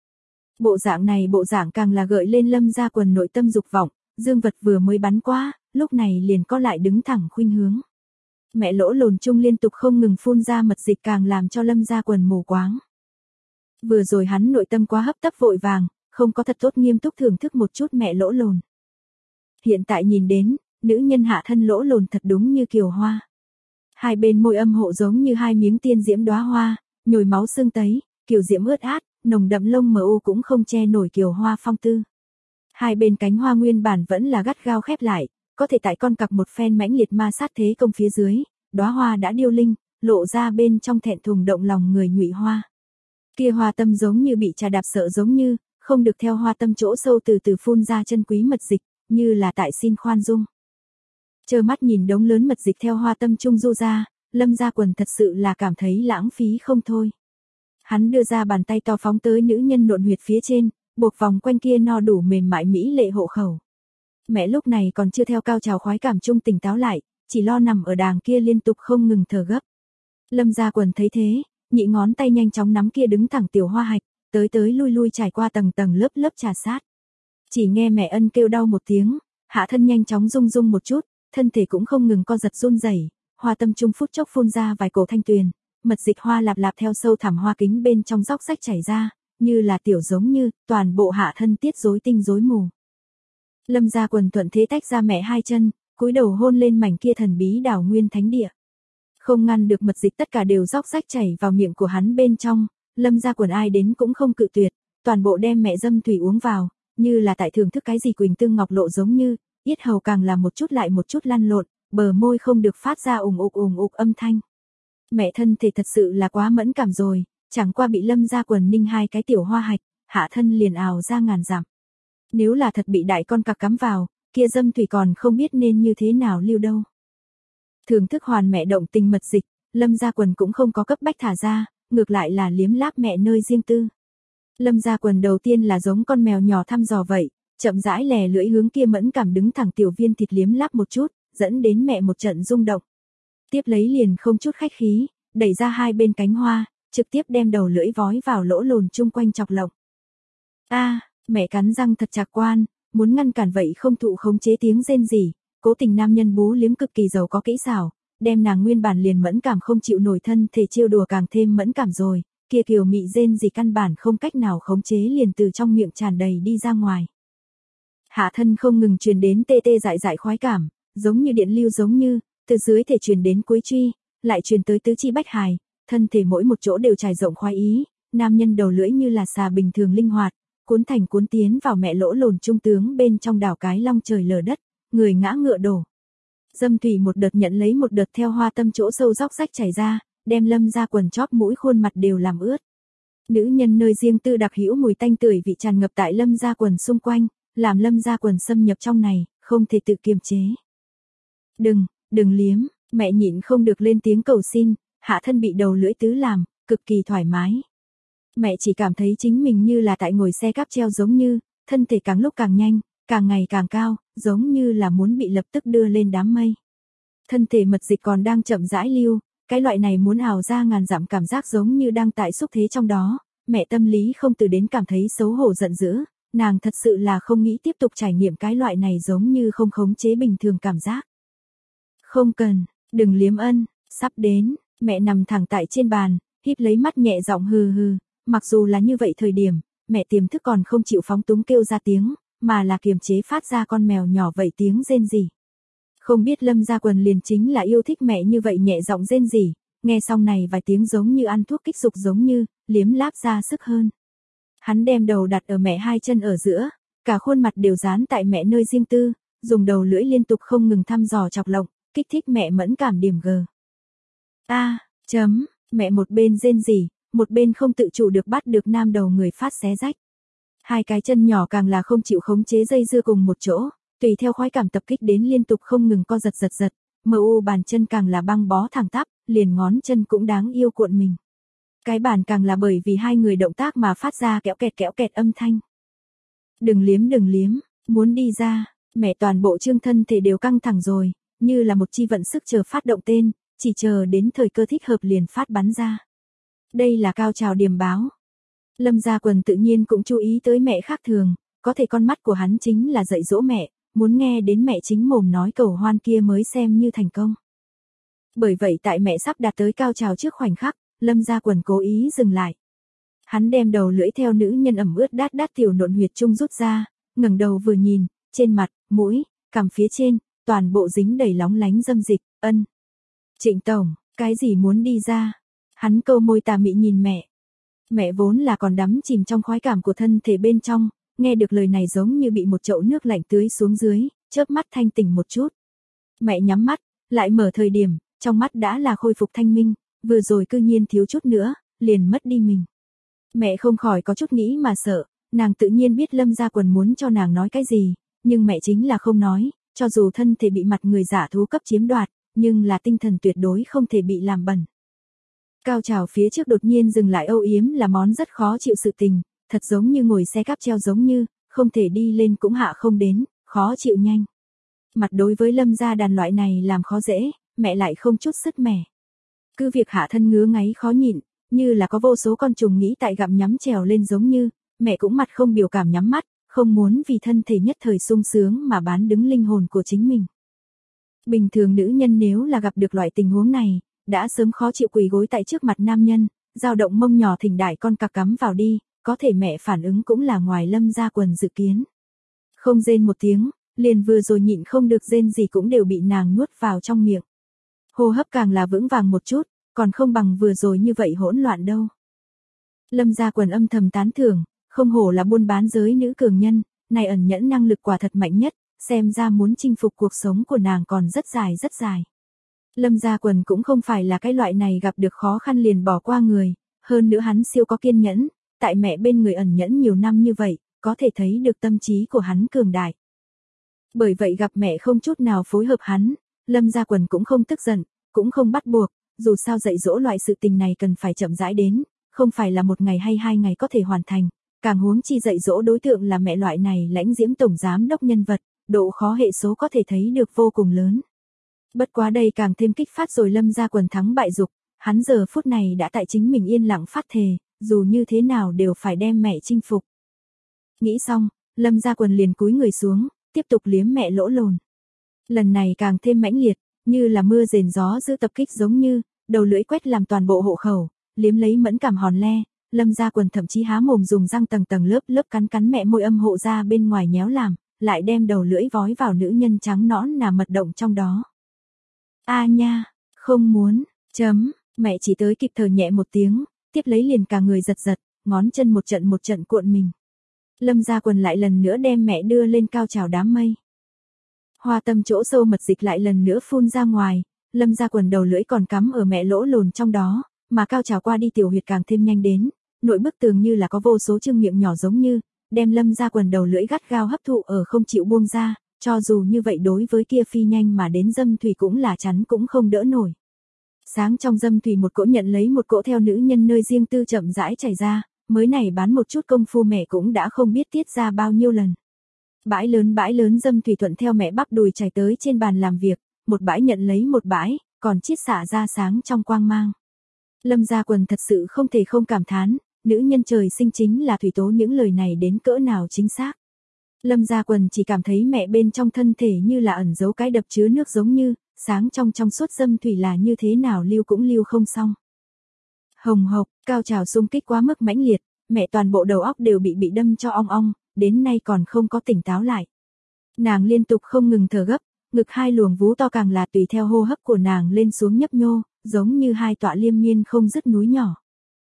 Bộ dạng càng là gợi lên Lâm Gia Quần nội tâm dục vọng, dương vật vừa mới bắn qua, lúc này liền có lại đứng thẳng khuynh hướng. Mẹ lỗ lồn chung liên tục không ngừng phun ra mật dịch càng làm cho Lâm Gia Quần mù quáng. Vừa rồi hắn nội tâm quá hấp tấp vội vàng, không có thật tốt nghiêm túc thưởng thức một chút mẹ lỗ lồn. Hiện tại nhìn đến, nữ nhân Hạ Thân lỗ lồn thật đúng như kiều hoa. Hai bên môi âm hộ giống như hai miếng tiên diễm đóa hoa, nhồi máu xương tấy, kiều diễm ướt át, nồng đậm lông mờ u cũng không che nổi kiều hoa phong tư. Hai bên cánh hoa nguyên bản vẫn là gắt gao khép lại, có thể tại con cặc một phen mãnh liệt ma sát thế công phía dưới, đóa hoa đã điêu linh, lộ ra bên trong thẹn thùng động lòng người nhụy hoa. Kia hoa tâm giống như bị trà đạp sợ giống như, không được theo hoa tâm chỗ sâu từ từ phun ra chân quý mật dịch, như là tại xin khoan dung. Trơ mắt nhìn đống lớn mật dịch theo hoa tâm trung du ra, Lâm Gia Quần thật sự là cảm thấy lãng phí không thôi. Hắn đưa ra bàn tay to phóng tới nữ nhân nộn huyệt phía trên, buộc vòng quanh kia no đủ mềm mại mỹ lệ hộ khẩu. Mẹ lúc này còn chưa theo cao trào khoái cảm trung tỉnh táo lại, chỉ lo nằm ở đàng kia liên tục không ngừng thở gấp. Lâm Gia Quần thấy thế, nhị ngón tay nhanh chóng nắm kia đứng thẳng tiểu hoa hạch, tới lui trải qua tầng lớp trà sát. Chỉ nghe mẹ ân kêu đau một tiếng, Hạ Thân nhanh chóng rung một chút, thân thể cũng không ngừng co giật run rẩy, hoa tâm trung phút chốc phun ra vài cổ thanh tuyền, mật dịch hoa lạp theo sâu thẳm hoa kính bên trong róc rách chảy ra, như là tiểu giống như, toàn bộ Hạ Thân tiết rối tinh rối mù. Lâm Gia Quần thuận thế tách ra mẹ hai chân, cúi đầu hôn lên mảnh kia thần bí đảo nguyên thánh địa. Không ngăn được mật dịch tất cả đều róc rách chảy vào miệng của hắn bên trong, Lâm Gia Quần ai đến cũng không cự tuyệt, toàn bộ đem mẹ dâm thủy uống vào, như là tại thưởng thức cái gì quỳnh tương ngọc lộ giống như, yết hầu càng là một chút lại một chút lăn lộn, bờ môi không được phát ra ùng ục âm thanh. Mẹ thân thể thật sự là quá mẫn cảm rồi, chẳng qua bị Lâm Gia Quần ninh hai cái tiểu hoa hạch, Hạ Thân liền ào ra ngàn dặm. Nếu là thật bị đại con cặc cắm vào, kia dâm thủy còn không biết nên như thế nào lưu đâu. Thưởng thức hoàn mẹ động tình mật dịch, Lâm Gia Quần cũng không có cấp bách thả ra, ngược lại là liếm láp mẹ nơi riêng tư. Lâm Gia Quần đầu tiên là giống con mèo nhỏ thăm dò vậy, chậm rãi lè lưỡi hướng kia mẫn cảm đứng thẳng tiểu viên thịt liếm láp một chút, dẫn đến mẹ một trận rung động. Tiếp lấy liền không chút khách khí, đẩy ra hai bên cánh hoa, trực tiếp đem đầu lưỡi vói vào lỗ lồn chung quanh chọc lộng. Mẹ cắn răng thật chặt quan, muốn ngăn cản vậy không thụ khống chế tiếng rên rỉ, cố tình nam nhân bú liếm cực kỳ giàu có kỹ xảo, đem nàng nguyên bản liền mẫn cảm không chịu nổi thân thể trêu đùa càng thêm mẫn cảm rồi, kia kiều mị rên gì căn bản không cách nào khống chế liền từ trong miệng tràn đầy đi ra ngoài. Hạ thân không ngừng truyền đến tê tê dại dại khoái cảm, giống như điện lưu giống như, từ dưới thể truyền đến cuối truy, lại truyền tới tứ chi bách hài, thân thể mỗi một chỗ đều trải rộng khoái ý, nam nhân đầu lưỡi như là xà bình thường linh hoạt, cuốn thành cuốn tiến vào mẹ lỗ lồn trung tướng bên trong đảo cái long trời lở đất, người ngã ngựa đổ. Dâm thủy một đợt nhận lấy một đợt theo hoa tâm chỗ sâu róc rách chảy ra, đem Lâm Gia Quần chóp mũi khuôn mặt đều làm ướt. Nữ nhân nơi riêng tư đặc hữu mùi tanh tưởi vị tràn ngập tại Lâm Gia Quần xung quanh, làm Lâm Gia Quần xâm nhập trong này, không thể tự kiềm chế. Đừng liếm, mẹ nhịn không được lên tiếng cầu xin, hạ thân bị đầu lưỡi tứ làm, cực kỳ thoải mái. Mẹ chỉ cảm thấy chính mình như là tại ngồi xe cáp treo giống như, thân thể càng lúc càng nhanh, càng ngày càng cao, giống như là muốn bị lập tức đưa lên đám mây. Thân thể mật dịch còn đang chậm rãi lưu, cái loại này muốn ào ra ngàn dặm cảm giác giống như đang tại xúc thế trong đó, mẹ tâm lý không từ đến cảm thấy xấu hổ giận dữ, nàng thật sự là không nghĩ tiếp tục trải nghiệm cái loại này giống như không khống chế bình thường cảm giác. Không cần, đừng liếm ân, sắp đến, mẹ nằm thẳng tại trên bàn, híp lấy mắt nhẹ giọng hừ hừ, mặc dù là như vậy thời điểm, mẹ tiềm thức còn không chịu phóng túng kêu ra tiếng, mà là kiềm chế phát ra con mèo nhỏ vậy tiếng rên rỉ. Không biết Lâm Gia Quần liền chính là yêu thích mẹ như vậy nhẹ giọng rên rỉ, nghe xong này vài tiếng giống như ăn thuốc kích dục giống như, liếm láp ra sức hơn. Hắn đem đầu đặt ở mẹ hai chân ở giữa, cả khuôn mặt đều dán tại mẹ nơi riêng tư, dùng đầu lưỡi liên tục không ngừng thăm dò chọc lộng, kích thích mẹ mẫn cảm điểm g. Mẹ một bên rên rỉ, một bên không tự chủ được bắt được nam đầu người phát xé rách. Hai cái chân nhỏ càng là không chịu khống chế dây dưa cùng một chỗ, tùy theo khoái cảm tập kích đến liên tục không ngừng co giật, mờ u bàn chân càng là băng bó thẳng tắp, liền ngón chân cũng đáng yêu cuộn mình. Cái bàn càng là bởi vì hai người động tác mà phát ra kéo kẹt âm thanh. Đừng liếm, muốn đi ra, mẹ toàn bộ trương thân thể đều căng thẳng rồi, như là một chi vận sức chờ phát động tên, chỉ chờ đến thời cơ thích hợp liền phát bắn ra. Đây là cao trào điểm báo. Lâm Gia Quần tự nhiên cũng chú ý tới mẹ khác thường, có thể con mắt của hắn chính là dạy dỗ mẹ, muốn nghe đến mẹ chính mồm nói cầu hoan kia mới xem như thành công. Bởi vậy tại mẹ sắp đạt tới cao trào trước khoảnh khắc, Lâm Gia Quần cố ý dừng lại. Hắn đem đầu lưỡi theo nữ nhân ẩm ướt đát tiểu nộn huyệt trung rút ra, ngẩng đầu vừa nhìn, trên mặt, mũi, cằm phía trên, toàn bộ dính đầy lóng lánh dâm dịch, ân. Trịnh tổng, cái gì muốn đi ra? Hắn câu môi tà mị nhìn mẹ. Mẹ vốn là còn đắm chìm trong khoái cảm của thân thể bên trong, nghe được lời này giống như bị một chậu nước lạnh tưới xuống dưới, chớp mắt thanh tỉnh một chút. Mẹ nhắm mắt, lại mở thời điểm, trong mắt đã là khôi phục thanh minh, vừa rồi cư nhiên thiếu chút nữa, liền mất đi mình. Mẹ không khỏi có chút nghĩ mà sợ, nàng tự nhiên biết Lâm Gia Quần muốn cho nàng nói cái gì, nhưng mẹ chính là không nói, cho dù thân thể bị mặt người giả thú cấp chiếm đoạt, nhưng là tinh thần tuyệt đối không thể bị làm bẩn. Cao trào phía trước đột nhiên dừng lại âu yếm là món rất khó chịu sự tình, thật giống như ngồi xe cáp treo giống như, không thể đi lên cũng hạ không đến, khó chịu nhanh. Mặt đối với Lâm gia đàn loại này làm khó dễ, mẹ lại không chút sứt mẻ. Cứ việc hạ thân ngứa ngáy khó nhịn, như là có vô số con trùng nghĩ tại gặm nhắm trèo lên giống như, mẹ cũng mặt không biểu cảm nhắm mắt, không muốn vì thân thể nhất thời sung sướng mà bán đứng linh hồn của chính mình. Bình thường nữ nhân nếu là gặp được loại tình huống này, đã sớm khó chịu quỳ gối tại trước mặt nam nhân, dao động mông nhỏ thỉnh đại con cặc cắm vào đi, có thể mẹ phản ứng cũng là ngoài Lâm Gia Quần dự kiến. Không rên một tiếng, liền vừa rồi nhịn không được rên gì cũng đều bị nàng nuốt vào trong miệng. Hô hấp càng là vững vàng một chút, còn không bằng vừa rồi như vậy hỗn loạn đâu. Lâm Gia Quần âm thầm tán thưởng, không hổ là buôn bán giới nữ cường nhân, này ẩn nhẫn năng lực quả thật mạnh nhất, xem ra muốn chinh phục cuộc sống của nàng còn rất dài. Lâm Gia Quần cũng không phải là cái loại này gặp được khó khăn liền bỏ qua người, hơn nữa hắn siêu có kiên nhẫn, tại mẹ bên người ẩn nhẫn nhiều năm như vậy, có thể thấy được tâm trí của hắn cường đại. Bởi vậy gặp mẹ không chút nào phối hợp hắn, Lâm Gia Quần cũng không tức giận, cũng không bắt buộc, dù sao dạy dỗ loại sự tình này cần phải chậm rãi đến, không phải là một ngày hay 2 ngày có thể hoàn thành, càng huống chi dạy dỗ đối tượng là mẹ loại này lãnh diễm tổng giám đốc nhân vật, độ khó hệ số có thể thấy được vô cùng lớn. Bất quá đây càng thêm kích phát rồi Lâm Gia Quần thắng bại dục, hắn giờ phút này đã tại chính mình yên lặng phát thề, dù như thế nào đều phải đem mẹ chinh phục. Nghĩ xong, Lâm Gia Quần liền cúi người xuống, tiếp tục liếm mẹ lỗ lồn. Lần này càng thêm mãnh liệt, như là mưa rền gió giữ tập kích giống như, đầu lưỡi quét làm toàn bộ hộ khẩu, liếm lấy mẫn cảm hòn le, Lâm Gia Quần thậm chí há mồm dùng răng tầng tầng lớp lớp cắn cắn mẹ môi âm hộ ra bên ngoài nhéo làm, lại đem đầu lưỡi vói vào nữ nhân trắng nõn nà mật động trong đó. A nha, không muốn, mẹ chỉ tới kịp thở nhẹ một tiếng, tiếp lấy liền cả người giật giật, ngón chân một trận cuộn mình. Lâm Gia Quần lại lần nữa đem mẹ đưa lên cao trào đám mây. Hoa tâm chỗ sâu mật dịch lại lần nữa phun ra ngoài, Lâm Gia Quần đầu lưỡi còn cắm ở mẹ lỗ lồn trong đó, mà cao trào qua đi tiểu huyệt càng thêm nhanh đến, nội bức tường như là có vô số chương miệng nhỏ giống như, đem Lâm Gia Quần đầu lưỡi gắt gao hấp thụ ở không chịu buông ra, cho dù như vậy đối với kia phi nhanh mà đến dâm thủy cũng là chắn cũng không đỡ nổi. Sáng trong dâm thủy một cỗ nhận lấy một cỗ theo nữ nhân nơi riêng tư chậm rãi chảy ra, mới này bán một chút công phu mẹ cũng đã không biết tiết ra bao nhiêu lần. Bãi lớn dâm thủy thuận theo mẹ bắp đùi chảy tới trên bàn làm việc, một bãi nhận lấy một bãi, còn chiết xả ra sáng trong quang mang. Lâm Gia Quần thật sự không thể không cảm thán, nữ nhân trời sinh chính là thủy tố những lời này đến cỡ nào chính xác. Lâm Gia Quần chỉ cảm thấy mẹ bên trong thân thể như là ẩn giấu cái đập chứa nước giống như, sáng trong suốt dâm thủy là như thế nào lưu cũng lưu không xong. Hồng hộc, cao trào xung kích quá mức mãnh liệt, mẹ toàn bộ đầu óc đều bị đâm cho ong ong, đến nay còn không có tỉnh táo lại. Nàng liên tục không ngừng thở gấp, ngực hai luồng vú to càng là tùy theo hô hấp của nàng lên xuống nhấp nhô, giống như hai tọa liên miên không dứt núi nhỏ.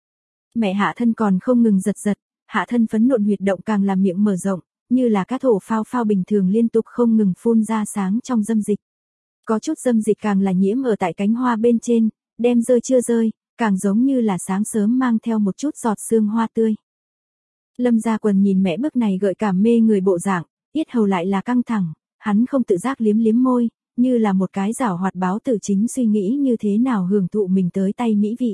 Mẹ hạ thân còn không ngừng giật giật, hạ thân phấn nộn huyệt động càng làm miệng mở rộng, như là các thổ phao phao bình thường liên tục không ngừng phun ra sáng trong dâm dịch. Có chút dâm dịch càng là nhiễm ở tại cánh hoa bên trên, đem rơi chưa rơi, càng giống như là sáng sớm mang theo một chút giọt sương hoa tươi. Lâm Gia Quần nhìn mẹ bức này gợi cảm mê người bộ dạng, yết hầu lại là căng thẳng, hắn không tự giác liếm liếm môi, như là một cái giảo hoạt báo tử chính suy nghĩ như thế nào hưởng thụ mình tới tay mỹ vị.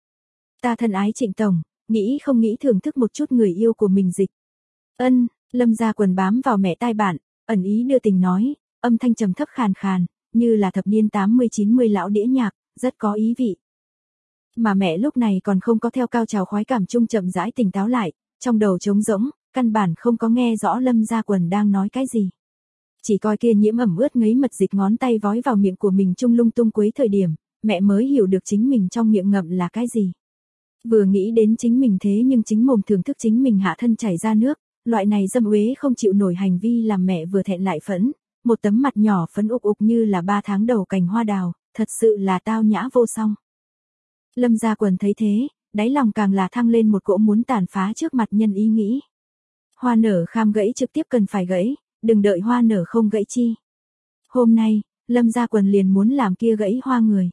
Ta thân ái Trịnh Tổng, nghĩ không nghĩ thưởng thức một chút người yêu của mình dịch. Ân, Lâm Gia Quần bám vào mẹ tai bạn, ẩn ý đưa tình nói, âm thanh trầm thấp khàn khàn, như là thập niên 80-90 lão đĩa nhạc, rất có ý vị. Mà mẹ lúc này còn không có theo cao trào khoái cảm chung chậm rãi tỉnh táo lại, trong đầu trống rỗng, căn bản không có nghe rõ Lâm Gia Quần đang nói cái gì. Chỉ coi kia nhiễm ẩm ướt ngấy mật dịch ngón tay vói vào miệng của mình chung lung tung quấy thời điểm, mẹ mới hiểu được chính mình trong miệng ngậm là cái gì. Vừa nghĩ đến chính mình thế nhưng chính mồm thưởng thức chính mình hạ thân chảy ra nước, loại này dâm uế không chịu nổi hành vi làm mẹ vừa thẹn lại phẫn, một tấm mặt nhỏ phấn ục ục như là 3 tháng đầu cành hoa đào, thật sự là tao nhã vô song. Lâm Gia Quần thấy thế, đáy lòng càng là thăng lên một cỗ muốn tàn phá trước mặt nhân ý nghĩ. Hoa nở kham gãy trực tiếp cần phải gãy, đừng đợi hoa nở không gãy chi. Hôm nay, Lâm Gia Quần liền muốn làm kia gãy hoa người.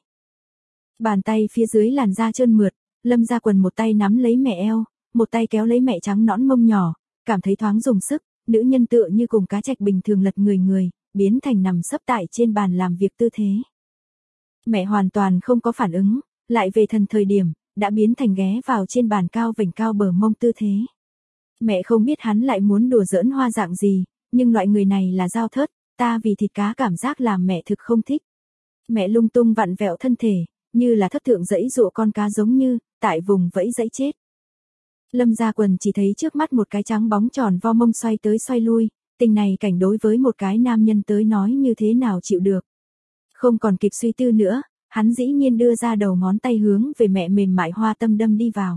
Bàn tay phía dưới làn da trơn mượt, Lâm Gia Quần một tay nắm lấy mẹ eo, một tay kéo lấy mẹ trắng nõn mông nhỏ, cảm thấy thoáng dùng sức, nữ nhân tựa như cùng cá trạch bình thường lật người, biến thành nằm sấp tại trên bàn làm việc tư thế. Mẹ hoàn toàn không có phản ứng, lại về thần thời điểm, đã biến thành ghé vào trên bàn cao vểnh cao bờ mông tư thế. Mẹ không biết hắn lại muốn đùa giỡn hoa dạng gì, nhưng loại người này là dao thớt, ta vì thịt cá cảm giác làm mẹ thực không thích. Mẹ lung tung vặn vẹo thân thể, như là thất thượng dẫy dụa con cá giống như, tại vùng vẫy dẫy chết. Lâm Gia Quần chỉ thấy trước mắt một cái trắng bóng tròn vo mông xoay tới xoay lui, tình này cảnh đối với một cái nam nhân tới nói như thế nào chịu được. Không còn kịp suy tư nữa, hắn dĩ nhiên đưa ra đầu ngón tay hướng về mẹ mềm mại hoa tâm đâm đi vào.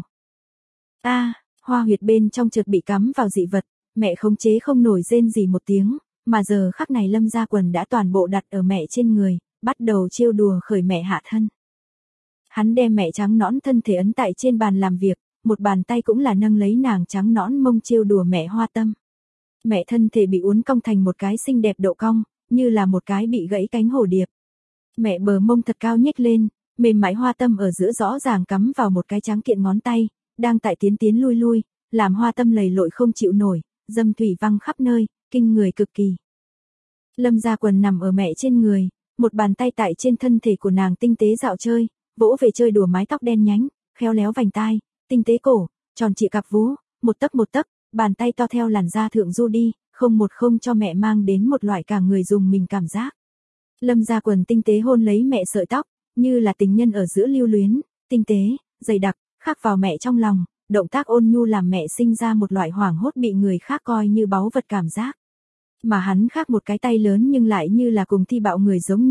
Hoa huyệt bên trong chợt bị cắm vào dị vật, mẹ khống chế không nổi rên gì một tiếng, mà giờ khắc này Lâm Gia Quần đã toàn bộ đặt ở mẹ trên người, bắt đầu trêu đùa khởi mẹ hạ thân. Hắn đem mẹ trắng nõn thân thể ấn tại trên bàn làm việc, một bàn tay cũng là nâng lấy nàng trắng nõn mông trêu đùa mẹ hoa tâm. Mẹ thân thể bị uốn cong thành một cái xinh đẹp độ cong, như là một cái bị gãy cánh hổ điệp. Mẹ bờ mông thật cao nhếch lên, mềm mại hoa tâm ở giữa rõ ràng cắm vào một cái trắng kiện ngón tay, đang tại tiến lui, làm hoa tâm lầy lội không chịu nổi, dâm thủy văng khắp nơi, kinh người cực kỳ. Lâm Gia Quần nằm ở mẹ trên người, một bàn tay tại trên thân thể của nàng tinh tế dạo chơi, vỗ về chơi đùa mái tóc đen nhánh, khéo léo vành tai, tinh tế cổ, tròn trịa cặp vú, một tấc, bàn tay to theo làn da thượng du đi, không cho mẹ mang đến một loại cả người dùng mình cảm giác. Lâm Gia Quần tinh tế hôn lấy mẹ sợi tóc, như là tình nhân ở giữa lưu luyến, tinh tế, dày đặc, khắc vào mẹ trong lòng, động tác ôn nhu làm mẹ sinh ra một loại hoảng hốt bị người khác coi như báu vật cảm giác. Mà hắn khác một cái tay lớn nhưng lại như là cùng thi bạo người giống như,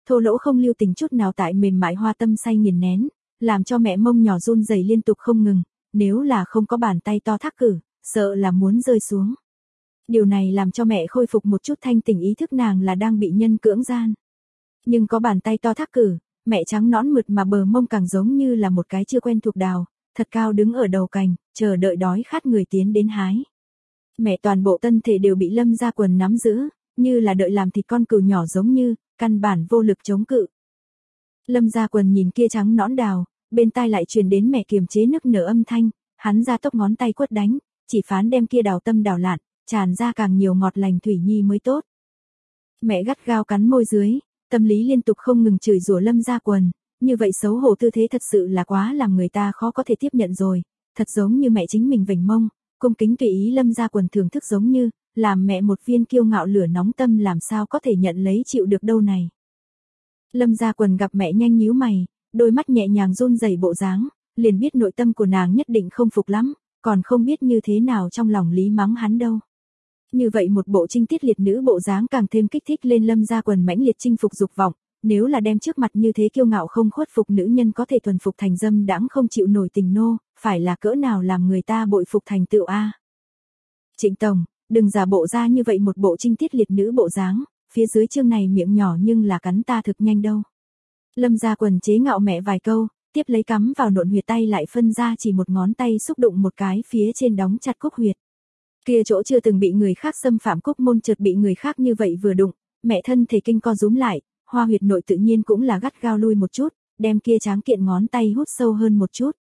thô lỗ không lưu tình chút nào tại mềm mại hoa tâm say nghiền nén, làm cho mẹ mông nhỏ run rẩy liên tục không ngừng, nếu là không có bàn tay to thác cử, sợ là muốn rơi xuống. Điều này làm cho mẹ khôi phục một chút thanh tỉnh, ý thức nàng là đang bị nhân cưỡng gian. Nhưng có bàn tay to thác cử, mẹ trắng nõn mượt mà bờ mông càng giống như là một cái chưa quen thuộc đào, thật cao đứng ở đầu cành, chờ đợi đói khát người tiến đến hái. Mẹ toàn bộ thân thể đều bị Lâm Gia Quần nắm giữ, như là đợi làm thịt con cừu nhỏ giống như, căn bản vô lực chống cự. Lâm Gia Quần nhìn kia trắng nõn đào, bên tai lại truyền đến mẹ kiềm chế nức nở âm thanh, hắn ra tốc ngón tay quất đánh, chỉ phán đem kia đào tâm đào lạn, tràn ra càng nhiều ngọt lành thủy nhi mới tốt. Mẹ gắt gao cắn môi dưới, tâm lý liên tục không ngừng chửi rủa Lâm Gia Quần, như vậy xấu hổ tư thế thật sự là quá làm người ta khó có thể tiếp nhận rồi, thật giống như mẹ chính mình vểnh mông, cung kính tùy ý Lâm Gia Quần thưởng thức giống như, làm mẹ một viên kiêu ngạo lửa nóng tâm làm sao có thể nhận lấy chịu được đâu này. Lâm Gia Quần gặp mẹ nhanh nhíu mày, đôi mắt nhẹ nhàng run rẩy bộ dáng, liền biết nội tâm của nàng nhất định không phục lắm, còn không biết như thế nào trong lòng lý mắng hắn đâu. Như vậy một bộ trinh tiết liệt nữ bộ dáng càng thêm kích thích lên Lâm Gia Quần mãnh liệt chinh phục dục vọng, nếu là đem trước mặt như thế kiêu ngạo không khuất phục nữ nhân có thể thuần phục thành dâm đãng không chịu nổi tình nô, phải là cỡ nào làm người ta bội phục thành tựu a. Trịnh Tổng, đừng giả bộ ra như vậy một bộ trinh tiết liệt nữ bộ dáng, phía dưới chương này miệng nhỏ nhưng là cắn ta thực nhanh đâu. Lâm Gia Quần chế ngạo mẹ vài câu, tiếp lấy cắm vào nộn huyệt tay lại phân ra chỉ một ngón tay xúc động một cái phía trên đóng chặt cúc huyệt. Kia chỗ chưa từng bị người khác xâm phạm cúc môn chợt bị người khác như vậy vừa đụng, mẹ thân thể kinh co rúm lại, hoa huyệt nội tự nhiên cũng là gắt gao lui một chút, đem kia tráng kiện ngón tay hút sâu hơn một chút.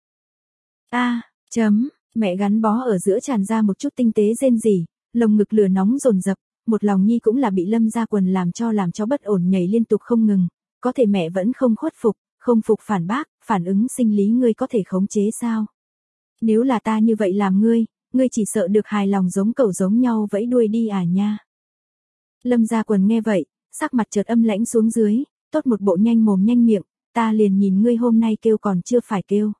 Mẹ gắn bó ở giữa tràn ra một chút tinh tế rên rỉ, lồng ngực lửa nóng dồn dập, một lòng nhi cũng là bị Lâm Gia Quần làm cho bất ổn nhảy liên tục không ngừng, có thể mẹ vẫn không khuất phục, không phục phản bác, phản ứng sinh lý ngươi có thể khống chế sao? Nếu là ta như vậy làm ngươi chỉ sợ được hài lòng giống cẩu giống nhau vẫy đuôi đi à nha. Lâm Gia Quần nghe vậy, sắc mặt chợt âm lãnh xuống dưới, tốt một bộ nhanh mồm nhanh miệng, ta liền nhìn ngươi hôm nay kêu còn chưa phải kêu.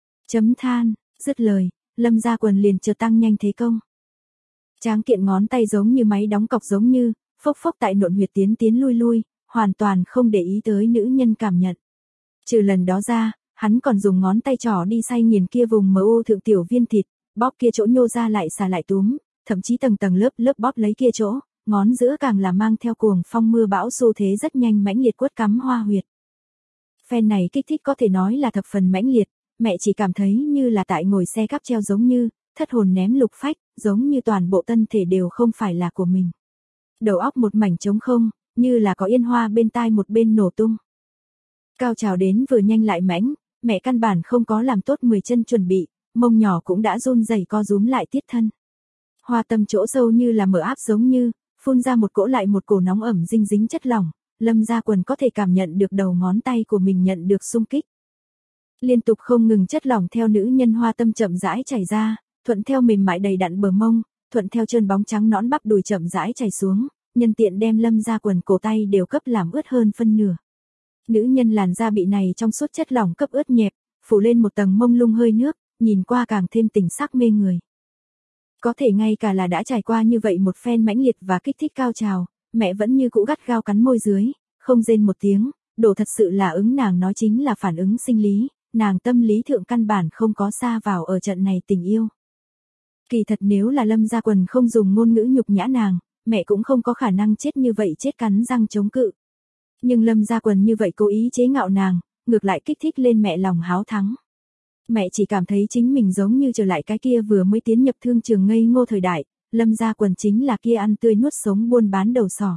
Dứt lời, Lâm Gia Quần liền chợt tăng nhanh thế công. Tráng kiện ngón tay giống như máy đóng cọc giống như, phốc phốc tại nộn huyệt tiến lui, hoàn toàn không để ý tới nữ nhân cảm nhận. Trừ lần đó ra, hắn còn dùng ngón tay trỏ đi xay nghiền kia vùng mỡ ô thượng tiểu viên thịt, bóp kia chỗ nhô ra lại xà lại túm, thậm chí tầng tầng lớp bóp lấy kia chỗ, ngón giữa càng là mang theo cuồng phong mưa bão xu thế rất nhanh mãnh liệt quất cắm hoa huyệt. Phen này kích thích có thể nói là thập phần mãnh liệt, mẹ chỉ cảm thấy như là tại ngồi xe cáp treo giống như, thất hồn ném lục phách, giống như toàn bộ thân thể đều không phải là của mình. Đầu óc một mảnh trống không, như là có yên hoa bên tai một bên nổ tung. Cao trào đến vừa nhanh lại mãnh, mẹ căn bản không có làm tốt 10 chân chuẩn bị, mông nhỏ cũng đã run rẩy co rúm lại tiết thân. Hoa tâm chỗ sâu như là mở áp giống như, phun ra một cỗ lại một cổ nóng ẩm dinh dính chất lỏng, Lâm Gia Quần có thể cảm nhận được đầu ngón tay của mình nhận được xung kích. Liên tục không ngừng chất lỏng theo nữ nhân hoa tâm chậm rãi chảy ra, thuận theo mềm mại đầy đặn bờ mông, thuận theo chân bóng trắng nõn bắp đùi chậm rãi chảy xuống, nhân tiện đem Lâm Gia Quần cổ tay đều cấp làm ướt hơn phân nửa. Nữ nhân làn da bị này trong suốt chất lỏng cấp ướt nhẹp, phủ lên một tầng mông lung hơi nước, nhìn qua càng thêm tình sắc mê người. Có thể ngay cả là đã trải qua như vậy một phen mãnh liệt và kích thích cao trào, mẹ vẫn như cũ gắt gao cắn môi dưới, không rên một tiếng, đồ thật sự là ứng nàng nói chính là phản ứng sinh lý, nàng tâm lý thượng căn bản không có xa vào ở trận này tình yêu. Kỳ thật nếu là Lâm Gia Quần không dùng ngôn ngữ nhục nhã nàng, mẹ cũng không có khả năng chết như vậy chết cắn răng chống cự. Nhưng Lâm Gia Quần như vậy cố ý chế ngạo nàng, ngược lại kích thích lên mẹ lòng háo thắng. Mẹ chỉ cảm thấy chính mình giống như trở lại cái kia vừa mới tiến nhập thương trường ngây ngô thời đại, Lâm Gia Quần chính là kia ăn tươi nuốt sống buôn bán đầu sỏ.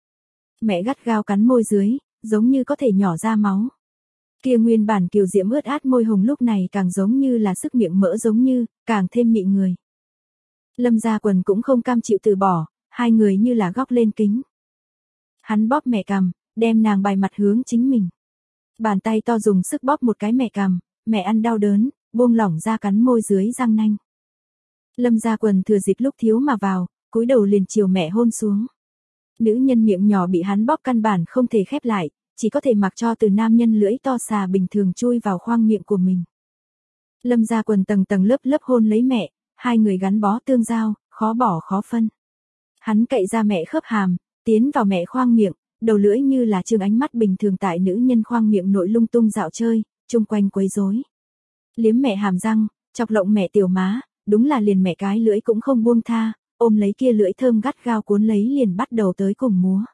Mẹ gắt gao cắn môi dưới, giống như có thể nhỏ ra máu. Kia nguyên bản kiều diễm ướt át môi hồng lúc này càng giống như là sức miệng mỡ giống như, càng thêm mị người. Lâm Gia Quần cũng không cam chịu từ bỏ, hai người như là góc lên kính. Hắn bóp mẹ cằm, đem nàng bài mặt hướng chính mình. Bàn tay to dùng sức bóp một cái mẹ cằm, mẹ ăn đau đớn, buông lỏng ra cắn môi dưới răng nanh. Lâm Gia Quần thừa dịp lúc thiếu mà vào, cúi đầu liền chiều mẹ hôn xuống. Nữ nhân miệng nhỏ bị hắn bóp căn bản không thể khép lại, chỉ có thể mặc cho từ nam nhân lưỡi to xà bình thường chui vào khoang miệng của mình. Lâm Gia Quần tầng tầng lớp hôn lấy mẹ, hai người gắn bó tương giao, khó bỏ khó phân. Hắn cậy ra mẹ khớp hàm, tiến vào mẹ khoang miệng, đầu lưỡi như là trương ánh mắt bình thường tại nữ nhân khoang miệng nội lung tung dạo chơi, chung quanh quấy rối. Liếm mẹ hàm răng, chọc lộng mẹ tiểu má, đúng là liền mẹ cái lưỡi cũng không buông tha, ôm lấy kia lưỡi thơm gắt gao cuốn lấy liền bắt đầu tới cùng múa.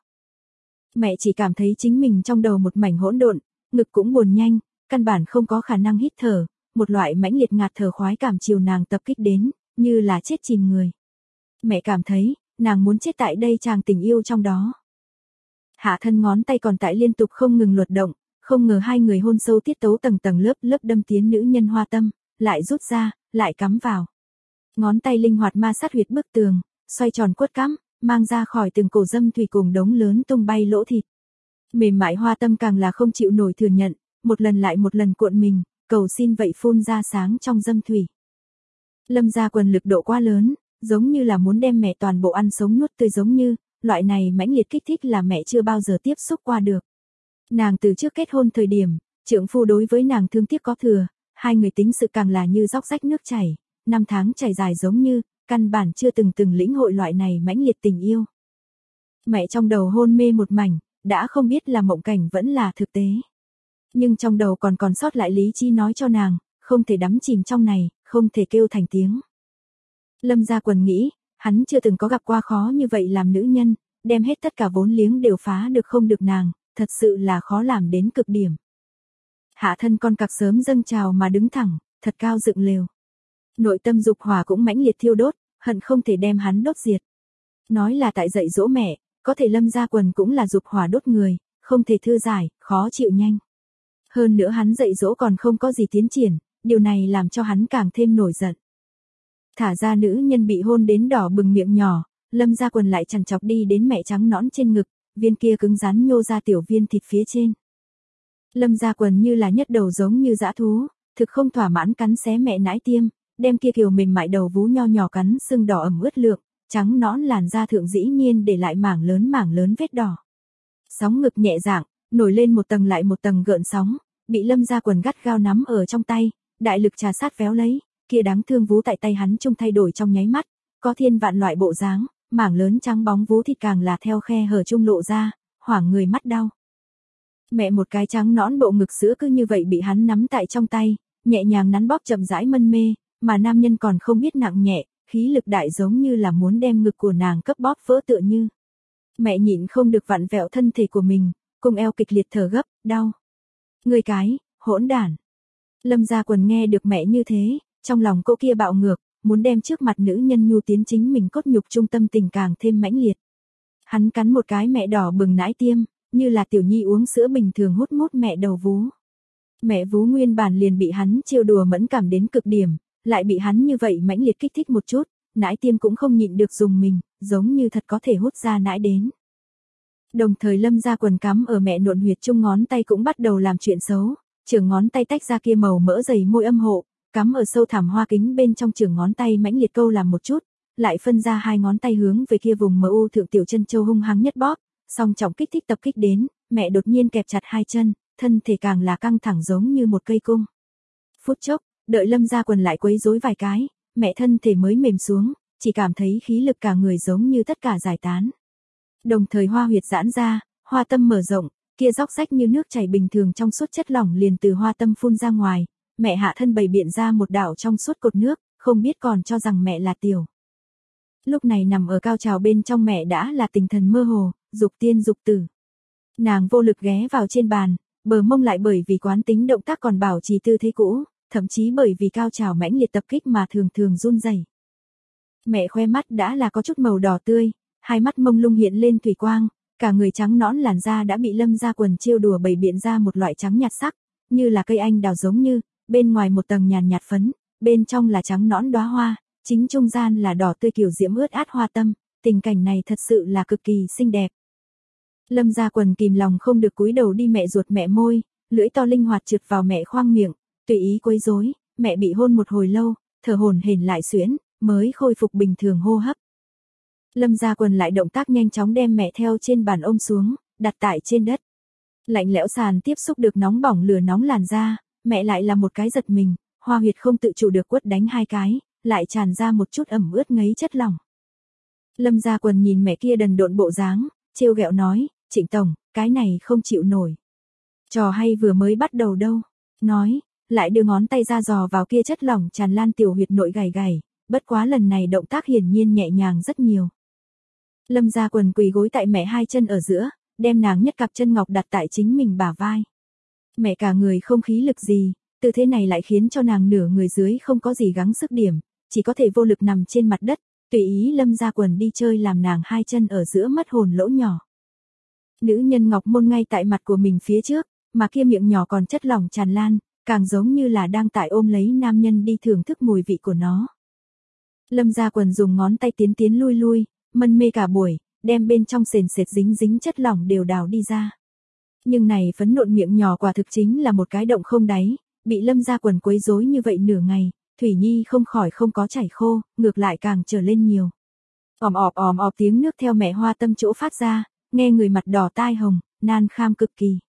Mẹ chỉ cảm thấy chính mình trong đầu một mảnh hỗn độn, ngực cũng buồn nhanh, căn bản không có khả năng hít thở, một loại mãnh liệt ngạt thở khoái cảm chiều nàng tập kích đến, như là chết chìm người. Mẹ cảm thấy, nàng muốn chết tại đây chàng tình yêu trong đó. Hạ thân ngón tay còn tại liên tục không ngừng luật động, không ngờ hai người hôn sâu tiết tấu tầng tầng lớp lớp đâm tiến nữ nhân hoa tâm, lại rút ra, lại cắm vào. Ngón tay linh hoạt ma sát huyệt bức tường, xoay tròn quất cắm, mang ra khỏi từng cổ dâm thủy cùng đống lớn tung bay lỗ thịt. Mềm mại hoa tâm càng là không chịu nổi thừa nhận, một lần lại một lần cuộn mình, cầu xin vậy phun ra sáng trong dâm thủy. Lâm Gia Quần lực độ quá lớn, giống như là muốn đem mẹ toàn bộ ăn sống nuốt tươi giống như, loại này mãnh liệt kích thích là mẹ chưa bao giờ tiếp xúc qua được. Nàng từ trước kết hôn thời điểm, trượng phu đối với nàng thương tiếc có thừa, hai người tính sự càng là như róc rách nước chảy, năm tháng chảy dài giống như, căn bản chưa từng lĩnh hội loại này mãnh liệt tình yêu. Mẹ trong đầu hôn mê một mảnh, đã không biết là mộng cảnh vẫn là thực tế. Nhưng trong đầu còn sót lại lý trí nói cho nàng, không thể đắm chìm trong này, không thể kêu thành tiếng. Lâm Gia Quần nghĩ, hắn chưa từng có gặp qua khó như vậy làm nữ nhân, đem hết tất cả vốn liếng đều phá được không được nàng, thật sự là khó làm đến cực điểm. Hạ thân con cặc sớm dâng trào mà đứng thẳng, thật cao dựng lều. Nội tâm dục hỏa cũng mãnh liệt thiêu đốt, hận không thể đem hắn đốt diệt. Nói là tại dạy dỗ mẹ, có thể Lâm Gia Quần cũng là dục hỏa đốt người, không thể thư giải, khó chịu nhanh. Hơn nữa hắn dạy dỗ còn không có gì tiến triển, điều này làm cho hắn càng thêm nổi giận. Thả ra nữ nhân bị hôn đến đỏ bừng miệng nhỏ, Lâm Gia Quần lại chằn chọc đi đến mẹ trắng nõn trên ngực, viên kia cứng rắn nhô ra tiểu viên thịt phía trên. Lâm Gia Quần như là nhất đầu giống như dã thú, thực không thỏa mãn cắn xé mẹ nãi tiêm, đem kia kiều mềm mại đầu vú nho nhỏ cắn sưng đỏ ẩm ướt lượng, trắng nõn làn da thượng dĩ nhiên để lại mảng lớn vết đỏ. Sóng ngực nhẹ dạng, nổi lên một tầng lại một tầng gợn sóng, bị Lâm Gia Quần gắt gao nắm ở trong tay, đại lực trà sát véo lấy, kia đáng thương vú tại tay hắn trung thay đổi trong nháy mắt, có thiên vạn loại bộ dáng, mảng lớn trắng bóng vú thịt càng là theo khe hở trung lộ ra, hoảng người mắt đau. Mẹ một cái trắng nõn bộ ngực sữa cứ như vậy bị hắn nắm tại trong tay, nhẹ nhàng nắn bóp chậm rãi mân mê, mà nam nhân còn không biết nặng nhẹ, khí lực đại giống như là muốn đem ngực của nàng cấp bóp vỡ tựa như. Mẹ nhịn không được vặn vẹo thân thể của mình, cùng eo kịch liệt thở gấp, đau. Người cái, hỗn đản. Lâm Gia Quần nghe được mẹ như thế, trong lòng cô kia bạo ngược, muốn đem trước mặt nữ nhân nhu tiến chính mình cốt nhục trung tâm tình càng thêm mãnh liệt. Hắn cắn một cái mẹ đỏ bừng nãi tiêm, như là tiểu nhi uống sữa bình thường hút mút mẹ đầu vú. Mẹ vú nguyên bản liền bị hắn trêu đùa mẫn cảm đến cực điểm, lại bị hắn như vậy mãnh liệt kích thích một chút, nãi tiêm cũng không nhịn được dùng mình, giống như thật có thể hút ra nãi đến. Đồng thời Lâm Gia Quần cắm ở mẹ nộn huyệt chung ngón tay cũng bắt đầu làm chuyện xấu, trưởng ngón tay tách ra kia màu mỡ dày môi âm hộ, cắm ở sâu thẳm hoa kính bên trong trưởng ngón tay mãnh liệt câu làm một chút, lại phân ra hai ngón tay hướng về kia vùng mỡ u thượng tiểu chân châu hung hăng nhất bóp, song trọng kích thích tập kích đến, mẹ đột nhiên kẹp chặt hai chân, thân thể càng là căng thẳng giống như một cây cung. Phút chốc, đợi Lâm Gia Quần lại quấy rối vài cái, mẹ thân thể mới mềm xuống, chỉ cảm thấy khí lực cả người giống như tất cả giải tán. Đồng thời hoa huyệt giãn ra, hoa tâm mở rộng, kia róc rách như nước chảy bình thường trong suốt chất lỏng liền từ hoa tâm phun ra ngoài, mẹ hạ thân bày biện ra một đảo trong suốt cột nước, không biết còn cho rằng mẹ là tiểu. Lúc này nằm ở cao trào bên trong mẹ đã là tinh thần mơ hồ, dục tiên dục tử. Nàng vô lực ghé vào trên bàn, bờ mông lại bởi vì quán tính động tác còn bảo trì tư thế cũ, thậm chí bởi vì cao trào mãnh liệt tập kích mà thường run rẩy. Mẹ khoe mắt đã là có chút màu đỏ tươi, hai mắt mông lung hiện lên thủy quang, cả người trắng nõn làn da đã bị Lâm Gia Quần trêu đùa bày biện ra một loại trắng nhạt sắc, như là cây anh đào giống như, bên ngoài một tầng nhàn nhạt phấn, bên trong là trắng nõn đóa hoa, chính trung gian là đỏ tươi kiểu diễm ướt át hoa tâm, tình cảnh này thật sự là cực kỳ xinh đẹp. Lâm Gia Quần kìm lòng không được cúi đầu đi mẹ ruột mẹ môi, lưỡi to linh hoạt trượt vào mẹ khoang miệng, tùy ý quấy rối, mẹ bị hôn một hồi lâu, thở hổn hển lại xuyễn, mới khôi phục bình thường hô hấp. Lâm Gia Quần lại động tác nhanh chóng đem mẹ theo trên bàn ôm xuống, đặt tại trên đất. Lạnh lẽo sàn tiếp xúc được nóng bỏng lửa nóng làn da, mẹ lại là một cái giật mình, hoa huyệt không tự chủ được quất đánh hai cái, lại tràn ra một chút ẩm ướt ngấy chất lỏng. Lâm Gia Quần nhìn mẹ kia đần độn bộ dáng, trêu ghẹo nói, Trịnh Tổng, cái này không chịu nổi. Trò hay vừa mới bắt đầu đâu. Nói, lại đưa ngón tay ra dò vào kia chất lỏng tràn lan tiểu huyệt nội gầy gầy, bất quá lần này động tác hiển nhiên nhẹ nhàng rất nhiều. Lâm Gia Quần quỳ gối tại mẹ hai chân ở giữa, đem nàng nhất cặp chân ngọc đặt tại chính mình bả vai. Mẹ cả người không khí lực gì, tư thế này lại khiến cho nàng nửa người dưới không có gì gắng sức điểm, chỉ có thể vô lực nằm trên mặt đất, tùy ý Lâm Gia Quần đi chơi làm nàng hai chân ở giữa mất hồn lỗ nhỏ. Nữ nhân ngọc môn ngay tại mặt của mình phía trước, mà kia miệng nhỏ còn chất lỏng tràn lan, càng giống như là đang tại ôm lấy nam nhân đi thưởng thức mùi vị của nó. Lâm Gia Quần dùng ngón tay tiến tiến lui lui, mân mê cả buổi, đem bên trong sền sệt dính dính chất lỏng đều đào đi ra. Nhưng này phấn nộn miệng nhỏ quả thực chính là một cái động không đáy, bị Lâm Gia Quần quấy rối như vậy nửa ngày, Thủy Nhi không khỏi không có chảy khô, ngược lại càng trở lên nhiều. Òm ọp tiếng nước theo mẹ hoa tâm chỗ phát ra, nghe người mặt đỏ tai hồng, nan kham cực kỳ.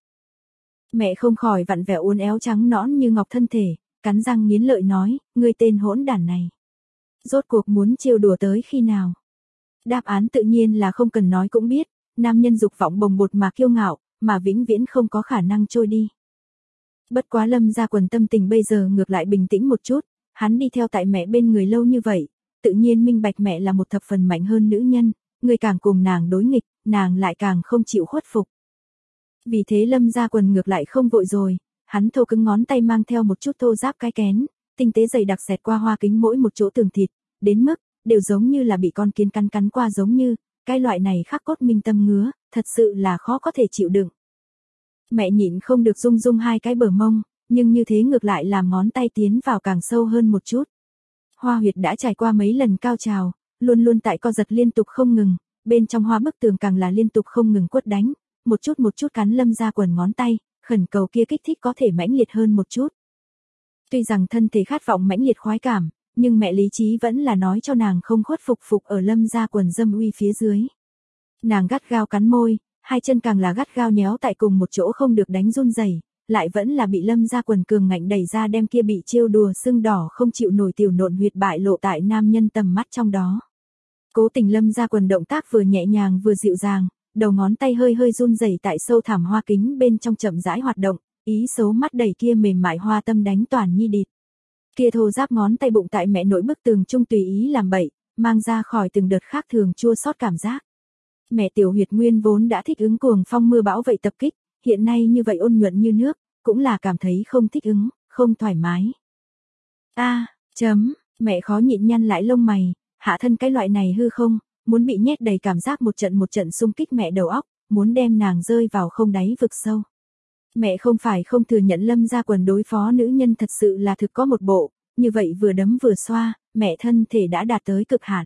Mẹ không khỏi vặn vẹo uốn éo trắng nõn như ngọc thân thể, cắn răng nghiến lợi nói, ngươi tên hỗn đản này. Rốt cuộc muốn trêu đùa tới khi nào? Đáp án tự nhiên là không cần nói cũng biết, nam nhân dục vọng bồng bột mà kiêu ngạo, mà vĩnh viễn không có khả năng trôi đi. Bất quá Lâm Gia Quần tâm tình bây giờ ngược lại bình tĩnh một chút, hắn đi theo tại mẹ bên người lâu như vậy, tự nhiên minh bạch mẹ là một thập phần mạnh hơn nữ nhân, người càng cùng nàng đối nghịch, nàng lại càng không chịu khuất phục. Vì thế Lâm Gia Quần ngược lại không vội rồi, hắn thô cứng ngón tay mang theo một chút thô ráp cái kén, tinh tế dày đặc xẹt qua hoa kính mỗi một chỗ tường thịt, đến mức đều giống như là bị con kiến cắn qua giống như, cái loại này khắc cốt minh tâm ngứa, thật sự là khó có thể chịu đựng. Mẹ nhịn không được rung rung hai cái bờ mông, nhưng như thế ngược lại làm ngón tay tiến vào càng sâu hơn một chút. Hoa huyệt đã trải qua mấy lần cao trào, luôn luôn tại co giật liên tục không ngừng, bên trong hoa bức tường càng là liên tục không ngừng quất đánh, một chút cắn Lâm Gia Quần ngón tay, khẩn cầu kia kích thích có thể mãnh liệt hơn một chút. Tuy rằng thân thể khát vọng mãnh liệt khoái cảm, nhưng mẹ lý trí vẫn là nói cho nàng không khuất phục ở Lâm Gia Quần dâm uy phía dưới. Nàng gắt gao cắn môi, hai chân càng là gắt gao nhéo tại cùng một chỗ không được đánh run rẩy, lại vẫn là bị Lâm Gia Quần cường ngạnh đẩy ra đem kia bị trêu đùa sưng đỏ không chịu nổi tiểu nộn huyệt bại lộ tại nam nhân tầm mắt trong đó. Cố tình Lâm Gia Quần động tác vừa nhẹ nhàng vừa dịu dàng, đầu ngón tay hơi hơi run rẩy tại sâu thẳm hoa kính bên trong chậm rãi hoạt động, ý xấu mắt đẩy kia mềm mại hoa tâm đánh toàn nhi địt. Kia thô ráp ngón tay bụng tại mẹ nội bức tường trung tùy ý làm bậy, mang ra khỏi từng đợt khác thường chua xót cảm giác. Mẹ tiểu huyệt nguyên vốn đã thích ứng cuồng phong mưa bão vậy tập kích, hiện nay như vậy ôn nhuận như nước, cũng là cảm thấy không thích ứng, không thoải mái. Mẹ khó nhịn nhăn lại lông mày, hạ thân cái loại này hư không, muốn bị nhét đầy cảm giác một trận xung kích mẹ đầu óc, muốn đem nàng rơi vào không đáy vực sâu. Mẹ không phải không thừa nhận Lâm Gia Quần đối phó nữ nhân thật sự là thực có một bộ, như vậy vừa đấm vừa xoa, mẹ thân thể đã đạt tới cực hạn.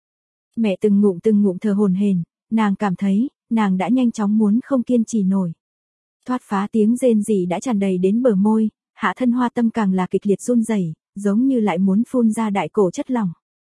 Mẹ từng ngụm thở hổn hển, nàng cảm thấy, nàng đã nhanh chóng muốn không kiên trì nổi. Thoát phá tiếng rên rỉ đã tràn đầy đến bờ môi, hạ thân hoa tâm càng là kịch liệt run rẩy, giống như lại muốn phun ra đại cổ chất lỏng.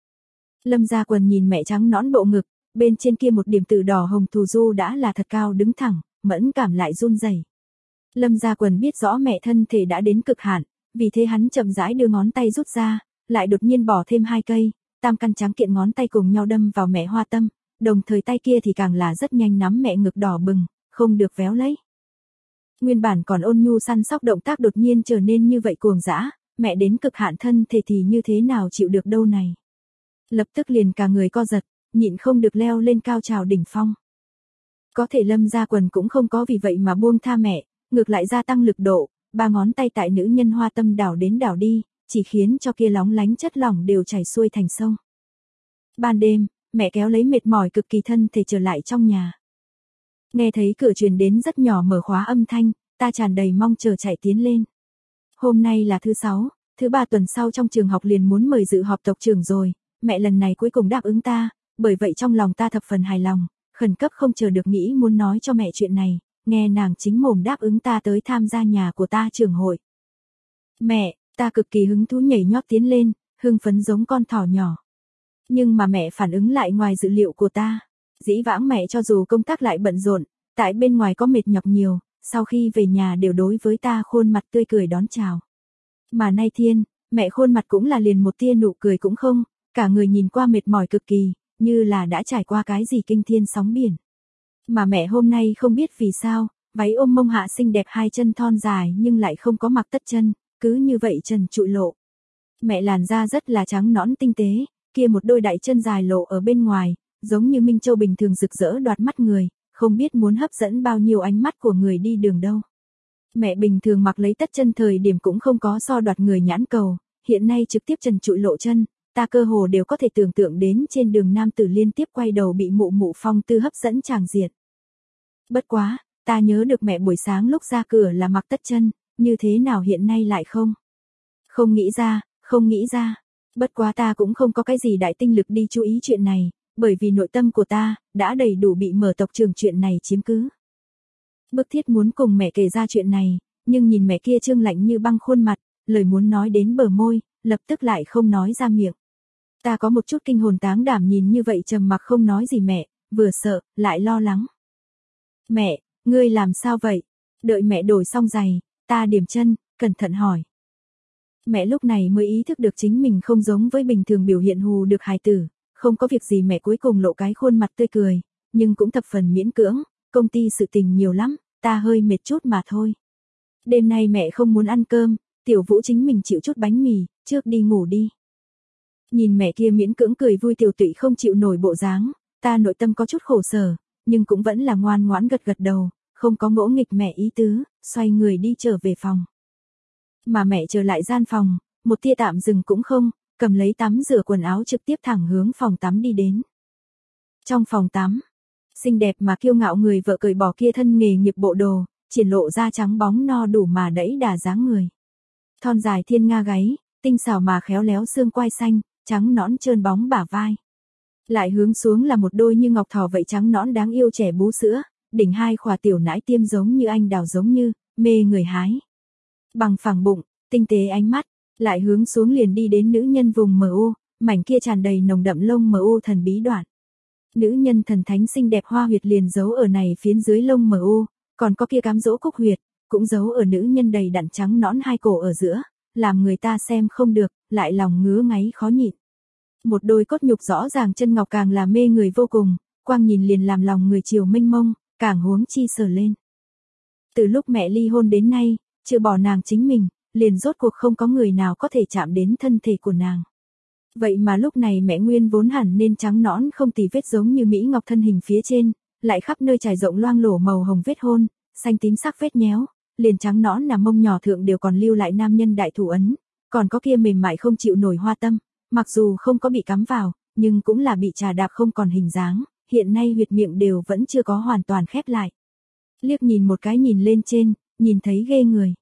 Lâm Gia Quần nhìn mẹ trắng nõn bộ ngực, bên trên kia một điểm tử đỏ hồng thù du đã là thật cao đứng thẳng, mẫn cảm lại run rẩy. Lâm Gia Quần biết rõ mẹ thân thể đã đến cực hạn, vì thế hắn chậm rãi đưa ngón tay rút ra, lại đột nhiên bỏ thêm 2 cây, tam căn trắng kiện ngón tay cùng nhau đâm vào mẹ hoa tâm, đồng thời tay kia thì càng là rất nhanh nắm mẹ ngực đỏ bừng, không được véo lấy. Nguyên bản còn ôn nhu săn sóc động tác đột nhiên trở nên như vậy cuồng dã, mẹ đến cực hạn thân thể thì như thế nào chịu được đâu này. Lập tức liền cả người co giật, nhịn không được leo lên cao trào đỉnh phong. Có thể Lâm Gia Quần cũng không có vì vậy mà buông tha mẹ, ngược lại gia tăng lực độ, 3 ngón tay tại nữ nhân hoa tâm đảo đến đảo đi, chỉ khiến cho kia lóng lánh chất lỏng đều chảy xuôi thành sông. Ban đêm, mẹ kéo lấy mệt mỏi cực kỳ thân thể trở lại trong nhà. Nghe thấy cửa truyền đến rất nhỏ mở khóa âm thanh, ta tràn đầy mong chờ chạy tiến lên. Hôm nay là thứ 6, thứ 3 tuần sau trong trường học liền muốn mời dự họp tộc trưởng rồi, mẹ lần này cuối cùng đáp ứng ta, bởi vậy trong lòng ta thập phần hài lòng, khẩn cấp không chờ được nghĩ muốn nói cho mẹ chuyện này, nghe nàng chính mồm đáp ứng ta tới tham gia nhà của ta trường hội. Mẹ, ta cực kỳ hứng thú nhảy nhót tiến lên, hưng phấn giống con thỏ nhỏ. Nhưng mà mẹ phản ứng lại ngoài dự liệu của ta. Dĩ vãng mẹ cho dù công tác lại bận rộn, tại bên ngoài có mệt nhọc nhiều, sau khi về nhà đều đối với ta khuôn mặt tươi cười đón chào. Mà nay thiên, mẹ khuôn mặt cũng là liền một tia nụ cười cũng không, cả người nhìn qua mệt mỏi cực kỳ, như là đã trải qua cái gì kinh thiên sóng biển. Mà mẹ hôm nay không biết vì sao, váy ôm mông hạ xinh đẹp hai chân thon dài nhưng lại không có mặc tất chân, cứ như vậy trần trụi lộ. Mẹ làn da rất là trắng nõn tinh tế, kia một đôi đại chân dài lộ ở bên ngoài, giống như Minh Châu bình thường rực rỡ đoạt mắt người, không biết muốn hấp dẫn bao nhiêu ánh mắt của người đi đường đâu. Mẹ bình thường mặc lấy tất chân thời điểm cũng không có so đoạt người nhãn cầu, hiện nay trực tiếp trần trụi lộ chân, ta cơ hồ đều có thể tưởng tượng đến trên đường nam tử liên tiếp quay đầu bị mụ mụ phong tư hấp dẫn tràng diện. Bất quá, ta nhớ được mẹ buổi sáng lúc ra cửa là mặc tất chân, như thế nào hiện nay lại không? Không nghĩ ra. Bất quá ta cũng không có cái gì đại tinh lực đi chú ý chuyện này, bởi vì nội tâm của ta đã đầy đủ bị mở tộc trường chuyện này chiếm cứ. Bức thiết muốn cùng mẹ kể ra chuyện này, nhưng nhìn mẹ kia trương lạnh như băng khuôn mặt, lời muốn nói đến bờ môi, lập tức lại không nói ra miệng. Ta có một chút kinh hồn táng đảm nhìn như vậy trầm mặc không nói gì mẹ, vừa sợ, lại lo lắng. Mẹ, ngươi làm sao vậy? Đợi mẹ đổi xong giày, ta điểm chân, cẩn thận hỏi. Mẹ lúc này mới ý thức được chính mình không giống với bình thường biểu hiện hù được hài tử, không có việc gì mẹ cuối cùng lộ cái khuôn mặt tươi cười, nhưng cũng thập phần miễn cưỡng, công ty sự tình nhiều lắm, ta hơi mệt chút mà thôi. Đêm nay mẹ không muốn ăn cơm, Tiểu Vũ chính mình chịu chút bánh mì, trước đi ngủ đi. Nhìn mẹ kia miễn cưỡng cười vui tiểu tụy không chịu nổi bộ dáng, ta nội tâm có chút khổ sở, nhưng cũng vẫn là ngoan ngoãn gật gật đầu, không có ngỗ nghịch mẹ ý tứ, xoay người đi trở về phòng. Mà mẹ trở lại gian phòng, một tia tạm dừng cũng không, cầm lấy tắm rửa quần áo trực tiếp thẳng hướng phòng tắm đi đến. Trong phòng tắm, xinh đẹp mà kiêu ngạo người vợ cởi bỏ kia thân nghề nghiệp bộ đồ, triển lộ da trắng bóng no đủ mà đẫy đà dáng người. Thon dài thiên nga gáy, tinh xảo mà khéo léo xương quai xanh, trắng nõn trơn bóng bả vai. Lại hướng xuống là một đôi như ngọc thỏ vậy trắng nõn đáng yêu trẻ bú sữa, đỉnh hai khỏa tiểu nãi tiêm giống như anh đào giống như, mê người hái. Bằng phẳng bụng, tinh tế ánh mắt, lại hướng xuống liền đi đến nữ nhân vùng MU, mảnh kia tràn đầy nồng đậm lông MU thần bí đoạn. Nữ nhân thần thánh xinh đẹp hoa huyệt liền giấu ở này phiến dưới lông MU, còn có kia cám dỗ cúc huyệt, cũng giấu ở nữ nhân đầy đặn trắng nõn hai cổ ở giữa, làm người ta xem không được, lại lòng ngứa ngáy khó nhịn. Một đôi cốt nhục rõ ràng chân ngọc càng là mê người vô cùng, quang nhìn liền làm lòng người chiều mênh mông, càng huống chi sờ lên. Từ lúc mẹ ly hôn đến nay, trừ bỏ nàng chính mình, liền rốt cuộc không có người nào có thể chạm đến thân thể của nàng. Vậy mà lúc này mẹ nguyên vốn hẳn nên trắng nõn không tì vết giống như Mỹ Ngọc thân hình phía trên, lại khắp nơi trải rộng loang lổ màu hồng vết hôn, xanh tím sắc vết nhéo, liền trắng nõn nằm mông nhỏ thượng đều còn lưu lại nam nhân đại thủ ấn, còn có kia mềm mại không chịu nổi hoa tâm, mặc dù không có bị cắm vào, nhưng cũng là bị trà đạp không còn hình dáng, hiện nay huyệt miệng đều vẫn chưa có hoàn toàn khép lại. Liếc nhìn một cái nhìn lên trên, nhìn thấy ghê người.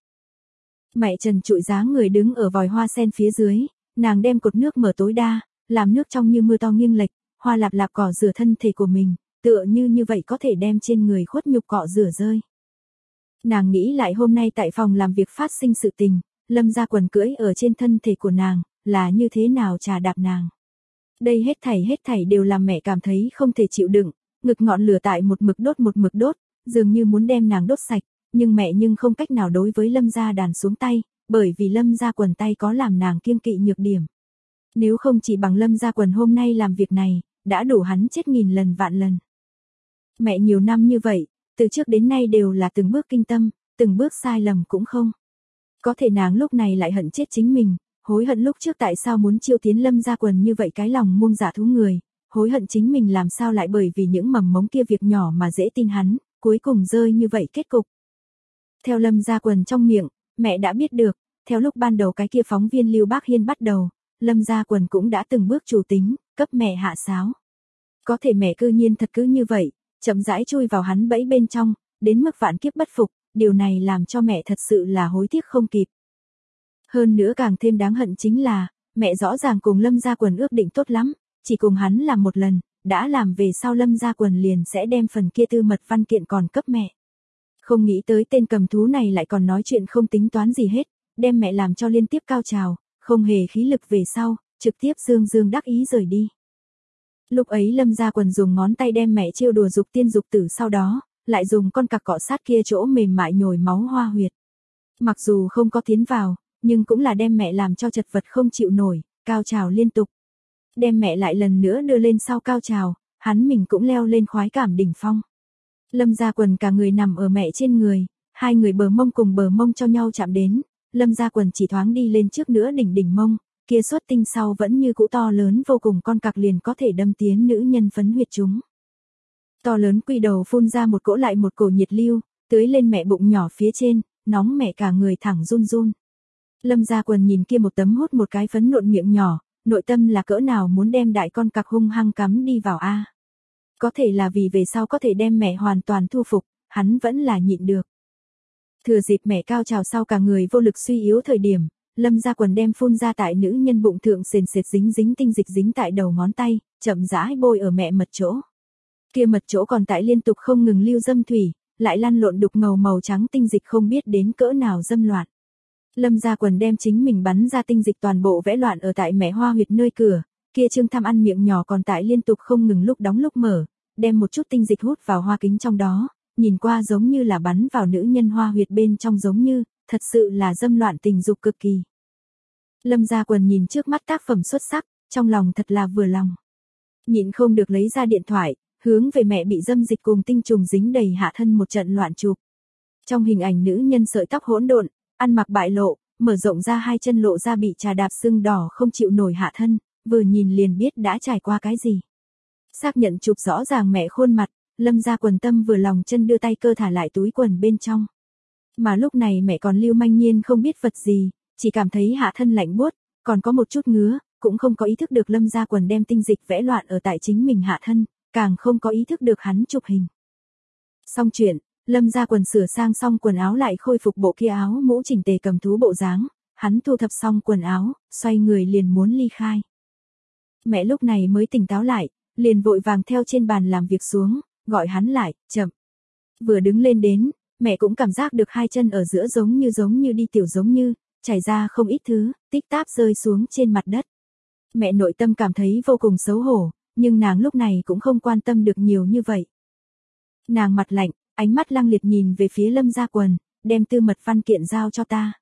Mẹ trần trụi dáng người đứng ở vòi hoa sen phía dưới, nàng đem cột nước mở tối đa, làm nước trong như mưa to nghiêng lệch, hoa lạp lạp cỏ rửa thân thể của mình, tựa như vậy có thể đem trên người khuất nhục cọ rửa rơi. Nàng nghĩ lại hôm nay tại phòng làm việc phát sinh sự tình, Lâm Gia Quần cưỡi ở trên thân thể của nàng, là như thế nào trà đạp nàng. Đây hết thảy đều làm mẹ cảm thấy không thể chịu đựng, ngực ngọn lửa tại một mực đốt, dường như muốn đem nàng đốt sạch, nhưng mẹ không cách nào đối với Lâm Gia đàn xuống tay, bởi vì Lâm Gia Quần tay có làm nàng kiêng kỵ nhược điểm. Nếu không chỉ bằng Lâm Gia Quần hôm nay làm việc này, đã đủ hắn chết nghìn lần vạn lần. Mẹ nhiều năm như vậy, từ trước đến nay đều là từng bước kinh tâm, từng bước sai lầm cũng không. Có thể nàng lúc này lại hận chết chính mình, hối hận lúc trước tại sao muốn chiêu tiến Lâm Gia Quần như vậy cái lòng muông giả thú người, hối hận chính mình làm sao lại bởi vì những mầm mống kia việc nhỏ mà dễ tin hắn, cuối cùng rơi như vậy kết cục. Theo Lâm Gia Quần trong miệng, mẹ đã biết được, theo lúc ban đầu cái kia phóng viên Lưu Bác Hiên bắt đầu, Lâm Gia Quần cũng đã từng bước chủ tính, cấp mẹ hạ sáo. Có thể mẹ cư nhiên thật cứ như vậy, chậm rãi chui vào hắn bẫy bên trong, đến mức vạn kiếp bất phục, điều này làm cho mẹ thật sự là hối tiếc không kịp. Hơn nữa càng thêm đáng hận chính là, mẹ rõ ràng cùng Lâm Gia Quần ước định tốt lắm, chỉ cùng hắn làm một lần, đã làm về sau Lâm Gia Quần liền sẽ đem phần kia tư mật văn kiện còn cấp mẹ. Không nghĩ tới tên cầm thú này lại còn nói chuyện không tính toán gì hết, đem mẹ làm cho liên tiếp cao trào, không hề khí lực về sau, trực tiếp dương đắc ý rời đi. Lúc ấy Lâm Gia Quần dùng ngón tay đem mẹ trêu đùa dục tiên dục tử, sau đó lại dùng con cặc cọ sát kia chỗ mềm mại nhồi máu hoa huyệt. Mặc dù không có tiến vào, nhưng cũng là đem mẹ làm cho chật vật không chịu nổi, cao trào liên tục. Đem mẹ lại lần nữa đưa lên sau cao trào, hắn mình cũng leo lên khoái cảm đỉnh phong. Lâm Gia Quần cả người nằm ở mẹ trên người, hai người bờ mông cùng bờ mông cho nhau chạm đến, Lâm Gia Quần chỉ thoáng đi lên trước nữa đỉnh mông, kia xuất tinh sau vẫn như cũ to lớn vô cùng, con cặc liền có thể đâm tiến nữ nhân phấn huyệt chúng. To lớn quy đầu phun ra một cỗ lại một cổ nhiệt lưu, tưới lên mẹ bụng nhỏ phía trên, nóng mẹ cả người thẳng run run. Lâm Gia Quần nhìn kia một tấm hút một cái phấn nộn miệng nhỏ, nội tâm là cỡ nào muốn đem đại con cặc hung hăng cắm đi vào a. Có thể là vì về sau có thể đem mẹ hoàn toàn thu phục, hắn vẫn là nhịn được. Thừa dịp mẹ cao trào sau cả người vô lực suy yếu thời điểm, Lâm Gia Quần đem phun ra tại nữ nhân bụng thượng sền sệt dính tinh dịch dính tại đầu ngón tay, chậm rãi bôi ở mẹ mật chỗ. Kia mật chỗ còn tại liên tục không ngừng lưu dâm thủy, lại lăn lộn đục ngầu màu trắng tinh dịch không biết đến cỡ nào dâm loạn. Lâm Gia Quần đem chính mình bắn ra tinh dịch toàn bộ vẽ loạn ở tại mẹ hoa huyệt nơi cửa, kia Trương Tham ăn miệng nhỏ còn tại liên tục không ngừng lúc đóng lúc mở, đem một chút tinh dịch hút vào hoa kính trong đó, nhìn qua giống như là bắn vào nữ nhân hoa huyệt bên trong, giống như, thật sự là dâm loạn tình dục cực kỳ. Lâm Gia Quần nhìn trước mắt tác phẩm xuất sắc, trong lòng thật là vừa lòng. Nhịn không được lấy ra điện thoại, hướng về mẹ bị dâm dịch cùng tinh trùng dính đầy hạ thân một trận loạn chụp. Trong hình ảnh nữ nhân sợi tóc hỗn độn, ăn mặc bại lộ, mở rộng ra hai chân lộ ra bị trà đạp sưng đỏ không chịu nổi hạ thân, vừa nhìn liền biết đã trải qua cái gì. Xác nhận chụp rõ ràng mẹ khuôn mặt, Lâm Gia Quần tâm vừa lòng chân đưa tay cơ thả lại túi quần bên trong. Mà lúc này mẹ còn lưu manh nhiên không biết vật gì, chỉ cảm thấy hạ thân lạnh buốt, còn có một chút ngứa, cũng không có ý thức được Lâm Gia Quần đem tinh dịch vẽ loạn ở tại chính mình hạ thân, càng không có ý thức được hắn chụp hình. Xong chuyện, Lâm Gia Quần sửa sang xong quần áo lại khôi phục bộ kia áo mũ chỉnh tề cầm thú bộ dáng, hắn thu thập xong quần áo, xoay người liền muốn ly khai. Mẹ lúc này mới tỉnh táo lại, liền vội vàng theo trên bàn làm việc xuống, gọi hắn lại, chậm. Vừa đứng lên đến, mẹ cũng cảm giác được hai chân ở giữa giống như đi tiểu giống như, chảy ra không ít thứ, tích táp rơi xuống trên mặt đất. Mẹ nội tâm cảm thấy vô cùng xấu hổ, nhưng nàng lúc này cũng không quan tâm được nhiều như vậy. Nàng mặt lạnh, ánh mắt lăng liệt nhìn về phía Lâm Gia Quần, đem tư mật văn kiện giao cho ta.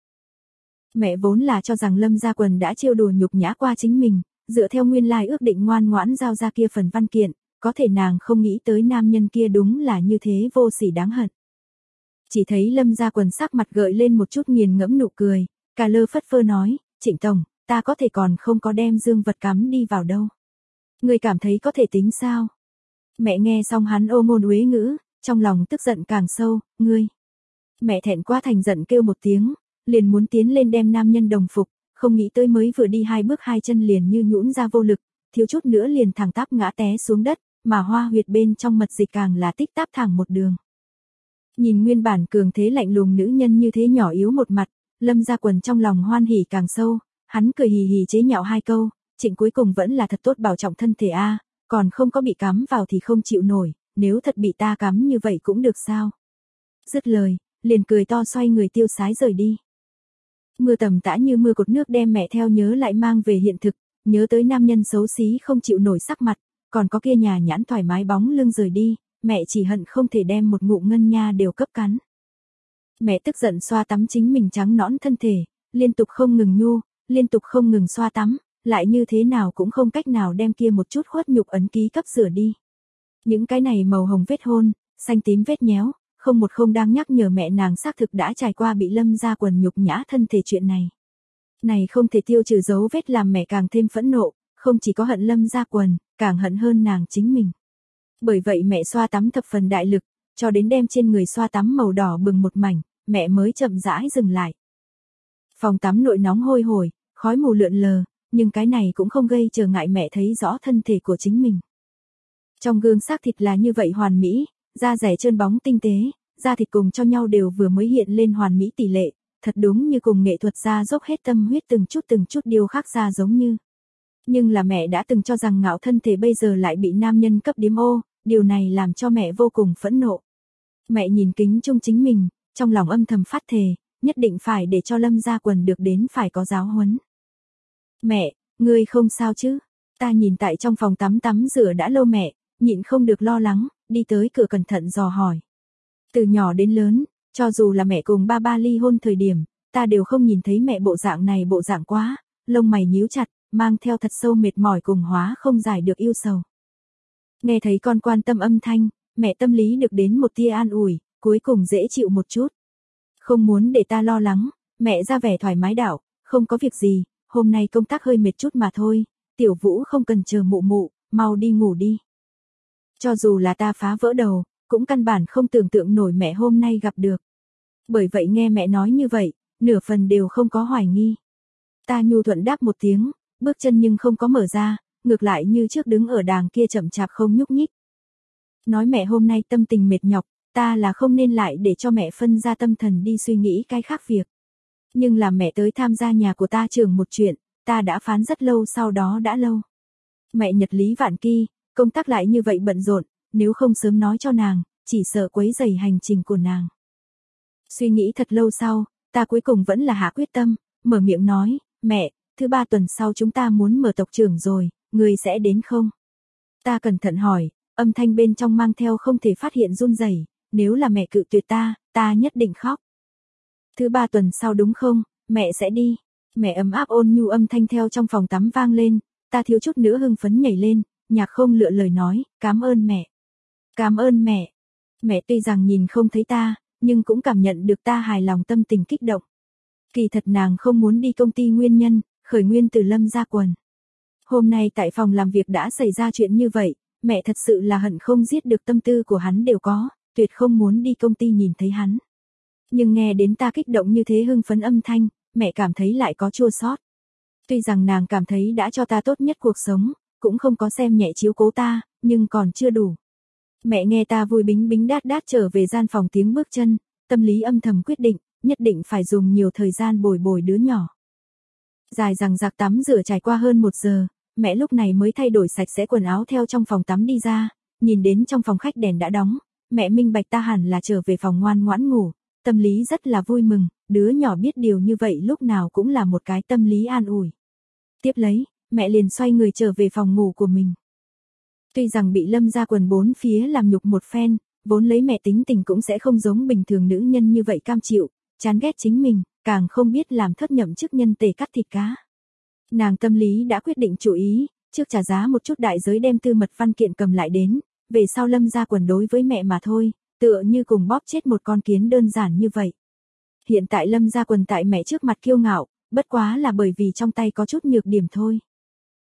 Mẹ vốn là cho rằng Lâm Gia Quần đã trêu đùa nhục nhã qua chính mình, dựa theo nguyên lai ước định ngoan ngoãn giao ra kia phần văn kiện, có thể nàng không nghĩ tới nam nhân kia đúng là như thế vô sỉ đáng hận. Chỉ thấy Lâm Gia Quần sắc mặt gợi lên một chút nghiền ngẫm nụ cười, cà lơ phất phơ nói, Trịnh Tổng, ta có thể còn không có đem dương vật cắm đi vào đâu. Người cảm thấy có thể tính sao? Mẹ nghe xong hắn ô ngôn uế ngữ, trong lòng tức giận càng sâu, ngươi. Mẹ thẹn quá thành giận kêu một tiếng, liền muốn tiến lên đem nam nhân đồng phục, không nghĩ tới mới vừa đi hai bước hai chân liền như nhũn ra vô lực, thiếu chút nữa liền thẳng tắp ngã té xuống đất, mà hoa huyệt bên trong mật dịch càng là tích táp thẳng một đường. Nhìn nguyên bản cường thế lạnh lùng nữ nhân như thế nhỏ yếu một mặt, Lâm Gia Quần trong lòng hoan hỉ càng sâu, hắn cười hì hì chế nhạo hai câu, Trịnh cuối cùng vẫn là thật tốt bảo trọng thân thể a, còn không có bị cắm vào thì không chịu nổi, nếu thật bị ta cắm như vậy cũng được sao. Dứt lời, liền cười to xoay người tiêu sái rời đi. Mưa tầm tã như mưa cột nước đem mẹ theo nhớ lại mang về hiện thực, nhớ tới nam nhân xấu xí không chịu nổi sắc mặt, còn có kia nhà nhãn thoải mái bóng lưng rời đi, mẹ chỉ hận không thể đem một ngụm ngân nha đều cấp cắn. Mẹ tức giận xoa tắm chính mình trắng nõn thân thể, liên tục không ngừng nhu, liên tục không ngừng xoa tắm, lại như thế nào cũng không cách nào đem kia một chút khuất nhục ấn ký cấp rửa đi. Những cái này màu hồng vết hôn, xanh tím vết nhéo, không đang nhắc nhở mẹ nàng xác thực đã trải qua bị Lâm Gia Quần nhục nhã thân thể chuyện này. Này không thể tiêu trừ dấu vết làm mẹ càng thêm phẫn nộ, không chỉ có hận Lâm Gia Quần, càng hận hơn nàng chính mình. Bởi vậy mẹ xoa tắm thập phần đại lực, cho đến đem trên người xoa tắm màu đỏ bừng một mảnh, mẹ mới chậm rãi dừng lại. Phòng tắm nội nóng hôi hổi, khói mù lượn lờ, nhưng cái này cũng không gây trở ngại mẹ thấy rõ thân thể của chính mình. Trong gương xác thịt là như vậy hoàn mỹ, da dẻ trơn bóng tinh tế, da thịt cùng cho nhau đều vừa mới hiện lên hoàn mỹ tỷ lệ, thật đúng như cùng nghệ thuật gia dốc hết tâm huyết từng chút điêu khắc ra giống như. Nhưng là mẹ đã từng cho rằng ngạo thân thể bây giờ lại bị nam nhân cấp điếm ô, điều này làm cho mẹ vô cùng phẫn nộ. Mẹ nhìn kính chung chính mình, trong lòng âm thầm phát thề, nhất định phải để cho Lâm Gia Quần được đến phải có giáo huấn. Mẹ, ngươi không sao chứ? Ta nhìn tại trong phòng tắm rửa đã lâu mẹ, nhịn không được lo lắng, đi tới cửa cẩn thận dò hỏi. Từ nhỏ đến lớn, cho dù là mẹ cùng ba ly hôn thời điểm, ta đều không nhìn thấy mẹ bộ dạng này bộ dạng quá, lông mày nhíu chặt, mang theo thật sâu mệt mỏi cùng hóa không giải được yêu sầu. Nghe thấy con quan tâm âm thanh, Mẹ tâm lý được đến một tia an ủi, cuối cùng dễ chịu một chút. Không muốn để ta lo lắng, mẹ ra vẻ thoải mái đạo, không có việc gì, hôm nay công tác hơi mệt chút mà thôi, Tiểu Vũ không cần chờ mụ mụ, mau đi ngủ đi. Cho dù là ta phá vỡ đầu, cũng căn bản không tưởng tượng nổi mẹ hôm nay gặp được. Bởi vậy nghe mẹ nói như vậy, nửa phần đều không có hoài nghi. Ta nhu thuận đáp một tiếng, bước chân nhưng không có mở ra, ngược lại như trước đứng ở đàng kia chậm chạp không nhúc nhích. Nói mẹ hôm nay tâm tình mệt nhọc, ta là không nên lại để cho mẹ phân ra tâm thần đi suy nghĩ cái khác việc. Nhưng là mẹ tới tham gia nhà của ta trưởng một chuyện, ta đã phán rất lâu sau đó đã lâu. Mẹ nhật lý vạn kỳ, công tác lại như vậy bận rộn, nếu không sớm nói cho nàng, chỉ sợ quấy rầy hành trình của nàng. Suy nghĩ thật lâu sau, ta cuối cùng vẫn là hạ quyết tâm, mở miệng nói, mẹ, thứ 3 tuần sau chúng ta muốn mở tộc trưởng rồi, người sẽ đến không? Ta cẩn thận hỏi, âm thanh bên trong mang theo không thể phát hiện run rẩy, nếu là mẹ cự tuyệt ta nhất định khóc. Thứ 3 tuần sau đúng không, mẹ sẽ đi. Mẹ ấm áp ôn nhu âm thanh theo trong phòng tắm vang lên, ta thiếu chút nữa hưng phấn nhảy lên, nhạc không lựa lời nói, cảm ơn mẹ. Cảm ơn mẹ. Mẹ tuy rằng nhìn không thấy ta, nhưng cũng cảm nhận được ta hài lòng tâm tình kích động. Kỳ thật nàng không muốn đi công ty nguyên nhân, khởi nguyên từ Lâm Gia Quần. Hôm nay tại phòng làm việc đã xảy ra chuyện như vậy, mẹ thật sự là hận không giết được tâm tư của hắn đều có, tuyệt không muốn đi công ty nhìn thấy hắn. Nhưng nghe đến ta kích động như thế hưng phấn âm thanh, mẹ cảm thấy lại có chua xót. Tuy rằng nàng cảm thấy đã cho ta tốt nhất cuộc sống, cũng không có xem nhẹ chiếu cố ta, nhưng còn chưa đủ. Mẹ nghe ta vui bính bính đát đát trở về gian phòng tiếng bước chân, tâm lý âm thầm quyết định, nhất định phải dùng nhiều thời gian bồi bồi đứa nhỏ. Dài dằng dặc tắm rửa trải qua hơn 1 giờ, mẹ lúc này mới thay đổi sạch sẽ quần áo theo trong phòng tắm đi ra, nhìn đến trong phòng khách đèn đã đóng, mẹ minh bạch ta hẳn là trở về phòng ngoan ngoãn ngủ, tâm lý rất là vui mừng, đứa nhỏ biết điều như vậy lúc nào cũng là một cái tâm lý an ủi. Tiếp lấy, mẹ liền xoay người trở về phòng ngủ của mình. Tuy rằng bị Lâm Gia Quần bốn phía làm nhục một phen, vốn lấy mẹ tính tình cũng sẽ không giống bình thường nữ nhân như vậy cam chịu, chán ghét chính mình, càng không biết làm thất nhậm chức nhân tề cắt thịt cá. Nàng tâm lý đã quyết định chủ ý, trước trả giá một chút đại giới đem tư mật văn kiện cầm lại đến, về sau Lâm Gia Quần đối với mẹ mà thôi, tựa như cùng bóp chết một con kiến đơn giản như vậy. Hiện tại Lâm Gia Quần tại mẹ trước mặt kiêu ngạo, bất quá là bởi vì trong tay có chút nhược điểm thôi.